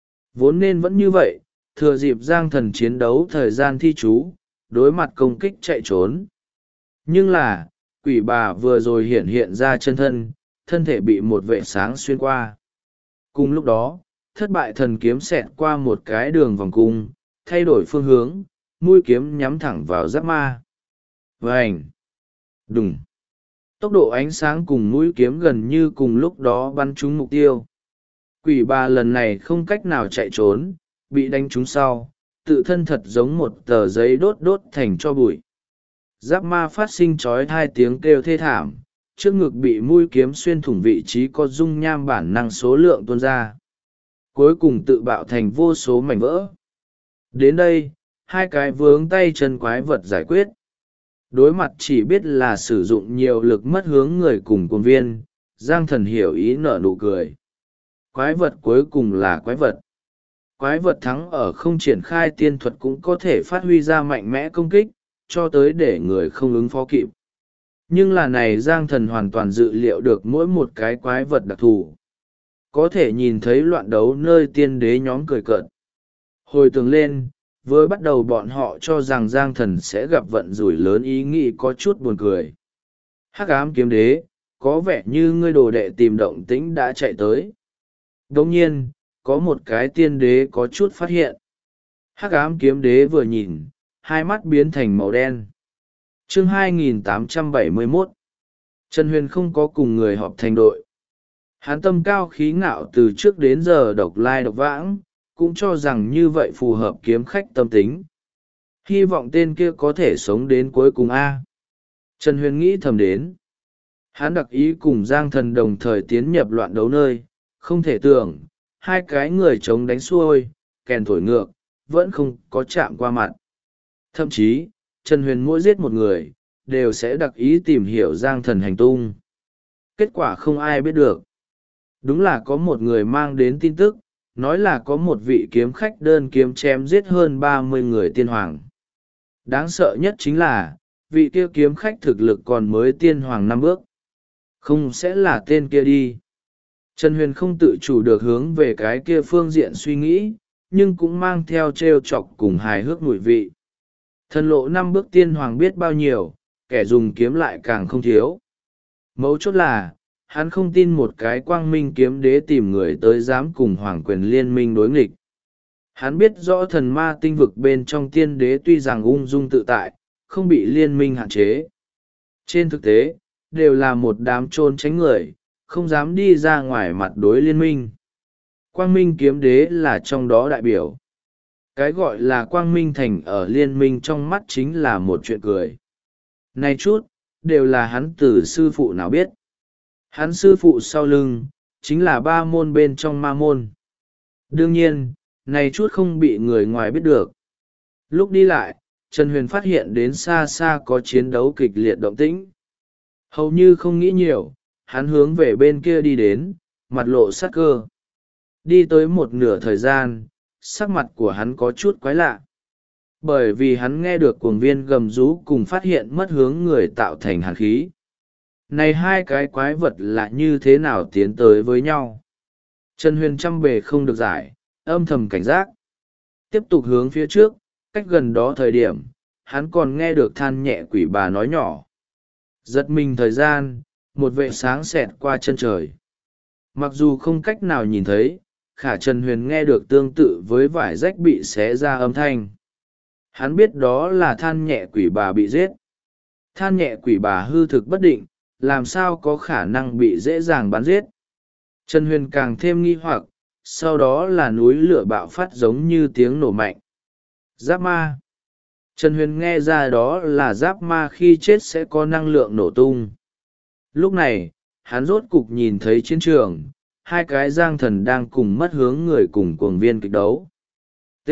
Vốn nên vẫn như vậy, thừa dịp Giang Thần chiến đấu thời gian thi chú, đối mặt công kích chạy trốn. Nhưng là, quỷ bà vừa rồi hiện ra chân thân, thân thể bị một vệ sáng xuyên qua. Cùng lúc đó, thất bại thần kiếm xẹt qua một cái đường vòng cung, thay đổi phương hướng, mũi kiếm nhắm thẳng vào giáp ma. Vành! Đùng! Tốc độ ánh sáng cùng mũi kiếm gần như cùng lúc đó bắn trúng mục tiêu. Quỷ bà lần này không cách nào chạy trốn, bị đánh trúng sau, tự thân thật giống một tờ giấy đốt thành cho bụi. Giáp ma phát sinh trói 2 tiếng kêu thê thảm, trước ngực bị mũi kiếm xuyên thủng vị trí có dung nham bản năng số lượng tuôn ra. Cuối cùng tự bạo thành vô số mảnh vỡ. Đến đây, 2 cái vướng tay chân quái vật giải quyết. Đối mặt chỉ biết là sử dụng nhiều lực mất hướng người cùng cuồng viên, Giang Thần hiểu ý nở nụ cười. Quái vật cuối cùng là quái vật. Quái vật thắng ở không triển khai tiên thuật cũng có thể phát huy ra mạnh mẽ công kích, cho tới để người không ứng phó kịp. Nhưng là này Giang Thần hoàn toàn dự liệu được mỗi một cái quái vật đặc thù. có thể nhìn thấy loạn đấu nơi tiên đế nhóm cười cợt. Hồi tưởng lên, với bắt đầu bọn họ cho rằng Giang Thần sẽ gặp vận rủi lớn, ý nghĩ có chút buồn cười. Hắc ám kiếm đế, có vẻ như ngươi đồ đệ tìm động tĩnh đã chạy tới. Đồng nhiên, có một cái tiên đế có chút phát hiện. Hắc ám kiếm đế vừa nhìn, hai mắt biến thành màu đen. Chương 2871. Trần Huyền không có cùng người họp thành đội. Hắn tâm cao khí ngạo từ trước đến giờ độc lai độc vãng, cũng cho rằng như vậy phù hợp kiếm khách tâm tính. Hy vọng tên kia có thể sống đến cuối cùng A. Trần Huyền nghĩ thầm đến. Hắn đặc ý cùng Giang Thần đồng thời tiến nhập loạn đấu nơi, không thể tưởng, hai cái người chống đánh xuôi, kèn thổi ngược, vẫn không có chạm qua mặt. Thậm chí, Trần Huyền mỗi giết một người, đều sẽ đặc ý tìm hiểu Giang Thần hành tung. Kết quả không ai biết được. Đúng là có một người mang đến tin tức, nói là có một vị kiếm khách đơn kiếm chém giết hơn 30 người tiên hoàng. Đáng sợ nhất chính là, vị kia kiếm khách thực lực còn mới tiên hoàng 5 bước. Không sẽ là tên kia đi. Trần Huyền không tự chủ được hướng về cái kia phương diện suy nghĩ, nhưng cũng mang theo trêu chọc cùng hài hước mùi vị. Thần lộ 5 bước tiên hoàng biết bao nhiêu, kẻ dùng kiếm lại càng không thiếu. Mấu chốt là, hắn không tin một cái quang minh kiếm đế tìm người tới dám cùng hoàng quyền liên minh đối nghịch. Hắn biết rõ thần ma tinh vực bên trong tiên đế tuy rằng ung dung tự tại, không bị liên minh hạn chế. Trên thực tế, đều là một đám trôn tránh người, không dám đi ra ngoài mặt đối liên minh. Quang minh kiếm đế là trong đó đại biểu. Cái gọi là quang minh thành ở liên minh trong mắt chính là một chuyện cười. Này chút, đều là hắn từ sư phụ nào biết. Hắn sư phụ sau lưng, chính là ba môn bên trong ma môn. Đương nhiên, này chút không bị người ngoài biết được. Lúc đi lại, Trần Huyền phát hiện đến xa xa có chiến đấu kịch liệt động tĩnh. Hầu như không nghĩ nhiều, hắn hướng về bên kia đi đến, mặt lộ sát cơ. Đi tới một nửa thời gian, sắc mặt của hắn có chút quái lạ. Bởi vì hắn nghe được cuồng viên gầm rú cùng phát hiện mất hướng người tạo thành hàn khí. Này hai cái quái vật là như thế nào tiến tới với nhau? Trần Huyền trăm bề không được giải, âm thầm cảnh giác. Tiếp tục hướng phía trước, cách gần đó thời điểm, hắn còn nghe được than nhẹ quỷ bà nói nhỏ. Giật mình thời gian, một vệ sáng xẹt qua chân trời. Mặc dù không cách nào nhìn thấy, khả Trần Huyền nghe được tương tự với vải rách bị xé ra âm thanh. Hắn biết đó là than nhẹ quỷ bà bị giết. Than nhẹ quỷ bà hư thực bất định, làm sao có khả năng bị dễ dàng bắn giết. Trần Huyền càng thêm nghi hoặc, sau đó là núi lửa bạo phát giống như tiếng nổ mạnh. Giáp ma. Trần Huyền nghe ra đó là giáp ma khi chết sẽ có năng lượng nổ tung. Lúc này, hắn rốt cục nhìn thấy chiến trường, hai cái Giang Thần đang cùng mất hướng người cùng cuồng viên kịch đấu. T.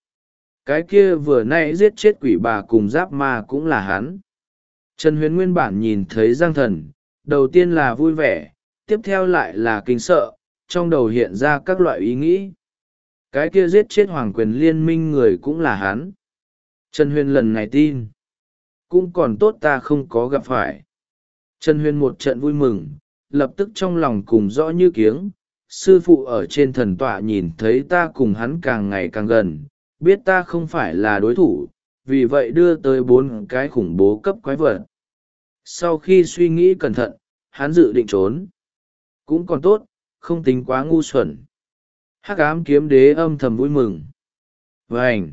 Cái kia vừa nãy giết chết quỷ bà cùng giáp ma cũng là hắn. Trần Huyền nguyên bản nhìn thấy Giang Thần, đầu tiên là vui vẻ, tiếp theo lại là kinh sợ, trong đầu hiện ra các loại ý nghĩ. Cái kia giết chết hoàng quyền liên minh người cũng là hắn. Trần Huyền lần này tin. Cũng còn tốt ta không có gặp phải. Trần Huyền một trận vui mừng, lập tức trong lòng cùng rõ như kiếng. Sư phụ ở trên thần tọa nhìn thấy ta cùng hắn càng ngày càng gần, biết ta không phải là đối thủ, vì vậy đưa tới 4 cái khủng bố cấp quái vật. Sau khi suy nghĩ cẩn thận, hắn dự định trốn. Cũng còn tốt, không tính quá ngu xuẩn. Hắc ám kiếm đế âm thầm vui mừng. Vânh!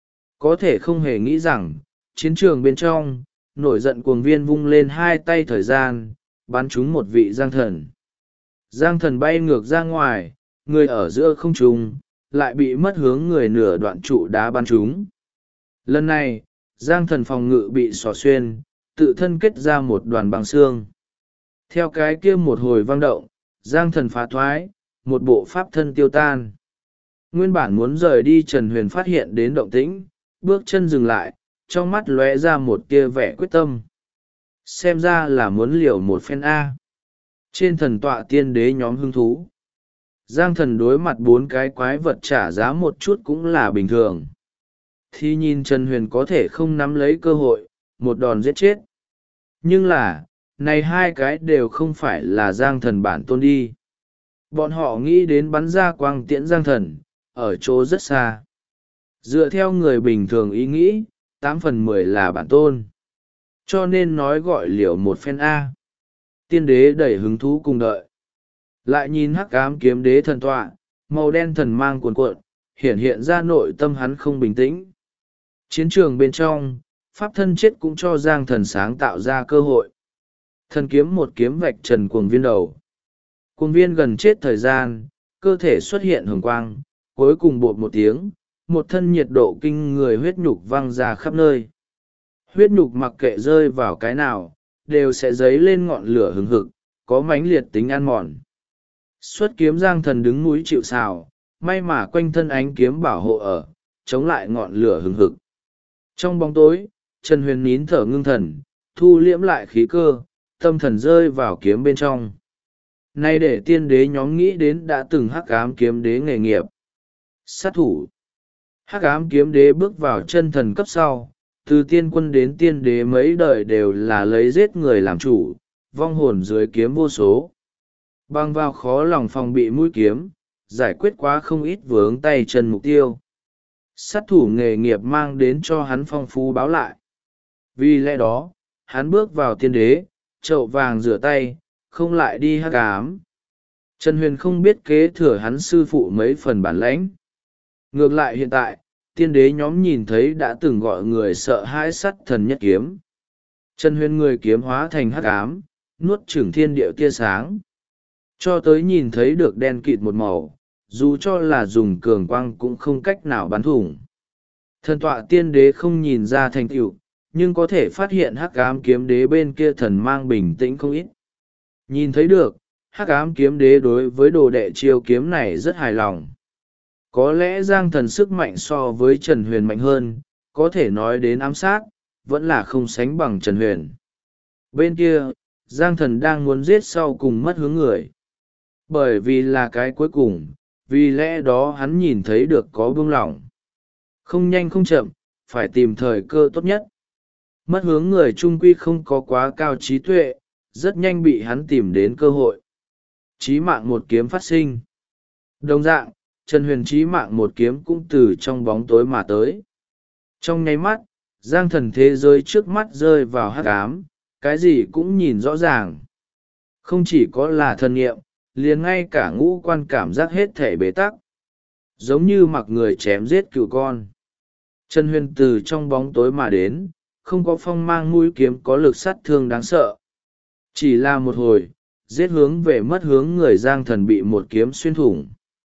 Có thể không hề nghĩ rằng, chiến trường bên trong, nổi giận cuồng viên vung lên 2 tay thời gian, bắn trúng một vị Giang Thần. Giang Thần bay ngược ra ngoài, người ở giữa không trung, lại bị mất hướng người nửa đoạn trụ đá bắn trúng. Lần này, Giang Thần phòng ngự bị xỏ xuyên, tự thân kết ra một đoàn băng xương. Theo cái kia một hồi vang động, Giang Thần phá thoái, một bộ pháp thân tiêu tan. Nguyên bản muốn rời đi Trần Huyền phát hiện đến động tĩnh, bước chân dừng lại, trong mắt lóe ra một tia vẻ quyết tâm. Xem ra là muốn liều một phen A. Trên thần tọa tiên đế nhóm hứng thú. Giang Thần đối mặt 4 cái quái vật trả giá một chút cũng là bình thường. Thì nhìn Trần Huyền có thể không nắm lấy cơ hội, một đòn giết chết. Nhưng là, này 2 cái đều không phải là Giang Thần bản tôn đi. Bọn họ nghĩ đến bắn ra quang tiễn giang thần ở chỗ rất xa. Dựa theo người bình thường ý nghĩ, 8/10 là bản tôn, cho nên nói gọi liều một phen A. Tiên đế đầy hứng thú cùng đợi. Lại nhìn hắc ám kiếm đế thần tọa, màu đen thần mang cuồn cuộn, hiện ra nội tâm hắn không bình tĩnh. Chiến trường bên trong, pháp thân chết cũng cho giang thần sáng tạo ra cơ hội. Thần kiếm một kiếm vạch trần cuồng viên đầu. Cuồng viên gần chết thời gian, cơ thể xuất hiện hồng quang, cuối cùng bột một tiếng, một thân nhiệt độ kinh người huyết nhục văng ra khắp nơi. Huyết nhục mặc kệ rơi vào cái nào, đều sẽ dấy lên ngọn lửa hừng hực, có mãnh liệt tính ăn mòn. Xuất kiếm giang thần đứng núi chịu sào, may mà quanh thân ánh kiếm bảo hộ ở, chống lại ngọn lửa hừng hực. Trong bóng tối, Trần Huyền nín thở ngưng thần, thu liễm lại khí cơ, tâm thần rơi vào kiếm bên trong. Nay để tiên đế nhóm nghĩ đến đã từng hắc ám kiếm đế nghề nghiệp. Sát thủ. Hắc ám kiếm đế bước vào chân thần cấp sau, từ tiên quân đến tiên đế mấy đời đều là lấy giết người làm chủ, vong hồn dưới kiếm vô số. Băng vào khó lòng phòng bị mũi kiếm, giải quyết quá không ít vướng tay chân mục tiêu. Sát thủ nghề nghiệp mang đến cho hắn phong phú báo lại. Vì lẽ đó, hắn bước vào tiên đế, chậu vàng rửa tay, không lại đi hắc ám. Trần Huyền không biết kế thừa hắn sư phụ mấy phần bản lãnh. Ngược lại hiện tại, tiên đế nhóm nhìn thấy đã từng gọi người sợ hãi sắt thần nhất kiếm. Trần Huyền người kiếm hóa thành hắc ám, nuốt chửng thiên địa tia sáng. Cho tới nhìn thấy được đen kịt một màu, dù cho là dùng cường quang cũng không cách nào bắn thủng. Thần tọa tiên đế không nhìn ra thành tựu, nhưng có thể phát hiện hắc ám kiếm đế bên kia thần mang bình tĩnh không ít. Nhìn thấy được, hắc ám kiếm đế đối với đồ đệ chiêu kiếm này rất hài lòng. Có lẽ giang thần sức mạnh so với Trần Huyền mạnh hơn, có thể nói đến ám sát, vẫn là không sánh bằng Trần Huyền. Bên kia, giang thần đang muốn giết sau cùng mất hướng người. Bởi vì là cái cuối cùng, vì lẽ đó hắn nhìn thấy được có buông lỏng. Không nhanh không chậm, phải tìm thời cơ tốt nhất. Mất hướng người trung quy không có quá cao trí tuệ, rất nhanh bị hắn tìm đến cơ hội. Chí mạng một kiếm phát sinh. Đồng dạng, Trần Huyền chí mạng một kiếm cũng từ trong bóng tối mà tới. Trong nháy mắt, giang thần thế giới trước mắt rơi vào hắc ám, cái gì cũng nhìn rõ ràng. Không chỉ có là thân nghiệm, liền ngay cả ngũ quan cảm giác hết thể bế tắc. Giống như mặc người chém giết cừu con. Trần Huyền từ trong bóng tối mà đến, không có phong mang mũi kiếm có lực sát thương đáng sợ. Chỉ là một hồi, giết hướng về mất hướng người giang thần bị một kiếm xuyên thủng.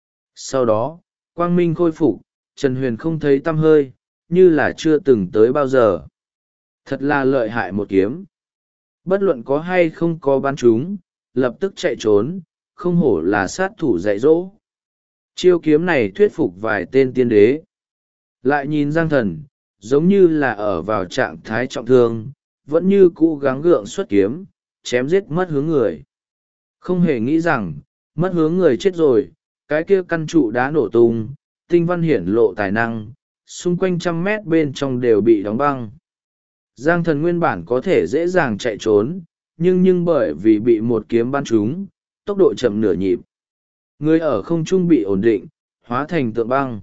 Sau đó, quang minh khôi phục, Trần Huyền không thấy tăm hơi, như là chưa từng tới bao giờ. Thật là lợi hại một kiếm. Bất luận có hay không có bắn chúng, lập tức chạy trốn, không hổ là sát thủ dạy dỗ. Chiêu kiếm này thuyết phục vài tên tiên đế. Lại nhìn giang thần, giống như là ở vào trạng thái trọng thương, vẫn như cũ gắng gượng xuất kiếm, chém giết mất hướng người. Không hề nghĩ rằng, mất hướng người chết rồi, cái kia căn trụ đá nổ tung, tinh văn hiển lộ tài năng, xung quanh 100 mét bên trong đều bị đóng băng. Giang thần nguyên bản có thể dễ dàng chạy trốn, nhưng bởi vì bị một kiếm bắn trúng, tốc độ chậm nửa nhịp. Người ở không trung bị ổn định, hóa thành tượng băng.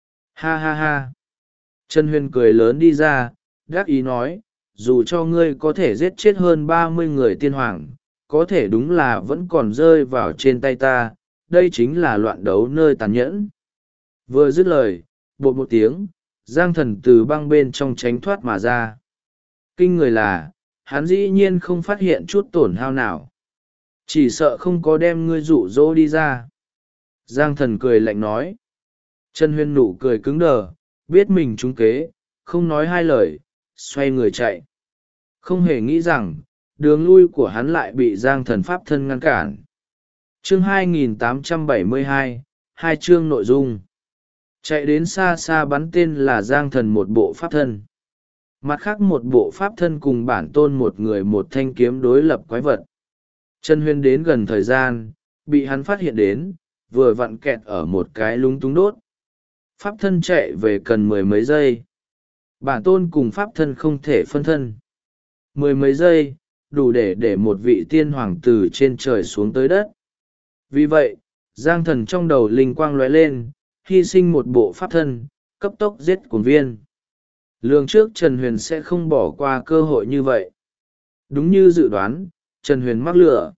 Ha ha ha. Trần Huyền cười lớn đi ra, đắc ý nói, dù cho ngươi có thể giết chết hơn 30 người tiên hoàng, có thể đúng là vẫn còn rơi vào trên tay ta, đây chính là loạn đấu nơi tàn nhẫn. Vừa dứt lời, bột một tiếng, giang thần từ băng bên trong tránh thoát mà ra. Kinh người là, hắn dĩ nhiên không phát hiện chút tổn hao nào. Chỉ sợ không có đem ngươi dụ dỗ đi ra. Giang thần cười lạnh nói. Trần Huyền nụ cười cứng đờ, biết mình trúng kế, không nói hai lời, xoay người chạy. Không hề nghĩ rằng, đường lui của hắn lại bị giang thần pháp thân ngăn cản. Chương 2872, hai chương nội dung. Chạy đến xa xa bắn tên là giang thần một bộ pháp thân. Mặt khác một bộ pháp thân cùng bản tôn một người một thanh kiếm đối lập quái vật. Trần Huyền đến gần thời gian, bị hắn phát hiện đến, vừa vặn kẹt ở một cái lúng túng đốt. Pháp thân chạy về cần 10 mấy giây. Bản tôn cùng pháp thân không thể phân thân. 10 mấy giây, đủ để một vị tiên hoàng từ trên trời xuống tới đất. Vì vậy, Giang thần trong đầu linh quang lóe lên, hy sinh một bộ pháp thân, cấp tốc giết cuồng viên. Lường trước Trần Huyền sẽ không bỏ qua cơ hội như vậy. Đúng như dự đoán, Trần Huyền mắc lửa.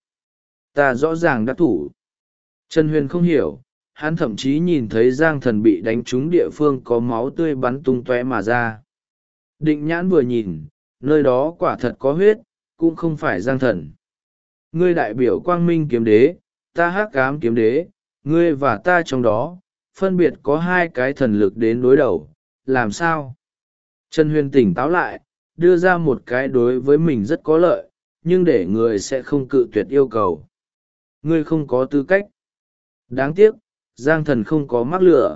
Ta rõ ràng đã thủ. Trần Huyền không hiểu, hắn thậm chí nhìn thấy Giang thần bị đánh trúng địa phương có máu tươi bắn tung tóe mà ra. Định nhãn vừa nhìn, nơi đó quả thật có huyết, cũng không phải Giang thần. Ngươi đại biểu Quang Minh kiếm đế, ta Hắc Ám kiếm đế, ngươi và ta trong đó, phân biệt có hai cái thần lực đến đối đầu, làm sao? Trần Huyền tỉnh táo lại, đưa ra một cái đối với mình rất có lợi, nhưng để người sẽ không cự tuyệt yêu cầu. Ngươi không có tư cách. Đáng tiếc, Giang thần không có mắc lửa.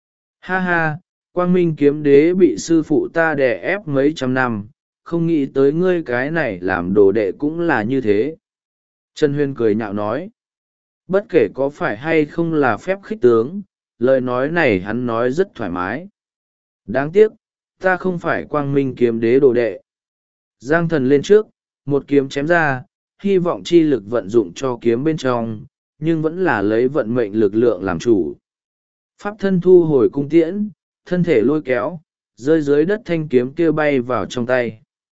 Ha ha, Quang Minh kiếm đế bị sư phụ ta đè ép mấy trăm năm, không nghĩ tới ngươi cái này làm đồ đệ cũng là như thế. Trần Huyền cười nhạo nói. Bất kể có phải hay không là phép khích tướng, lời nói này hắn nói rất thoải mái. Đáng tiếc, ta không phải Quang Minh kiếm đế đồ đệ. Giang thần lên trước, một kiếm chém ra, hy vọng chi lực vận dụng cho kiếm bên trong, nhưng vẫn là lấy vận mệnh lực lượng làm chủ. Pháp thân thu hồi cung tiễn, thân thể lôi kéo, rơi dưới đất thanh kiếm kia bay vào trong tay.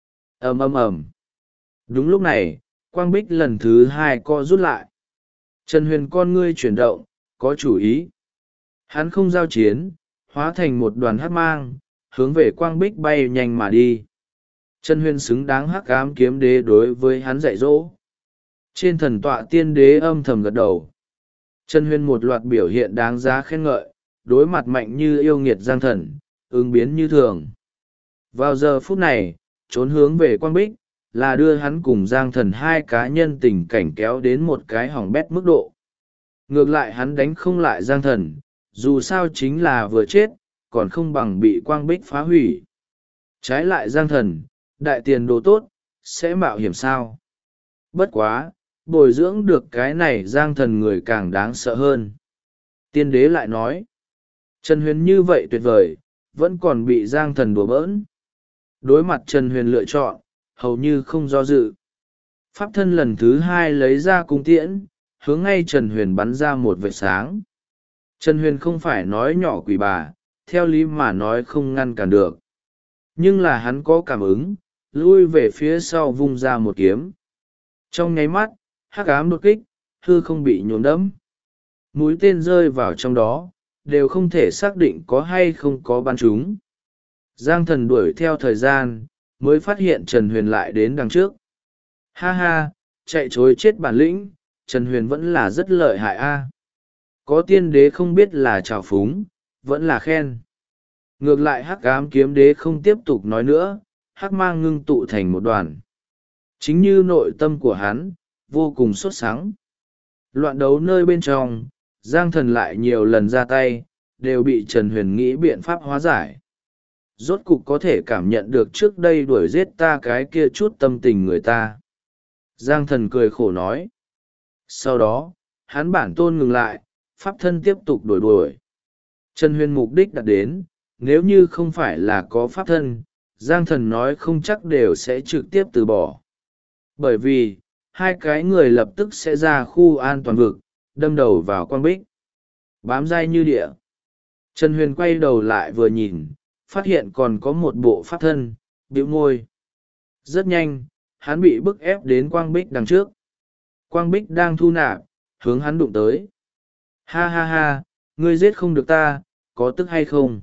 Ầm ầm ầm. Đúng lúc này, quang bích lần thứ hai co rút lại. Trần Huyền con ngươi chuyển động, có chủ ý. Hắn không giao chiến, hóa thành một đoàn hắc mang, hướng về quang bích bay nhanh mà đi. Trần Huyền xứng đáng Hắc Ám kiếm đế đối với hắn dạy dỗ. Trên thần tọa tiên đế âm thầm gật đầu. Trần Huyền một loạt biểu hiện đáng giá khen ngợi, đối mặt mạnh như yêu nghiệt Giang thần, ứng biến như thường. Vào giờ phút này, trốn hướng về quang bích, là đưa hắn cùng Giang thần hai cá nhân tình cảnh kéo đến một cái hỏng bét mức độ. Ngược lại hắn đánh không lại Giang thần, dù sao chính là vừa chết, còn không bằng bị quang bích phá hủy. Trái lại Giang thần, đại tiền đồ tốt, sẽ mạo hiểm sao? Bất quá, bồi dưỡng được cái này Giang thần người càng đáng sợ hơn. Tiên đế lại nói, Trần Huyền như vậy tuyệt vời, vẫn còn bị Giang thần đùa bỡn. Đối mặt Trần Huyền lựa chọn, hầu như không do dự. Pháp thân lần thứ hai lấy ra cung tiễn, hướng ngay Trần Huyền bắn ra một vệt sáng. Trần Huyền không phải nói nhỏ quỷ bà, theo lý mà nói không ngăn cản được. Nhưng là hắn có cảm ứng, lui về phía sau vung ra một kiếm. Trong nháy mắt, hắc ám đột kích, hư không bị nhuốm đẫm. Mũi tên rơi vào trong đó, đều không thể xác định có hay không có bắn chúng. Giang thần đuổi theo thời gian, mới phát hiện Trần Huyền lại đến đằng trước. Ha ha, chạy chối chết bản lĩnh, Trần Huyền vẫn là rất lợi hại a. Có tiên đế không biết là trào phúng, vẫn là khen. Ngược lại Hắc Ám kiếm đế không tiếp tục nói nữa, hắc mang ngưng tụ thành một đoàn. Chính như nội tâm của hắn, vô cùng sốt sắng. Loạn đấu nơi bên trong, Giang thần lại nhiều lần ra tay, đều bị Trần Huyền nghĩ biện pháp hóa giải. Rốt cục có thể cảm nhận được trước đây đuổi giết ta cái kia chút tâm tình người ta. Giang thần cười khổ nói. Sau đó, hắn bản tôn ngừng lại, pháp thân tiếp tục đuổi. Trần Huyền mục đích đạt đến, nếu như không phải là có pháp thân, Giang thần nói không chắc đều sẽ trực tiếp từ bỏ. Bởi vì, hai cái người lập tức sẽ ra khu an toàn vực, đâm đầu vào quang bích. Bám dai như địa. Trần Huyền quay đầu lại vừa nhìn, phát hiện còn có một bộ pháp thân, bĩu môi. Rất nhanh, hắn bị bức ép đến quang bích đằng trước. Quang bích đang thu nạp, hướng hắn đụng tới. Ha ha ha, ngươi giết không được ta, có tức hay không?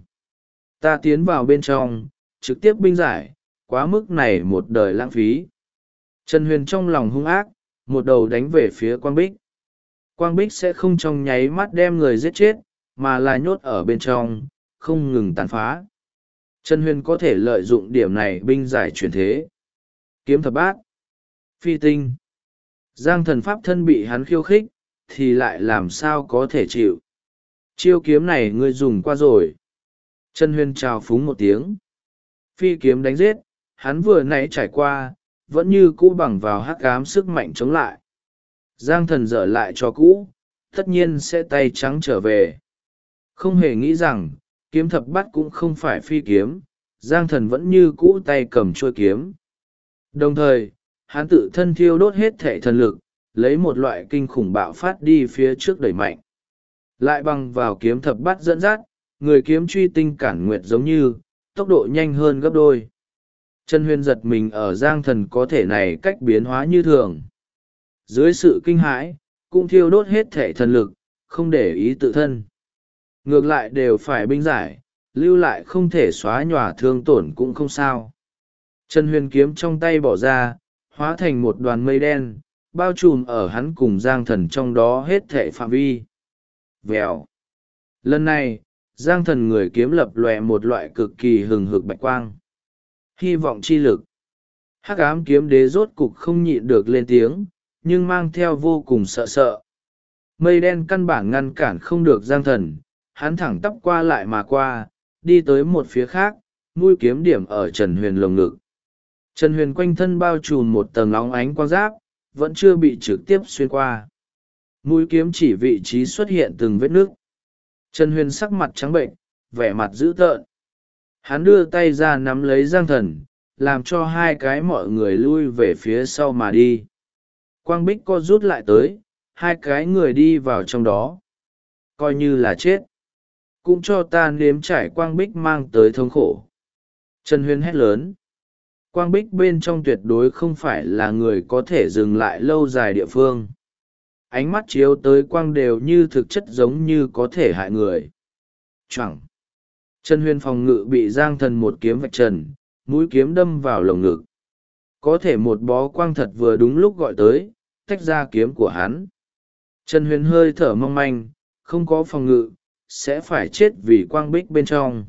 Ta tiến vào bên trong, trực tiếp binh giải, quá mức này một đời lãng phí. Trần Huyền trong lòng hung ác, một đầu đánh về phía quang bích. Quang bích sẽ không trong nháy mắt đem người giết chết, mà là nhốt ở bên trong, không ngừng tàn phá. Trần Huyền có thể lợi dụng điểm này binh giải chuyển thế. Kiếm thập bát, phi tinh. Giang thần pháp thân bị hắn khiêu khích, thì lại làm sao có thể chịu. Chiêu kiếm này ngươi dùng qua rồi. Trần Huyền chào phúng một tiếng. Phi kiếm đánh giết, hắn vừa nãy trải qua, vẫn như cũ bằng vào hắc ám sức mạnh chống lại. Giang thần dở lại cho cũ, tất nhiên sẽ tay trắng trở về. Không hề nghĩ rằng, kiếm thập bát cũng không phải phi kiếm, Giang thần vẫn như cũ tay cầm chuôi kiếm. Đồng thời, hắn tự thân thiêu đốt hết thể thần lực, lấy một loại kinh khủng bạo phát đi phía trước đẩy mạnh. lại bằng vào kiếm thập bát dẫn dắt, người kiếm truy tinh cản nguyệt giống như, tốc độ nhanh hơn gấp đôi. Trần Huyền giật mình ở Giang Thần có thể này cách biến hóa như thường. Dưới sự kinh hãi, cũng thiêu đốt hết thể thần lực, không để ý tự thân. Ngược lại đều phải binh giải, lưu lại không thể xóa nhòa thương tổn cũng không sao. Trần Huyền kiếm trong tay bỏ ra, hóa thành một đoàn mây đen, bao trùm ở hắn cùng Giang Thần trong đó hết thể phạm vi. Vèo. Lần này, Giang Thần người kiếm lập lòe một loại cực kỳ hừng hực bạch quang. Hy vọng chi lực. Hắc ám kiếm đế rốt cục không nhịn được lên tiếng, nhưng mang theo vô cùng sợ sợ. Mây đen căn bản ngăn cản không được Giang Thần, hắn thẳng tắp qua lại mà qua, đi tới một phía khác, mũi kiếm điểm ở Trần Huyền lồng ngực. Trần Huyền quanh thân bao trùm một tầng óng ánh quang giáp, vẫn chưa bị trực tiếp xuyên qua. Mũi kiếm chỉ vị trí xuất hiện từng vết nước. Trần Huyền sắc mặt trắng bệnh, vẻ mặt dữ tợn. Hắn đưa tay ra nắm lấy Giang Thần, làm cho hai cái mọi người lui về phía sau mà đi. Quang bích co rút lại tới, hai cái người đi vào trong đó. Coi như là chết. Cũng cho ta nếm trải quang bích mang tới thống khổ. Trần Huyền hét lớn. Quang bích bên trong tuyệt đối không phải là người có thể dừng lại lâu dài địa phương. Ánh mắt chiếu tới quang đều như thực chất giống như có thể hại người. Chẳng. Trần Huyền phòng ngự bị Giang Thần một kiếm vạch trần, mũi kiếm đâm vào lồng ngực. Có thể một bó quang thật vừa đúng lúc gọi tới, tách ra kiếm của hắn. Trần Huyền hơi thở mong manh, không có phòng ngự, sẽ phải chết vì quang bích bên trong.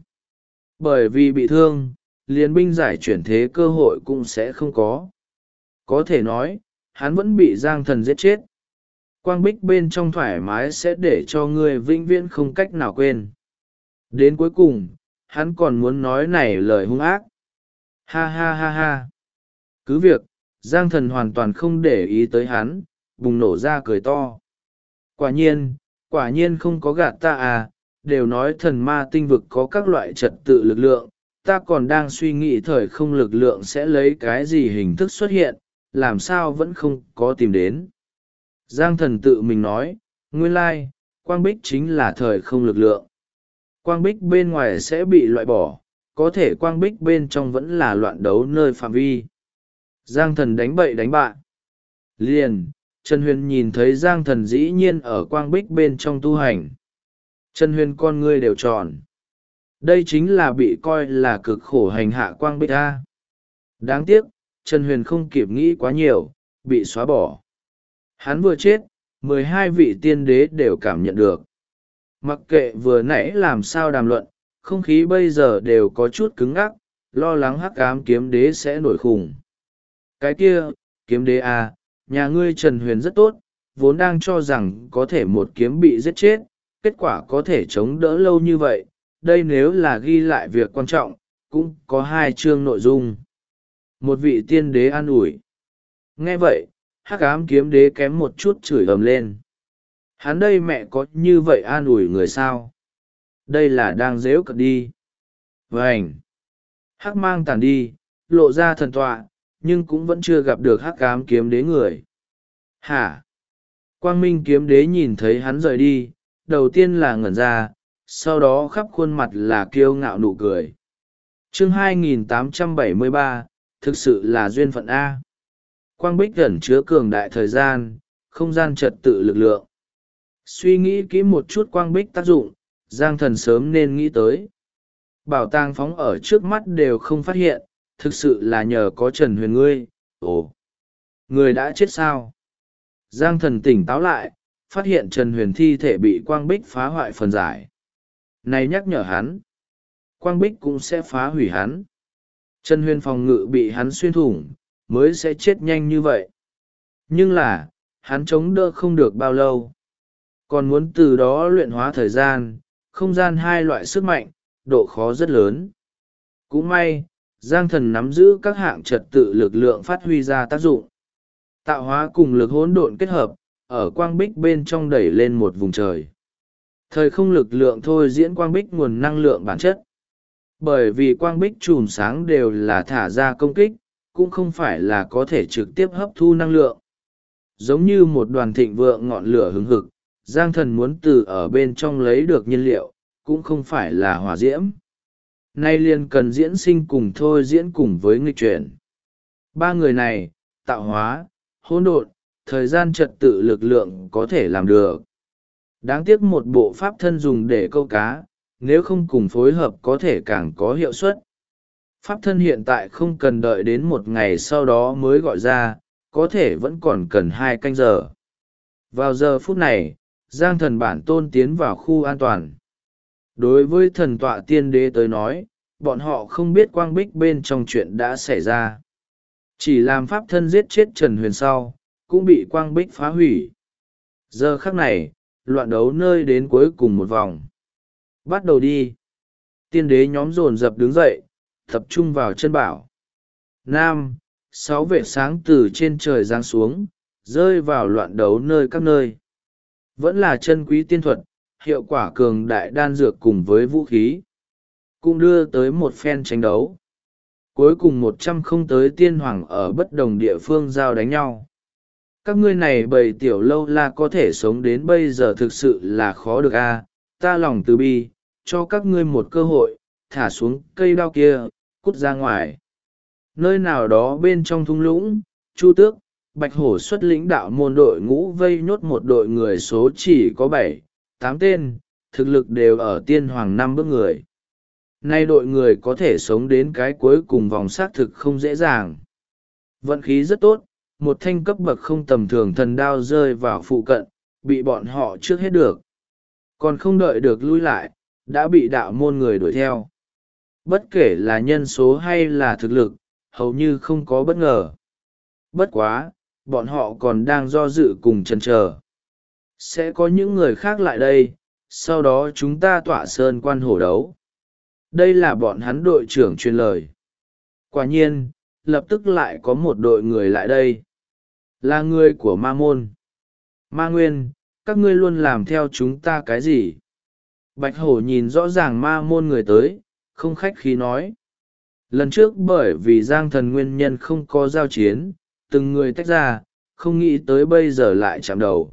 Bởi vì bị thương, liên binh giải chuyển thế cơ hội cũng sẽ không có. Có thể nói, hắn vẫn bị Giang Thần giết chết. Quang bích bên trong thoải mái sẽ để cho ngươi vĩnh viễn không cách nào quên. Đến cuối cùng, hắn còn muốn nói này lời hung ác. Ha ha ha ha. Cứ việc, Giang Thần hoàn toàn không để ý tới hắn, bùng nổ ra cười to. Quả nhiên không có gạt ta à, đều nói thần ma tinh vực có các loại trật tự lực lượng, ta còn đang suy nghĩ thời không lực lượng sẽ lấy cái gì hình thức xuất hiện, làm sao vẫn không có tìm đến. Giang Thần tự mình nói, nguyên lai, quang bích chính là thời không lực lượng. Quang bích bên ngoài sẽ bị loại bỏ, có thể quang bích bên trong vẫn là loạn đấu nơi phạm vi. Giang Thần đánh bậy đánh bạ. Liền, Trần Huyền nhìn thấy Giang Thần dĩ nhiên ở quang bích bên trong tu hành. Trần Huyền con ngươi đều tròn. Đây chính là bị coi là cực khổ hành hạ quang bích a. Đáng tiếc, Trần Huyền không kịp nghĩ quá nhiều, bị xóa bỏ. Hắn vừa chết, 12 vị tiên đế đều cảm nhận được. Mặc kệ vừa nãy làm sao đàm luận, không khí bây giờ đều có chút cứng ngắc, lo lắng hắc ám kiếm đế sẽ nổi khủng. Cái kia, kiếm đế à, nhà ngươi Trần Huyền rất tốt, vốn đang cho rằng có thể một kiếm bị giết chết, kết quả có thể chống đỡ lâu như vậy, đây nếu là ghi lại việc quan trọng, cũng có 2 chương nội dung. Một vị tiên đế an ủi. Nghe vậy, hắc ám kiếm đế kém một chút chửi ầm lên. Hắn đây mẹ có như vậy an ủi người sao? Đây là đang dễu cợt đi. Vânh! Hắc mang tàn đi, lộ ra thần tọa, nhưng cũng vẫn chưa gặp được hắc ám kiếm đế người. Hả? Quang Minh kiếm đế nhìn thấy hắn rời đi, đầu tiên là ngẩn ra, sau đó khắp khuôn mặt là kiêu ngạo nụ cười. Chương 2873, thực sự là duyên phận A. Quang bích ẩn chứa cường đại thời gian, không gian trật tự lực lượng. Suy nghĩ kỹ một chút quang bích tác dụng, Giang Thần sớm nên nghĩ tới. Bảo tàng phóng ở trước mắt đều không phát hiện, thực sự là nhờ có Trần Huyền ngươi. Ồ! Người đã chết sao? Giang Thần tỉnh táo lại, phát hiện Trần Huyền thi thể bị quang bích phá hoại phần giải. Này nhắc nhở hắn. Quang bích cũng sẽ phá hủy hắn. Trần Huyền phòng ngự bị hắn xuyên thủng, mới sẽ chết nhanh như vậy. Nhưng là, hắn chống đỡ không được bao lâu. Còn muốn từ đó luyện hóa thời gian, không gian hai loại sức mạnh, độ khó rất lớn. Cũng may, Giang Thần nắm giữ các hạng trật tự lực lượng phát huy ra tác dụng. Tạo hóa cùng lực hỗn độn kết hợp, ở quang bích bên trong đẩy lên một vùng trời. Thời không lực lượng thôi diễn quang bích nguồn năng lượng bản chất. Bởi vì quang bích chùm sáng đều là thả ra công kích, cũng không phải là có thể trực tiếp hấp thu năng lượng. Giống như một đoàn thịnh vượng ngọn lửa hứng hực, Giang Thần muốn từ ở bên trong lấy được nhiên liệu, cũng không phải là hỏa diễm. Nay liền cần diễn sinh cùng thôi diễn cùng với nghịch chuyển. Ba người này, tạo hóa, hỗn độn, thời gian trật tự lực lượng có thể làm được. Đáng tiếc một bộ pháp thân dùng để câu cá, nếu không cùng phối hợp có thể càng có hiệu suất. Pháp thân hiện tại không cần đợi đến một ngày sau đó mới gọi ra, có thể vẫn còn cần 2 canh giờ. Vào giờ phút này, Giang Thần bản tôn tiến vào khu an toàn. Đối với thần tọa tiên đế tới nói, bọn họ không biết quang bích bên trong chuyện đã xảy ra. Chỉ làm pháp thân giết chết Trần Huyền sau, cũng bị quang bích phá hủy. Giờ khắc này, loạn đấu nơi đến cuối cùng một vòng. Bắt đầu đi. Tiên đế nhóm dồn dập đứng dậy, tập trung vào chân bảo. Nam, 6 vệt sáng từ trên trời giáng xuống, rơi vào loạn đấu nơi các nơi. Vẫn là chân quý tiên thuật, hiệu quả cường đại đan dược cùng với vũ khí. Cũng đưa tới một phen tranh đấu. Cuối cùng 100 không tới tiên hoàng ở bất đồng địa phương giao đánh nhau. Các ngươi này bầy tiểu lâu la có thể sống đến bây giờ thực sự là khó được a. Ta lòng từ bi, cho các ngươi một cơ hội, thả xuống cây đao kia, cút ra ngoài. Nơi nào đó bên trong thung lũng, Chu Tước, Bạch Hổ xuất lĩnh đạo môn đội ngũ vây nhốt một đội người số chỉ có 7, 8 tên, thực lực đều ở tiên hoàng 5 bước người. Nay đội người có thể sống đến cái cuối cùng vòng xác thực không dễ dàng. Vận khí rất tốt, một thanh cấp bậc không tầm thường thần đao rơi vào phụ cận, bị bọn họ trước hết được. Còn không đợi được lui lại, đã bị đạo môn người đuổi theo. Bất kể là nhân số hay là thực lực, hầu như không có bất ngờ. Bất quá, bọn họ còn đang do dự cùng chần chờ. Sẽ có những người khác lại đây, sau đó chúng ta tọa sơn quan hổ đấu. Đây là bọn hắn đội trưởng truyền lời. Quả nhiên, lập tức lại có một đội người lại đây. Là người của ma môn. Ma Nguyên, các ngươi luôn làm theo chúng ta cái gì? Bạch Hổ nhìn rõ ràng ma môn người tới, không khách khí nói. Lần trước bởi vì Giang Thần nguyên nhân không có giao chiến, từng người tách ra, không nghĩ tới bây giờ lại chạm đầu.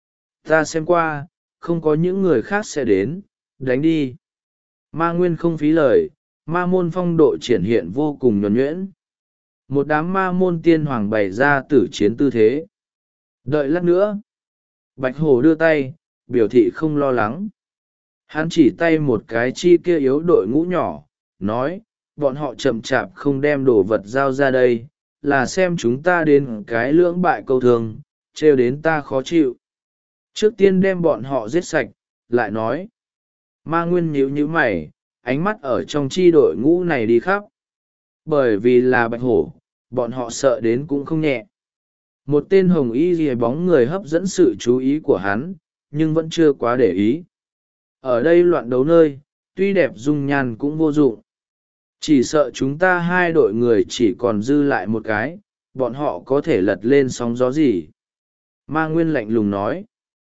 Ta xem qua, không có những người khác sẽ đến, đánh đi. Ma Nguyên không phí lời, ma môn phong độ triển hiện vô cùng nhuần nhuyễn. Một đám ma môn tiên hoàng bày ra tử chiến tư thế. Đợi lát nữa. Bạch Hổ đưa tay, biểu thị không lo lắng. Hắn chỉ tay một cái chi kia yếu đội ngũ nhỏ, nói, bọn họ chậm chạp không đem đồ vật giao ra đây, là xem chúng ta đến cái lưỡng bại câu thường, trêu đến ta khó chịu. Trước tiên đem bọn họ giết sạch, lại nói. Ma Nguyên nhíu nhíu mày, ánh mắt ở trong chi đội ngũ này đi khắp. Bởi vì là Bạch Hổ, bọn họ sợ đến cũng không nhẹ. Một tên hồng y rìa bóng người hấp dẫn sự chú ý của hắn, nhưng vẫn chưa quá để ý. Ở đây loạn đấu nơi, tuy đẹp dung nhan cũng vô dụng. Chỉ sợ chúng ta 2 đội người chỉ còn dư lại một cái, bọn họ có thể lật lên sóng gió gì. Ma Nguyên lạnh lùng nói.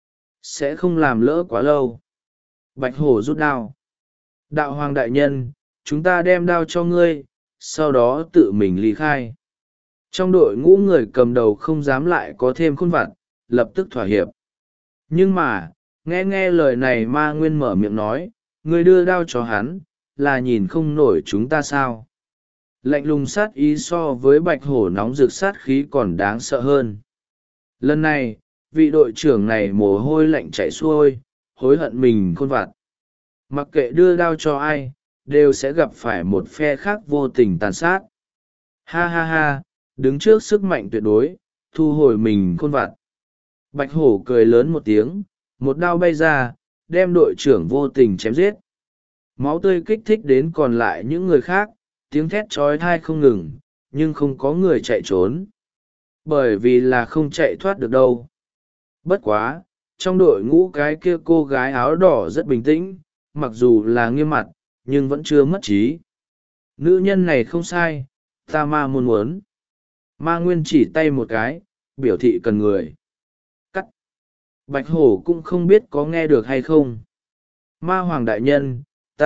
Sẽ không làm lỡ quá lâu. Bạch Hổ rút đao. Đạo Hoàng đại nhân, chúng ta đem đao cho ngươi, sau đó tự mình ly khai. Trong đội ngũ người cầm đầu không dám lại có thêm khôn vặt, lập tức thỏa hiệp. Nhưng mà, nghe lời này Ma Nguyên mở miệng nói, ngươi đưa đao cho hắn, là nhìn không nổi chúng ta sao. Lạnh lùng sát ý so với Bạch Hổ nóng rực sát khí còn đáng sợ hơn. Lần này, vị đội trưởng này mồ hôi lạnh chảy xuôi, hối hận mình khôn vặt. Mặc kệ đưa đao cho ai, đều sẽ gặp phải một phe khác vô tình tàn sát. Ha ha ha, đứng trước sức mạnh tuyệt đối, thu hồi mình khôn vặt. Bạch Hổ cười lớn một tiếng, một đao bay ra, đem đội trưởng vô tình chém giết. Máu tươi kích thích đến còn lại những người khác, tiếng thét trói thai không ngừng, nhưng không có người chạy trốn. Bởi vì là không chạy thoát được đâu. Bất quá, trong đội ngũ cái kia cô gái áo đỏ rất bình tĩnh, mặc dù là nghiêm mặt, nhưng vẫn chưa mất trí. Nữ nhân này không sai, ta ma muốn. Ma Nguyên chỉ tay một cái, biểu thị cần người. Cắt. Bạch Hổ cũng không biết có nghe được hay không. Ma Hoàng đại nhân,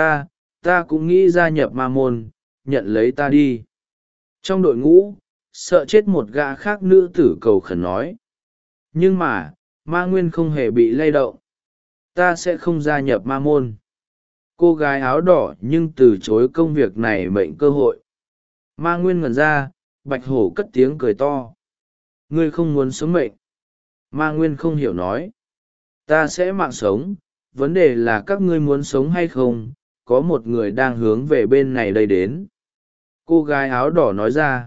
ta cũng nghĩ gia nhập ma môn, nhận lấy ta đi. Trong đội ngũ, sợ chết một gã khác nữ tử cầu khẩn nói. Nhưng mà, Ma Nguyên không hề bị lay động. Ta sẽ không gia nhập ma môn. Cô gái áo đỏ nhưng từ chối công việc này mệnh cơ hội. Ma Nguyên ngẩn ra, Bạch Hổ cất tiếng cười to. Ngươi không muốn sống mệnh. Ma Nguyên không hiểu nói. Ta sẽ mạng sống, vấn đề là các ngươi muốn sống hay không, có một người đang hướng về bên này đây đến. Cô gái áo đỏ nói ra.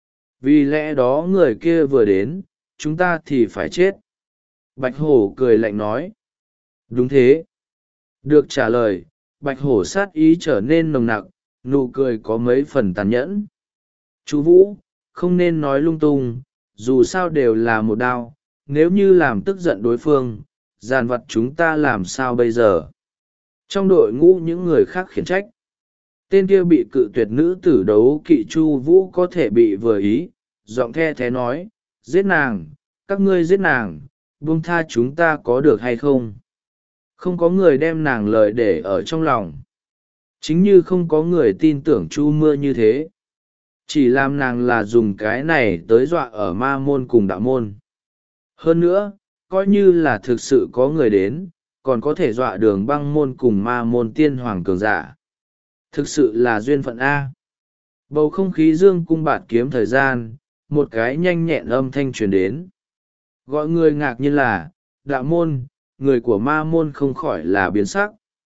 Vì lẽ đó người kia vừa đến, chúng ta thì phải chết. Bạch Hổ cười lạnh nói. Đúng thế. Được trả lời, Bạch Hổ sát ý trở nên nồng nặc, nụ cười có mấy phần tàn nhẫn. Chú Vũ, không nên nói lung tung, dù sao đều là một đao, nếu như làm tức giận đối phương, giàn vặt chúng ta làm sao bây giờ? Trong đội ngũ những người khác khiển trách. Tên kia bị cự tuyệt nữ tử đấu kỵ Chu Vũ có thể bị vừa ý, giọng the thế nói, giết nàng, các ngươi giết nàng, buông tha chúng ta có được hay không? Không có người đem nàng lời để ở trong lòng. Chính như không có người tin tưởng Chu Mưa như thế. Chỉ làm nàng là dùng cái này tới dọa ở ma môn cùng đạo môn. Hơn nữa, coi như là thực sự có người đến, còn có thể dọa Đường Băng môn cùng ma môn tiên hoàng cường giả. Thực sự là duyên phận A. Bầu không khí dương cung bạt kiếm thời gian, một cái nhanh nhẹn âm thanh truyền đến. Gọi người ngạc nhiên là, đạo môn, người của ma môn không khỏi là biến sắc.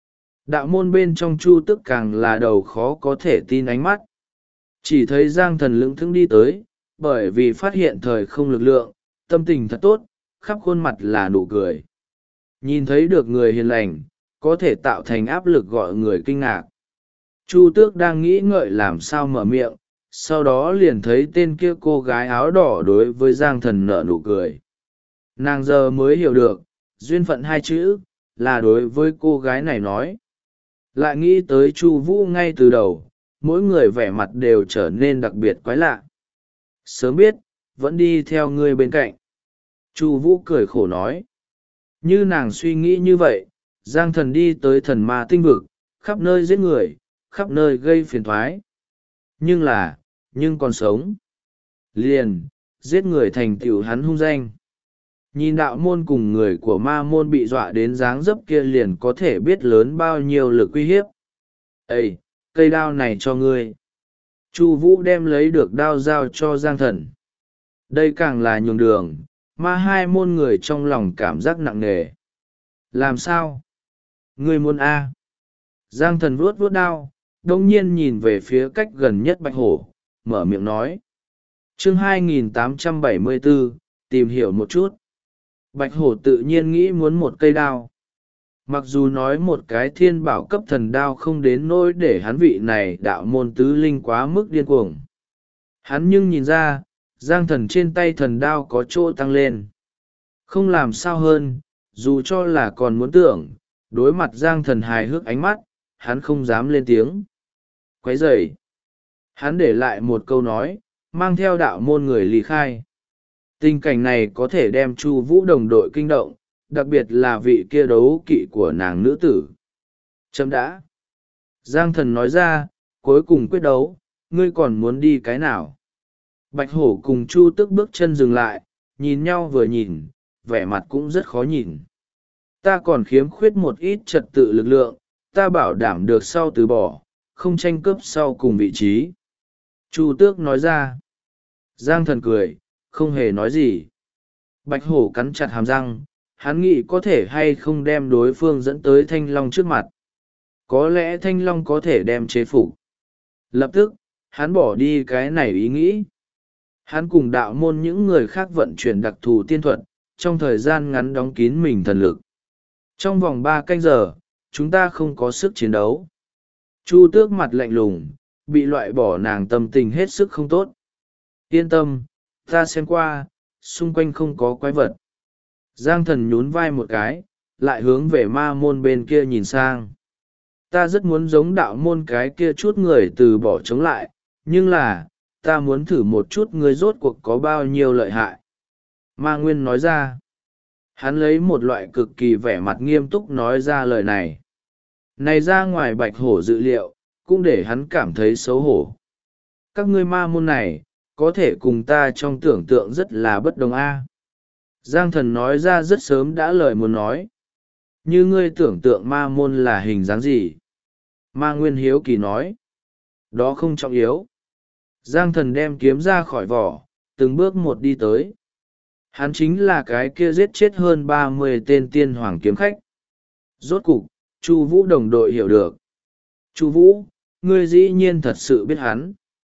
Đạo môn bên trong Chu Tức càng là đầu khó có thể tin ánh mắt. Chỉ thấy Giang Thần lững thững đi tới, bởi vì phát hiện thời không lực lượng, tâm tình thật tốt, khắp khuôn mặt là nụ cười. Nhìn thấy được người hiền lành, có thể tạo thành áp lực gọi người kinh ngạc. Chu Tước đang nghĩ ngợi làm sao mở miệng, sau đó liền thấy tên kia cô gái áo đỏ đối với Giang Thần nở nụ cười. Nàng giờ mới hiểu được, duyên phận hai chữ, là đối với cô gái này nói. Lại nghĩ tới Chu Vũ ngay từ đầu, mỗi người vẻ mặt đều trở nên đặc biệt quái lạ. Sớm biết, vẫn đi theo ngươi bên cạnh. Chu Vũ cười khổ nói. Như nàng suy nghĩ như vậy, Giang Thần đi tới thần ma tinh vực, khắp nơi giết người, khắp nơi gây phiền toái. Nhưng còn sống. Liền, giết người thành tựu hắn hung danh. Nhìn đạo môn cùng người của ma môn bị dọa đến dáng dấp kia liền có thể biết lớn bao nhiêu lực uy hiếp. Ê, cây đao này cho ngươi. Chu Vũ đem lấy được đao giao cho Giang Thần. Đây càng là nhường đường, mà hai môn người trong lòng cảm giác nặng nề. Làm sao? Ngươi muốn A? Giang Thần vuốt vuốt đao, đông nhiên nhìn về phía cách gần nhất Bạch Hổ, mở miệng nói. Chương 2874, tìm hiểu một chút. Bạch Hổ tự nhiên nghĩ muốn một cây đao. Mặc dù nói một cái thiên bảo cấp thần đao không đến nỗi để hắn vị này đạo môn tứ linh quá mức điên cuồng. Hắn nhưng nhìn ra, Giang Thần trên tay thần đao có chỗ tăng lên. Không làm sao hơn, dù cho là còn muốn tưởng, đối mặt Giang Thần hài hước ánh mắt, hắn không dám lên tiếng. Quấy rầy. Hắn để lại một câu nói, mang theo đạo môn người ly khai. Tình cảnh này có thể đem Chu Vũ đồng đội kinh động, đặc biệt là vị kia đấu kỵ của nàng nữ tử. Chấm đã. Giang Thần nói ra, cuối cùng quyết đấu, ngươi còn muốn đi cái nào? Bạch Hổ cùng Chu Tức bước chân dừng lại, nhìn nhau vừa nhìn, vẻ mặt cũng rất khó nhìn. Ta còn khiếm khuyết một ít trật tự lực lượng, ta bảo đảm được sau từ bỏ, không tranh cướp sau cùng vị trí. Chu Tước nói ra. Giang Thần cười, không hề nói gì. Bạch Hổ cắn chặt hàm răng, hắn nghĩ có thể hay không đem đối phương dẫn tới Thanh Long trước mặt. Có lẽ Thanh Long có thể đem chế phục. Lập tức, hắn bỏ đi cái này ý nghĩ. Hắn cùng đạo môn những người khác vận chuyển đặc thù tiên thuật, trong thời gian ngắn đóng kín mình thần lực. Trong vòng 3 canh giờ, chúng ta không có sức chiến đấu. Chu Tước mặt lạnh lùng, bị loại bỏ nàng tâm tình hết sức không tốt. Yên tâm, ta xem qua, xung quanh không có quái vật. Giang Thần nhún vai một cái, lại hướng về ma môn bên kia nhìn sang. Ta rất muốn giống đạo môn cái kia chút người từ bỏ chống lại, nhưng là, ta muốn thử một chút ngươi rốt cuộc có bao nhiêu lợi hại. Ma Nguyên nói ra. Hắn lấy một loại cực kỳ vẻ mặt nghiêm túc nói ra lời này. Này ra ngoài Bạch Hổ dự liệu, cũng để hắn cảm thấy xấu hổ. Các ngươi ma môn này, có thể cùng ta trong tưởng tượng rất là bất đồng a. Giang Thần nói ra rất sớm đã lời muốn nói. Như ngươi tưởng tượng ma môn là hình dáng gì? Ma Nguyên hiếu kỳ nói. Đó không trọng yếu. Giang thần đem kiếm ra khỏi vỏ, từng bước một đi tới. Hắn chính là cái kia giết chết hơn 30 tên tiên hoàng kiếm khách. Rốt cục, Chu Vũ đồng đội hiểu được. Chu Vũ, ngươi dĩ nhiên thật sự biết hắn.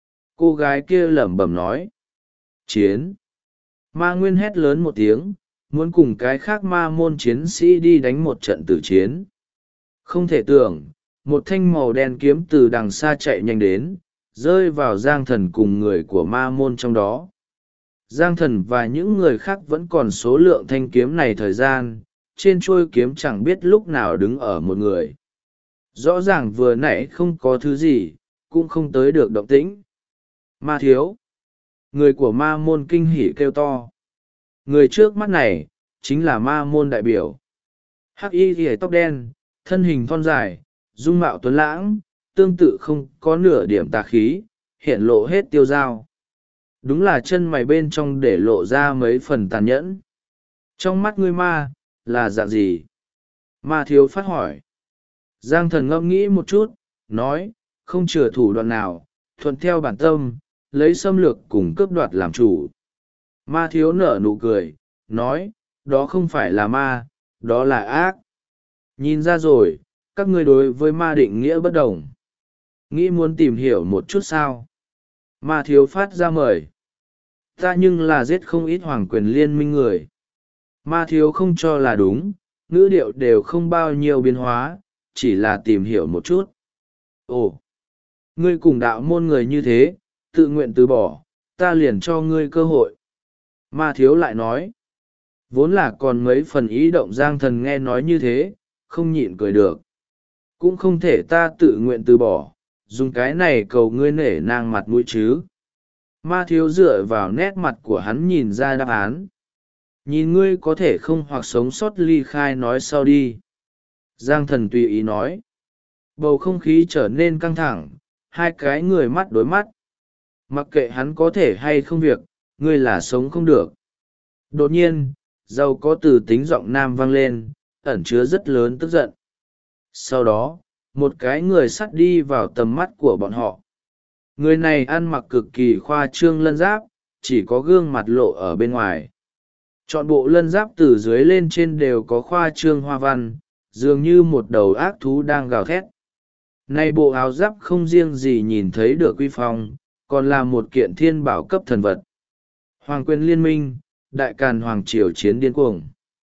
Cô gái kia lẩm bẩm nói. Chiến. Ma Nguyên hét lớn một tiếng, muốn cùng cái khác ma môn chiến sĩ đi đánh một trận tử chiến. Không thể tưởng, một thanh màu đen kiếm từ đằng xa chạy nhanh đến, rơi vào Giang thần cùng người của ma môn trong đó. Giang thần và những người khác vẫn còn số lượng thanh kiếm này thời gian, trên chuôi kiếm chẳng biết lúc nào đứng ở một người. Rõ ràng vừa nãy không có thứ gì, cũng không tới được động tĩnh. Ma thiếu. Người của ma môn kinh hỉ kêu to. Người trước mắt này, chính là ma môn đại biểu. Hắc y ghề tóc đen, thân hình thon dài, dung mạo tuấn lãng, tương tự không có nửa điểm tà khí, hiện lộ hết tiêu dao. Đúng là chân mày bên trong để lộ ra mấy phần tàn nhẫn. Trong mắt ngươi ma, là dạng gì? Ma thiếu phát hỏi. Giang thần ngẫm nghĩ một chút, nói, không chừa thủ đoạn nào, thuận theo bản tâm, lấy xâm lược cùng cướp đoạt làm chủ. Ma thiếu nở nụ cười, nói, đó không phải là ma, đó là ác. Nhìn ra rồi, các ngươi đối với ma định nghĩa bất đồng. Nghĩ muốn tìm hiểu một chút sao? Ma thiếu phát ra mời. Ta nhưng là giết không ít hoàng quyền liên minh người. Ma thiếu không cho là đúng, ngữ điệu đều không bao nhiêu biến hóa, chỉ là tìm hiểu một chút. Ồ, ngươi cùng đạo môn người như thế, tự nguyện từ bỏ, ta liền cho ngươi cơ hội. Ma thiếu lại nói. Vốn là còn mấy phần ý động Giang thần nghe nói như thế, không nhịn cười được. Cũng không thể ta tự nguyện từ bỏ, dùng cái này cầu ngươi nể nang mặt mũi chứ. Ma thiếu dựa vào nét mặt của hắn nhìn ra đáp án. Nhìn ngươi có thể không hoặc sống sót ly khai nói sau đi. Giang thần tùy ý nói. Bầu không khí trở nên căng thẳng, hai cái người mắt đối mắt. Mặc kệ hắn có thể hay không việc, ngươi là sống không được. Đột nhiên, giàu có từ tính giọng nam vang lên, ẩn chứa rất lớn tức giận. Sau đó, một cái người sắt đi vào tầm mắt của bọn họ. Người này ăn mặc cực kỳ khoa trương lân giáp, chỉ có gương mặt lộ ở bên ngoài. Trọn bộ lân giáp từ dưới lên trên đều có khoa trương hoa văn, dường như một đầu ác thú đang gào thét. Nay bộ áo giáp không riêng gì nhìn thấy được uy phong, còn là một kiện thiên bảo cấp thần vật. Hoàng quyền liên minh, đại càn hoàng triều chiến điên cuồng.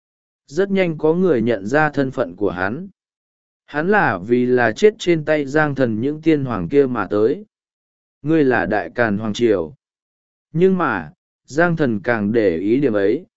Rất nhanh có người nhận ra thân phận của hắn. Hắn là vì là chết trên tay Giang thần những tiên hoàng kia mà tới. Ngươi là đại càn hoàng triều. Nhưng mà, Giang thần càng để ý điểm ấy.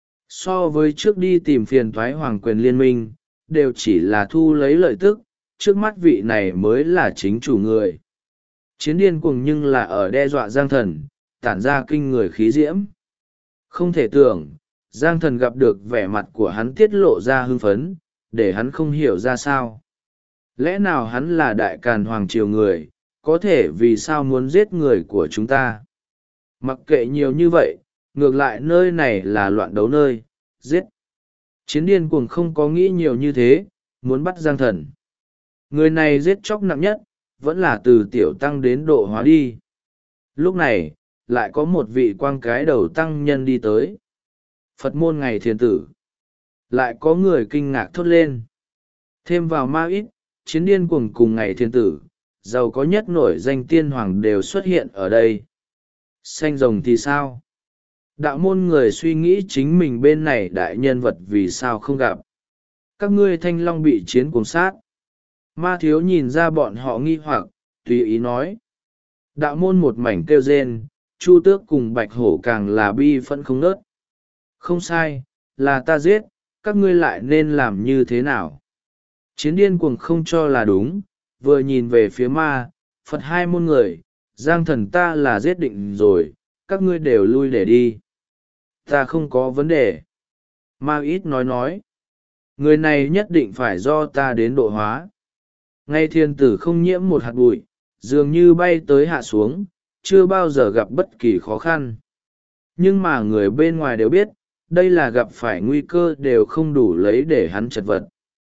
So với trước đi tìm phiền thoái hoàng quyền liên minh, đều chỉ là thu lấy lợi tức, trước mắt vị này mới là chính chủ người. Chiến điên cuồng nhưng là ở đe dọa Giang thần, tản ra kinh người khí diễm. Không thể tưởng, Giang thần gặp được vẻ mặt của hắn tiết lộ ra hưng phấn, để hắn không hiểu ra sao. Lẽ nào hắn là đại càn hoàng triều người, có thể vì sao muốn giết người của chúng ta? Mặc kệ nhiều như vậy, ngược lại nơi này là loạn đấu nơi, giết. Chiến điên cuồng không có nghĩ nhiều như thế, muốn bắt Giang thần. Người này giết chóc nặng nhất, vẫn là từ tiểu tăng đến độ hóa đi. Lúc này, lại có một vị quang cái đầu tăng nhân đi tới. Phật môn ngày thiền tử. Lại có người kinh ngạc thốt lên. Thêm vào ma ít, chiến điên cuồng cùng ngày thiền tử, giàu có nhất nổi danh tiên hoàng đều xuất hiện ở đây. Xanh rồng thì sao? Đạo môn người suy nghĩ chính mình bên này đại nhân vật vì sao không gặp. Các ngươi thanh long bị chiến cuồng sát. Ma thiếu nhìn ra bọn họ nghi hoặc, tùy ý nói. Đạo môn một mảnh kêu rên, Chu Tước cùng Bạch Hổ càng là bi phẫn không nớt. Không sai, là ta giết, các ngươi lại nên làm như thế nào? Chiến điên cuồng không cho là đúng, vừa nhìn về phía ma, Phật hai môn người, Giang thần ta là giết định rồi, các ngươi đều lui để đi. Ta không có vấn đề. Ma ít nói. Người này nhất định phải do ta đến độ hóa. Ngay thiên tử không nhiễm một hạt bụi, dường như bay tới hạ xuống, chưa bao giờ gặp bất kỳ khó khăn. Nhưng mà người bên ngoài đều biết, đây là gặp phải nguy cơ đều không đủ lấy để hắn chật vật.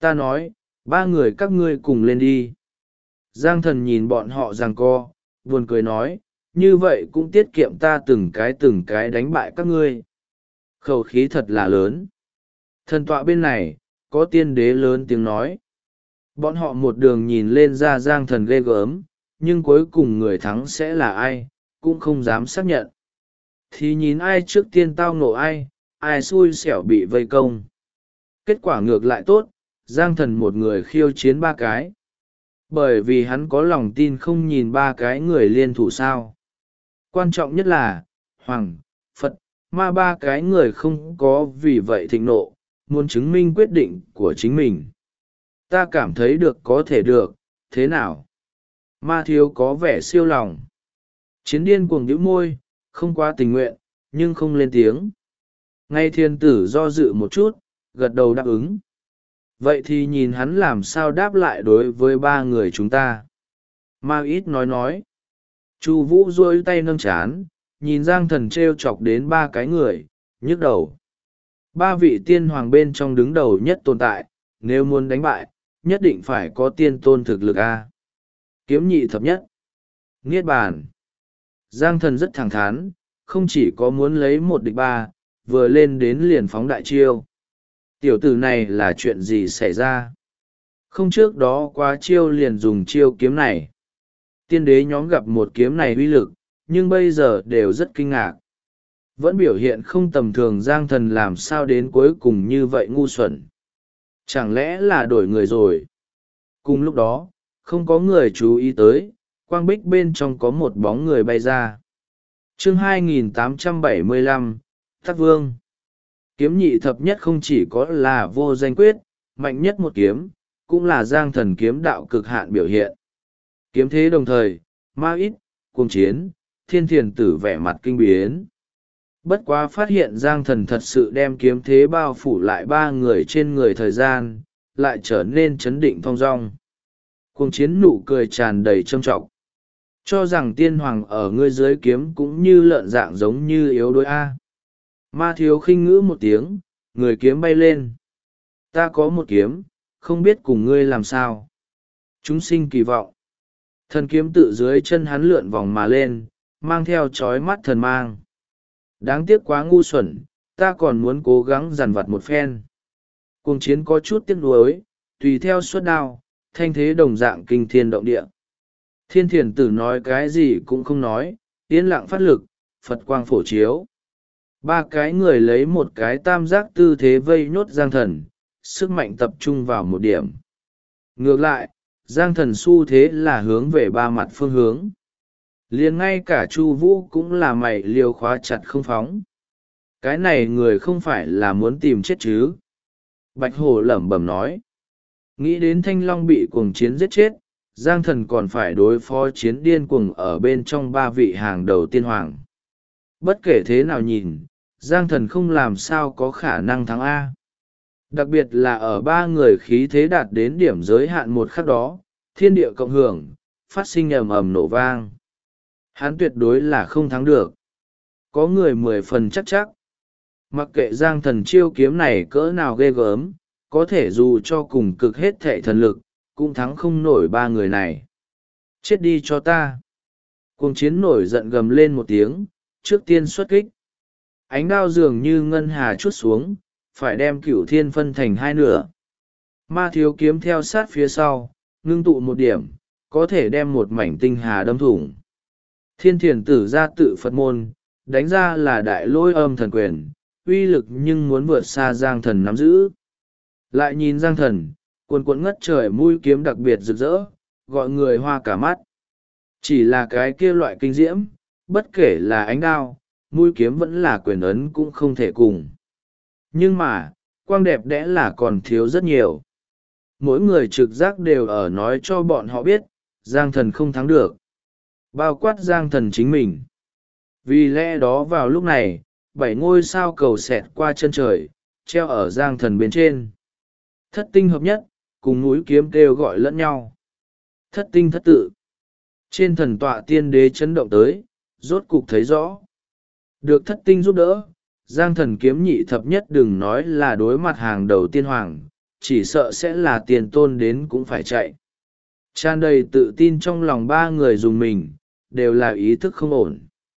Ta nói, ba người các ngươi cùng lên đi. Giang thần nhìn bọn họ giằng co, buồn cười nói, như vậy cũng tiết kiệm ta từng cái đánh bại các ngươi. Khẩu khí thật là lớn. Thần tọa bên này, có tiên đế lớn tiếng nói. Bọn họ một đường nhìn lên ra Giang thần ghê gớm, nhưng cuối cùng người thắng sẽ là ai, cũng không dám xác nhận. Thì nhìn ai trước tiên tao ngộ ai xui xẻo bị vây công. Kết quả ngược lại tốt, Giang thần một người khiêu chiến ba cái. Bởi vì hắn có lòng tin không nhìn ba cái người liên thủ sao. Quan trọng nhất là, Hoàng, Phật, Ma ba cái người không có vì vậy thịnh nộ, muốn chứng minh quyết định của chính mình. Ta cảm thấy được có thể được, thế nào? Ma thiếu có vẻ siêu lòng. Chiến điên cuồng nhíu môi, không quá tình nguyện, nhưng không lên tiếng. Ngay thiên tử do dự một chút, gật đầu đáp ứng. Vậy thì nhìn hắn làm sao đáp lại đối với ba người chúng ta. Ma ít nói. Chu Vũ duỗi tay nâng chán, nhìn Giang thần trêu chọc đến ba cái người, nhức đầu. Ba vị tiên hoàng bên trong đứng đầu nhất tồn tại, nếu muốn đánh bại, nhất định phải có tiên tôn thực lực a. Kiếm nhị thập nhất. Niết bàn. Giang thần rất thẳng thắn, không chỉ có muốn lấy một địch ba, vừa lên đến liền phóng đại chiêu. Tiểu tử này là chuyện gì xảy ra? Không trước đó quá chiêu liền dùng chiêu kiếm này. Tiên đế nhóm gặp một kiếm này uy lực, nhưng bây giờ đều rất kinh ngạc. Vẫn biểu hiện không tầm thường Giang thần làm sao đến cuối cùng như vậy ngu xuẩn. Chẳng lẽ là đổi người rồi? Cùng lúc đó, không có người chú ý tới, quang bích bên trong có một bóng người bay ra. Chương 2875, Tắc Vương. Kiếm nhị thập nhất không chỉ có là vô danh quyết, mạnh nhất một kiếm, cũng là Giang thần kiếm đạo cực hạn biểu hiện. Kiếm thế đồng thời, ma ít, cuồng chiến, thiên thiền tử vẻ mặt kinh biến. Bất quá phát hiện Giang thần thật sự đem kiếm thế bao phủ lại ba người trên người thời gian, lại trở nên chấn định thong dong. Cuồng chiến nụ cười tràn đầy trâm trọng. Cho rằng tiên hoàng ở ngươi dưới kiếm cũng như lợn dạng giống như yếu đuối A. Ma thiếu khinh ngữ một tiếng, người kiếm bay lên. Ta có một kiếm, không biết cùng ngươi làm sao. Chúng sinh kỳ vọng. Thần kiếm tự dưới chân hắn lượn vòng mà lên, mang theo chói mắt thần mang. Đáng tiếc quá ngu xuẩn, ta còn muốn cố gắng dằn vặt một phen. Cuồng chiến có chút tiếc nuối, tùy theo suất đao, thanh thế đồng dạng kinh thiên động địa. Thiên thiền tử nói cái gì cũng không nói, yên lặng phát lực, Phật quang phổ chiếu. Ba cái người lấy một cái tam giác tư thế vây nhốt Giang thần, sức mạnh tập trung vào một điểm. Ngược lại, Giang thần xu thế là hướng về ba mặt phương hướng. Liền ngay cả Chu Vũ cũng là mày liều khóa chặt không phóng. Cái này người không phải là muốn tìm chết chứ? Bạch Hổ lẩm bẩm nói. Nghĩ đến Thanh Long bị cuồng chiến giết chết, Giang thần còn phải đối phó chiến điên cuồng ở bên trong ba vị hàng đầu tiên hoàng. Bất kể thế nào nhìn, Giang thần không làm sao có khả năng thắng A. Đặc biệt là ở ba người khí thế đạt đến điểm giới hạn một khắc đó, thiên địa cộng hưởng, phát sinh ầm ầm nổ vang. Hắn tuyệt đối là không thắng được. Có người 10 phần chắc. Mặc kệ Giang thần chiêu kiếm này cỡ nào ghê gớm, có thể dù cho cùng cực hết thệ thần lực, cũng thắng không nổi ba người này. Chết đi cho ta. Cuồng chiến nổi giận gầm lên một tiếng, trước tiên xuất kích. Ánh đao dường như ngân hà chút xuống, phải đem Cửu Thiên phân thành hai nửa. Ma thiếu kiếm theo sát phía sau, ngưng tụ một điểm, có thể đem một mảnh tinh hà đâm thủng. Thiên thiền tử ra tự Phật môn, đánh ra là đại lôi âm thần quyền, uy lực nhưng muốn vượt xa Giang thần nắm giữ. Lại nhìn Giang thần, cuồn cuộn ngất trời mũi kiếm đặc biệt rực rỡ, gọi người hoa cả mắt. Chỉ là cái kia loại kinh diễm, bất kể là ánh đao, mũi kiếm vẫn là quyền ấn cũng không thể cùng. Nhưng mà, quang đẹp đẽ là còn thiếu rất nhiều. Mỗi người trực giác đều ở nói cho bọn họ biết, Giang thần không thắng được. Bao quát Giang thần chính mình. Vì lẽ đó vào lúc này, 7 ngôi sao cầu xẹt qua chân trời, treo ở Giang thần bên trên. Thất tinh hợp nhất, cùng núi kiếm kêu gọi lẫn nhau. Thất tinh thất tự. Trên thần tọa tiên đế chấn động tới, rốt cục thấy rõ. Được thất tinh giúp đỡ, Giang thần kiếm nhị thập nhất đừng nói là đối mặt hàng đầu tiên hoàng, chỉ sợ sẽ là tiền tôn đến cũng phải chạy. Tràn đầy tự tin trong lòng ba người dùng mình, đều là ý thức không ổn.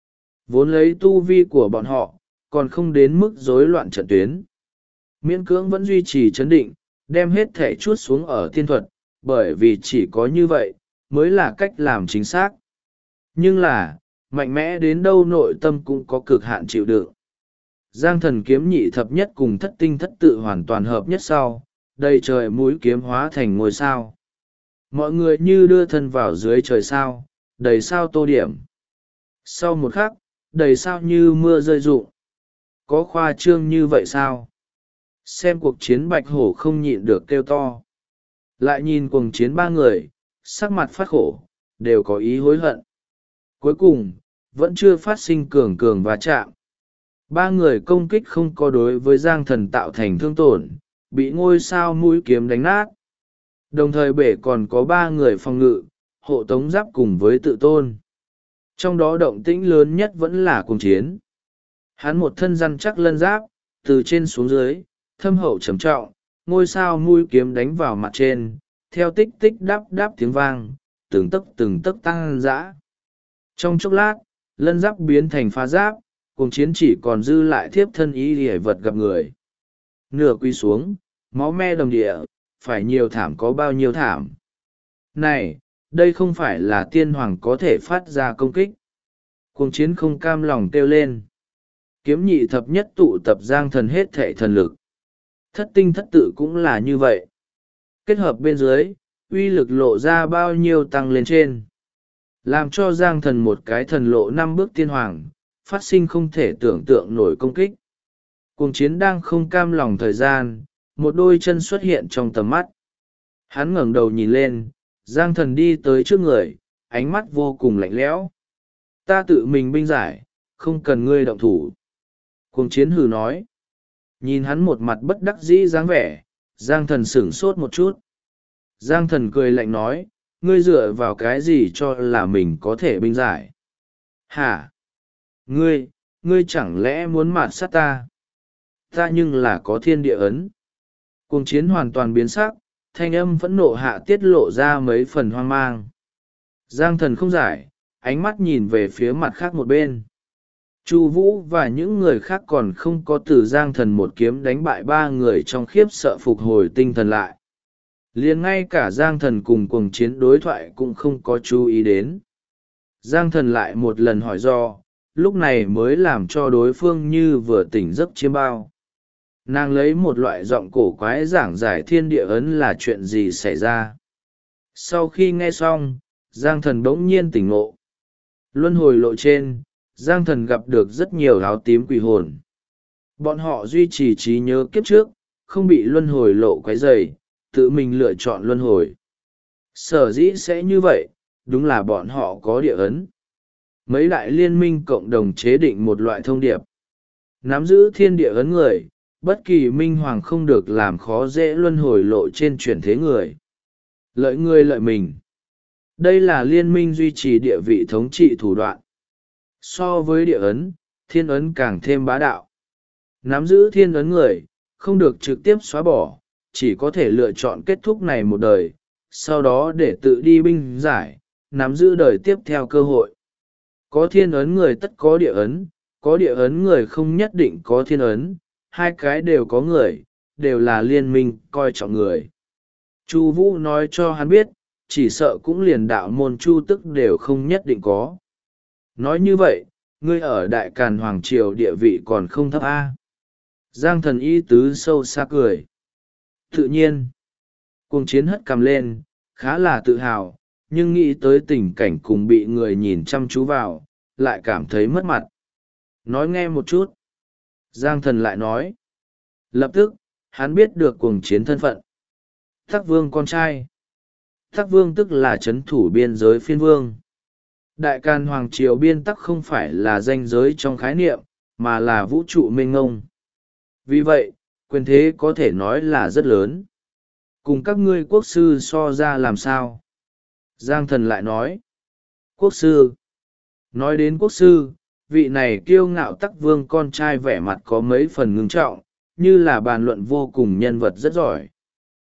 Vốn lấy tu vi của bọn họ, còn không đến mức rối loạn trận tuyến. Miễn cưỡng vẫn duy trì chấn định, đem hết thể chuốt xuống ở tiên thuật, bởi vì chỉ có như vậy, mới là cách làm chính xác. Nhưng là, mạnh mẽ đến đâu nội tâm cũng có cực hạn chịu đựng. Giang thần kiếm nhị thập nhất cùng thất tinh thất tự hoàn toàn hợp nhất sau, đầy trời mũi kiếm hóa thành ngôi sao. Mọi người như đưa thân vào dưới trời sao, đầy sao tô điểm. Sau một khắc, đầy sao như mưa rơi rụng. Có khoa trương như vậy sao? Xem cuộc chiến bạch hổ không nhịn được kêu to. Lại nhìn cuồng chiến ba người, sắc mặt phát khổ, đều có ý hối hận. Cuối cùng, vẫn chưa phát sinh cường cường va chạm. Ba người công kích không có đối với Giang thần tạo thành thương tổn, bị ngôi sao mũi kiếm đánh nát. Đồng thời bể còn có ba người phòng ngự, hộ tống giáp cùng với tự tôn. Trong đó động tĩnh lớn nhất vẫn là cuồng chiến. Hắn một thân răn chắc lân giáp, từ trên xuống dưới, thâm hậu trầm trọng, ngôi sao mũi kiếm đánh vào mặt trên, theo tích tích đáp đáp tiếng vang, từng tấc tăng dã. Trong chốc lát, lân giáp biến thành phá giáp, cuồng chiến chỉ còn dư lại thiếp thân y hề vật gặp người. Nửa quy xuống, máu me đồng địa, phải nhiều thảm có bao nhiêu thảm. Này, đây không phải là tiên hoàng có thể phát ra công kích. Cuồng chiến không cam lòng kêu lên. Kiếm nhị thập nhất tụ tập Giang thần hết thệ thần lực. Thất tinh thất tự cũng là như vậy. Kết hợp bên dưới, uy lực lộ ra bao nhiêu tăng lên trên. Làm cho Giang thần một cái thần lộ 5 bước tiên hoàng, phát sinh không thể tưởng tượng nổi công kích. Cuồng chiến đang không cam lòng thời gian, một đôi chân xuất hiện trong tầm mắt. Hắn ngẩng đầu nhìn lên, Giang thần đi tới trước người, ánh mắt vô cùng lạnh lẽo. Ta tự mình binh giải, không cần ngươi động thủ. Cuồng chiến hừ nói. Nhìn hắn một mặt bất đắc dĩ dáng vẻ, Giang thần sửng sốt một chút. Giang thần cười lạnh nói, ngươi dựa vào cái gì cho là mình có thể binh giải? Hả? Ngươi chẳng lẽ muốn mạt sát ta? Ta nhưng là có thiên địa ấn. Cuồng chiến hoàn toàn biến sắc, thanh âm phẫn nộ hạ tiết lộ ra mấy phần hoang mang. Giang thần không giải, ánh mắt nhìn về phía mặt khác một bên. Chu Vũ và những người khác còn không có từ Giang thần một kiếm đánh bại ba người trong khiếp sợ phục hồi tinh thần lại. Liền ngay cả Giang thần cùng cuồng chiến đối thoại cũng không có chú ý đến. Giang thần lại một lần hỏi do, lúc này mới làm cho đối phương như vừa tỉnh giấc chiêm bao. Nàng lấy một loại giọng cổ quái giảng giải thiên địa ấn là chuyện gì xảy ra. Sau khi nghe xong, Giang thần bỗng nhiên tỉnh ngộ. Luân hồi lộ trên, Giang thần gặp được rất nhiều áo tím quỷ hồn. Bọn họ duy trì trí nhớ kiếp trước, không bị luân hồi lộ quấy rầy, tự mình lựa chọn luân hồi. Sở dĩ sẽ như vậy, đúng là bọn họ có địa ấn. Mấy đại liên minh cộng đồng chế định một loại thông điệp. Nắm giữ thiên địa ấn người, bất kỳ minh hoàng không được làm khó dễ luân hồi lộ trên chuyển thế người. Lợi người lợi mình. Đây là liên minh duy trì địa vị thống trị thủ đoạn. So với địa ấn, thiên ấn càng thêm bá đạo. Nắm giữ thiên ấn người, không được trực tiếp xóa bỏ, chỉ có thể lựa chọn kết thúc này một đời, sau đó để tự đi binh giải, nắm giữ đời tiếp theo cơ hội. Có thiên ấn người tất có địa ấn người không nhất định có thiên ấn, hai cái đều có người, đều là liên minh coi trọng người. Chu Vũ nói cho hắn biết, chỉ sợ cũng liền đạo môn Chu Tức đều không nhất định có. Nói như vậy, ngươi ở Đại Càn Hoàng Triều địa vị còn không thấp a? Giang thần ý tứ sâu xa cười. Tự nhiên, cuồng chiến hất cằm lên, khá là tự hào, nhưng nghĩ tới tình cảnh cùng bị người nhìn chăm chú vào, lại cảm thấy mất mặt. Nói nghe một chút. Giang thần lại nói. Lập tức, hắn biết được cuồng chiến thân phận. Tắc vương con trai. Tắc vương tức là trấn thủ biên giới phiên vương. Đại Càn Hoàng Triều biên tắc không phải là danh giới trong khái niệm, mà là vũ trụ mênh ngông. Vì vậy, quyền thế có thể nói là rất lớn. Cùng các ngươi quốc sư so ra làm sao? Giang thần lại nói. Quốc sư. Nói đến quốc sư, vị này kiêu ngạo Tắc vương con trai vẻ mặt có mấy phần ngưng trọng, như là bàn luận vô cùng nhân vật rất giỏi.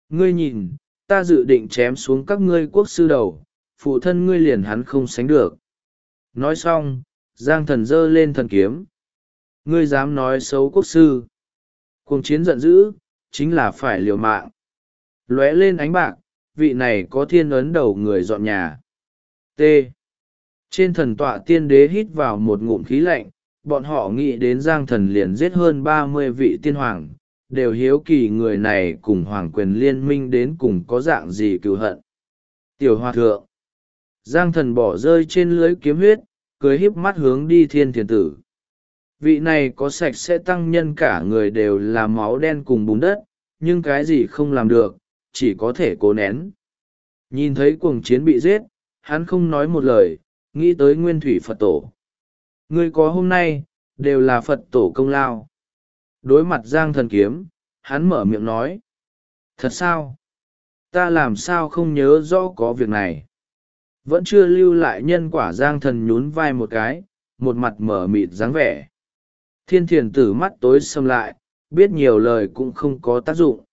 Ngươi nhìn, ta dự định chém xuống các ngươi quốc sư đầu, phụ thân ngươi liền hắn không sánh được. Nói xong, Giang Thần giơ lên thần kiếm. Ngươi dám nói xấu quốc sư. Cuồng chiến giận dữ, chính là phải liều mạng. Lóe lên ánh bạc, vị này có thiên ấn đầu người dọn nhà. T. Trên thần tọa tiên đế hít vào một ngụm khí lạnh, bọn họ nghĩ đến Giang Thần liền giết hơn 30 vị tiên hoàng, đều hiếu kỳ người này cùng hoàng quyền liên minh đến cùng có dạng gì cừu hận. Tiểu hòa thượng. Giang Thần bỏ rơi trên lưới kiếm huyết, cười híp mắt hướng đi Thiên Thiền Tử. Vị này có sạch sẽ tăng nhân cả người đều là máu đen cùng bùn đất, nhưng cái gì không làm được, chỉ có thể cố nén. Nhìn thấy cuồng chiến bị giết, hắn không nói một lời, nghĩ tới nguyên thủy Phật tổ. Ngươi có hôm nay, đều là Phật tổ công lao. Đối mặt Giang Thần kiếm, hắn mở miệng nói. Thật sao? Ta làm sao không nhớ rõ có việc này? Vẫn chưa lưu lại nhân quả. Giang Thần nhún vai một cái, một mặt mở mịt dáng vẻ. Thiên Thiền Tử mắt tối sầm lại, biết nhiều lời cũng không có tác dụng.